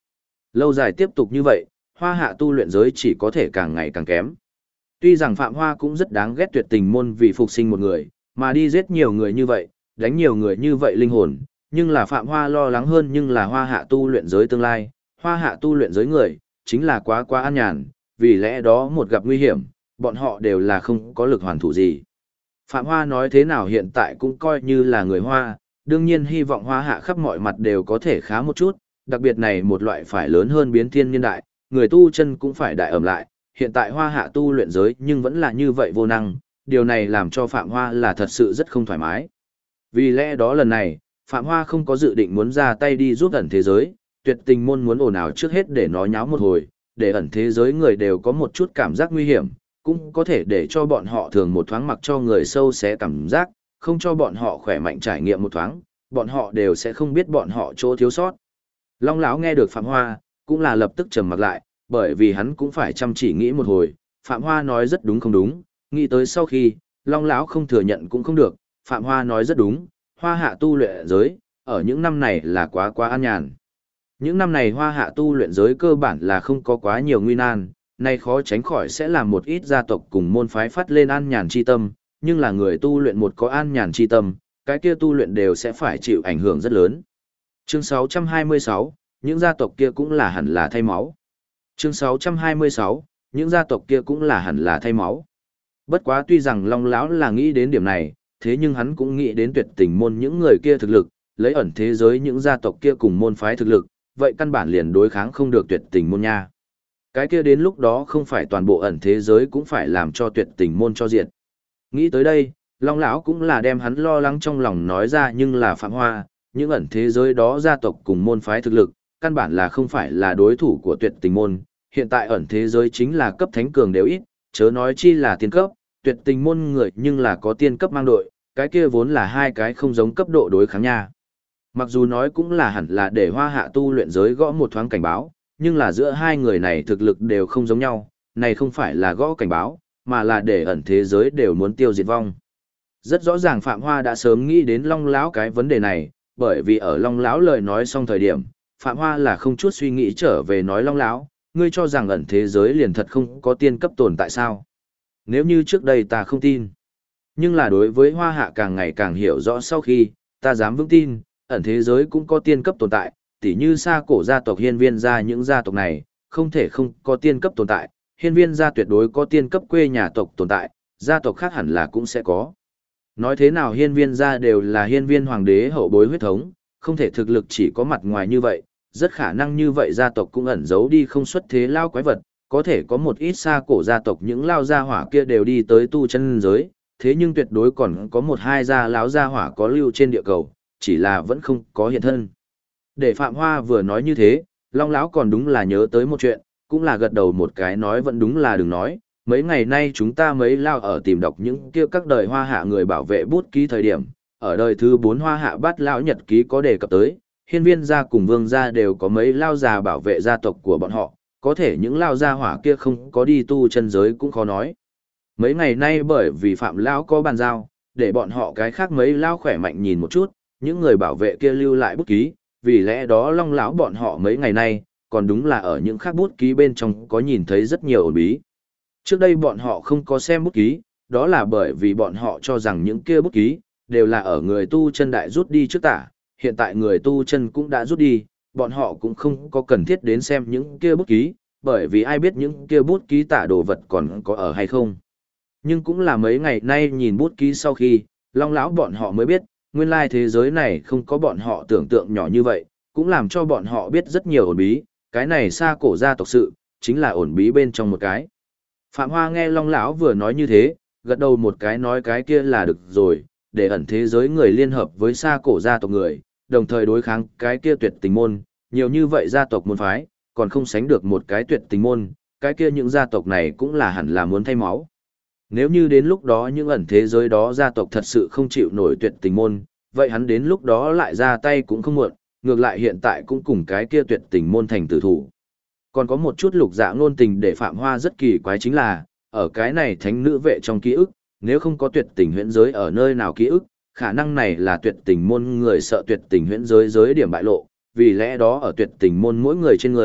Lâu dài tiếp tục như vậy, Hoa Hạ tu luyện giới chỉ có thể càng ngày càng kém. Tuy rằng Phạm Hoa cũng rất đáng ghét Tuyệt Tình môn vì phục sinh một người, mà đi giết nhiều người như vậy, đánh nhiều người như vậy linh hồn, nhưng là Phạm Hoa lo lắng hơn nhưng là Hoa Hạ tu luyện giới tương lai, Hoa Hạ tu luyện giới người, chính là quá quá an nhàn, vì lẽ đó một gặp nguy hiểm, bọn họ đều là không có lực hoàn thủ gì. Phạm Hoa nói thế nào hiện tại cũng coi như là người Hoa, đương nhiên hy vọng Hoa Hạ khắp mọi mặt đều có thể khá một chút, đặc biệt này một loại phải lớn hơn biến thiên niên đại, người tu chân cũng phải đại ẩm lại, hiện tại Hoa Hạ tu luyện giới nhưng vẫn là như vậy vô năng, điều này làm cho Phạm Hoa là thật sự rất không thoải mái. Vì lẽ đó lần này, Phạm Hoa không có dự định muốn ra tay đi giúp ẩn thế giới, Tuyệt Tình môn muốn ồn ào trước hết để nó nháo một hồi, để ẩn thế giới người đều có một chút cảm giác nguy hiểm, cũng có thể để cho bọn họ thường một thoáng mặc cho người sâu xé cảm giác, không cho bọn họ khỏe mạnh trải nghiệm một thoáng, bọn họ đều sẽ không biết bọn họ chỗ thiếu sót. Long lão nghe được Phạm Hoa, cũng là lập tức trầm mặc lại, bởi vì hắn cũng phải chăm chỉ nghĩ một hồi, Phạm Hoa nói rất đúng không đúng, nghĩ tới sau khi, Long lão không thừa nhận cũng không được, Phạm Hoa nói rất đúng, Hoa Hạ tu luyện giới, ở những năm này là quá quá an nhàn. Những năm này Hoa Hạ tu luyện giới cơ bản là không có quá nhiều nguy nan, nay khó tránh khỏi sẽ làm một ít gia tộc cùng môn phái phát lên an nhàn chi tâm, nhưng là người tu luyện một có an nhàn chi tâm, cái kia tu luyện đều sẽ phải chịu ảnh hưởng rất lớn. Chương 626, những gia tộc kia cũng là hẳn là thay máu. Chương 626, những gia tộc kia cũng là hẳn là thay máu. Bất quá tuy rằng Long lão là nghĩ đến điểm này, thế nhưng hắn cũng nghĩ đến Tuyệt Tình môn những người kia thực lực, lấy ẩn thế giới những gia tộc kia cùng môn phái thực lực, vậy căn bản liền đối kháng không được Tuyệt Tình môn nha. Cái kia đến lúc đó không phải toàn bộ ẩn thế giới cũng phải làm cho Tuyệt Tình môn cho diệt. Nghĩ tới đây, Long lão cũng là đem hắn lo lắng trong lòng nói ra, nhưng là Phạm Hoa, những ẩn thế giới đó gia tộc cùng môn phái thực lực, căn bản là không phải là đối thủ của Tuyệt Tình môn, hiện tại ẩn thế giới chính là cấp thánh cường đều ít, chớ nói chi là tiên cấp, Tuyệt Tình môn người nhưng là có tiên cấp mang đội, cái kia vốn là hai cái không giống cấp độ đối kháng nha. Mặc dù nói cũng là hẳn là để Hoa Hạ tu luyện giới gõ một thoáng cảnh báo, nhưng là giữa hai người này thực lực đều không giống nhau, này không phải là gõ cảnh báo, mà là để ẩn thế giới đều muốn tiêu diệt vong. Rất rõ ràng Phạm Hoa đã sớm nghĩ đến Long lão cái vấn đề này, bởi vì ở Long lão lời nói xong thời điểm, Phạm Hoa là không chút suy nghĩ trở về nói Long lão, ngươi cho rằng ẩn thế giới liền thật không có tiên cấp tồn tại sao? Nếu như trước đây ta không tin. Nhưng là đối với Hoa Hạ càng ngày càng hiểu rõ sau khi, ta dám vững tin, ẩn thế giới cũng có tiên cấp tồn tại, tỉ như xa cổ gia tộc Hiên Viên gia, những gia tộc này, không thể không có tiên cấp tồn tại, Hiên Viên gia tuyệt đối có tiên cấp quê nhà tộc tồn tại, gia tộc khác hẳn là cũng sẽ có. Nói thế nào Hiên Viên gia đều là Hiên Viên hoàng đế hậu bối huyết thống, không thể thực lực chỉ có mặt ngoài như vậy, rất khả năng như vậy gia tộc cũng ẩn giấu đi không xuất thế lao quái vật, có thể có một ít xa cổ gia tộc những lao gia hỏa kia đều đi tới tu chân giới, thế nhưng tuyệt đối còn có một hai gia lão gia hỏa có lưu trên địa cầu, chỉ là vẫn không có hiện thân. Để Phạm Hoa vừa nói như thế, Long lão còn đúng là nhớ tới một chuyện, cũng là gật đầu một cái nói vẫn đúng là đừng nói, mấy ngày nay chúng ta mấy lao ở tìm đọc những kia các đời Hoa Hạ người bảo vệ bút ký thời điểm, ở đời thứ 4 Hoa Hạ bát lão nhật ký có đề cập tới, Hiên Viên gia cùng Vương gia đều có mấy lao già bảo vệ gia tộc của bọn họ, có thể những lao gia hỏa kia không có đi tu chân giới cũng khó nói. Mấy ngày nay bởi vì Phạm lão có bàn giao, để bọn họ cái khác mấy lao khỏe mạnh nhìn một chút, những người bảo vệ kia lưu lại bút ký, vì lẽ đó Long lão bọn họ mấy ngày nay, còn đúng là ở những khác bút ký bên trong có nhìn thấy rất nhiều ổn bí. Trước đây bọn họ không có xem bút ký, đó là bởi vì bọn họ cho rằng những kia bút ký, đều là ở người tu chân đại rút đi trước tả, hiện tại người tu chân cũng đã rút đi, bọn họ cũng không có cần thiết đến xem những kia bút ký, bởi vì ai biết những kia bút ký tả đồ vật còn có ở hay không. Nhưng cũng là mấy ngày nay nhìn bút ký sau khi, Long lão bọn họ mới biết, nguyên lai thế giới này không có bọn họ tưởng tượng nhỏ như vậy, cũng làm cho bọn họ biết rất nhiều ổn bí, cái này xa cổ gia tộc sự, chính là ổn bí bên trong một cái. Phạm Hoa nghe Long lão vừa nói như thế, gật đầu một cái nói cái kia là được rồi, để ẩn thế giới người liên hợp với xa cổ gia tộc người, đồng thời đối kháng cái kia Tuyệt Tình môn, nhiều như vậy gia tộc môn phái, còn không sánh được một cái Tuyệt Tình môn, cái kia những gia tộc này cũng là hẳn là muốn thay máu. Nếu như đến lúc đó những ẩn thế giới đó gia tộc thật sự không chịu nổi Tuyệt Tình môn, vậy hắn đến lúc đó lại ra tay cũng không muộn, ngược lại hiện tại cũng cùng cái kia Tuyệt Tình môn thành tử thủ. Còn có một chút Lục Dạ ngôn tình để Phạm Hoa rất kỳ quái chính là, ở cái này thánh nữ vệ trong ký ức, nếu không có Tuyệt Tình huyễn giới ở nơi nào ký ức, khả năng này là Tuyệt Tình môn người sợ Tuyệt Tình huyễn giới điểm bại lộ, vì lẽ đó ở Tuyệt Tình môn mỗi người trên người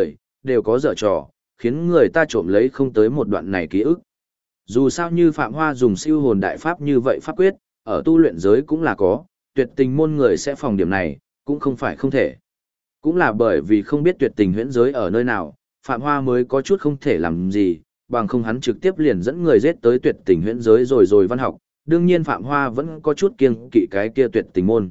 đều có dở trò, khiến người ta trộm lấy không tới một đoạn này ký ức. Dù sao như Phạm Hoa dùng siêu hồn đại pháp như vậy pháp quyết, ở tu luyện giới cũng là có, tuyệt tình môn người sẽ phòng điểm này, cũng không phải không thể. Cũng là bởi vì không biết tuyệt tình huyễn giới ở nơi nào, Phạm Hoa mới có chút không thể làm gì, bằng không hắn trực tiếp liền dẫn người giết tới tuyệt tình huyễn giới rồi văn học. Đương nhiên Phạm Hoa vẫn có chút kiêng kỵ cái kia tuyệt tình môn.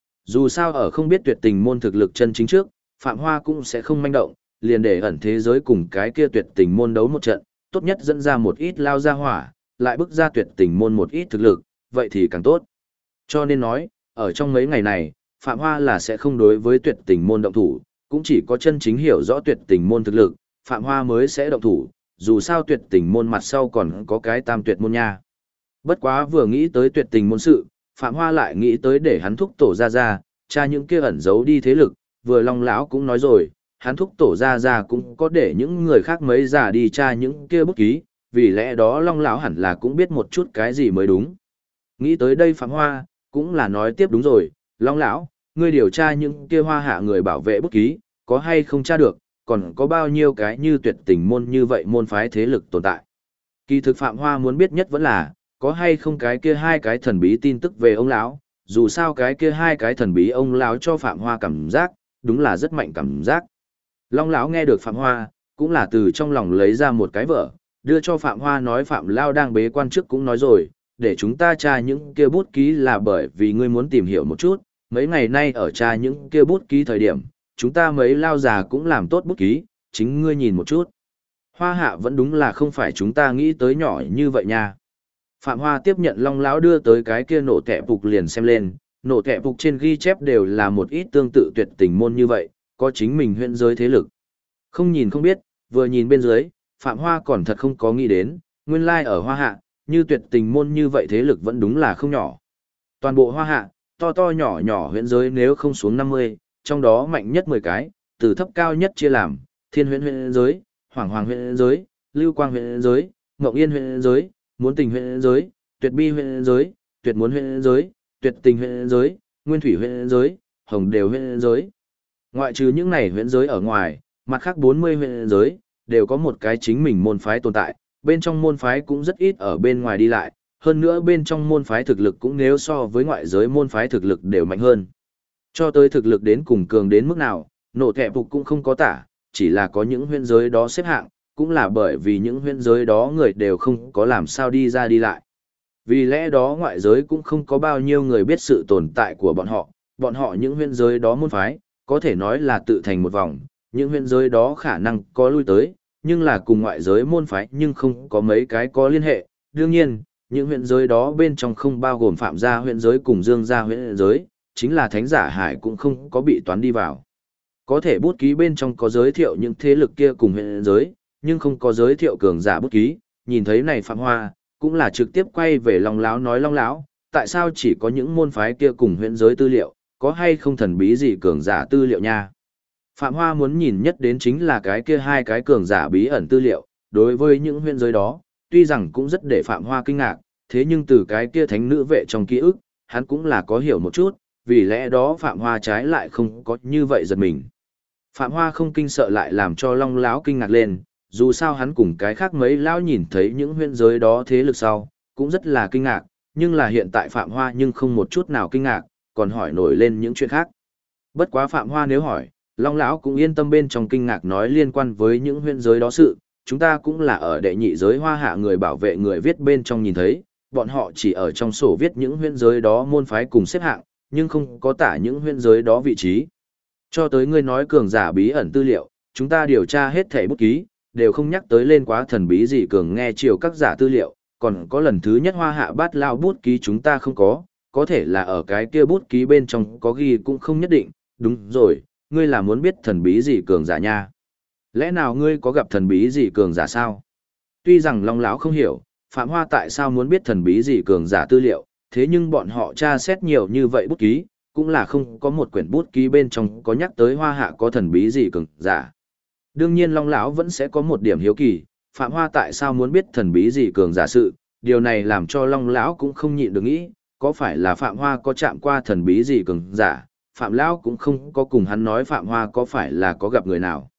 Dù sao ở không biết tuyệt tình môn thực lực chân chính trước, Phạm Hoa cũng sẽ không manh động, liền để ẩn thế giới cùng cái kia tuyệt tình môn đấu một trận, tốt nhất dẫn ra một ít lao ra hỏa, lại bức ra tuyệt tình môn một ít thực lực, vậy thì càng tốt. Cho nên nói, ở trong mấy ngày này, Phạm Hoa là sẽ không đối với tuyệt tình môn động thủ, cũng chỉ có chân chính hiểu rõ tuyệt tình môn thực lực, Phạm Hoa mới sẽ động thủ, dù sao tuyệt tình môn mặt sau còn có cái tam tuyệt môn nha. Bất quá vừa nghĩ tới tuyệt tình môn sự, Phạm Hoa lại nghĩ tới để hắn thúc tổ ra, tra những kia ẩn giấu đi thế lực, vừa Long lão cũng nói rồi, hắn thúc tổ ra cũng có để những người khác mấy giả đi tra những kia bút ký, vì lẽ đó Long lão hẳn là cũng biết một chút cái gì mới đúng. Nghĩ tới đây Phạm Hoa, cũng là nói tiếp đúng rồi, Long lão, ngươi điều tra những kia Hoa Hạ người bảo vệ bút ký, có hay không tra được, còn có bao nhiêu cái như tuyệt tình môn như vậy môn phái thế lực tồn tại. Kỳ thực Phạm Hoa muốn biết nhất vẫn là, có hay không cái kia hai cái thần bí tin tức về ông lão, dù sao cái kia hai cái thần bí ông lão cho Phạm Hoa cảm giác, đúng là rất mạnh cảm giác. Long lão nghe được Phạm Hoa, cũng là từ trong lòng lấy ra một cái vở, đưa cho Phạm Hoa nói Phạm Lao đang bế quan trước cũng nói rồi, để chúng ta tra những kia bút ký là bởi vì ngươi muốn tìm hiểu một chút, mấy ngày nay ở tra những kia bút ký thời điểm, chúng ta mấy lao già cũng làm tốt bút ký, chính ngươi nhìn một chút. Hoa Hạ vẫn đúng là không phải chúng ta nghĩ tới nhỏ như vậy nha. Phạm Hoa tiếp nhận Long lão đưa tới cái kia nổ tẹp phục liền xem lên, nổ tẹp phục trên ghi chép đều là một ít tương tự tuyệt tình môn như vậy, có chính mình huyện giới thế lực. Không nhìn không biết, vừa nhìn bên dưới, Phạm Hoa còn thật không có nghĩ đến, nguyên lai ở Hoa Hạ, như tuyệt tình môn như vậy thế lực vẫn đúng là không nhỏ. Toàn bộ Hoa Hạ, to to nhỏ nhỏ huyện giới nếu không xuống 50, trong đó mạnh nhất 10 cái, từ thấp cao nhất chia làm, Thiên huyện giới, Hoàng Hoàng huyện giới, Lưu Quang huyện giới, Ngọc Yên huyện giới, Muốn Tình huyện giới, Tuyệt Bi huyện giới, Tuyệt Muốn huyện giới, Tuyệt Tình huyện giới, Nguyên Thủy huyện giới, Hồng Đều huyện giới. Ngoại trừ những này huyện giới ở ngoài, mặt khác 40 huyện giới đều có một cái chính mình môn phái tồn tại, bên trong môn phái cũng rất ít ở bên ngoài đi lại, hơn nữa bên trong môn phái thực lực cũng nếu so với ngoại giới môn phái thực lực đều mạnh hơn. Cho tới thực lực đến cùng cường đến mức nào, nổ thẻ phục cũng không có tả, chỉ là có những huyện giới đó xếp hạng, cũng là bởi vì những huyện giới đó người đều không có làm sao đi ra đi lại. Vì lẽ đó ngoại giới cũng không có bao nhiêu người biết sự tồn tại của bọn họ những huyện giới đó môn phái, có thể nói là tự thành một vòng, những huyện giới đó khả năng có lui tới, nhưng là cùng ngoại giới môn phái nhưng không có mấy cái có liên hệ. Đương nhiên, những huyện giới đó bên trong không bao gồm Phạm gia huyện giới cùng Dương gia huyện giới, chính là Thánh Giả Hải cũng không có bị toán đi vào. Có thể bút ký bên trong có giới thiệu những thế lực kia cùng huyện giới, nhưng không có giới thiệu cường giả bút ký, nhìn thấy này Phạm Hoa, cũng là trực tiếp quay về Long lão nói Long lão, tại sao chỉ có những môn phái kia cùng huyện giới tư liệu, có hay không thần bí gì cường giả tư liệu nha. Phạm Hoa muốn nhìn nhất đến chính là cái kia hai cái cường giả bí ẩn tư liệu, đối với những huyện giới đó, tuy rằng cũng rất để Phạm Hoa kinh ngạc, thế nhưng từ cái kia thánh nữ vệ trong ký ức, hắn cũng là có hiểu một chút, vì lẽ đó Phạm Hoa trái lại không có như vậy giật mình. Phạm Hoa không kinh sợ lại làm cho Long lão kinh ngạc lên, dù sao hắn cùng cái khác mấy lão nhìn thấy những huyện giới đó thế lực sau, cũng rất là kinh ngạc, nhưng là hiện tại Phạm Hoa nhưng không một chút nào kinh ngạc, còn hỏi nổi lên những chuyện khác. Bất quá Phạm Hoa nếu hỏi, Long lão cũng yên tâm bên trong kinh ngạc nói liên quan với những huyện giới đó sự, chúng ta cũng là ở đệ nhị giới Hoa Hạ người bảo vệ người viết bên trong nhìn thấy, bọn họ chỉ ở trong sổ viết những huyện giới đó môn phái cùng xếp hạng, nhưng không có tả những huyện giới đó vị trí. Cho tới ngươi nói cường giả bí ẩn tư liệu, chúng ta điều tra hết thảy bút ký, đều không nhắc tới lên quá thần bí gì cường nghe chiều các giả tư liệu, còn có lần thứ nhất Hoa Hạ bát lao bút ký chúng ta không có thể là ở cái kia bút ký bên trong có ghi cũng không nhất định, đúng rồi, ngươi là muốn biết thần bí gì cường giả nha. Lẽ nào ngươi có gặp thần bí gì cường giả sao? Tuy rằng Long lão không hiểu, Phạm Hoa tại sao muốn biết thần bí gì cường giả tư liệu, thế nhưng bọn họ tra xét nhiều như vậy bút ký, cũng là không có một quyển bút ký bên trong có nhắc tới Hoa Hạ có thần bí gì cường giả. Đương nhiên Long lão vẫn sẽ có một điểm hiếu kỳ, Phạm Hoa tại sao muốn biết thần bí gì cường giả sự, điều này làm cho Long lão cũng không nhịn được nghĩ, có phải là Phạm Hoa có chạm qua thần bí gì cường giả, Phạm lão cũng không có cùng hắn nói Phạm Hoa có phải là có gặp người nào.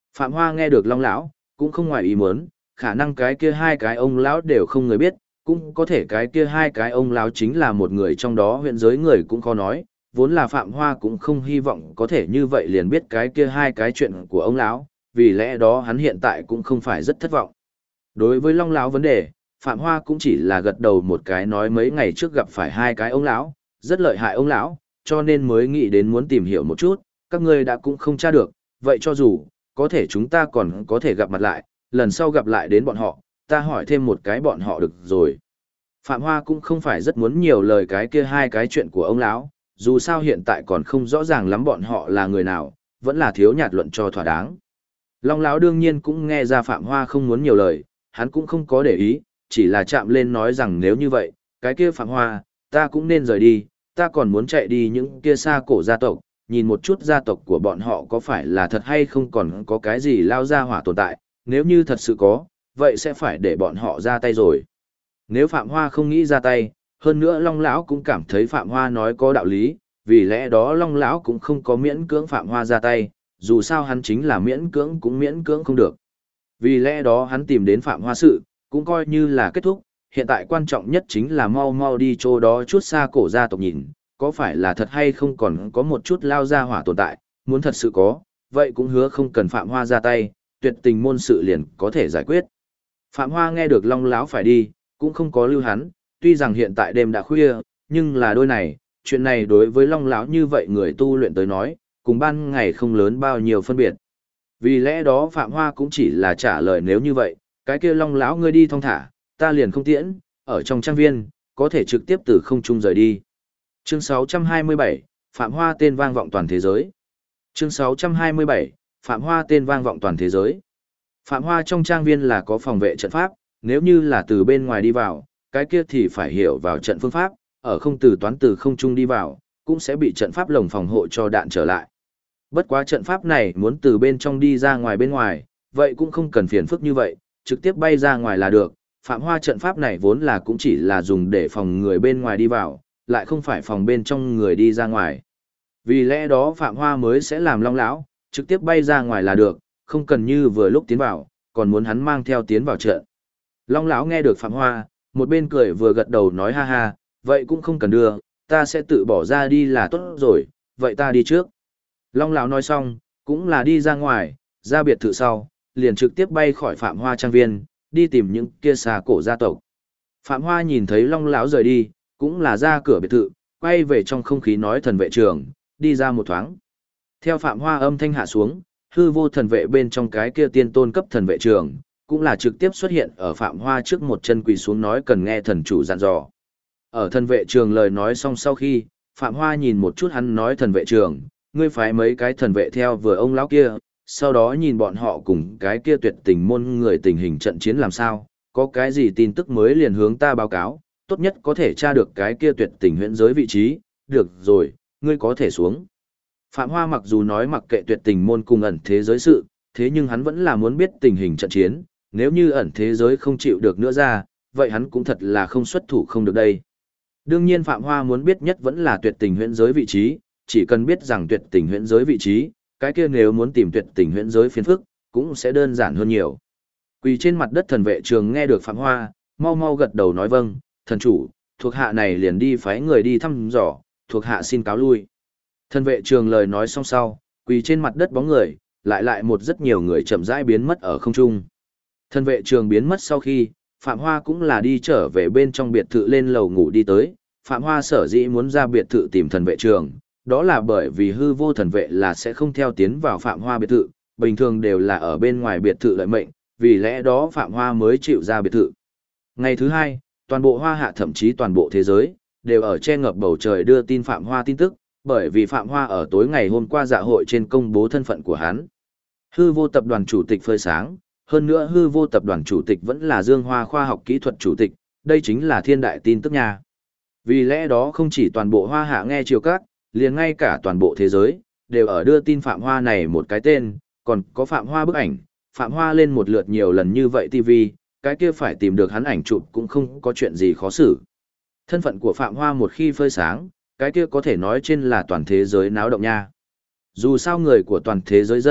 Phạm Hoa nghe được Long lão, cũng không ngoài ý muốn, khả năng cái kia hai cái ông lão đều không người biết, cũng có thể cái kia hai cái ông lão chính là một người trong đó huyện giới người cũng khó nói, vốn là Phạm Hoa cũng không hy vọng có thể như vậy liền biết cái kia hai cái chuyện của ông lão, vì lẽ đó hắn hiện tại cũng không phải rất thất vọng. Đối với Long lão vấn đề, Phạm Hoa cũng chỉ là gật đầu một cái nói mấy ngày trước gặp phải hai cái ông lão, rất lợi hại ông lão, cho nên mới nghĩ đến muốn tìm hiểu một chút, các ngươi đã cũng không tra được, vậy cho dù, có thể chúng ta còn có thể gặp mặt lại, lần sau gặp lại đến bọn họ, ta hỏi thêm một cái bọn họ được rồi. Phạm Hoa cũng không phải rất muốn nhiều lời cái kia hai cái chuyện của ông lão, dù sao hiện tại còn không rõ ràng lắm bọn họ là người nào, vẫn là thiếu nhạt luận cho thỏa đáng. Long lão đương nhiên cũng nghe ra Phạm Hoa không muốn nhiều lời, hắn cũng không có để ý, chỉ là chạm lên nói rằng nếu như vậy, cái kia Phạm Hoa, ta cũng nên rời đi, ta còn muốn chạy đi những kia xa cổ gia tộc, nhìn một chút gia tộc của bọn họ có phải là thật hay không còn có cái gì lao ra hỏa tồn tại, nếu như thật sự có, vậy sẽ phải để bọn họ ra tay rồi. Nếu Phạm Hoa không nghĩ ra tay, hơn nữa Long lão cũng cảm thấy Phạm Hoa nói có đạo lý, vì lẽ đó Long lão cũng không có miễn cưỡng Phạm Hoa ra tay, dù sao hắn chính là miễn cưỡng cũng miễn cưỡng không được. Vì lẽ đó hắn tìm đến Phạm Hoa sự, cũng coi như là kết thúc, hiện tại quan trọng nhất chính là mau mau đi chỗ đó chút xa cổ gia tộc nhìn, có phải là thật hay không còn có một chút lao ra hỏa tồn tại, muốn thật sự có, vậy cũng hứa không cần Phạm Hoa ra tay, tuyệt tình môn sự liền có thể giải quyết. Phạm Hoa nghe được Long lão phải đi, cũng không có lưu hắn, tuy rằng hiện tại đêm đã khuya, nhưng là đôi này, chuyện này đối với Long lão như vậy người tu luyện tới nói, cùng ban ngày không lớn bao nhiêu phân biệt. Vì lẽ đó Phạm Hoa cũng chỉ là trả lời nếu như vậy, cái kia Long lão ngươi đi thong thả, ta liền không tiễn, ở trong trang viên, có thể trực tiếp từ không trung rời đi. Chương 627, Phạm Hoa tên vang vọng toàn thế giới. Chương 627, Phạm Hoa tên vang vọng toàn thế giới. Phạm Hoa trong trang viên là có phòng vệ trận pháp, nếu như là từ bên ngoài đi vào, cái kia thì phải hiểu vào trận phương pháp, ở không từ toán từ không trung đi vào, cũng sẽ bị trận pháp lồng phòng hộ cho đạn trở lại. Bất quá trận pháp này muốn từ bên trong đi ra ngoài bên ngoài, vậy cũng không cần phiền phức như vậy, trực tiếp bay ra ngoài là được. Phạm Hoa trận pháp này vốn là cũng chỉ là dùng để phòng người bên ngoài đi vào, lại không phải phòng bên trong người đi ra ngoài. Vì lẽ đó Phạm Hoa mới sẽ làm Long lão trực tiếp bay ra ngoài là được, không cần như vừa lúc tiến vào, còn muốn hắn mang theo tiến vào trận. Long lão nghe được Phạm Hoa, một bên cười vừa gật đầu nói ha ha, vậy cũng không cần đưa, ta sẽ tự bỏ ra đi là tốt rồi, vậy ta đi trước. Long lão nói xong, cũng là đi ra ngoài, ra biệt thự sau, liền trực tiếp bay khỏi Phạm Hoa trang viên, đi tìm những kia xà cổ gia tộc. Phạm Hoa nhìn thấy Long lão rời đi, cũng là ra cửa biệt thự, quay về trong không khí nói thần vệ trường, đi ra một thoáng. Theo Phạm Hoa âm thanh hạ xuống, hư vô thần vệ bên trong cái kia tiên tôn cấp thần vệ trường, cũng là trực tiếp xuất hiện ở Phạm Hoa trước một chân quỳ xuống nói cần nghe thần chủ dặn dò. Ở thần vệ trường lời nói xong sau khi, Phạm Hoa nhìn một chút hắn nói thần vệ trường, ngươi phái mấy cái thần vệ theo vừa ông lão kia, sau đó nhìn bọn họ cùng cái kia tuyệt tình môn người tình hình trận chiến làm sao, có cái gì tin tức mới liền hướng ta báo cáo, tốt nhất có thể tra được cái kia tuyệt tình huyễn giới vị trí, được rồi, ngươi có thể xuống. Phạm Hoa mặc dù nói mặc kệ tuyệt tình môn cùng ẩn thế giới sự, thế nhưng hắn vẫn là muốn biết tình hình trận chiến, nếu như ẩn thế giới không chịu được nữa ra, vậy hắn cũng thật là không xuất thủ không được đây. Đương nhiên Phạm Hoa muốn biết nhất vẫn là tuyệt tình huyễn giới vị trí, chỉ cần biết rằng tuyệt tình huyễn giới vị trí, cái kia nếu muốn tìm tuyệt tình huyễn giới phiền phức, cũng sẽ đơn giản hơn nhiều. Quỳ trên mặt đất thần vệ trường nghe được Phạm Hoa, mau mau gật đầu nói vâng, thần chủ, thuộc hạ này liền đi phái người đi thăm dò, thuộc hạ xin cáo lui. Thần vệ trường lời nói xong sau, quỳ trên mặt đất bóng người, lại một rất nhiều người chậm rãi biến mất ở không trung. Thần vệ trường biến mất sau khi, Phạm Hoa cũng là đi trở về bên trong biệt thự lên lầu ngủ đi tới. Phạm Hoa sở dĩ muốn ra biệt thự tìm thần vệ trường, đó là bởi vì hư vô thần vệ là sẽ không theo tiến vào Phạm Hoa biệt thự, bình thường đều là ở bên ngoài biệt thự lợi mệnh, vì lẽ đó Phạm Hoa mới chịu ra biệt thự. Ngày thứ hai, toàn bộ Hoa Hạ thậm chí toàn bộ thế giới, đều ở che ngập bầu trời đưa tin Phạm Hoa tin tức, bởi vì Phạm Hoa ở tối ngày hôm qua dạ hội trên công bố thân phận của hắn. Hư vô tập đoàn chủ tịch phơi sáng, hơn nữa hư vô tập đoàn chủ tịch vẫn là Dương Hoa khoa học kỹ thuật chủ tịch, đây chính là thiên đại tin tức nha. Vì lẽ đó không chỉ toàn bộ Hoa Hạ nghe chiều các, liền ngay cả toàn bộ thế giới, đều ở đưa tin Phạm Hoa này một cái tên, còn có Phạm Hoa bức ảnh, Phạm Hoa lên một lượt nhiều lần như vậy TV, cái kia phải tìm được hắn ảnh chụp cũng không có chuyện gì khó xử. Thân phận của Phạm Hoa một khi phơi sáng, cái kia có thể nói trên là toàn thế giới náo động nha. Dù sao người của toàn thế giới dân,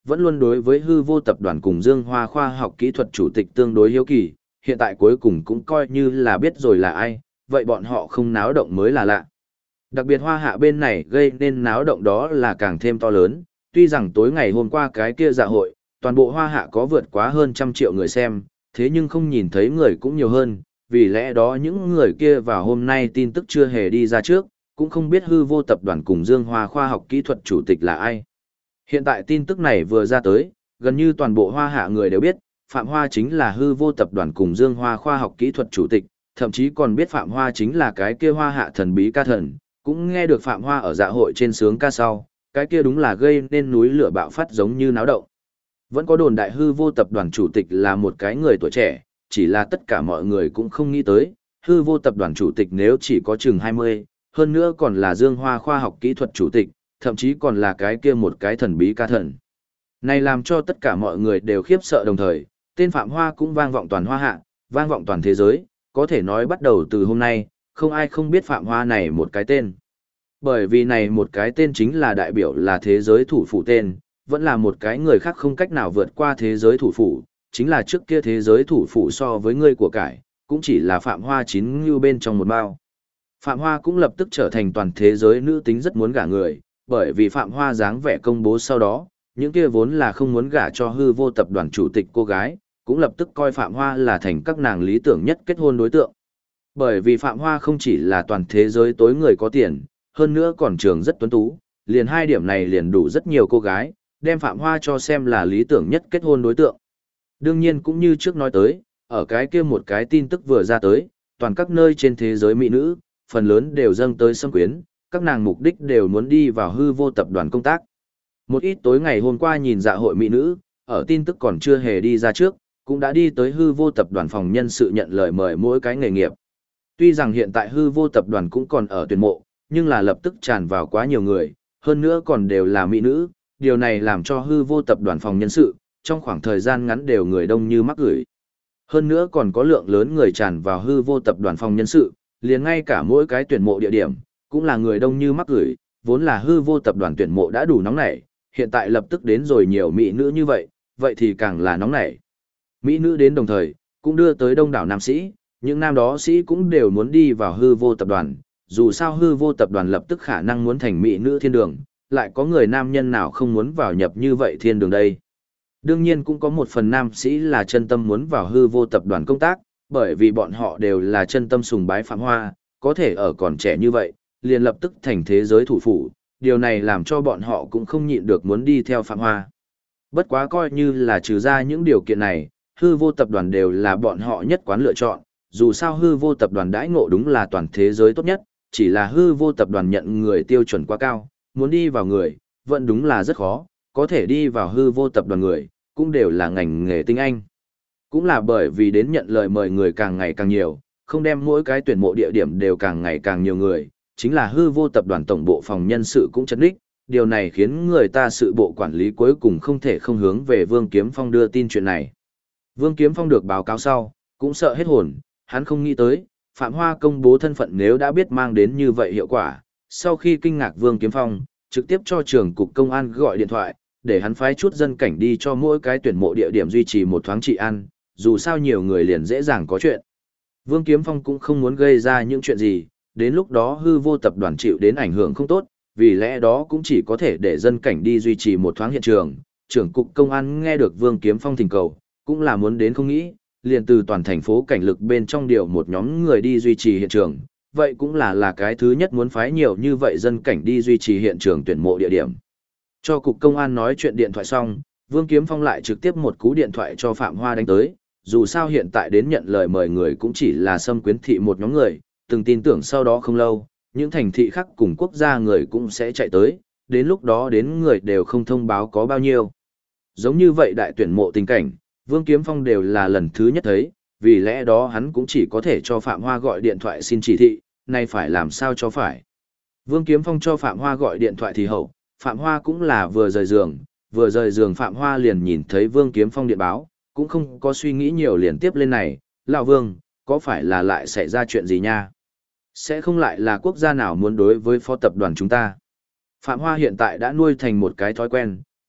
vẫn luôn đối với hư vô tập đoàn cùng Dương Hoa khoa học kỹ thuật chủ tịch tương đối hiếu kỳ, hiện tại cuối cùng cũng coi như là biết rồi là ai, vậy bọn họ không náo động mới là lạ. Đặc biệt Hoa Hạ bên này gây nên náo động đó là càng thêm to lớn, tuy rằng tối ngày hôm qua cái kia dạ hội, toàn bộ Hoa Hạ có vượt quá hơn 100 triệu người xem, thế nhưng không nhìn thấy người cũng nhiều hơn, vì lẽ đó những người kia vào hôm nay tin tức chưa hề đi ra trước, cũng không biết hư vô tập đoàn cùng Dương Hoa khoa học kỹ thuật chủ tịch là ai. Hiện tại tin tức này vừa ra tới, gần như toàn bộ Hoa Hạ người đều biết, Phạm Hoa chính là hư vô tập đoàn cùng Dương Hoa khoa học kỹ thuật chủ tịch, thậm chí còn biết Phạm Hoa chính là cái kia Hoa Hạ thần bí ca thần, cũng nghe được Phạm Hoa ở dạ hội trên sướng ca sau, cái kia đúng là gây nên núi lửa bạo phát giống như náo động. Vẫn có đồn đại hư vô tập đoàn chủ tịch là một cái người tuổi trẻ, chỉ là tất cả mọi người cũng không nghĩ tới, hư vô tập đoàn chủ tịch nếu chỉ có chừng 20, hơn nữa còn là Dương Hoa khoa học kỹ thuật chủ tịch, thậm chí còn là cái kia một cái thần bí ca thần. Này làm cho tất cả mọi người đều khiếp sợ đồng thời, tên Phạm Hoa cũng vang vọng toàn Hoa Hạ, vang vọng toàn thế giới, có thể nói bắt đầu từ hôm nay, không ai không biết Phạm Hoa này một cái tên. Bởi vì này một cái tên chính là đại biểu là thế giới thủ phủ tên, vẫn là một cái người khác không cách nào vượt qua thế giới thủ phủ, chính là trước kia thế giới thủ phủ so với ngươi của cải, cũng chỉ là Phạm Hoa chín như bên trong một bao. Phạm Hoa cũng lập tức trở thành toàn thế giới nữ tính rất muốn gả người, bởi vì Phạm Hoa dáng vẻ công bố sau đó, những kia vốn là không muốn gả cho hư vô tập đoàn chủ tịch cô gái, cũng lập tức coi Phạm Hoa là thành các nàng lý tưởng nhất kết hôn đối tượng. Bởi vì Phạm Hoa không chỉ là toàn thế giới tối người có tiền, hơn nữa còn trường rất tuấn tú, liền hai điểm này liền đủ rất nhiều cô gái, đem Phạm Hoa cho xem là lý tưởng nhất kết hôn đối tượng. Đương nhiên cũng như trước nói tới, ở cái kia một cái tin tức vừa ra tới, toàn các nơi trên thế giới mỹ nữ, phần lớn đều dâng tới xâm quyến, các nàng mục đích đều muốn đi vào hư vô tập đoàn công tác. Một ít tối ngày hôm qua nhìn dạ hội mỹ nữ, ở tin tức còn chưa hề đi ra trước, cũng đã đi tới hư vô tập đoàn phòng nhân sự nhận lời mời mỗi cái nghề nghiệp. Tuy rằng hiện tại hư vô tập đoàn cũng còn ở tuyển mộ, nhưng là lập tức tràn vào quá nhiều người, hơn nữa còn đều là mỹ nữ, điều này làm cho hư vô tập đoàn phòng nhân sự, trong khoảng thời gian ngắn đều người đông như mắc gửi. Hơn nữa còn có lượng lớn người tràn vào hư vô tập đoàn phòng nhân sự, liền ngay cả mỗi cái tuyển mộ địa điểm, cũng là người đông như mắc gửi, vốn là hư vô tập đoàn tuyển mộ đã đủ nóng nảy, hiện tại lập tức đến rồi nhiều mỹ nữ như vậy, vậy thì càng là nóng nảy. Mỹ nữ đến đồng thời, cũng đưa tới đông đảo nam sĩ, những nam đó sĩ cũng đều muốn đi vào hư vô tập đoàn, dù sao hư vô tập đoàn lập tức khả năng muốn thành mỹ nữ thiên đường, lại có người nam nhân nào không muốn vào nhập như vậy thiên đường đây. Đương nhiên cũng có một phần nam sĩ là chân tâm muốn vào hư vô tập đoàn công tác, bởi vì bọn họ đều là chân tâm sùng bái Phạm Hoa, có thể ở còn trẻ như vậy, liền lập tức thành thế giới thủ phủ, điều này làm cho bọn họ cũng không nhịn được muốn đi theo Phạm Hoa. Bất quá coi như là trừ ra những điều kiện này, hư vô tập đoàn đều là bọn họ nhất quán lựa chọn, dù sao hư vô tập đoàn đãi ngộ đúng là toàn thế giới tốt nhất, chỉ là hư vô tập đoàn nhận người tiêu chuẩn quá cao, muốn đi vào người, vẫn đúng là rất khó, có thể đi vào hư vô tập đoàn người, cũng đều là ngành nghề tinh anh. Cũng là bởi vì đến nhận lời mời người càng ngày càng nhiều, không đem mỗi cái tuyển mộ địa điểm đều càng ngày càng nhiều người, chính là hư vô tập đoàn tổng bộ phòng nhân sự cũng chấn đích, điều này khiến người ta sự bộ quản lý cuối cùng không thể không hướng về Vương Kiếm Phong đưa tin chuyện này. Vương Kiếm Phong được báo cáo sau, cũng sợ hết hồn, hắn không nghĩ tới, Phạm Hoa công bố thân phận nếu đã biết mang đến như vậy hiệu quả, sau khi kinh ngạc Vương Kiếm Phong, trực tiếp cho trưởng cục công an gọi điện thoại, để hắn phái chút dân cảnh đi cho mỗi cái tuyển mộ địa điểm duy trì một thoáng trị an, dù sao nhiều người liền dễ dàng có chuyện. Vương Kiếm Phong cũng không muốn gây ra những chuyện gì, đến lúc đó hư vô tập đoàn chịu đến ảnh hưởng không tốt, vì lẽ đó cũng chỉ có thể để dân cảnh đi duy trì một thoáng hiện trường. Trưởng cục công an nghe được Vương Kiếm Phong thỉnh cầu, cũng là muốn đến không nghĩ, liền từ toàn thành phố cảnh lực bên trong điều một nhóm người đi duy trì hiện trường. Vậy cũng là cái thứ nhất muốn phái nhiều như vậy dân cảnh đi duy trì hiện trường tuyển mộ địa điểm. Cho cục công an nói chuyện điện thoại xong, Vương Kiếm Phong lại trực tiếp một cú điện thoại cho Phạm Hoa đánh tới, dù sao hiện tại đến nhận lời mời người cũng chỉ là Sâm Quyến thị một nhóm người, từng tin tưởng sau đó không lâu, những thành thị khác cùng quốc gia người cũng sẽ chạy tới, đến lúc đó đến người đều không thông báo có bao nhiêu. Giống như vậy đại tuyển mộ tình cảnh, Vương Kiếm Phong đều là lần thứ nhất thấy, vì lẽ đó hắn cũng chỉ có thể cho Phạm Hoa gọi điện thoại xin chỉ thị, nay phải làm sao cho phải. Vương Kiếm Phong cho Phạm Hoa gọi điện thoại thì hậu, Phạm Hoa cũng là vừa rời giường Phạm Hoa liền nhìn thấy Vương Kiếm Phong điện báo, cũng không có suy nghĩ nhiều liền tiếp lên này, lão Vương, có phải là lại xảy ra chuyện gì nha? Sẽ không lại là quốc gia nào muốn đối với phó tập đoàn chúng ta? Phạm Hoa hiện tại đã nuôi thành một cái thói quen,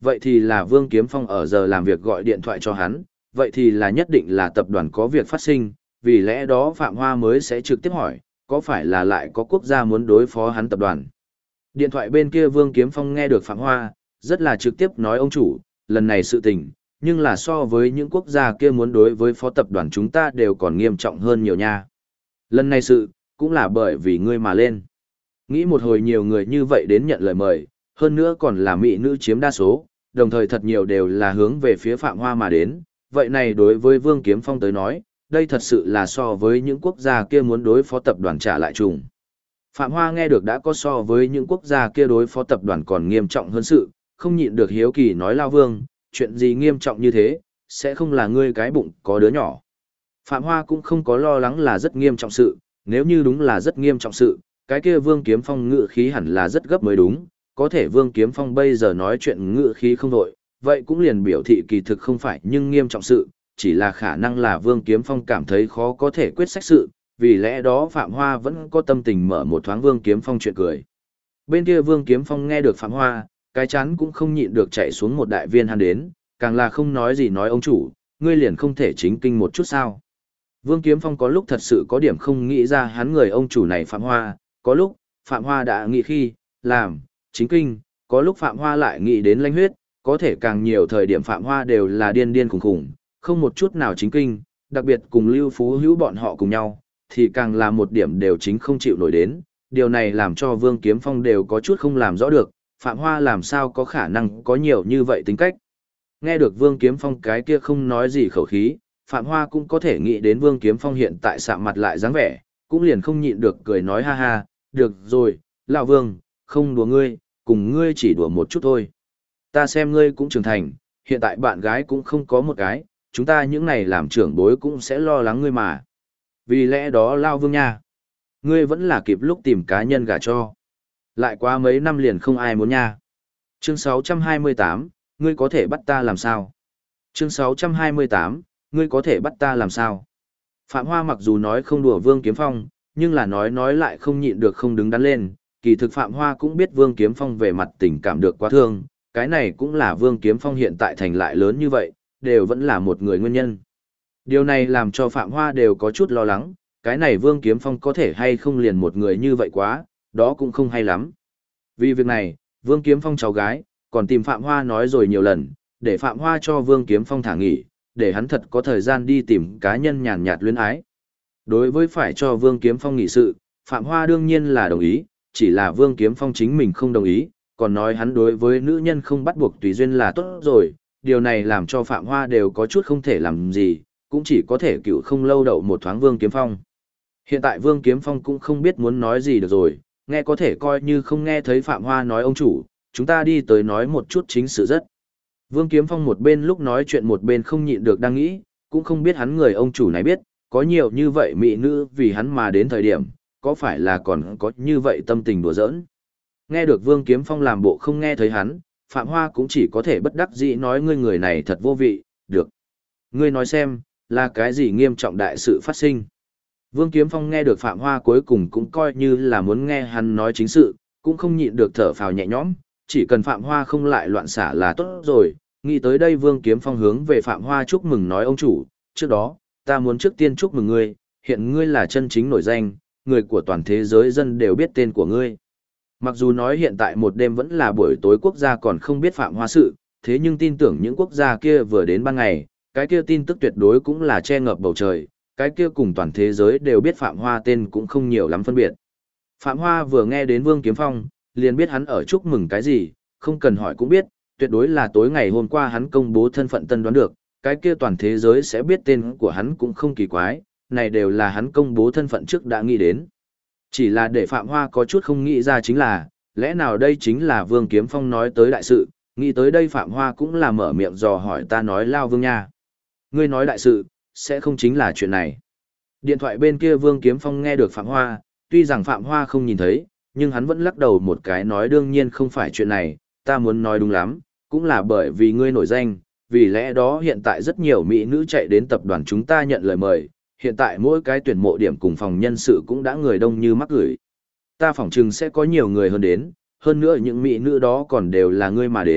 vậy thì là Vương Kiếm Phong ở giờ làm việc gọi điện thoại cho hắn, vậy thì là nhất định là tập đoàn có việc phát sinh, vì lẽ đó Phạm Hoa mới sẽ trực tiếp hỏi, có phải là lại có quốc gia muốn đối phó hắn tập đoàn. Điện thoại bên kia Vương Kiếm Phong nghe được Phạm Hoa, rất là trực tiếp nói ông chủ, lần này sự tình, nhưng là so với những quốc gia kia muốn đối với phó tập đoàn chúng ta đều còn nghiêm trọng hơn nhiều nha. Lần này sự, cũng là bởi vì ngươi mà lên. Nghĩ một hồi nhiều người như vậy đến nhận lời mời, hơn nữa còn là mỹ nữ chiếm đa số, đồng thời thật nhiều đều là hướng về phía Phạm Hoa mà đến, vậy này đối với Vương Kiếm Phong tới nói, đây thật sự là so với những quốc gia kia muốn đối phó tập đoàn trả lại trùng. Phạm Hoa nghe được đã có so với những quốc gia kia đối phó tập đoàn còn nghiêm trọng hơn sự, không nhịn được hiếu kỳ nói Lao Vương, chuyện gì nghiêm trọng như thế, sẽ không là ngươi cái bụng có đứa nhỏ. Phạm Hoa cũng không có lo lắng là rất nghiêm trọng sự, nếu như đúng là rất nghiêm trọng sự, cái kia Vương Kiếm Phong ngự khí hẳn là rất gấp mới đúng, có thể Vương Kiếm Phong bây giờ nói chuyện ngự khí không đội, vậy cũng liền biểu thị kỳ thực không phải nhưng nghiêm trọng sự, chỉ là khả năng là Vương Kiếm Phong cảm thấy khó có thể quyết sách sự, vì lẽ đó Phạm Hoa vẫn có tâm tình mở một thoáng Vương Kiếm Phong chuyện cười. Bên kia Vương Kiếm Phong nghe được Phạm Hoa, cái chán cũng không nhịn được chạy xuống một đại viên hắn đến, càng là không nói gì nói ông chủ, ngươi liền không thể chính kinh một chút sao. Vương Kiếm Phong có lúc thật sự có điểm không nghĩ ra hắn người ông chủ này Phạm Hoa, có lúc, Phạm Hoa đã nghĩ khi, làm, chính kinh, có lúc Phạm Hoa lại nghĩ đến lãnh huyết, có thể càng nhiều thời điểm Phạm Hoa đều là điên điên khủng khủng, không một chút nào chính kinh, đặc biệt cùng Lưu Phú Hữu bọn họ cùng nhau, thì càng là một điểm đều chính không chịu nổi đến, điều này làm cho Vương Kiếm Phong đều có chút không làm rõ được, Phạm Hoa làm sao có khả năng có nhiều như vậy tính cách. Nghe được Vương Kiếm Phong cái kia không nói gì khẩu khí, Phạm Hoa cũng có thể nghĩ đến Vương Kiếm Phong hiện tại sạm mặt lại dáng vẻ, cũng liền không nhịn được cười nói ha ha, được rồi, lão Vương, không đùa ngươi, cùng ngươi chỉ đùa một chút thôi. Ta xem ngươi cũng trưởng thành, hiện tại bạn gái cũng không có một cái, chúng ta những này làm trưởng bối cũng sẽ lo lắng ngươi mà. Vì lẽ đó Lão Vương nha, ngươi vẫn là kịp lúc tìm cá nhân gả cho. Lại qua mấy năm liền không ai muốn nha. Chương 628, ngươi có thể bắt ta làm sao? Chương 628, ngươi có thể bắt ta làm sao? Phạm Hoa mặc dù nói không đùa Vương Kiếm Phong, nhưng là nói lại không nhịn được không đứng đắn lên. Kỳ thực Phạm Hoa cũng biết Vương Kiếm Phong về mặt tình cảm được quá thương, cái này cũng là Vương Kiếm Phong hiện tại thành lại lớn như vậy, đều vẫn là một người nguyên nhân. Điều này làm cho Phạm Hoa đều có chút lo lắng, cái này Vương Kiếm Phong có thể hay không liền một người như vậy quá, đó cũng không hay lắm. Vì việc này, Vương Kiếm Phong cháu gái, còn tìm Phạm Hoa nói rồi nhiều lần, để Phạm Hoa cho Vương Kiếm Phong thả nghỉ, để hắn thật có thời gian đi tìm cá nhân nhàn nhạt luyến ái. Đối với phải cho Vương Kiếm Phong nghỉ sự, Phạm Hoa đương nhiên là đồng ý, chỉ là Vương Kiếm Phong chính mình không đồng ý, còn nói hắn đối với nữ nhân không bắt buộc tùy duyên là tốt rồi, điều này làm cho Phạm Hoa đều có chút không thể làm gì, cũng chỉ có thể cựu không lâu đậu một thoáng Vương Kiếm Phong. Hiện tại Vương Kiếm Phong cũng không biết muốn nói gì được rồi, nghe có thể coi như không nghe thấy Phạm Hoa nói ông chủ, chúng ta đi tới nói một chút chính sự rất. Vương Kiếm Phong một bên lúc nói chuyện một bên không nhịn được đang nghĩ, cũng không biết hắn người ông chủ này biết, có nhiều như vậy mỹ nữ vì hắn mà đến thời điểm, có phải là còn có như vậy tâm tình đùa giỡn. Nghe được Vương Kiếm Phong làm bộ không nghe thấy hắn, Phạm Hoa cũng chỉ có thể bất đắc dĩ nói ngươi người này thật vô vị, được. Ngươi nói xem, là cái gì nghiêm trọng đại sự phát sinh. Vương Kiếm Phong nghe được Phạm Hoa cuối cùng cũng coi như là muốn nghe hắn nói chính sự, cũng không nhịn được thở phào nhẹ nhõm, chỉ cần Phạm Hoa không lại loạn xả là tốt rồi. Nghĩ tới đây Vương Kiếm Phong hướng về Phạm Hoa chúc mừng nói ông chủ, trước đó, ta muốn trước tiên chúc mừng ngươi, hiện ngươi là chân chính nổi danh, người của toàn thế giới dân đều biết tên của ngươi. Mặc dù nói hiện tại một đêm vẫn là buổi tối quốc gia còn không biết Phạm Hoa sự, thế nhưng tin tưởng những quốc gia kia vừa đến ban ngày, cái kia tin tức tuyệt đối cũng là che ngập bầu trời, cái kia cùng toàn thế giới đều biết Phạm Hoa tên cũng không nhiều lắm phân biệt. Phạm Hoa vừa nghe đến Vương Kiếm Phong, liền biết hắn ở chúc mừng cái gì, không cần hỏi cũng biết, tuyệt đối là tối ngày hôm qua hắn công bố thân phận tân đoán được, cái kia toàn thế giới sẽ biết tên của hắn cũng không kỳ quái, này đều là hắn công bố thân phận trước đã nghĩ đến. Chỉ là để Phạm Hoa có chút không nghĩ ra chính là, lẽ nào đây chính là Vương Kiếm Phong nói tới đại sự, nghĩ tới đây Phạm Hoa cũng là mở miệng dò hỏi ta nói Lao Vương nha. Ngươi nói đại sự, sẽ không chính là chuyện này. Điện thoại bên kia Vương Kiếm Phong nghe được Phạm Hoa, tuy rằng Phạm Hoa không nhìn thấy, nhưng hắn vẫn lắc đầu một cái nói đương nhiên không phải chuyện này, ta muốn nói đúng lắm, cũng là bởi vì ngươi nổi danh, vì lẽ đó hiện tại rất nhiều mỹ nữ chạy đến tập đoàn chúng ta nhận lời mời, hiện tại mỗi cái tuyển mộ điểm cùng phòng nhân sự cũng đã người đông như mắc gửi. Ta phỏng chừng sẽ có nhiều người hơn đến, hơn nữa những mỹ nữ đó còn đều là ngươi mà đến,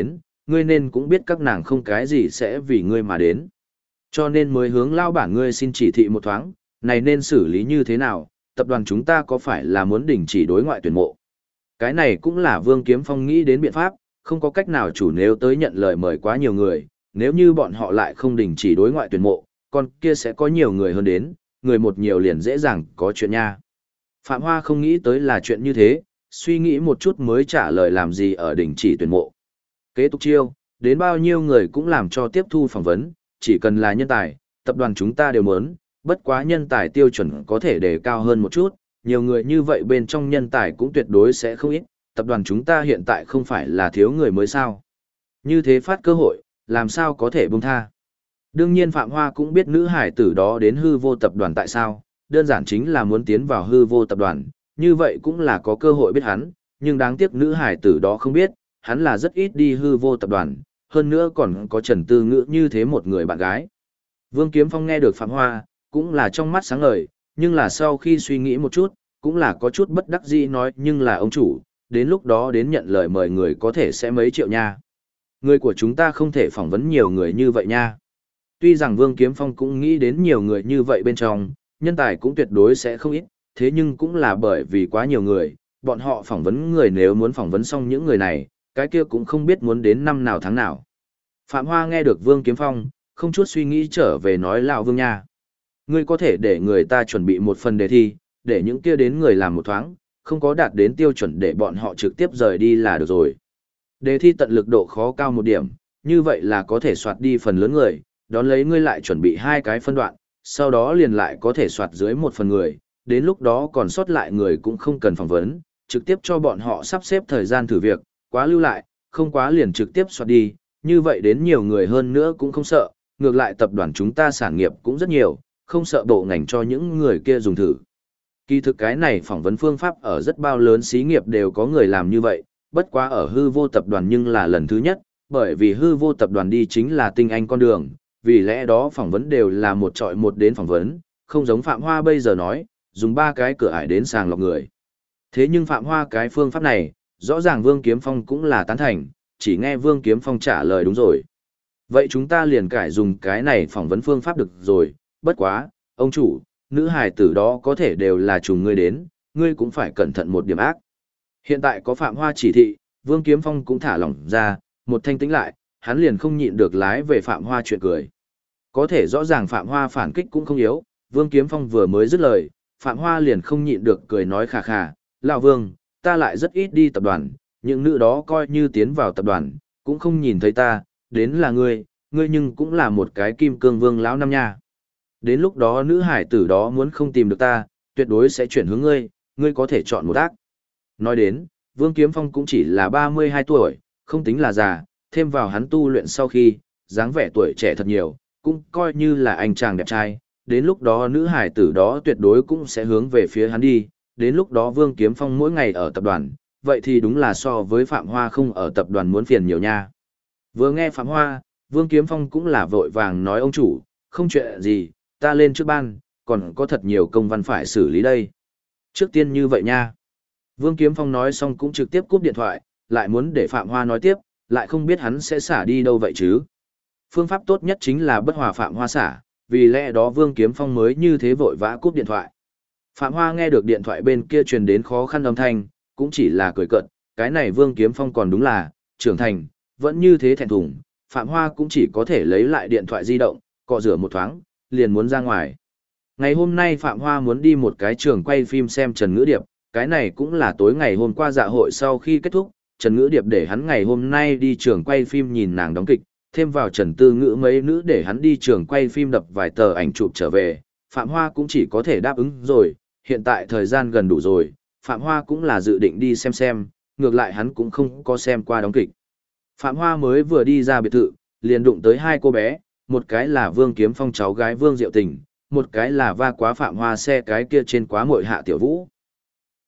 ngươi nên cũng biết các nàng không cái gì sẽ vì ngươi mà đến. Cho nên mới hướng lao bản ngươi xin chỉ thị một thoáng, này nên xử lý như thế nào, tập đoàn chúng ta có phải là muốn đình chỉ đối ngoại tuyển mộ. Cái này cũng là Vương Kiếm Phong nghĩ đến biện pháp, không có cách nào chủ nếu tới nhận lời mời quá nhiều người, nếu như bọn họ lại không đình chỉ đối ngoại tuyển mộ, con kia sẽ có nhiều người hơn đến, người một nhiều liền dễ dàng có chuyện nha. Phạm Hoa không nghĩ tới là chuyện như thế, suy nghĩ một chút mới trả lời làm gì ở đình chỉ tuyển mộ. Kế tục chiêu, đến bao nhiêu người cũng làm cho tiếp thu phỏng vấn, chỉ cần là nhân tài, tập đoàn chúng ta đều muốn, bất quá nhân tài tiêu chuẩn có thể đề cao hơn một chút, nhiều người như vậy bên trong nhân tài cũng tuyệt đối sẽ không ít, tập đoàn chúng ta hiện tại không phải là thiếu người mới sao. Như thế phát cơ hội, làm sao có thể buông tha. Đương nhiên Phạm Hoa cũng biết nữ hải tử đó đến hư vô tập đoàn tại sao, đơn giản chính là muốn tiến vào hư vô tập đoàn, như vậy cũng là có cơ hội biết hắn, nhưng đáng tiếc nữ hải tử đó không biết, hắn là rất ít đi hư vô tập đoàn, hơn nữa còn có Trần Tư Ngữ như thế một người bạn gái. Vương Kiếm Phong nghe được Phạm Hoa, cũng là trong mắt sáng ngời, nhưng là sau khi suy nghĩ một chút, cũng là có chút bất đắc dĩ nói nhưng là ông chủ, đến lúc đó đến nhận lời mời người có thể sẽ mấy triệu nha. Người của chúng ta không thể phỏng vấn nhiều người như vậy nha. Tuy rằng Vương Kiếm Phong cũng nghĩ đến nhiều người như vậy bên trong, nhân tài cũng tuyệt đối sẽ không ít, thế nhưng cũng là bởi vì quá nhiều người, bọn họ phỏng vấn người nếu muốn phỏng vấn xong những người này, cái kia cũng không biết muốn đến năm nào tháng nào. Phạm Hoa nghe được Vương Kiếm Phong, không chút suy nghĩ trở về nói lão Vương nha. Ngươi có thể để người ta chuẩn bị một phần đề thi, để những kia đến người làm một thoáng, không có đạt đến tiêu chuẩn để bọn họ trực tiếp rời đi là được rồi. Đề thi tận lực độ khó cao một điểm, như vậy là có thể soạt đi phần lớn người, đón lấy ngươi lại chuẩn bị 2 cái phân đoạn, sau đó liền lại có thể soạt dưới 1 phần người, đến lúc đó còn sót lại người cũng không cần phỏng vấn, trực tiếp cho bọn họ sắp xếp thời gian thử việc, quá lưu lại, không quá liền trực tiếp soạt đi, như vậy đến nhiều người hơn nữa cũng không sợ, ngược lại tập đoàn chúng ta sản nghiệp cũng rất nhiều, không sợ bộ ngành cho những người kia dùng thử. Kỳ thực cái này phỏng vấn phương pháp ở rất bao lớn xí nghiệp đều có người làm như vậy, bất quá ở hư vô tập đoàn nhưng là lần thứ nhất, bởi vì hư vô tập đoàn đi chính là tinh anh con đường, vì lẽ đó phỏng vấn đều là một chọi một đến phỏng vấn, không giống Phạm Hoa bây giờ nói, dùng 3 cái cửa ải đến sàng lọc người. Thế nhưng Phạm Hoa cái phương pháp này, rõ ràng Vương Kiếm Phong cũng là tán thành, chỉ nghe Vương Kiếm Phong trả lời đúng rồi. Vậy chúng ta liền cải dùng cái này phỏng vấn phương pháp được rồi, bất quá, ông chủ, nữ hài tử đó có thể đều là trùng ngươi đến, ngươi cũng phải cẩn thận một điểm ác. Hiện tại có Phạm Hoa chỉ thị, Vương Kiếm Phong cũng thả lỏng ra, một thanh tĩnh lại, hắn liền không nhịn được lái về Phạm Hoa chuyện cười. Có thể rõ ràng Phạm Hoa phản kích cũng không yếu, Vương Kiếm Phong vừa mới dứt lời, Phạm Hoa liền không nhịn được cười nói khà khà, lão Vương, ta lại rất ít đi tập đoàn, những nữ đó coi như tiến vào tập đoàn, cũng không nhìn thấy ta, đến là ngươi nhưng cũng là một cái kim cương vương lão năm nha. Đến lúc đó nữ hải tử đó muốn không tìm được ta, tuyệt đối sẽ chuyển hướng ngươi có thể chọn một ác. Nói đến, Vương Kiếm Phong cũng chỉ là 32 tuổi, không tính là già, thêm vào hắn tu luyện sau khi, dáng vẻ tuổi trẻ thật nhiều, cũng coi như là anh chàng đẹp trai, đến lúc đó nữ hải tử đó tuyệt đối cũng sẽ hướng về phía hắn đi, đến lúc đó Vương Kiếm Phong mỗi ngày ở tập đoàn, vậy thì đúng là so với Phạm Hoa không ở tập đoàn muốn phiền nhiều nha. Vừa nghe Phạm Hoa, Vương Kiếm Phong cũng là vội vàng nói ông chủ, không chuyện gì, ta lên trước ban, còn có thật nhiều công văn phải xử lý đây. Trước tiên như vậy nha. Vương Kiếm Phong nói xong cũng trực tiếp cúp điện thoại, lại muốn để Phạm Hoa nói tiếp, lại không biết hắn sẽ xả đi đâu vậy chứ. Phương pháp tốt nhất chính là bất hòa Phạm Hoa xả, vì lẽ đó Vương Kiếm Phong mới như thế vội vã cúp điện thoại. Phạm Hoa nghe được điện thoại bên kia truyền đến khó khăn âm thanh, cũng chỉ là cười cợt, cái này Vương Kiếm Phong còn đúng là, trưởng thành, vẫn như thế thẹn thùng, Phạm Hoa cũng chỉ có thể lấy lại điện thoại di động, cọ rửa một thoáng, liền muốn ra ngoài. Ngày hôm nay Phạm Hoa muốn đi một cái trường quay phim xem Trần Ngữ Điệp, cái này cũng là tối ngày hôm qua dạ hội sau khi kết thúc, Trần Ngữ Điệp để hắn ngày hôm nay đi trường quay phim nhìn nàng đóng kịch, thêm vào Trần Tư Ngữ mấy nữ để hắn đi trường quay phim đập vài tờ ảnh chụp trở về, Phạm Hoa cũng chỉ có thể đáp ứng rồi, hiện tại thời gian gần đủ rồi, Phạm Hoa cũng là dự định đi xem, ngược lại hắn cũng không có xem qua đóng kịch. Phạm Hoa mới vừa đi ra biệt thự, liền đụng tới 2 cô bé, một cái là Vương Kiếm Phong cháu gái Vương Diệu Tình, một cái là va quá Phạm Hoa xe cái kia trên quá muội Hạ Tiểu Vũ.